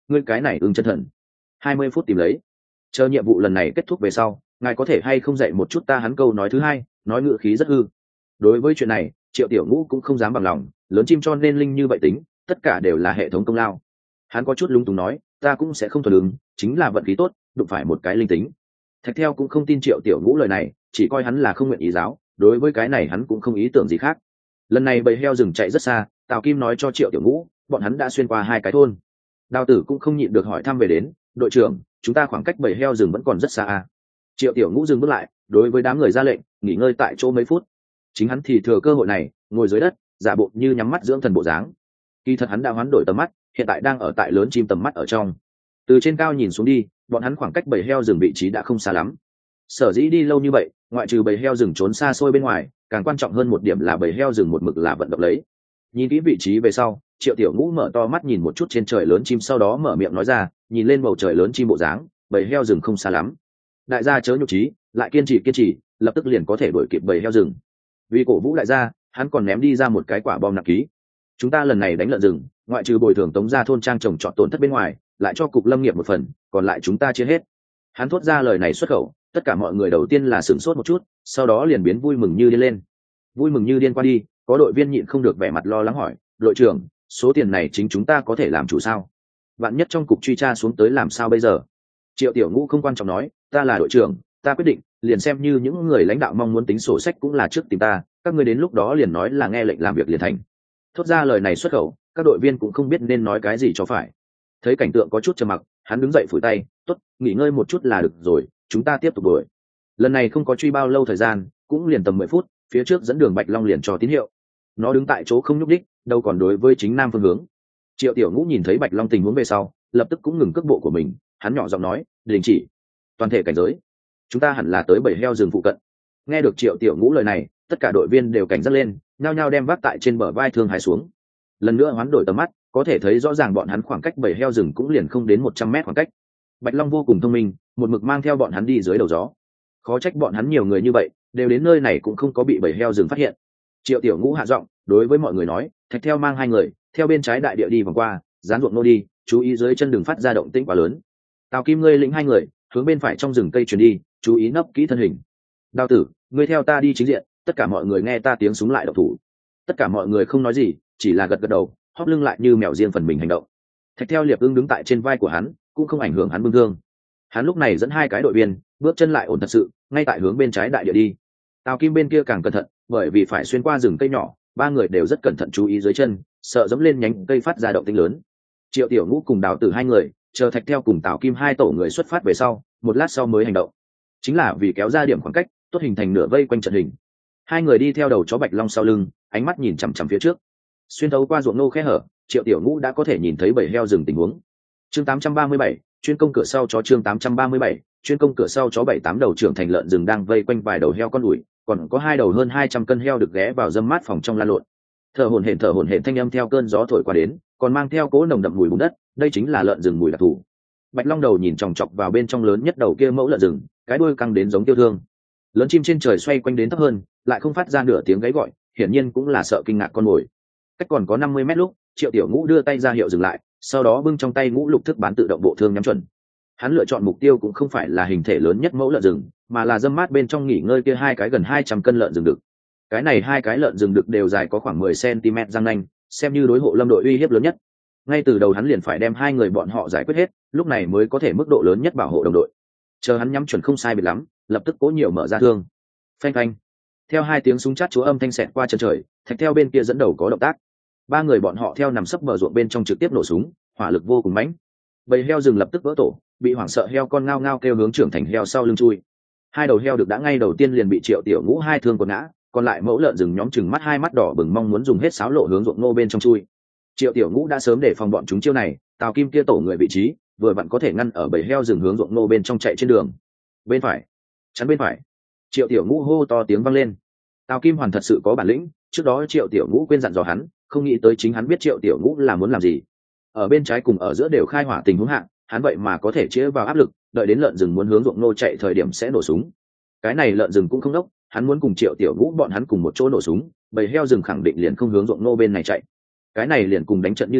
ngươi cái này ưng chân thần. Hai mươi phút tìm lấy, chờ nhiệm vụ lần này kết thúc về sau, ngài có thể hay không dạy một chút ta hắn câu nói thứ hai, nói ngữ khí rất hư. Đối với chuyện này, Triệu Tiểu Ngũ cũng không dám bằng lòng, lớn chim cho nên linh như vậy tính, tất cả đều là hệ thống công lao. Hắn có chút lung túng nói, ta cũng sẽ không thuần ứng, chính là vận khí tốt, đụng phải một cái linh tính. Thạch Theo cũng không tin Triệu Tiểu Ngũ lời này, chỉ coi hắn là không nguyện ý giáo, đối với cái này hắn cũng không ý tưởng gì khác. Lần này bầy heo rừng chạy rất xa, Tào Kim nói cho Triệu Tiểu Ngũ, bọn hắn đã xuyên qua hai cái thôn. Đào Tử cũng không nhịn được hỏi thăm về đến, đội trưởng, chúng ta khoảng cách bầy heo rừng vẫn còn rất xa à? Triệu Tiểu Ngũ dừng bước lại, đối với đám người ra lệnh, nghỉ ngơi tại chỗ mấy phút. Chính hắn thì thừa cơ hội này, ngồi dưới đất, giả bộ như nhắm mắt dưỡng thần bộ dáng. Kỳ thật hắn đã hoán đổi tầm mắt, hiện tại đang ở tại lớn chim tầm mắt ở trong. Từ trên cao nhìn xuống đi, bọn hắn khoảng cách bầy heo rừng vị trí đã không xa lắm. Sở dĩ đi lâu như vậy, ngoại trừ bầy heo rừng trốn xa xôi bên ngoài, càng quan trọng hơn một điểm là bầy heo rừng một mực là vận động lấy. Nhìn kỹ vị trí về sau, Triệu Tiểu Ngũ mở to mắt nhìn một chút trên trời lớn chim, sau đó mở miệng nói ra, nhìn lên bầu trời lớn chim bộ dáng, bầy heo rừng không xa lắm. Đại gia chớ nhục trí, lại kiên trì kiên trì, lập tức liền có thể đuổi kịp bầy heo rừng. Vì cổ vũ đại gia, hắn còn ném đi ra một cái quả bom nặng ký. Chúng ta lần này đánh lợn rừng, ngoại trừ bồi thường tống gia thôn trang trồng trọt tổn thất bên ngoài, lại cho cục lâm nghiệp một phần, còn lại chúng ta chia hết. Hắn thốt ra lời này xuất khẩu, tất cả mọi người đầu tiên là sửng sốt một chút, sau đó liền biến vui mừng như điên lên. Vui mừng như điên qua đi, có đội viên nhịn không được vẻ mặt lo lắng hỏi, đội trưởng, số tiền này chính chúng ta có thể làm chủ sao? Vạn nhất trong cục truy tra xuống tới làm sao bây giờ? Triệu Tiểu Ngũ không quan trọng nói, ta là đội trưởng, ta quyết định, liền xem như những người lãnh đạo mong muốn tính sổ sách cũng là trước tìm ta, các ngươi đến lúc đó liền nói là nghe lệnh làm việc liền thành. Thốt ra lời này xuất khẩu, các đội viên cũng không biết nên nói cái gì cho phải. Thấy cảnh tượng có chút trầm mặc, hắn đứng dậy phủi tay, tốt, nghỉ ngơi một chút là được rồi, chúng ta tiếp tục đuổi. Lần này không có truy bao lâu thời gian, cũng liền tầm mười phút, phía trước dẫn đường Bạch Long liền cho tín hiệu. Nó đứng tại chỗ không nhúc đích, đâu còn đối với chính nam phương hướng. Triệu Tiểu Ngũ nhìn thấy Bạch Long tình huống về sau, lập tức cũng ngừng cước bộ của mình, hắn nhỏ giọng nói, đình chỉ, toàn thể cảnh giới, chúng ta hẳn là tới bầy heo rừng phụ cận. Nghe được Triệu Tiểu Ngũ lời này, tất cả đội viên đều cảnh giác lên, nhao nhao đem vác tại trên bờ vai thương hái xuống. Lần nữa hoán đổi tầm mắt, có thể thấy rõ ràng bọn hắn khoảng cách bầy heo rừng cũng liền không đến một trăm mét khoảng cách. Bạch Long vô cùng thông minh, một mực mang theo bọn hắn đi dưới đầu gió. Khó trách bọn hắn nhiều người như vậy, đều đến nơi này cũng không có bị bầy heo rừng phát hiện. Triệu Tiểu Ngũ hạ giọng đối với mọi người nói, Thạch Theo mang hai người theo bên trái đại địa đi vòng qua, dán ruộng nô đi, chú ý dưới chân đừng phát ra động tĩnh quá lớn. Tào Kim ngươi lĩnh hai người hướng bên phải trong rừng cây chuyển đi, chú ý nấp kỹ thân hình. Đào Tử, ngươi theo ta đi chính diện, tất cả mọi người nghe ta tiếng súng lại động thủ. Tất cả mọi người không nói gì, chỉ là gật gật đầu, hóp lưng lại như mèo riêng phần mình hành động. Thạch Theo liệp ưng đứng tại trên vai của hắn, cũng không ảnh hưởng hắn bưng thương. Hắn lúc này dẫn hai cái đội viên, bước chân lại ổn thật sự, ngay tại hướng bên trái đại địa đi. Tào Kim bên kia càng cẩn thận, bởi vì phải xuyên qua rừng cây nhỏ, ba người đều rất cẩn thận chú ý dưới chân, sợ dẫm lên nhánh cây phát ra động tĩnh lớn. Triệu Tiểu Ngũ cùng Đào Tử hai người, chờ Thạch Theo cùng Tào Kim hai tổ người xuất phát về sau, một lát sau mới hành động. Chính là vì kéo ra điểm khoảng cách, tốt hình thành nửa vây quanh trận hình. Hai người đi theo đầu chó Bạch Long sau lưng, ánh mắt nhìn chằm chằm phía trước. Xuyên thấu qua ruộng nô khe hở, Triệu Tiểu Ngũ đã có thể nhìn thấy bầy heo rừng tình huống. Chương tám trăm ba mươi bảy, chuyên công cửa sau chó chương tám trăm ba mươi bảy, chuyên công cửa sau chó bảy tám đầu trưởng thành lợn rừng đang vây quanh vài đầu heo con ủi, còn có hai đầu hơn hai trăm cân heo được ghé vào dâm mát phòng trong lan lộn. Thở hổn hển thở hổn hển thanh âm theo cơn gió thổi qua đến, còn mang theo cỗ nồng đậm mùi bùn đất, đây chính là lợn rừng mùi đặc thù. Bạch Long đầu nhìn chòng chọc vào bên trong lớn nhất đầu kia mẫu lợn rừng, cái đuôi căng đến giống tiêu thương. Lớn chim trên trời xoay quanh đến thấp hơn, lại không phát ra nửa tiếng gáy gọi, hiển nhiên cũng là sợ kinh ngạc con mồi. Cách còn có năm mươi mét lúc, Triệu Tiểu Ngũ đưa tay ra hiệu dừng lại, sau đó bưng trong tay ngũ lục thức bán tự động bộ thương nhắm chuẩn. Hắn lựa chọn mục tiêu cũng không phải là hình thể lớn nhất mẫu lợn rừng, mà là dâm mát bên trong nghỉ ngơi kia hai cái gần hai trăm cân lợn rừng đực. Cái này hai cái lợn rừng đực đều dài có khoảng mười xăng-ti-mét răng nanh, xem như đối hộ Lâm đội uy hiếp lớn nhất. Ngay từ đầu hắn liền phải đem hai người bọn họ giải quyết hết, lúc này mới có thể mức độ lớn nhất bảo hộ đồng đội. Chờ hắn nhắm chuẩn không sai biệt lắm, lập tức cố nhiều mở ra thương. Phanh phanh. Theo hai tiếng súng chát chúa âm thanh xẹt qua chân trời, Thạch Theo bên kia dẫn đầu có động tác. Ba người bọn họ theo nằm sấp bờ ruộng bên trong trực tiếp nổ súng, hỏa lực vô cùng mãnh. Bầy heo rừng lập tức vỡ tổ, bị hoảng sợ heo con ngao ngao kêu hướng trưởng thành heo sau lưng chui. Hai đầu heo được đã ngay đầu tiên liền bị Triệu Tiểu Ngũ hai thương quật ngã, còn lại mẫu lợn rừng nhóm chừng mắt hai mắt đỏ bừng mong muốn dùng hết sáo lộ hướng ruộng nô bên trong chui. Triệu Tiểu Ngũ đã sớm để phòng bọn chúng chiêu này, Tào Kim kia tổ người vị trí vừa vặn có thể ngăn ở bầy heo rừng hướng ruộng nô bên trong chạy trên đường. Bên phải, chắn bên phải. Triệu Tiểu Ngũ hô to tiếng vang lên. Tào Kim hoàn thật sự có bản lĩnh, trước đó Triệu Tiểu Ngũ quên dặn dò hắn, không nghĩ tới chính hắn biết Triệu Tiểu Ngũ là muốn làm gì. Ở bên trái cùng ở giữa đều khai hỏa tình huống hạng, hắn vậy mà có thể chĩa vào áp lực, đợi đến lợn rừng muốn hướng ruộng nô chạy thời điểm sẽ nổ súng. Cái này lợn rừng cũng không đốc, hắn muốn cùng Triệu Tiểu Ngũ bọn hắn cùng một chỗ nổ súng, bầy heo rừng khẳng định liền không hướng ruộng nô bên này chạy. Cái này liền cùng đánh trận như thế,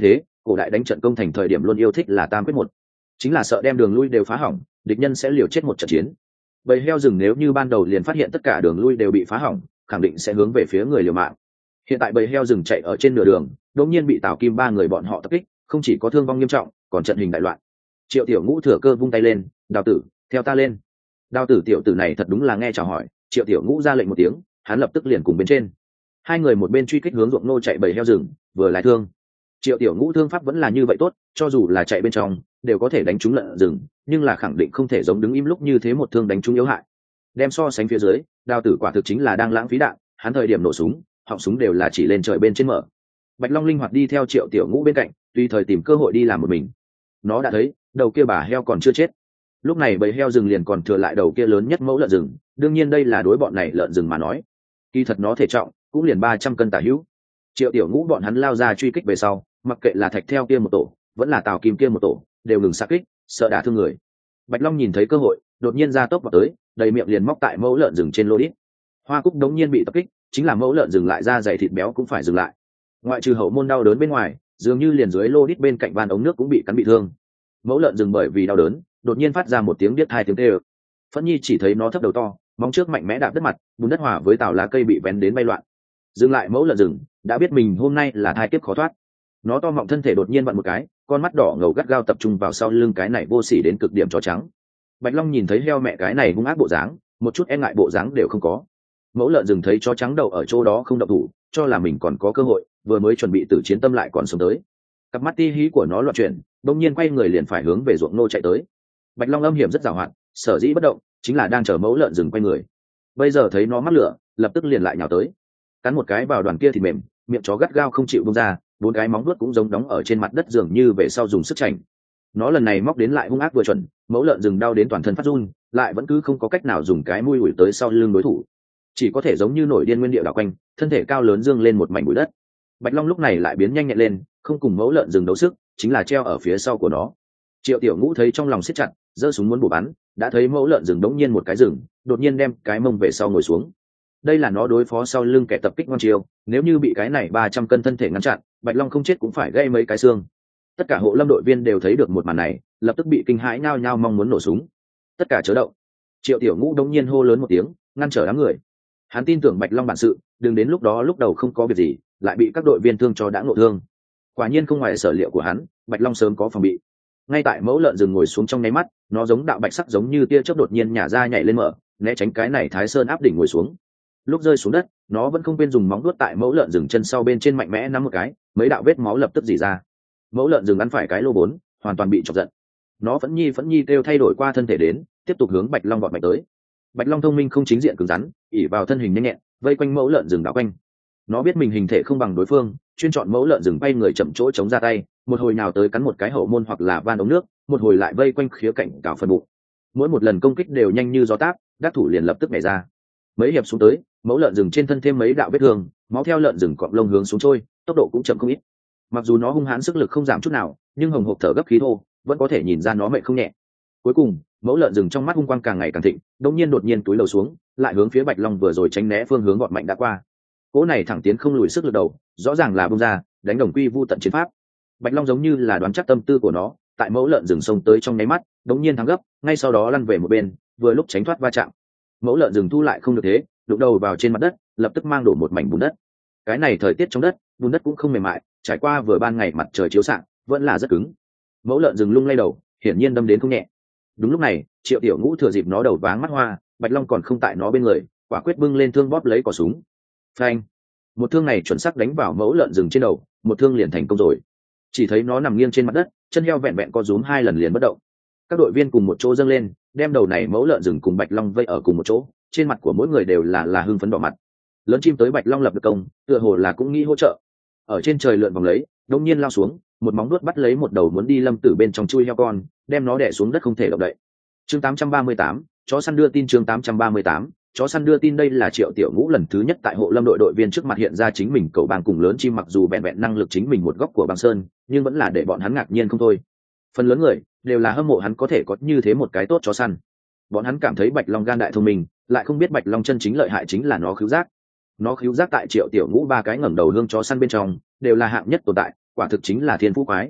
cổ đại đánh trận công thành thời điểm luôn yêu thích là tam quyết một, chính là sợ đem đường lui đều phá hỏng, địch nhân sẽ liều chết một trận chiến. Bầy heo rừng nếu như ban đầu liền phát hiện tất cả đường lui đều bị phá hỏng, khẳng định sẽ hướng về phía người liều mạng. Hiện tại bầy heo rừng chạy ở trên nửa đường, đột nhiên bị Tào Kim ba người bọn họ tập kích, không chỉ có thương vong nghiêm trọng, còn trận hình đại loạn. Triệu Tiểu Ngũ thừa cơ vung tay lên, "Đào tử, theo ta lên." Đào tử tiểu tử này thật đúng là nghe chào hỏi, Triệu Tiểu Ngũ ra lệnh một tiếng, hắn lập tức liền cùng bên trên. Hai người một bên truy kích hướng ruộng nô chạy bầy heo rừng, vừa lái thương. Triệu Tiểu Ngũ thương pháp vẫn là như vậy tốt, cho dù là chạy bên trong, đều có thể đánh trúng lợn rừng, nhưng là khẳng định không thể giống đứng im lúc như thế một thương đánh trúng yếu hại. Đem so sánh phía dưới, Đào tử quả thực chính là đang lãng phí đạn, hắn thời điểm nổ súng, họng súng đều là chỉ lên trời bên trên mở. Bạch Long linh hoạt đi theo Triệu Tiểu Ngũ bên cạnh, tùy thời tìm cơ hội đi làm một mình. Nó đã thấy, đầu kia bà heo còn chưa chết. Lúc này bầy heo rừng liền còn thừa lại đầu kia lớn nhất mẫu lợn rừng, đương nhiên đây là đối bọn này lợn rừng mà nói. Kỳ thật nó thể trọng cũng liền ba trăm cân tả hữu. Triệu Tiểu Ngũ bọn hắn lao ra truy kích về sau, mặc kệ là Thạch theo kia một tổ, vẫn là Tào Kim kia một tổ, đều ngừng xạ kích, sợ đả thương người. Bạch Long nhìn thấy cơ hội, đột nhiên ra tốc vào tới, đầy miệng liền móc tại mẫu lợn rừng trên lô đít. Hoa Cúc đống nhiên bị tập kích, chính là mẫu lợn rừng lại ra dày thịt béo cũng phải dừng lại. Ngoại trừ hậu môn đau đớn bên ngoài, dường như liền dưới lô đít bên cạnh van ống nước cũng bị cắn bị thương. Mẫu lợn rừng bởi vì đau đớn, đột nhiên phát ra một tiếng biết hai tiếng tê ơ. Phẫn Nhi chỉ thấy nó thấp đầu to, móng trước mạnh mẽ đạp đất mặt, bùn đất hòa với tàu lá cây bị vén đến bay loạn. Dừng lại mẫu lợn rừng, đã biết mình hôm nay là thai kiếp khó thoát. Nó to mọng thân thể đột nhiên vặn một cái, con mắt đỏ ngầu gắt gao tập trung vào sau lưng cái này vô sỉ đến cực điểm chó trắng. Bạch Long nhìn thấy heo mẹ cái này hung ác bộ dáng, một chút e ngại bộ dáng đều không có. Mẫu lợn rừng thấy chó trắng đầu ở chỗ đó không động thủ, cho là mình còn có cơ hội, vừa mới chuẩn bị tử chiến tâm lại còn sống tới. Cặp mắt ti hí của nó loạn chuyển, bỗng nhiên quay người liền phải hướng về ruộng nô chạy tới. Bạch Long âm hiểm rất giàu hoạt, sở dĩ bất động, chính là đang chờ mẫu lợn rừng quay người. Bây giờ thấy nó mắc lửa, lập tức liền lại nhào tới, cắn một cái vào đoàn kia thì mềm, miệng chó gắt gao không chịu buông ra, bốn cái móng vuốt cũng giống đóng ở trên mặt đất dường như về sau dùng sức chảnh. Nó lần này móc đến lại hung ác vừa chuẩn, mẫu lợn rừng đau đến toàn thân phát run, lại vẫn cứ không có cách nào dùng cái mũi ủi tới sau lưng đối thủ, chỉ có thể giống như nổi điên nguyên điệu đảo quanh, thân thể cao lớn dương lên một mảnh bụi đất. Bạch Long lúc này lại biến nhanh nhẹn lên, không cùng mẫu lợn rừng đấu sức, chính là treo ở phía sau của nó. Triệu Tiểu Ngũ thấy trong lòng siết chặt, giơ súng muốn bổ bắn, đã thấy mẫu lợn rừng đống nhiên một cái rừng, đột nhiên đem cái mông về sau ngồi xuống. Đây là nó đối phó sau lưng kẻ tập kích ngoan chiêu, nếu như bị cái này ba trăm cân thân thể ngăn chặn, Bạch Long không chết cũng phải gây mấy cái xương. Tất cả hộ lâm đội viên đều thấy được một màn này, lập tức bị kinh hãi nhao nhao mong muốn nổ súng. Tất cả chớ động. Triệu Tiểu Ngũ đống nhiên hô lớn một tiếng, ngăn trở đám người. Hắn tin tưởng Bạch Long bản sự, đừng đến lúc đó lúc đầu không có việc gì, lại bị các đội viên thương cho đã ngộ thương. Quả nhiên không ngoài sở liệu của hắn, Bạch Long sớm có phòng bị. Ngay tại mẫu lợn rừng ngồi xuống trong nháy mắt, nó giống đạo bạch sắc giống như tia chớp đột nhiên nhả ra nhảy lên mở, né tránh cái này Thái Sơn áp đỉnh ngồi xuống. Lúc rơi xuống đất, nó vẫn không quên dùng móng vuốt tại mẫu lợn rừng chân sau bên trên mạnh mẽ nắm một cái, mấy đạo vết máu lập tức rỉ ra. Mẫu lợn rừng ăn phải cái lô bốn, hoàn toàn bị chọc giận. Nó Phẫn Nhi Phẫn Nhi kêu thay đổi qua thân thể đến, tiếp tục hướng Bạch Long vọt mạnh tới. Bạch Long thông minh không chính diện cứng rắn, ỉ vào thân hình nhanh nhẹn, vây quanh mẫu lợn rừng đảo quanh. Nó biết mình hình thể không bằng đối phương, chuyên chọn mẫu lợn rừng bay người chậm chỗ chống ra tay, một hồi nào tới cắn một cái hậu môn hoặc là van ống nước, một hồi lại vây quanh khía cạnh cào phần bụng. Mỗi một lần công kích đều nhanh như gió táp, đắc thủ liền lập tức nhảy ra. Mấy hiệp xuống tới, mẫu lợn rừng trên thân thêm mấy đạo vết thương, máu theo lợn rừng cọp lông hướng xuống trôi, tốc độ cũng chậm không ít. Mặc dù nó hung hãn sức lực không giảm chút nào, nhưng hồng hộc thở gấp khí thô, vẫn có thể nhìn ra nó mệt không nhẹ. Cuối cùng, mẫu lợn rừng trong mắt hung quang càng ngày càng thịnh, đột nhiên đột nhiên túi lầu xuống, lại hướng phía Bạch Long vừa rồi tránh né phương hướng gọn mạnh đã qua. Cỗ này thẳng tiến không lùi sức lực đầu, rõ ràng là bung ra, đánh đồng quy vu tận chiến pháp. Bạch Long giống như là đoán chắc tâm tư của nó, tại mẫu lợn rừng xông tới trong nháy mắt, đột nhiên thắng gấp, ngay sau đó lăn về một bên, vừa lúc tránh thoát va chạm. Mẫu lợn rừng thu lại không được thế, đụng đầu vào trên mặt đất, lập tức mang đổ một mảnh bùn đất. Cái này thời tiết trong đất, bùn đất cũng không mềm mại, trải qua vừa ban ngày mặt trời chiếu xạ, vẫn là rất cứng. Mẫu lợn rừng lung lay đầu, hiển nhiên đâm đến không nhẹ. Đúng lúc này, Triệu Tiểu Ngũ thừa dịp nó đầu váng mắt hoa, Bạch Long còn không tại nó bên người, quả quyết bưng lên thương bóp lấy cò súng. Phanh! Một thương này chuẩn xác đánh vào mẫu lợn rừng trên đầu, một thương liền thành công rồi. Chỉ thấy nó nằm nghiêng trên mặt đất, chân heo vẹn vẹn co rúm hai lần liền bất động. Các đội viên cùng một chỗ dâng lên, đem đầu này mẫu lợn rừng cùng Bạch Long vây ở cùng một chỗ, trên mặt của mỗi người đều là là hưng phấn đỏ mặt. Lớn chim tới Bạch Long lập được công, tựa hồ là cũng nghĩ hỗ trợ. Ở trên trời lượn vòng lấy, đột nhiên lao xuống, một móng vuốt bắt lấy một đầu muốn đi lâm tử bên trong chui heo con, đem nó đè xuống đất không thể động đậy. Chương tám trăm ba mươi tám, chó săn đưa tin. Chương tám trăm ba mươi tám, chó săn đưa tin. Đây là Triệu Tiểu Ngũ lần thứ nhất tại hộ lâm đội đội viên trước mặt hiện ra chính mình cậu bang cùng lớn chim, mặc dù vẹn vẹn năng lực chính mình một góc của băng sơn, nhưng vẫn là để bọn hắn ngạc nhiên không thôi. Phần lớn người đều là hâm mộ hắn có thể có như thế một cái tốt chó săn. Bọn hắn cảm thấy Bạch Long gan đại thông minh, lại không biết Bạch Long chân chính lợi hại chính là nó khứu giác. Nó khứu giác tại Triệu Tiểu Ngũ ba cái ngẩng đầu hương chó săn bên trong đều là hạng nhất tồn tại, quả thực chính là thiên phú quái.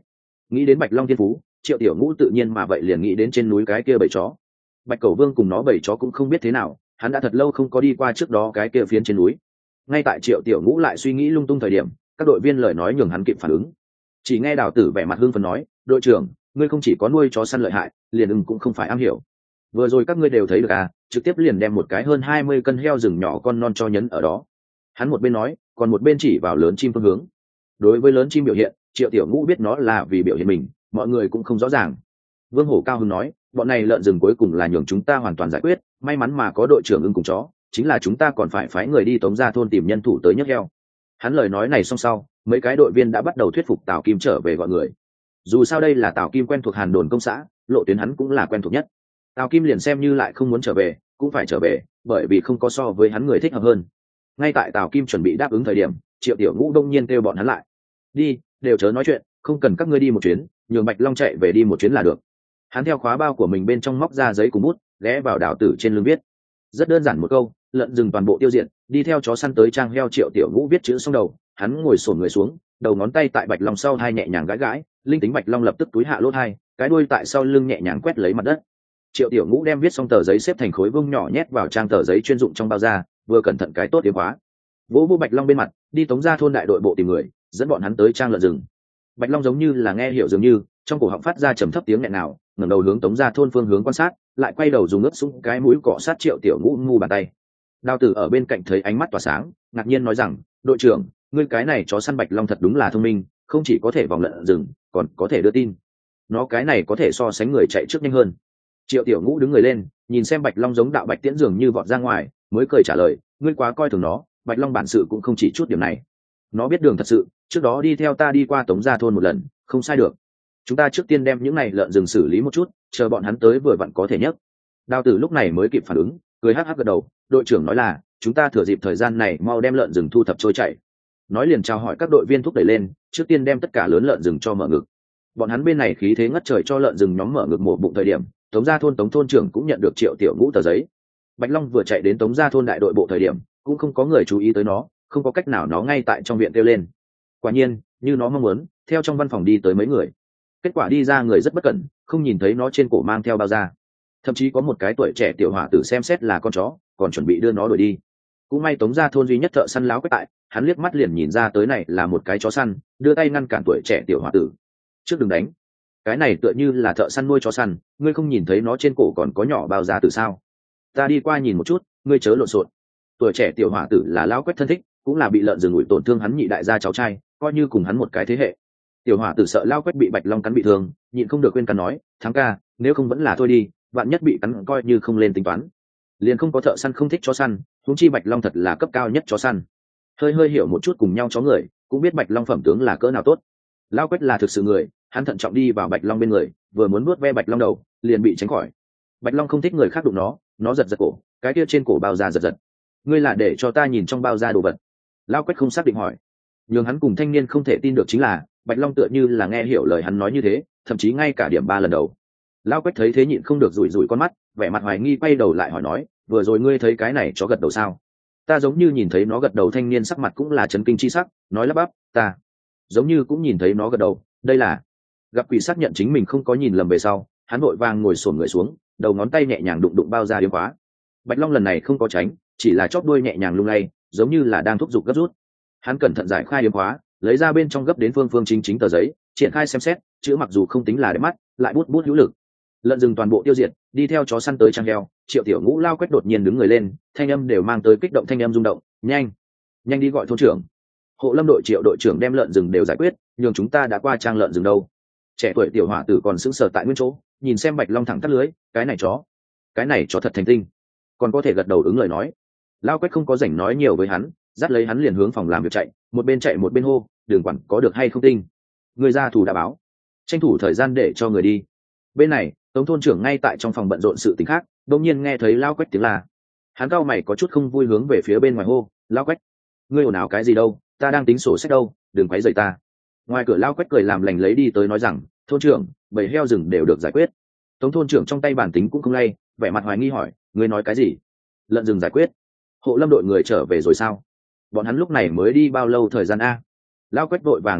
Nghĩ đến bạch long thiên phú, triệu tiểu ngũ tự nhiên mà vậy liền nghĩ đến trên núi cái kia bầy chó. Bạch Cẩu Vương cùng nó bầy chó cũng không biết thế nào, hắn đã thật lâu không có đi qua trước đó cái kia phiến trên núi. Ngay tại triệu tiểu ngũ lại suy nghĩ lung tung thời điểm, các đội viên lời nói nhường hắn kịp phản ứng. Chỉ nghe Đào Tử vẻ mặt hưng phấn nói, đội trưởng, ngươi không chỉ có nuôi chó săn lợi hại, liền ưng cũng không phải am hiểu. Vừa rồi các ngươi đều thấy được à, trực tiếp liền đem một cái hơn hai mươi cân heo rừng nhỏ con non cho nhấn ở đó. Hắn một bên nói, còn một bên chỉ vào lớn chim phương hướng. Đối với lớn chim biểu hiện, triệu tiểu ngũ biết nó là vì biểu hiện mình, mọi người cũng không rõ ràng. Vương Hổ cao hứng nói, bọn này lợn rừng cuối cùng là nhường chúng ta hoàn toàn giải quyết, may mắn mà có đội trưởng ưng cùng chó, chính là chúng ta còn phải phái người đi Tống Gia thôn tìm nhân thủ tới nhấc heo. Hắn lời nói này xong sau, mấy cái đội viên đã bắt đầu thuyết phục Tào Kim trở về gọi người. Dù sao đây là Tào Kim quen thuộc Hàn Đồn công xã, lộ tuyến hắn cũng là quen thuộc nhất. Tào Kim liền xem như lại không muốn trở về, cũng phải trở về, bởi vì không có so với hắn người thích hợp hơn. Ngay tại Tào Kim chuẩn bị đáp ứng thời điểm, Triệu Tiểu Ngũ đông nhiên kêu bọn hắn lại. Đi, đều chớ nói chuyện, không cần các ngươi đi một chuyến, nhường Bạch Long chạy về đi một chuyến là được. Hắn theo khóa bao của mình bên trong móc ra giấy cùng bút, ghé vào Đào Tử trên lưng viết. Rất đơn giản một câu, lợn rừng toàn bộ tiêu diệt, đi theo chó săn tới trang heo. Triệu Tiểu Ngũ viết chữ xong đầu, hắn ngồi xổm người xuống, đầu ngón tay tại Bạch Long sau hai nhẹ nhàng gãi gãi, linh tính Bạch Long lập tức túi hạ lỗ hai, cái đuôi tại sau lưng nhẹ nhàng quét lấy mặt đất. Triệu Tiểu Ngũ đem viết xong tờ giấy xếp thành khối vuông nhỏ nhét vào trang tờ giấy chuyên dụng trong bao da, vừa cẩn thận cái tốt tiếng khóa. Vỗ vỗ Bạch Long bên mặt, đi Tống Gia thôn đại đội bộ tìm người, dẫn bọn hắn tới trang lợn rừng. Bạch Long giống như là nghe hiểu dường như, trong cổ họng phát ra trầm thấp tiếng nghẹn nào, ngẩng đầu hướng Tống Gia thôn phương hướng quan sát, lại quay đầu dùng ướt sũng cái mũi cọ sát Triệu Tiểu Ngũ ngu bàn tay. Đào Tử ở bên cạnh thấy ánh mắt tỏa sáng, ngạc nhiên nói rằng, đội trưởng, ngươi cái này chó săn Bạch Long thật đúng là thông minh, không chỉ có thể vòng lợn rừng, còn có thể đưa tin. Nó cái này có thể so sánh người chạy trước nhanh hơn. Triệu Tiểu Ngũ đứng người lên, nhìn xem Bạch Long giống đạo bạch tiễn dường như vọt ra ngoài, mới cười trả lời, ngươi quá coi thường nó, Bạch Long bản sự cũng không chỉ chút điểm này. Nó biết đường thật sự, trước đó đi theo ta đi qua Tống Gia thôn một lần, không sai được. Chúng ta trước tiên đem những này lợn rừng xử lý một chút, chờ bọn hắn tới vừa vặn có thể nhất. Đào Tử lúc này mới kịp phản ứng, cười hắc hắc gật đầu, đội trưởng nói là, chúng ta thừa dịp thời gian này mau đem lợn rừng thu thập trôi chảy. Nói liền chào hỏi các đội viên thúc đẩy lên, trước tiên đem tất cả lớn lợn rừng cho mở ngực. Bọn hắn bên này khí thế ngất trời cho lợn rừng nhóm mở ngực một bụng thời điểm, Tống Gia thôn Tống thôn trưởng cũng nhận được Triệu Tiểu Ngũ tờ giấy. Bạch Long vừa chạy đến Tống Gia thôn đại đội bộ thời điểm, cũng không có người chú ý tới nó, không có cách nào nó ngay tại trong viện kêu lên. Quả nhiên, như nó mong muốn, theo trong văn phòng đi tới mấy người. Kết quả đi ra người rất bất cẩn, không nhìn thấy nó trên cổ mang theo bao da. Thậm chí có một cái tuổi trẻ tiểu hỏa tử xem xét là con chó, còn chuẩn bị đưa nó đuổi đi. Cũng may Tống Gia thôn duy nhất thợ săn láo quét tại, hắn liếc mắt liền nhìn ra tới này là một cái chó săn, đưa tay ngăn cản tuổi trẻ tiểu hỏa tử. Trước đừng đánh. Cái này tựa như là thợ săn nuôi chó săn, ngươi không nhìn thấy nó trên cổ còn có nhỏ bao da từ sao? Ta đi qua nhìn một chút, ngươi chớ lộn xộn. Tuổi trẻ tiểu hỏa tử là lão quét thân thích, cũng là bị lợn rừng ủi tổn thương hắn nhị đại gia cháu trai, coi như cùng hắn một cái thế hệ. Tiểu hỏa tử sợ lão quét bị Bạch Long cắn bị thương, nhịn không được quên cắn nói, thắng ca, nếu không vẫn là thôi đi, vạn nhất bị cắn coi như không lên tính toán. Liền không có thợ săn không thích chó săn, huống chi Bạch Long thật là cấp cao nhất chó săn. Hơi hơi hiểu một chút cùng nhau chó người, cũng biết Bạch Long phẩm tướng là cỡ nào tốt. Lão quét là thực sự người, hắn thận trọng đi vào Bạch Long bên người, vừa muốn nuốt ve Bạch Long đầu, liền bị tránh khỏi. Bạch Long không thích người khác đụng nó, nó giật giật cổ, cái kia trên cổ bao da giật giật. Ngươi là để cho ta nhìn trong bao da đồ vật? Lão quét không xác định hỏi. Nhưng hắn cùng thanh niên không thể tin được chính là, Bạch Long tựa như là nghe hiểu lời hắn nói như thế, thậm chí ngay cả điểm ba lần đầu. Lão quét thấy thế nhịn không được rủi rủi con mắt, vẻ mặt hoài nghi quay đầu lại hỏi nói, vừa rồi ngươi thấy cái này chó gật đầu sao? Ta giống như nhìn thấy nó gật đầu. Thanh niên sắc mặt cũng là chấn kinh chi sắc, nói lắp bắp, ta giống như cũng nhìn thấy nó gật đầu. Đây là gặp quỷ. Xác nhận chính mình không có nhìn lầm về sau, hắn vội vàng ngồi xổm người xuống, đầu ngón tay nhẹ nhàng đụng đụng bao da điếm khóa. Bạch Long lần này không có tránh, chỉ là chóp đuôi nhẹ nhàng lung lay, giống như là đang thúc giục gấp rút. Hắn cẩn thận giải khai điếm khóa, lấy ra bên trong gấp đến phương phương chính chính tờ giấy, triển khai xem xét, chữ mặc dù không tính là đẹp mắt, lại bút bút hữu lực. Lợn rừng toàn bộ tiêu diệt, đi theo chó săn tới trang heo. Triệu Tiểu Ngũ lao quét đột nhiên đứng người lên, thanh âm đều mang tới kích động thanh âm rung động, nhanh, nhanh đi gọi thôn trưởng. Hộ Lâm đội Triệu đội trưởng đem lợn rừng đều giải quyết, nhưng chúng ta đã qua trang lợn rừng đâu. Trẻ tuổi tiểu hỏa tử còn sững sờ tại nguyên chỗ, nhìn xem Bạch Long thẳng tắt lưới, cái này chó, cái này chó thật thành tinh, còn có thể gật đầu ứng lời nói. Lao quét không có rảnh nói nhiều với hắn, dắt lấy hắn liền hướng phòng làm việc chạy, một bên chạy một bên hô, đường quản có được hay không tinh, người ra thủ đã báo, tranh thủ thời gian để cho người đi. Bên này Tống thôn trưởng ngay tại trong phòng bận rộn sự tình khác, đột nhiên nghe thấy Lao quét tiếng la, hắn cau mày có chút không vui hướng về phía bên ngoài hô, Lao quét, ngươi ồn ào cái gì đâu, ta đang tính sổ sách đâu, đừng quấy rầy ta. Ngoài cửa Lao quét cười làm lành lấy đi tới nói rằng, thôn trưởng, bầy heo rừng đều được giải quyết. Tống thôn trưởng trong tay bản tính cũng không lay, vẻ mặt hoài nghi hỏi, ngươi nói cái gì? Lợn rừng giải quyết? Hộ Lâm đội người trở về rồi sao? Bọn hắn lúc này mới đi bao lâu thời gian a? Lao quét vội vàng giải thích,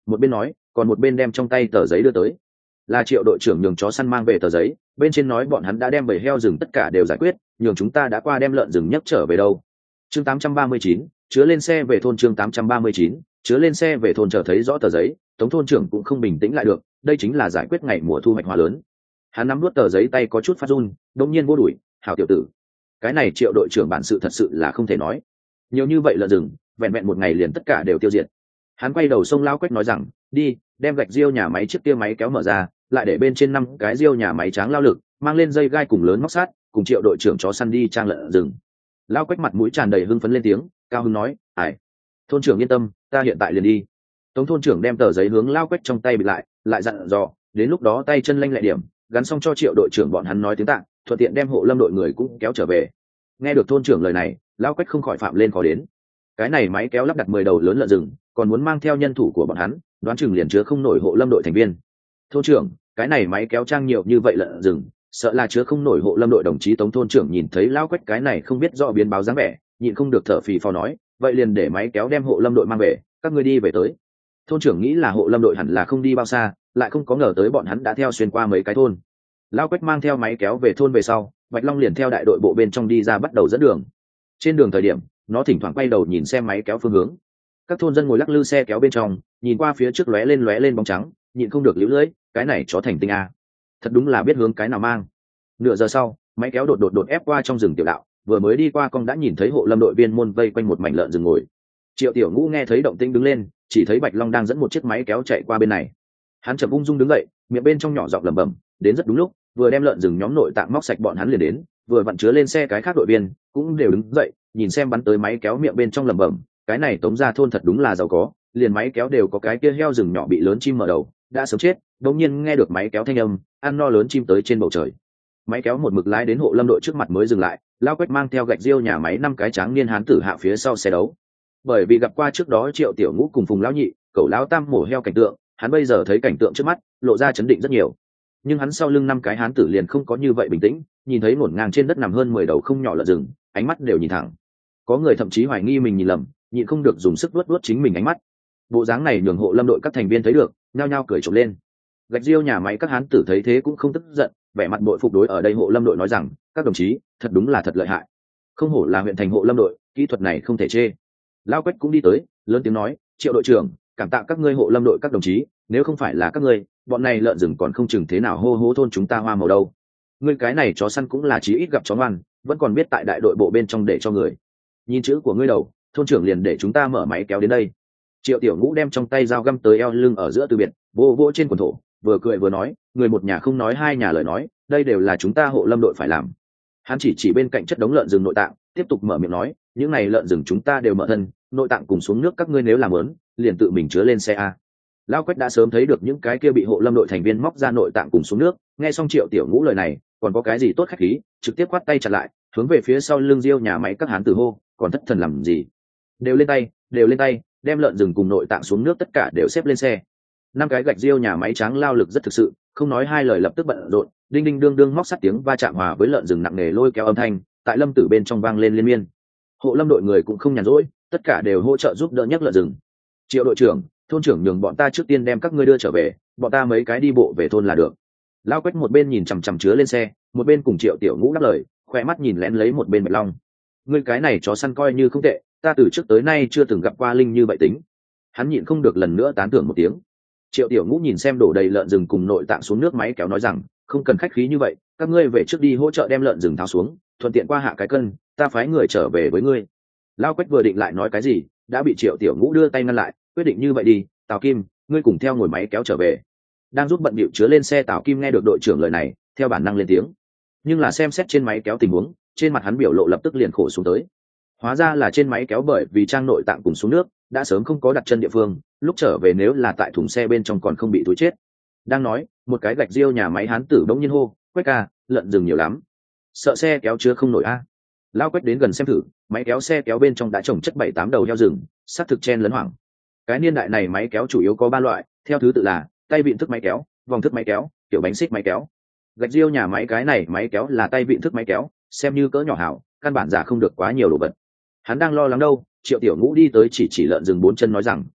một bên nói còn một bên đem trong tay tờ giấy đưa tới. Là Triệu đội trưởng nhường chó săn mang về tờ giấy, bên trên nói bọn hắn đã đem bầy heo rừng tất cả đều giải quyết, nhường chúng ta đã qua đem lợn rừng nhấc trở về đâu. Chương tám trăm ba mươi chín, chứa lên xe về thôn. Chương tám trăm ba mươi chín, chứa lên xe về thôn. Chờ thấy rõ tờ giấy, Tống thôn trưởng cũng không bình tĩnh lại được, đây chính là giải quyết ngày mùa thu hoạch hoa lớn. Hắn nắm nuốt tờ giấy tay có chút phát run, đột nhiên vô đuổi, "Hảo tiểu tử, cái này Triệu đội trưởng bản sự thật sự là không thể nói. Nhiều như vậy lợn rừng, vẹn vẹn một ngày liền tất cả đều tiêu diệt." Hắn quay đầu xông Lao Quách nói rằng, "Đi, đem gạch riêu nhà máy chiếc kia máy kéo mở ra, lại để bên trên năm cái riêu nhà máy tráng lao lực, mang lên dây gai cùng lớn móc sát, cùng Triệu đội trưởng chó săn đi trang lợn rừng." Lao Quách mặt mũi tràn đầy hưng phấn lên tiếng, cao hứng nói, "Ải, thôn trưởng yên tâm, ta hiện tại liền đi." Tống thôn trưởng đem tờ giấy hướng Lao Quách trong tay bịt lại, lại dặn dò, đến lúc đó tay chân lanh lẹ điểm, gắn xong cho Triệu đội trưởng bọn hắn nói tiếng tạ, thuận tiện đem hộ lâm đội người cũng kéo trở về. Nghe được thôn trưởng lời này, Lao Quách không khỏi phạm lên khó đến. Cái này máy kéo lắp đặt mười đầu lớn lợn rừng, còn muốn mang theo nhân thủ của bọn hắn, đoán chừng liền chứa không nổi hộ lâm đội thành viên. Thôn trưởng, cái này máy kéo trang nhiều như vậy lợn rừng, sợ là chứa không nổi hộ lâm đội. Đồng chí Tống thôn trưởng nhìn thấy Lao Quách cái này không biết rõ biến báo dáng vẻ, nhịn không được thở phì phò nói, vậy liền để máy kéo đem hộ lâm đội mang về, các ngươi đi về tới. Thôn trưởng nghĩ là hộ lâm đội hẳn là không đi bao xa, lại không có ngờ tới bọn hắn đã theo xuyên qua mấy cái thôn. Lao Quách mang theo máy kéo về thôn về sau, Bạch Long liền theo đại đội bộ bên trong đi ra bắt đầu dẫn đường. Trên đường thời điểm, nó thỉnh thoảng quay đầu nhìn xem máy kéo phương hướng. Các thôn dân ngồi lắc lư xe kéo bên trong, nhìn qua phía trước lóe lên lóe lên bóng trắng, nhịn không được liễu lưỡi, cái này chó thành tinh a, thật đúng là biết hướng cái nào mang. Nửa giờ sau, máy kéo đột đột đột ép qua trong rừng tiểu đạo, vừa mới đi qua con đã nhìn thấy hộ lâm đội viên môn vây quanh một mảnh lợn rừng ngồi. Triệu Tiểu Ngũ nghe thấy động tĩnh đứng lên, chỉ thấy Bạch Long đang dẫn một chiếc máy kéo chạy qua bên này. Hắn chậm ung dung đứng dậy, miệng bên trong nhỏ giọng lẩm bẩm, đến rất đúng lúc, vừa đem lợn rừng nhóm nội tạng móc sạch bọn hắn liền đến, vừa vặn chứa lên xe cái khác đội viên cũng đều đứng dậy, nhìn xem bắn tới máy kéo, miệng bên trong lẩm bẩm, cái này Tống gia thôn thật đúng là giàu có, liền máy kéo đều có cái kia heo rừng nhỏ bị lớn chim mở đầu, đã sớm chết. Đột nhiên nghe được máy kéo thanh âm, ăn no lớn chim tới trên bầu trời. Máy kéo một mực lái đến hộ lâm đội trước mặt mới dừng lại, Lao Quách mang theo gạch riêu nhà máy năm cái tráng niên hán tử hạ phía sau xe đấu. Bởi vì gặp qua trước đó Triệu Tiểu Ngũ cùng Phùng lão nhị, Cẩu lão tam mổ heo cảnh tượng, hắn bây giờ thấy cảnh tượng trước mắt, lộ ra chấn định rất nhiều. Nhưng hắn sau lưng năm cái hán tử liền không có như vậy bình tĩnh, nhìn thấy ngổn ngang trên đất nằm hơn mười đầu không nhỏ lợn rừng, ánh mắt đều nhìn thẳng. Có người thậm chí hoài nghi mình nhìn lầm, nhịn không được dùng sức luốt luốt chính mình ánh mắt. Bộ dáng này nhường hộ lâm đội các thành viên thấy được, nhao nhao cười trộm lên. Gạch riêu nhà máy các hán tử thấy thế cũng không tức giận, vẻ mặt bội phục đối ở đây hộ lâm đội nói rằng, các đồng chí thật đúng là thật lợi hại, không hổ là huyện thành hộ lâm đội, kỹ thuật này không thể chê. Lao Quách cũng đi tới, lớn tiếng nói, Triệu đội trưởng, cảm tạ các ngươi hộ lâm đội các đồng chí, nếu không phải là các ngươi, bọn này lợn rừng còn không chừng thế nào hô hô thôn chúng ta hoa màu đâu. Ngươi cái này chó săn cũng là chí ít gặp chó ngoan, vẫn còn biết tại đại đội bộ bên trong để cho người. Nhìn chữ của ngươi đầu, thôn trưởng liền để chúng ta mở máy kéo đến đây. Triệu Tiểu Ngũ đem trong tay dao găm tới eo lưng ở giữa từ biệt, vô vỗ trên quần thổ, vừa cười vừa nói, người một nhà không nói hai nhà lời nói, đây đều là chúng ta hộ lâm đội phải làm. Hắn chỉ chỉ bên cạnh chất đống lợn rừng nội tạng, tiếp tục mở miệng nói, những này lợn rừng chúng ta đều mở thân, nội tạng cùng xuống nước các ngươi nếu làm lớn, liền tự mình chứa lên xe a. Lao Quách đã sớm thấy được những cái kia bị hộ lâm đội thành viên móc ra nội tạng cùng xuống nước, nghe xong Triệu Tiểu Ngũ lời này, còn có cái gì tốt khách khí, trực tiếp quát tay chặt lại, hướng về phía sau lưng riêu nhà máy các hán tử hô, còn thất thần làm gì? Đều lên tay, đều lên tay, đem lợn rừng cùng nội tạng xuống nước tất cả đều xếp lên xe. Năm cái gạch riêu nhà máy tráng lao lực rất thực sự, không nói hai lời lập tức bận rộn, đinh đinh đương đương móc sắt tiếng va chạm hòa với lợn rừng nặng nề lôi kéo âm thanh, tại lâm tử bên trong vang lên liên miên. Hộ lâm đội người cũng không nhàn rỗi, tất cả đều hỗ trợ giúp đỡ nhấc lợn rừng. Triệu đội trưởng, thôn trưởng nhường bọn ta trước tiên đem các ngươi đưa trở về, bọn ta mấy cái đi bộ về thôn là được. Lao Quách một bên nhìn chằm chằm chứa lên xe, một bên cùng Triệu Tiểu Ngũ đáp lời, khỏe mắt nhìn lén lấy một bên Bạch Long. Ngươi cái này chó săn coi như không tệ, ta từ trước tới nay chưa từng gặp qua linh như vậy tính. Hắn nhịn không được lần nữa tán thưởng một tiếng. Triệu Tiểu Ngũ nhìn xem đổ đầy lợn rừng cùng nội tạng xuống nước máy kéo nói rằng, không cần khách khí như vậy, các ngươi về trước đi hỗ trợ đem lợn rừng tháo xuống, thuận tiện qua hạ cái cân, ta phái người trở về với ngươi. Lao Quách vừa định lại nói cái gì, đã bị Triệu Tiểu Ngũ đưa tay ngăn lại, quyết định như vậy đi, Tào Kim, ngươi cùng theo ngồi máy kéo trở về. Đang giúp bận bịu chứa lên xe Tào Kim nghe được đội trưởng lời này, theo bản năng lên tiếng, nhưng là xem xét trên máy kéo tình huống, trên mặt hắn biểu lộ lập tức liền khổ xuống tới. Hóa ra là trên máy kéo bởi vì trang nội tạng cùng xuống nước, đã sớm không có đặt chân địa phương, lúc trở về nếu là tại thùng xe bên trong còn không bị túi chết. Đang nói, một cái gạch riêu nhà máy hán tử bỗng nhiên hô, Quách ca, lợn rừng nhiều lắm, sợ xe kéo chứa không nổi a. Lao Quách đến gần xem thử, máy kéo xe kéo bên trong đã trồng chất bảy tám đầu heo rừng, xác thực chen lấn hoảng. Cái niên đại này máy kéo chủ yếu có ba loại, theo thứ tự là tay vịn thức máy kéo, vòng thức máy kéo, kiểu bánh xích máy kéo. Gạch riêu nhà máy cái này máy kéo là tay vịn thức máy kéo, xem như cỡ nhỏ hảo, căn bản giả không được quá nhiều đồ vật. Hắn đang lo lắng đâu, Triệu Tiểu Ngũ đi tới chỉ chỉ lợn rừng bốn chân nói rằng,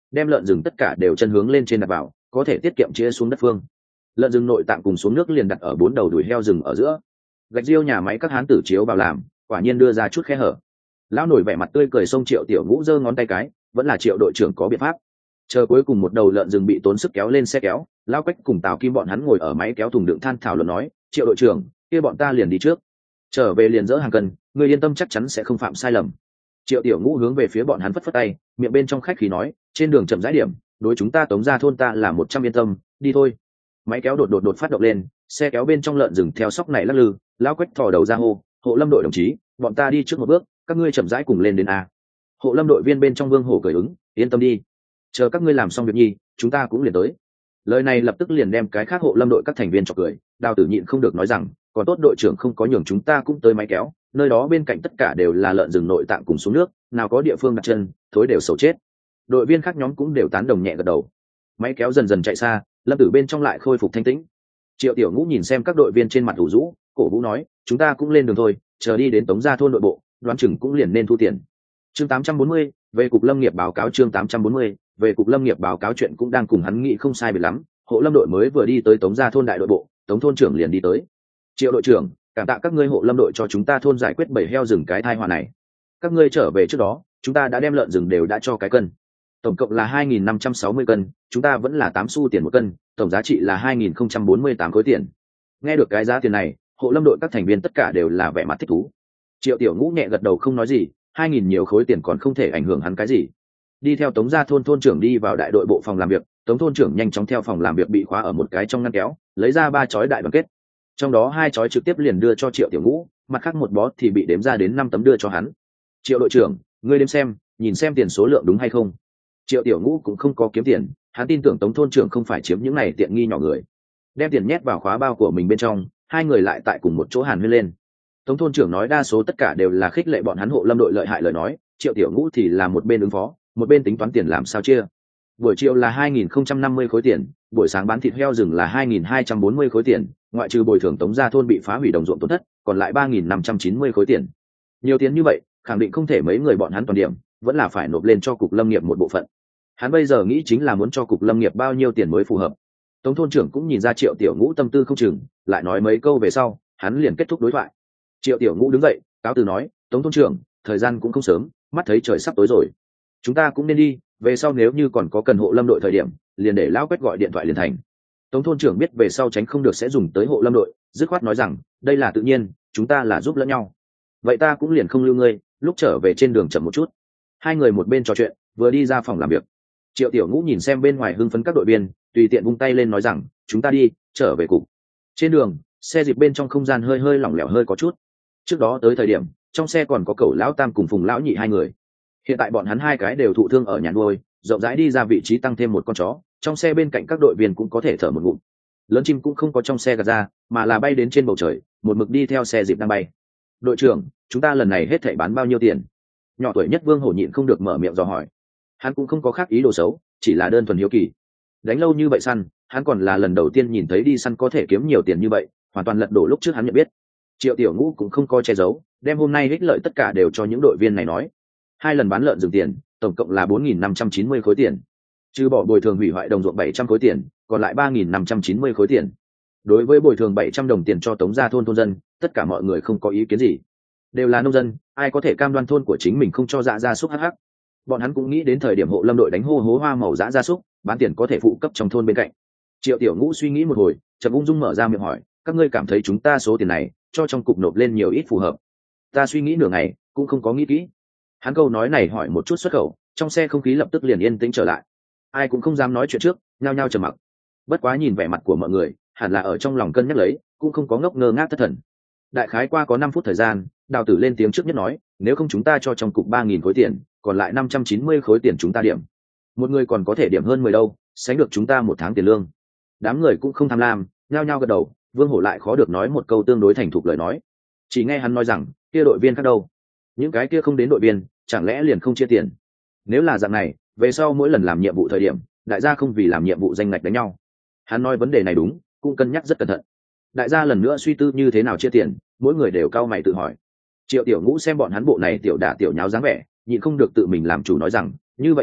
đem lợn rừng tất cả đều chân hướng lên trên đặt vào, có thể tiết kiệm chia xuống đất phương. Lợn rừng nội tạng cùng xuống nước liền đặt ở bốn đầu đùi heo rừng ở giữa. Gạch riêu nhà máy các hán tử chiếu vào làm, quả nhiên đưa ra chút khe hở. Lão nổi vẻ mặt tươi cười xông Triệu Tiểu Ngũ giơ ngón tay cái, vẫn là Triệu đội trưởng có biện pháp. Chờ cuối cùng một đầu lợn rừng bị tốn sức kéo lên xe kéo, Lão Quách cùng Tào Kim bọn hắn ngồi ở máy kéo thùng đựng than thảo luận nói, Triệu đội trưởng, kia bọn ta liền đi trước, trở về liền dỡ hàng cân, người yên tâm chắc chắn sẽ không phạm sai lầm. Triệu Tiểu Ngũ hướng về phía bọn hắn phất phất tay, miệng bên trong khách khí nói, trên đường chậm rãi điểm, đối chúng ta Tống gia thôn ta là một trăm yên tâm, đi thôi. Máy kéo đột đột đột phát động lên, xe kéo bên trong lợn rừng theo sóc này lắc lư. Lão Quách thò đầu ra hô, hộ lâm đội đồng chí, bọn ta đi trước một bước, các ngươi chậm rãi cùng lên đến a. Hộ lâm đội viên bên trong Vương Hổ cười ứng, yên tâm đi, chờ các ngươi làm xong việc nhi, chúng ta cũng liền tới. Lời này lập tức liền đem cái khác hộ lâm đội các thành viên chọc cười. Đào Tử nhịn không được nói rằng, còn tốt đội trưởng không có nhường chúng ta cũng tới máy kéo, nơi đó bên cạnh tất cả đều là lợn rừng nội tạng cùng xuống nước, nào có địa phương đặt chân, thối đều xấu chết. Đội viên khác nhóm cũng đều tán đồng nhẹ gật đầu. Máy kéo dần dần chạy xa, Lâm Tử bên trong lại khôi phục thanh tĩnh. Triệu Tiểu Ngũ nhìn xem các đội viên trên mặt ủ rũ, cổ vũ nói, chúng ta cũng lên đường thôi, chờ đi đến Tống gia thôn nội bộ, đoán chừng cũng liền nên thu tiền. Chương tám trăm bốn mươi, về cục lâm nghiệp báo cáo. Chương tám trăm bốn mươi, về cục lâm nghiệp báo cáo. Chuyện cũng đang cùng hắn nghĩ không sai biệt lắm. Hộ lâm đội mới vừa đi tới Tống gia thôn đại đội bộ, Tống thôn trưởng liền đi tới. Triệu đội trưởng, cảm tạ các ngươi hộ lâm đội cho chúng ta thôn giải quyết bầy heo rừng cái tai họa này. Các ngươi trở về trước đó, chúng ta đã đem lợn rừng đều đã cho cái cân. Tổng cộng là hai nghìn năm trăm sáu mươi cân, chúng ta vẫn là tám xu tiền một cân, tổng giá trị là hai nghìn không trăm bốn mươi tám khối tiền. Nghe được cái giá tiền này, hộ lâm đội các thành viên tất cả đều là vẻ mặt thích thú. Triệu Tiểu Ngũ nhẹ gật đầu không nói gì, hai nghìn nhiều khối tiền còn không thể ảnh hưởng hắn cái gì. Đi theo Tống gia thôn thôn trưởng đi vào đại đội bộ phòng làm việc, Tống thôn trưởng nhanh chóng theo phòng làm việc bị khóa ở một cái trong ngăn kéo, lấy ra ba chói đại đoàn kết. Trong đó hai chói trực tiếp liền đưa cho Triệu Tiểu Ngũ, mặt khác một bó thì bị đếm ra đến năm tấm đưa cho hắn. Triệu đội trưởng, ngươi đếm xem, nhìn xem tiền số lượng đúng hay không. Triệu Tiểu Ngũ cũng không có kiếm tiền, hắn tin tưởng Tống thôn trưởng không phải chiếm những này tiện nghi nhỏ người. Đem tiền nhét vào khóa bao của mình bên trong, hai người lại tại cùng một chỗ hàn huyên lên. Tống thôn trưởng nói đa số tất cả đều là khích lệ bọn hắn hộ lâm đội lợi hại lời nói, Triệu Tiểu Ngũ thì là một bên ứng phó, một bên tính toán tiền làm sao chia. Buổi chiều là hai nghìn không trăm năm mươi khối tiền, buổi sáng bán thịt heo rừng là hai nghìn hai trăm bốn mươi khối tiền, ngoại trừ bồi thường Tống gia thôn bị phá hủy đồng ruộng tổn thất, còn lại ba nghìn năm trăm chín mươi khối tiền. Nhiều tiền như vậy, khẳng định không thể mấy người bọn hắn toàn điểm, vẫn là phải nộp lên cho cục lâm nghiệp một bộ phận. Hắn bây giờ nghĩ chính là muốn cho cục lâm nghiệp bao nhiêu tiền mới phù hợp. Tống thôn trưởng cũng nhìn ra Triệu Tiểu Ngũ tâm tư không chừng, lại nói mấy câu về sau, hắn liền kết thúc đối thoại. Triệu Tiểu Ngũ đứng dậy, cáo từ nói, Tống thôn trưởng, thời gian cũng không sớm, mắt thấy trời sắp tối rồi, chúng ta cũng nên đi, về sau nếu như còn có cần hộ lâm đội thời điểm, liền để Lão Quách gọi điện thoại liền thành. Tống thôn trưởng biết về sau tránh không được sẽ dùng tới hộ lâm đội, dứt khoát nói rằng, đây là tự nhiên, chúng ta là giúp lẫn nhau. Vậy ta cũng liền không lưu ngươi, lúc trở về trên đường chậm một chút. Hai người một bên trò chuyện, vừa đi ra phòng làm việc. Triệu Tiểu Ngũ nhìn xem bên ngoài hưng phấn các đội viên, tùy tiện vung tay lên nói rằng, chúng ta đi, trở về cục. Trên đường, xe dịp bên trong không gian hơi hơi lỏng lẻo hơi có chút. Trước đó tới thời điểm, trong xe còn có Cẩu lão tam cùng Phùng lão nhị hai người. Hiện tại bọn hắn hai cái đều thụ thương ở nhà nuôi, rộng rãi đi ra vị trí tăng thêm một con chó, trong xe bên cạnh các đội viên cũng có thể thở một ngụm. Lớn chim cũng không có trong xe gạt ra, mà là bay đến trên bầu trời, một mực đi theo xe dịp đang bay. Đội trưởng, chúng ta lần này hết thảy bán bao nhiêu tiền? Nhỏ tuổi nhất Vương Hổ nhịn không được mở miệng dò hỏi. Hắn cũng không có khác ý đồ xấu, chỉ là đơn thuần hiếu kỳ. Đánh lâu như vậy săn, hắn còn là lần đầu tiên nhìn thấy đi săn có thể kiếm nhiều tiền như vậy, hoàn toàn lật đổ lúc trước hắn nhận biết. Triệu Tiểu Ngũ cũng không có che giấu, đem hôm nay ích lợi tất cả đều cho những đội viên này nói. Hai lần bán lợn rừng tiền, tổng cộng là bốn nghìn năm trăm chín mươi khối tiền. Trừ bỏ bồi thường hủy hoại đồng ruộng bảy trăm khối tiền, còn lại ba nghìn năm trăm chín mươi khối tiền. Đối với bồi thường bảy trăm đồng tiền cho Tống gia thôn thôn dân, tất cả mọi người không có ý kiến gì. Đều là nông dân, ai có thể cam đoan thôn của chính mình không cho dã gia súc hắc hắc. Bọn hắn cũng nghĩ đến thời điểm hộ lâm đội đánh hô hố hoa màu dã gia súc, bán tiền có thể phụ cấp trong thôn bên cạnh. Triệu Tiểu Ngũ suy nghĩ một hồi, chợt ung dung mở ra miệng hỏi, các ngươi cảm thấy chúng ta số tiền này cho trong cục nộp lên nhiều ít phù hợp? Ta suy nghĩ nửa ngày, cũng không có nghĩ kỹ. Hắn câu nói này hỏi một chút xuất khẩu, trong xe không khí lập tức liền yên tĩnh trở lại. Ai cũng không dám nói chuyện trước, nhao nhao trầm mặc. Bất quá nhìn vẻ mặt của mọi người, hẳn là ở trong lòng cân nhắc lấy, cũng không có ngốc ngơ ngác thất thần. Đại khái qua có năm phút thời gian, Đào Tử lên tiếng trước nhất nói, nếu không chúng ta cho trong cục ba nghìn khối tiền, còn lại năm trăm chín mươi khối tiền chúng ta điểm. Một người còn có thể điểm hơn mười đâu, sánh được chúng ta một tháng tiền lương. Đám người cũng không tham lam, nhao nhao gật đầu. Vương Hổ lại khó được nói một câu tương đối thành thục lời nói. Chỉ nghe hắn nói rằng, kia đội viên khác đâu? Những cái kia không đến đội viên, chẳng lẽ liền không chia tiền? Nếu là dạng này, về sau mỗi lần làm nhiệm vụ thời điểm, đại gia không vì làm nhiệm vụ danh ngạch đánh nhau. Hắn nói vấn đề này đúng, cũng cân nhắc rất cẩn thận. Đại gia lần nữa suy tư như thế nào chia tiền, mỗi người đều cau mày tự hỏi. Triệu Tiểu Ngũ xem bọn hắn bộ này tiểu đả tiểu nháo dáng vẻ, nhịn không được tự mình làm chủ nói rằng, như vậy đi,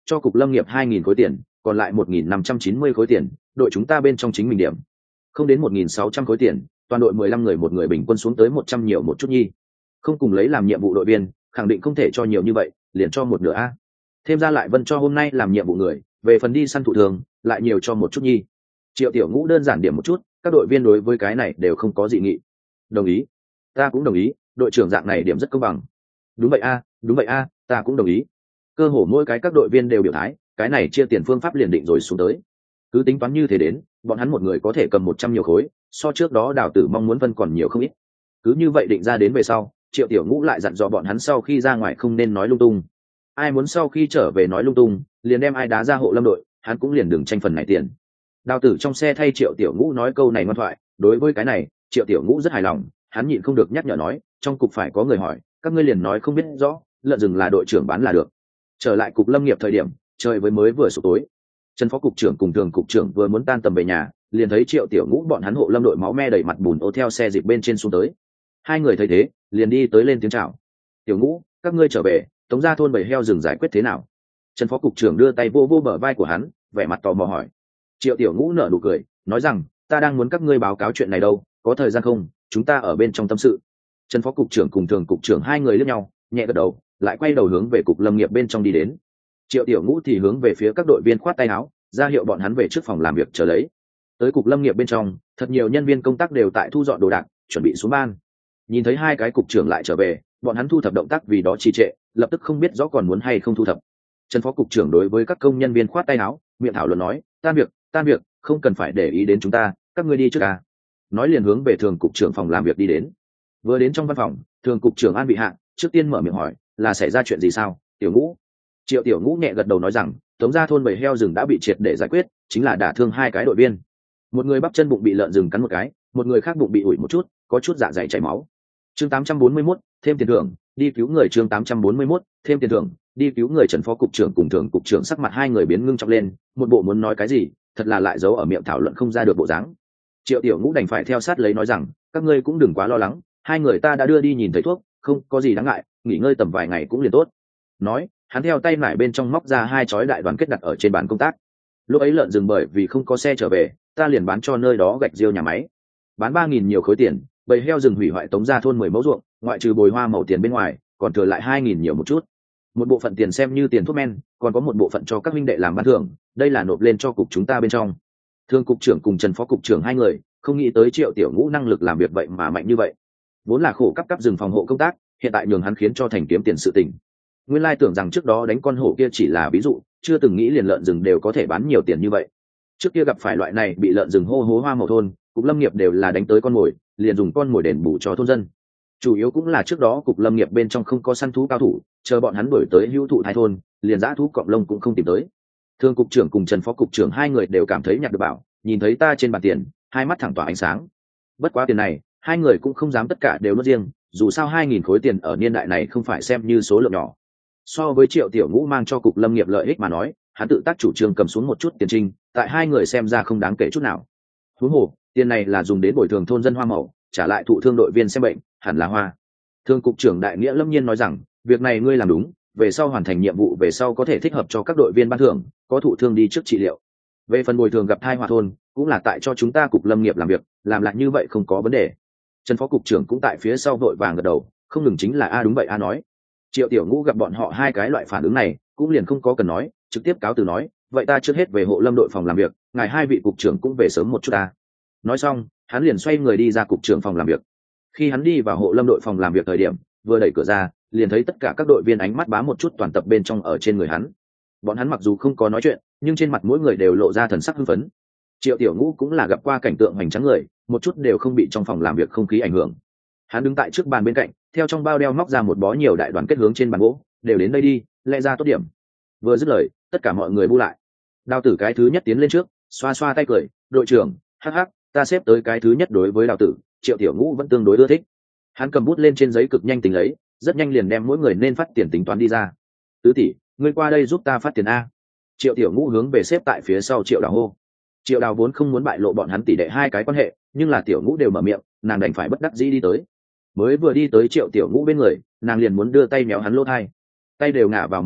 cho cục lâm nghiệp hai nghìn khối tiền, còn lại một nghìn năm trăm chín mươi khối tiền đội chúng ta bên trong chính mình điểm, không đến một nghìn sáu trăm khối tiền, toàn đội mười lăm người một người bình quân xuống tới một trăm nhiều một chút nhi. Không cùng lấy làm nhiệm vụ đội viên, khẳng định không thể cho nhiều như vậy, liền cho một nửa a. Thêm ra lại Vân cho hôm nay làm nhiệm vụ người, về phần đi săn thụ thường, lại nhiều cho một chút nhi. Triệu Tiểu Ngũ đơn giản điểm một chút, các đội viên đối với cái này đều không có dị nghị. Đồng ý, ta cũng đồng ý, đội trưởng dạng này điểm rất công bằng. Đúng vậy a, đúng vậy a, ta cũng đồng ý. Cơ hồ mỗi cái các đội viên đều biểu thái, cái này chia tiền phương pháp liền định rồi xuống tới. Cứ tính toán như thế đến, bọn hắn một người có thể cầm một trăm nhiều khối, so trước đó Đào Tử mong muốn phân còn nhiều không ít. Cứ như vậy định ra đến về sau, Triệu Tiểu Ngũ lại dặn dò bọn hắn sau khi ra ngoài không nên nói lung tung. Ai muốn sau khi trở về nói lung tung, liền đem ai đá ra hộ lâm đội, hắn cũng liền đừng tranh phần này tiền. Đào Tử trong xe thay Triệu Tiểu Ngũ nói câu này ngoan thoại, đối với cái này, Triệu Tiểu Ngũ rất hài lòng, hắn nhịn không được nhắc nhở nói, trong cục phải có người hỏi, các ngươi liền nói không biết rõ, lợn rừng là đội trưởng bán là được. Trở lại cục lâm nghiệp thời điểm, trời với mới vừa sụp tối. Trần phó cục trưởng cùng thường cục trưởng vừa muốn tan tầm về nhà, liền thấy Triệu Tiểu Ngũ bọn hắn hộ lâm đội máu me đầy mặt bùn ô theo xe dịp bên trên xuống tới. Hai người thấy thế, liền đi tới lên tiếng chào. Tiểu Ngũ, các ngươi trở về, tống ra thôn bầy heo rừng giải quyết thế nào? Trần phó cục trưởng đưa tay vô vô bờ vai của hắn, vẻ mặt tò mò hỏi. Triệu Tiểu Ngũ nở nụ cười, nói rằng, ta đang muốn các ngươi báo cáo chuyện này đâu, có thời gian không? Chúng ta ở bên trong tâm sự. Trần phó cục trưởng cùng thường cục trưởng hai người liếc nhau, nhẹ gật đầu, lại quay đầu hướng về cục lâm nghiệp bên trong đi đến. Triệu Tiểu Ngũ thì hướng về phía các đội viên khoát tay áo, ra hiệu bọn hắn về trước phòng làm việc chờ lấy. Tới cục lâm nghiệp bên trong, thật nhiều nhân viên công tác đều tại thu dọn đồ đạc, chuẩn bị xuống ban. Nhìn thấy hai cái cục trưởng lại trở về, bọn hắn thu thập động tác vì đó trì trệ, lập tức không biết rõ còn muốn hay không thu thập. Trần phó cục trưởng đối với các công nhân viên khoát tay áo, miệng thảo luận nói, tan việc, tan việc, không cần phải để ý đến chúng ta, các ngươi đi trước à. Nói liền hướng về thường cục trưởng phòng làm việc đi đến. Vừa đến trong văn phòng, thường cục trưởng An Vị Hạ trước tiên mở miệng hỏi, là xảy ra chuyện gì sao? Tiểu Ngũ. Triệu Tiểu Ngũ nhẹ gật đầu nói rằng, tống ra thôn bầy heo rừng đã bị triệt để giải quyết, chính là đả thương hai cái đội viên. Một người bắp chân bụng bị lợn rừng cắn một cái, một người khác bụng bị ủi một chút, có chút dạ dày chảy máu. Chương tám trăm bốn mươi mốt, thêm tiền thưởng, đi cứu người. Chương tám trăm bốn mươi mốt, thêm tiền thưởng, đi cứu người. Trần phó cục trưởng cùng thường cục trưởng sắc mặt hai người biến ngưng trọng lên, một bộ muốn nói cái gì, thật là lại giấu ở miệng thảo luận không ra được bộ dáng. Triệu Tiểu Ngũ đành phải theo sát lấy nói rằng, các ngươi cũng đừng quá lo lắng, hai người ta đã đưa đi nhìn thấy thuốc, không có gì đáng ngại, nghỉ ngơi tầm vài ngày cũng liền tốt. Nói, hắn theo tay nải bên trong móc ra hai chói đại đoàn kết đặt ở trên bàn công tác. Lúc ấy lợn rừng bởi vì không có xe trở về, ta liền bán cho nơi đó gạch riêu nhà máy, bán ba nghìn nhiều khối tiền. Bầy heo rừng hủy hoại tống ra thôn mười mẫu ruộng, ngoại trừ bồi hoa màu tiền bên ngoài, còn thừa lại hai nghìn nhiều một chút. Một bộ phận tiền xem như tiền thuốc men, còn có một bộ phận cho các huynh đệ làm ban thưởng, đây là nộp lên cho cục chúng ta bên trong. Thương cục trưởng cùng Trần phó cục trưởng hai người không nghĩ tới Triệu Tiểu Ngũ năng lực làm việc vậy mà mạnh như vậy. Vốn là khổ cấp cấp rừng phòng hộ công tác, hiện tại nhường hắn khiến cho thành kiếm tiền sự tình. Nguyên lai tưởng rằng trước đó đánh con hổ kia chỉ là ví dụ, chưa từng nghĩ liền lợn rừng đều có thể bán nhiều tiền như vậy. Trước kia gặp phải loại này bị lợn rừng hô hố hoa màu thôn, cục lâm nghiệp đều là đánh tới con mồi, liền dùng con mồi đền bù cho thôn dân. Chủ yếu cũng là trước đó cục lâm nghiệp bên trong không có săn thú cao thủ, chờ bọn hắn đuổi tới hữu thụ hai thôn, liền dã thú cọp lông cũng không tìm tới. Thương cục trưởng cùng Trần phó cục trưởng hai người đều cảm thấy nhặt được bảo, nhìn thấy ta trên bàn tiền, hai mắt thẳng tỏa ánh sáng. Bất quá tiền này, hai người cũng không dám tất cả đều nuốt riêng, dù sao hai nghìn khối tiền ở niên đại này không phải xem như số lượng nhỏ. So với Triệu Tiểu Ngũ mang cho cục lâm nghiệp lợi ích mà nói, hắn tự tác chủ trương cầm xuống một chút tiền trinh, tại hai người xem ra không đáng kể chút nào. Huống hồ, tiền này là dùng đến bồi thường thôn dân hoa màu, trả lại thụ thương đội viên xem bệnh, hẳn là hoa. Thương cục trưởng Đại Nghĩa lâm nhiên nói rằng, việc này ngươi làm đúng, về sau hoàn thành nhiệm vụ về sau có thể thích hợp cho các đội viên ban thưởng, có thụ thương đi trước trị liệu. Về phần bồi thường gặp thai họa thôn, cũng là tại cho chúng ta cục lâm nghiệp làm việc, làm lại như vậy không có vấn đề. Trần phó cục trưởng cũng tại phía sau vội vàng gật đầu, không ngừng chính là a đúng vậy a nói. Triệu Tiểu Ngũ gặp bọn họ hai cái loại phản ứng này, cũng liền không có cần nói, trực tiếp cáo từ nói, vậy ta trước hết về hộ lâm đội phòng làm việc, ngài hai vị cục trưởng cũng về sớm một chút ta. Nói xong, hắn liền xoay người đi ra cục trưởng phòng làm việc. Khi hắn đi vào hộ lâm đội phòng làm việc thời điểm, vừa đẩy cửa ra, liền thấy tất cả các đội viên ánh mắt bám một chút toàn tập bên trong ở trên người hắn. Bọn hắn mặc dù không có nói chuyện, nhưng trên mặt mỗi người đều lộ ra thần sắc hưng phấn. Triệu Tiểu Ngũ cũng là gặp qua cảnh tượng hoành tráng người, một chút đều không bị trong phòng làm việc không khí ảnh hưởng. Hắn đứng tại trước bàn bên cạnh, theo trong bao đeo móc ra một bó nhiều đại đoàn kết hướng trên bàn gỗ, đều đến đây đi, lẽ ra tốt điểm. Vừa dứt lời, tất cả mọi người bu lại. Đào Tử cái thứ nhất tiến lên trước, xoa xoa tay cười, đội trưởng, hắc hắc, ta xếp tới cái thứ nhất. Đối với Đào Tử, Triệu Tiểu Ngũ vẫn tương đối ưa thích. Hắn cầm bút lên trên giấy cực nhanh tính lấy, rất nhanh liền đem mỗi người nên phát tiền tính toán đi ra. Tứ tỷ, ngươi qua đây giúp ta phát tiền a. Triệu Tiểu Ngũ hướng về xếp tại phía sau Triệu Đào hô. Triệu Đào vốn không muốn bại lộ bọn hắn tỷ đệ hai cái quan hệ, nhưng là Tiểu Ngũ đều mở miệng, nàng đành phải bất đắc dĩ đi tới. Mới vừa đi tới Triệu Tiểu Ngũ bên người, nàng liền muốn đưa tay méo hắn lỗ tai. Tay đều ngả vào một nửa,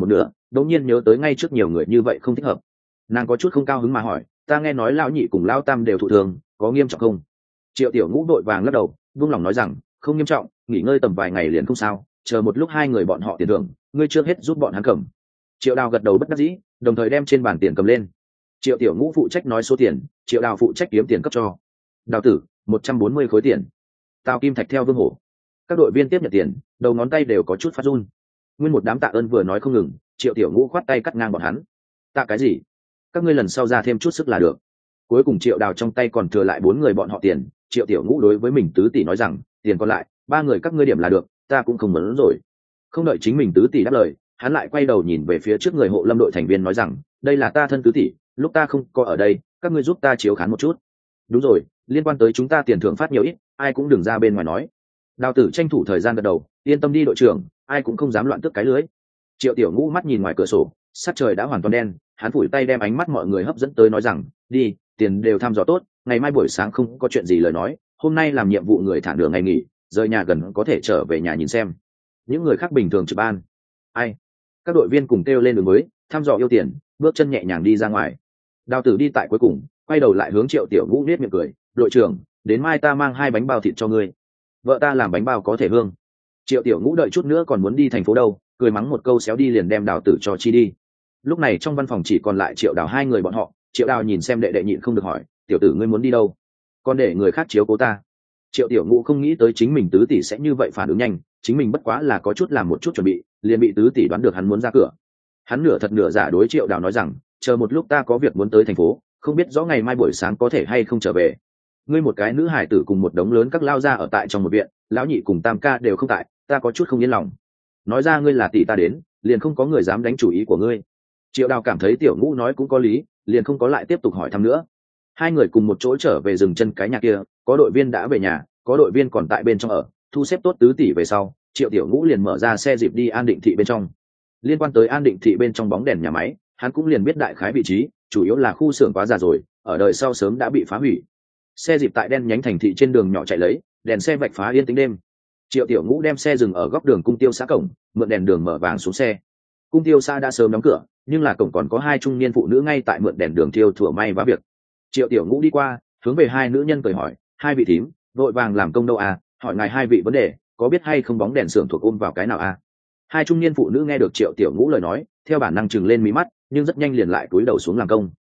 đống nhiên nhớ tới ngay trước nhiều người như vậy không thích hợp. Nàng có chút không cao hứng mà hỏi, ta nghe nói lão nhị cùng lão tam đều thụ thường, có nghiêm trọng không? Triệu Tiểu Ngũ đội vàng lắc đầu, buông lòng nói rằng không nghiêm trọng, nghỉ ngơi tầm vài ngày liền không sao, chờ một lúc hai người bọn họ tiền thưởng, ngươi trước hết giúp bọn hắn cầm. Triệu Đào gật đầu bất đắc dĩ, đồng thời đem trên bàn tiền cầm lên. Triệu Tiểu Ngũ phụ trách nói số tiền, Triệu Đào phụ trách kiếm tiền cấp cho. Đào tử, một trăm bốn mươi khối tiền. Tào Kim Thạch theo Vương Hổ. Các đội viên tiếp nhận tiền, đầu ngón tay đều có chút phát run. Nguyên một đám tạ ơn vừa nói không ngừng, Triệu Tiểu Ngũ khoát tay cắt ngang bọn hắn. Tạ cái gì? Các ngươi lần sau ra thêm chút sức là được. Cuối cùng Triệu Đào trong tay còn thừa lại bốn người bọn họ tiền, Triệu Tiểu Ngũ đối với mình tứ tỷ nói rằng, tiền còn lại, ba người các ngươi điểm là được, ta cũng không muốn rồi. Không đợi chính mình tứ tỷ đáp lời, hắn lại quay đầu nhìn về phía trước người hộ lâm đội thành viên nói rằng, đây là ta thân tứ tỷ, lúc ta không có ở đây, các ngươi giúp ta chiếu khán một chút. Đúng rồi, liên quan tới chúng ta tiền thưởng phát nhiều ít, ai cũng đừng ra bên ngoài nói. Đào tử tranh thủ thời gian gật đầu, yên tâm đi đội trưởng, ai cũng không dám loạn tước cái lưới. Triệu Tiểu Ngũ mắt nhìn ngoài cửa sổ, sắc trời đã hoàn toàn đen, hắn phủi tay đem ánh mắt mọi người hấp dẫn tới nói rằng, đi, tiền đều thăm dò tốt, ngày mai buổi sáng không có chuyện gì lời nói, hôm nay làm nhiệm vụ người thả nửa ngày nghỉ, rời nhà gần có thể trở về nhà nhìn xem. Những người khác bình thường trực ban. Ai? Các đội viên cùng kêu lên đường mới, thăm dò yêu tiền, bước chân nhẹ nhàng đi ra ngoài. Đào tử đi tại cuối cùng, quay đầu lại hướng Triệu Tiểu Ngũ nết miệng cười, đội trưởng, đến mai ta mang hai bánh bao thịt cho ngươi. Vợ ta làm bánh bao có thể hương. Triệu Tiểu Ngũ đợi chút nữa còn muốn đi thành phố đâu, cười mắng một câu xéo đi liền đem Đào tử cho chi đi. Lúc này trong văn phòng chỉ còn lại Triệu Đào hai người bọn họ. Triệu Đào nhìn xem đệ đệ nhịn không được hỏi, tiểu tử ngươi muốn đi đâu? Còn để người khác chiếu cố ta. Triệu Tiểu Ngũ không nghĩ tới chính mình tứ tỷ sẽ như vậy phản ứng nhanh, chính mình bất quá là có chút làm một chút chuẩn bị, liền bị tứ tỷ đoán được hắn muốn ra cửa. Hắn nửa thật nửa giả đối Triệu Đào nói rằng, chờ một lúc ta có việc muốn tới thành phố, không biết rõ ngày mai buổi sáng có thể hay không trở về. Ngươi một cái nữ hải tử cùng một đống lớn các lao ra ở tại trong một viện, lão nhị cùng tam ca đều không tại, ta có chút không yên lòng. Nói ra ngươi là tỷ ta đến, liền không có người dám đánh chủ ý của ngươi. Triệu Đào cảm thấy Tiểu Ngũ nói cũng có lý, liền không có lại tiếp tục hỏi thăm nữa. Hai người cùng một chỗ trở về dừng chân cái nhà kia, có đội viên đã về nhà, có đội viên còn tại bên trong ở, thu xếp tốt tứ tỷ về sau, Triệu Tiểu Ngũ liền mở ra xe dịp đi An Định thị bên trong. Liên quan tới An Định thị bên trong bóng đèn nhà máy, hắn cũng liền biết đại khái vị trí, chủ yếu là khu xưởng quá già rồi, ở đời sau sớm đã bị phá hủy. Xe dịp tại đen nhánh thành thị trên đường nhỏ chạy lấy, đèn xe vạch phá yên tĩnh đêm. Triệu Tiểu Ngũ đem xe dừng ở góc đường Cung Tiêu xã cổng, mượn đèn đường mở vàng xuống xe. Cung Tiêu xã đã sớm đóng cửa, nhưng là cổng còn có hai trung niên phụ nữ ngay tại mượn đèn đường thiêu thủa may vá việc. Triệu Tiểu Ngũ đi qua, hướng về hai nữ nhân cười hỏi, hai vị thím, vội vàng làm công đâu à, hỏi ngài hai vị vấn đề, có biết hay không bóng đèn xưởng thuộc ôm vào cái nào à? Hai trung niên phụ nữ nghe được Triệu Tiểu Ngũ lời nói, theo bản năng chừng lên mí mắt, nhưng rất nhanh liền lại cúi đầu xuống làm công.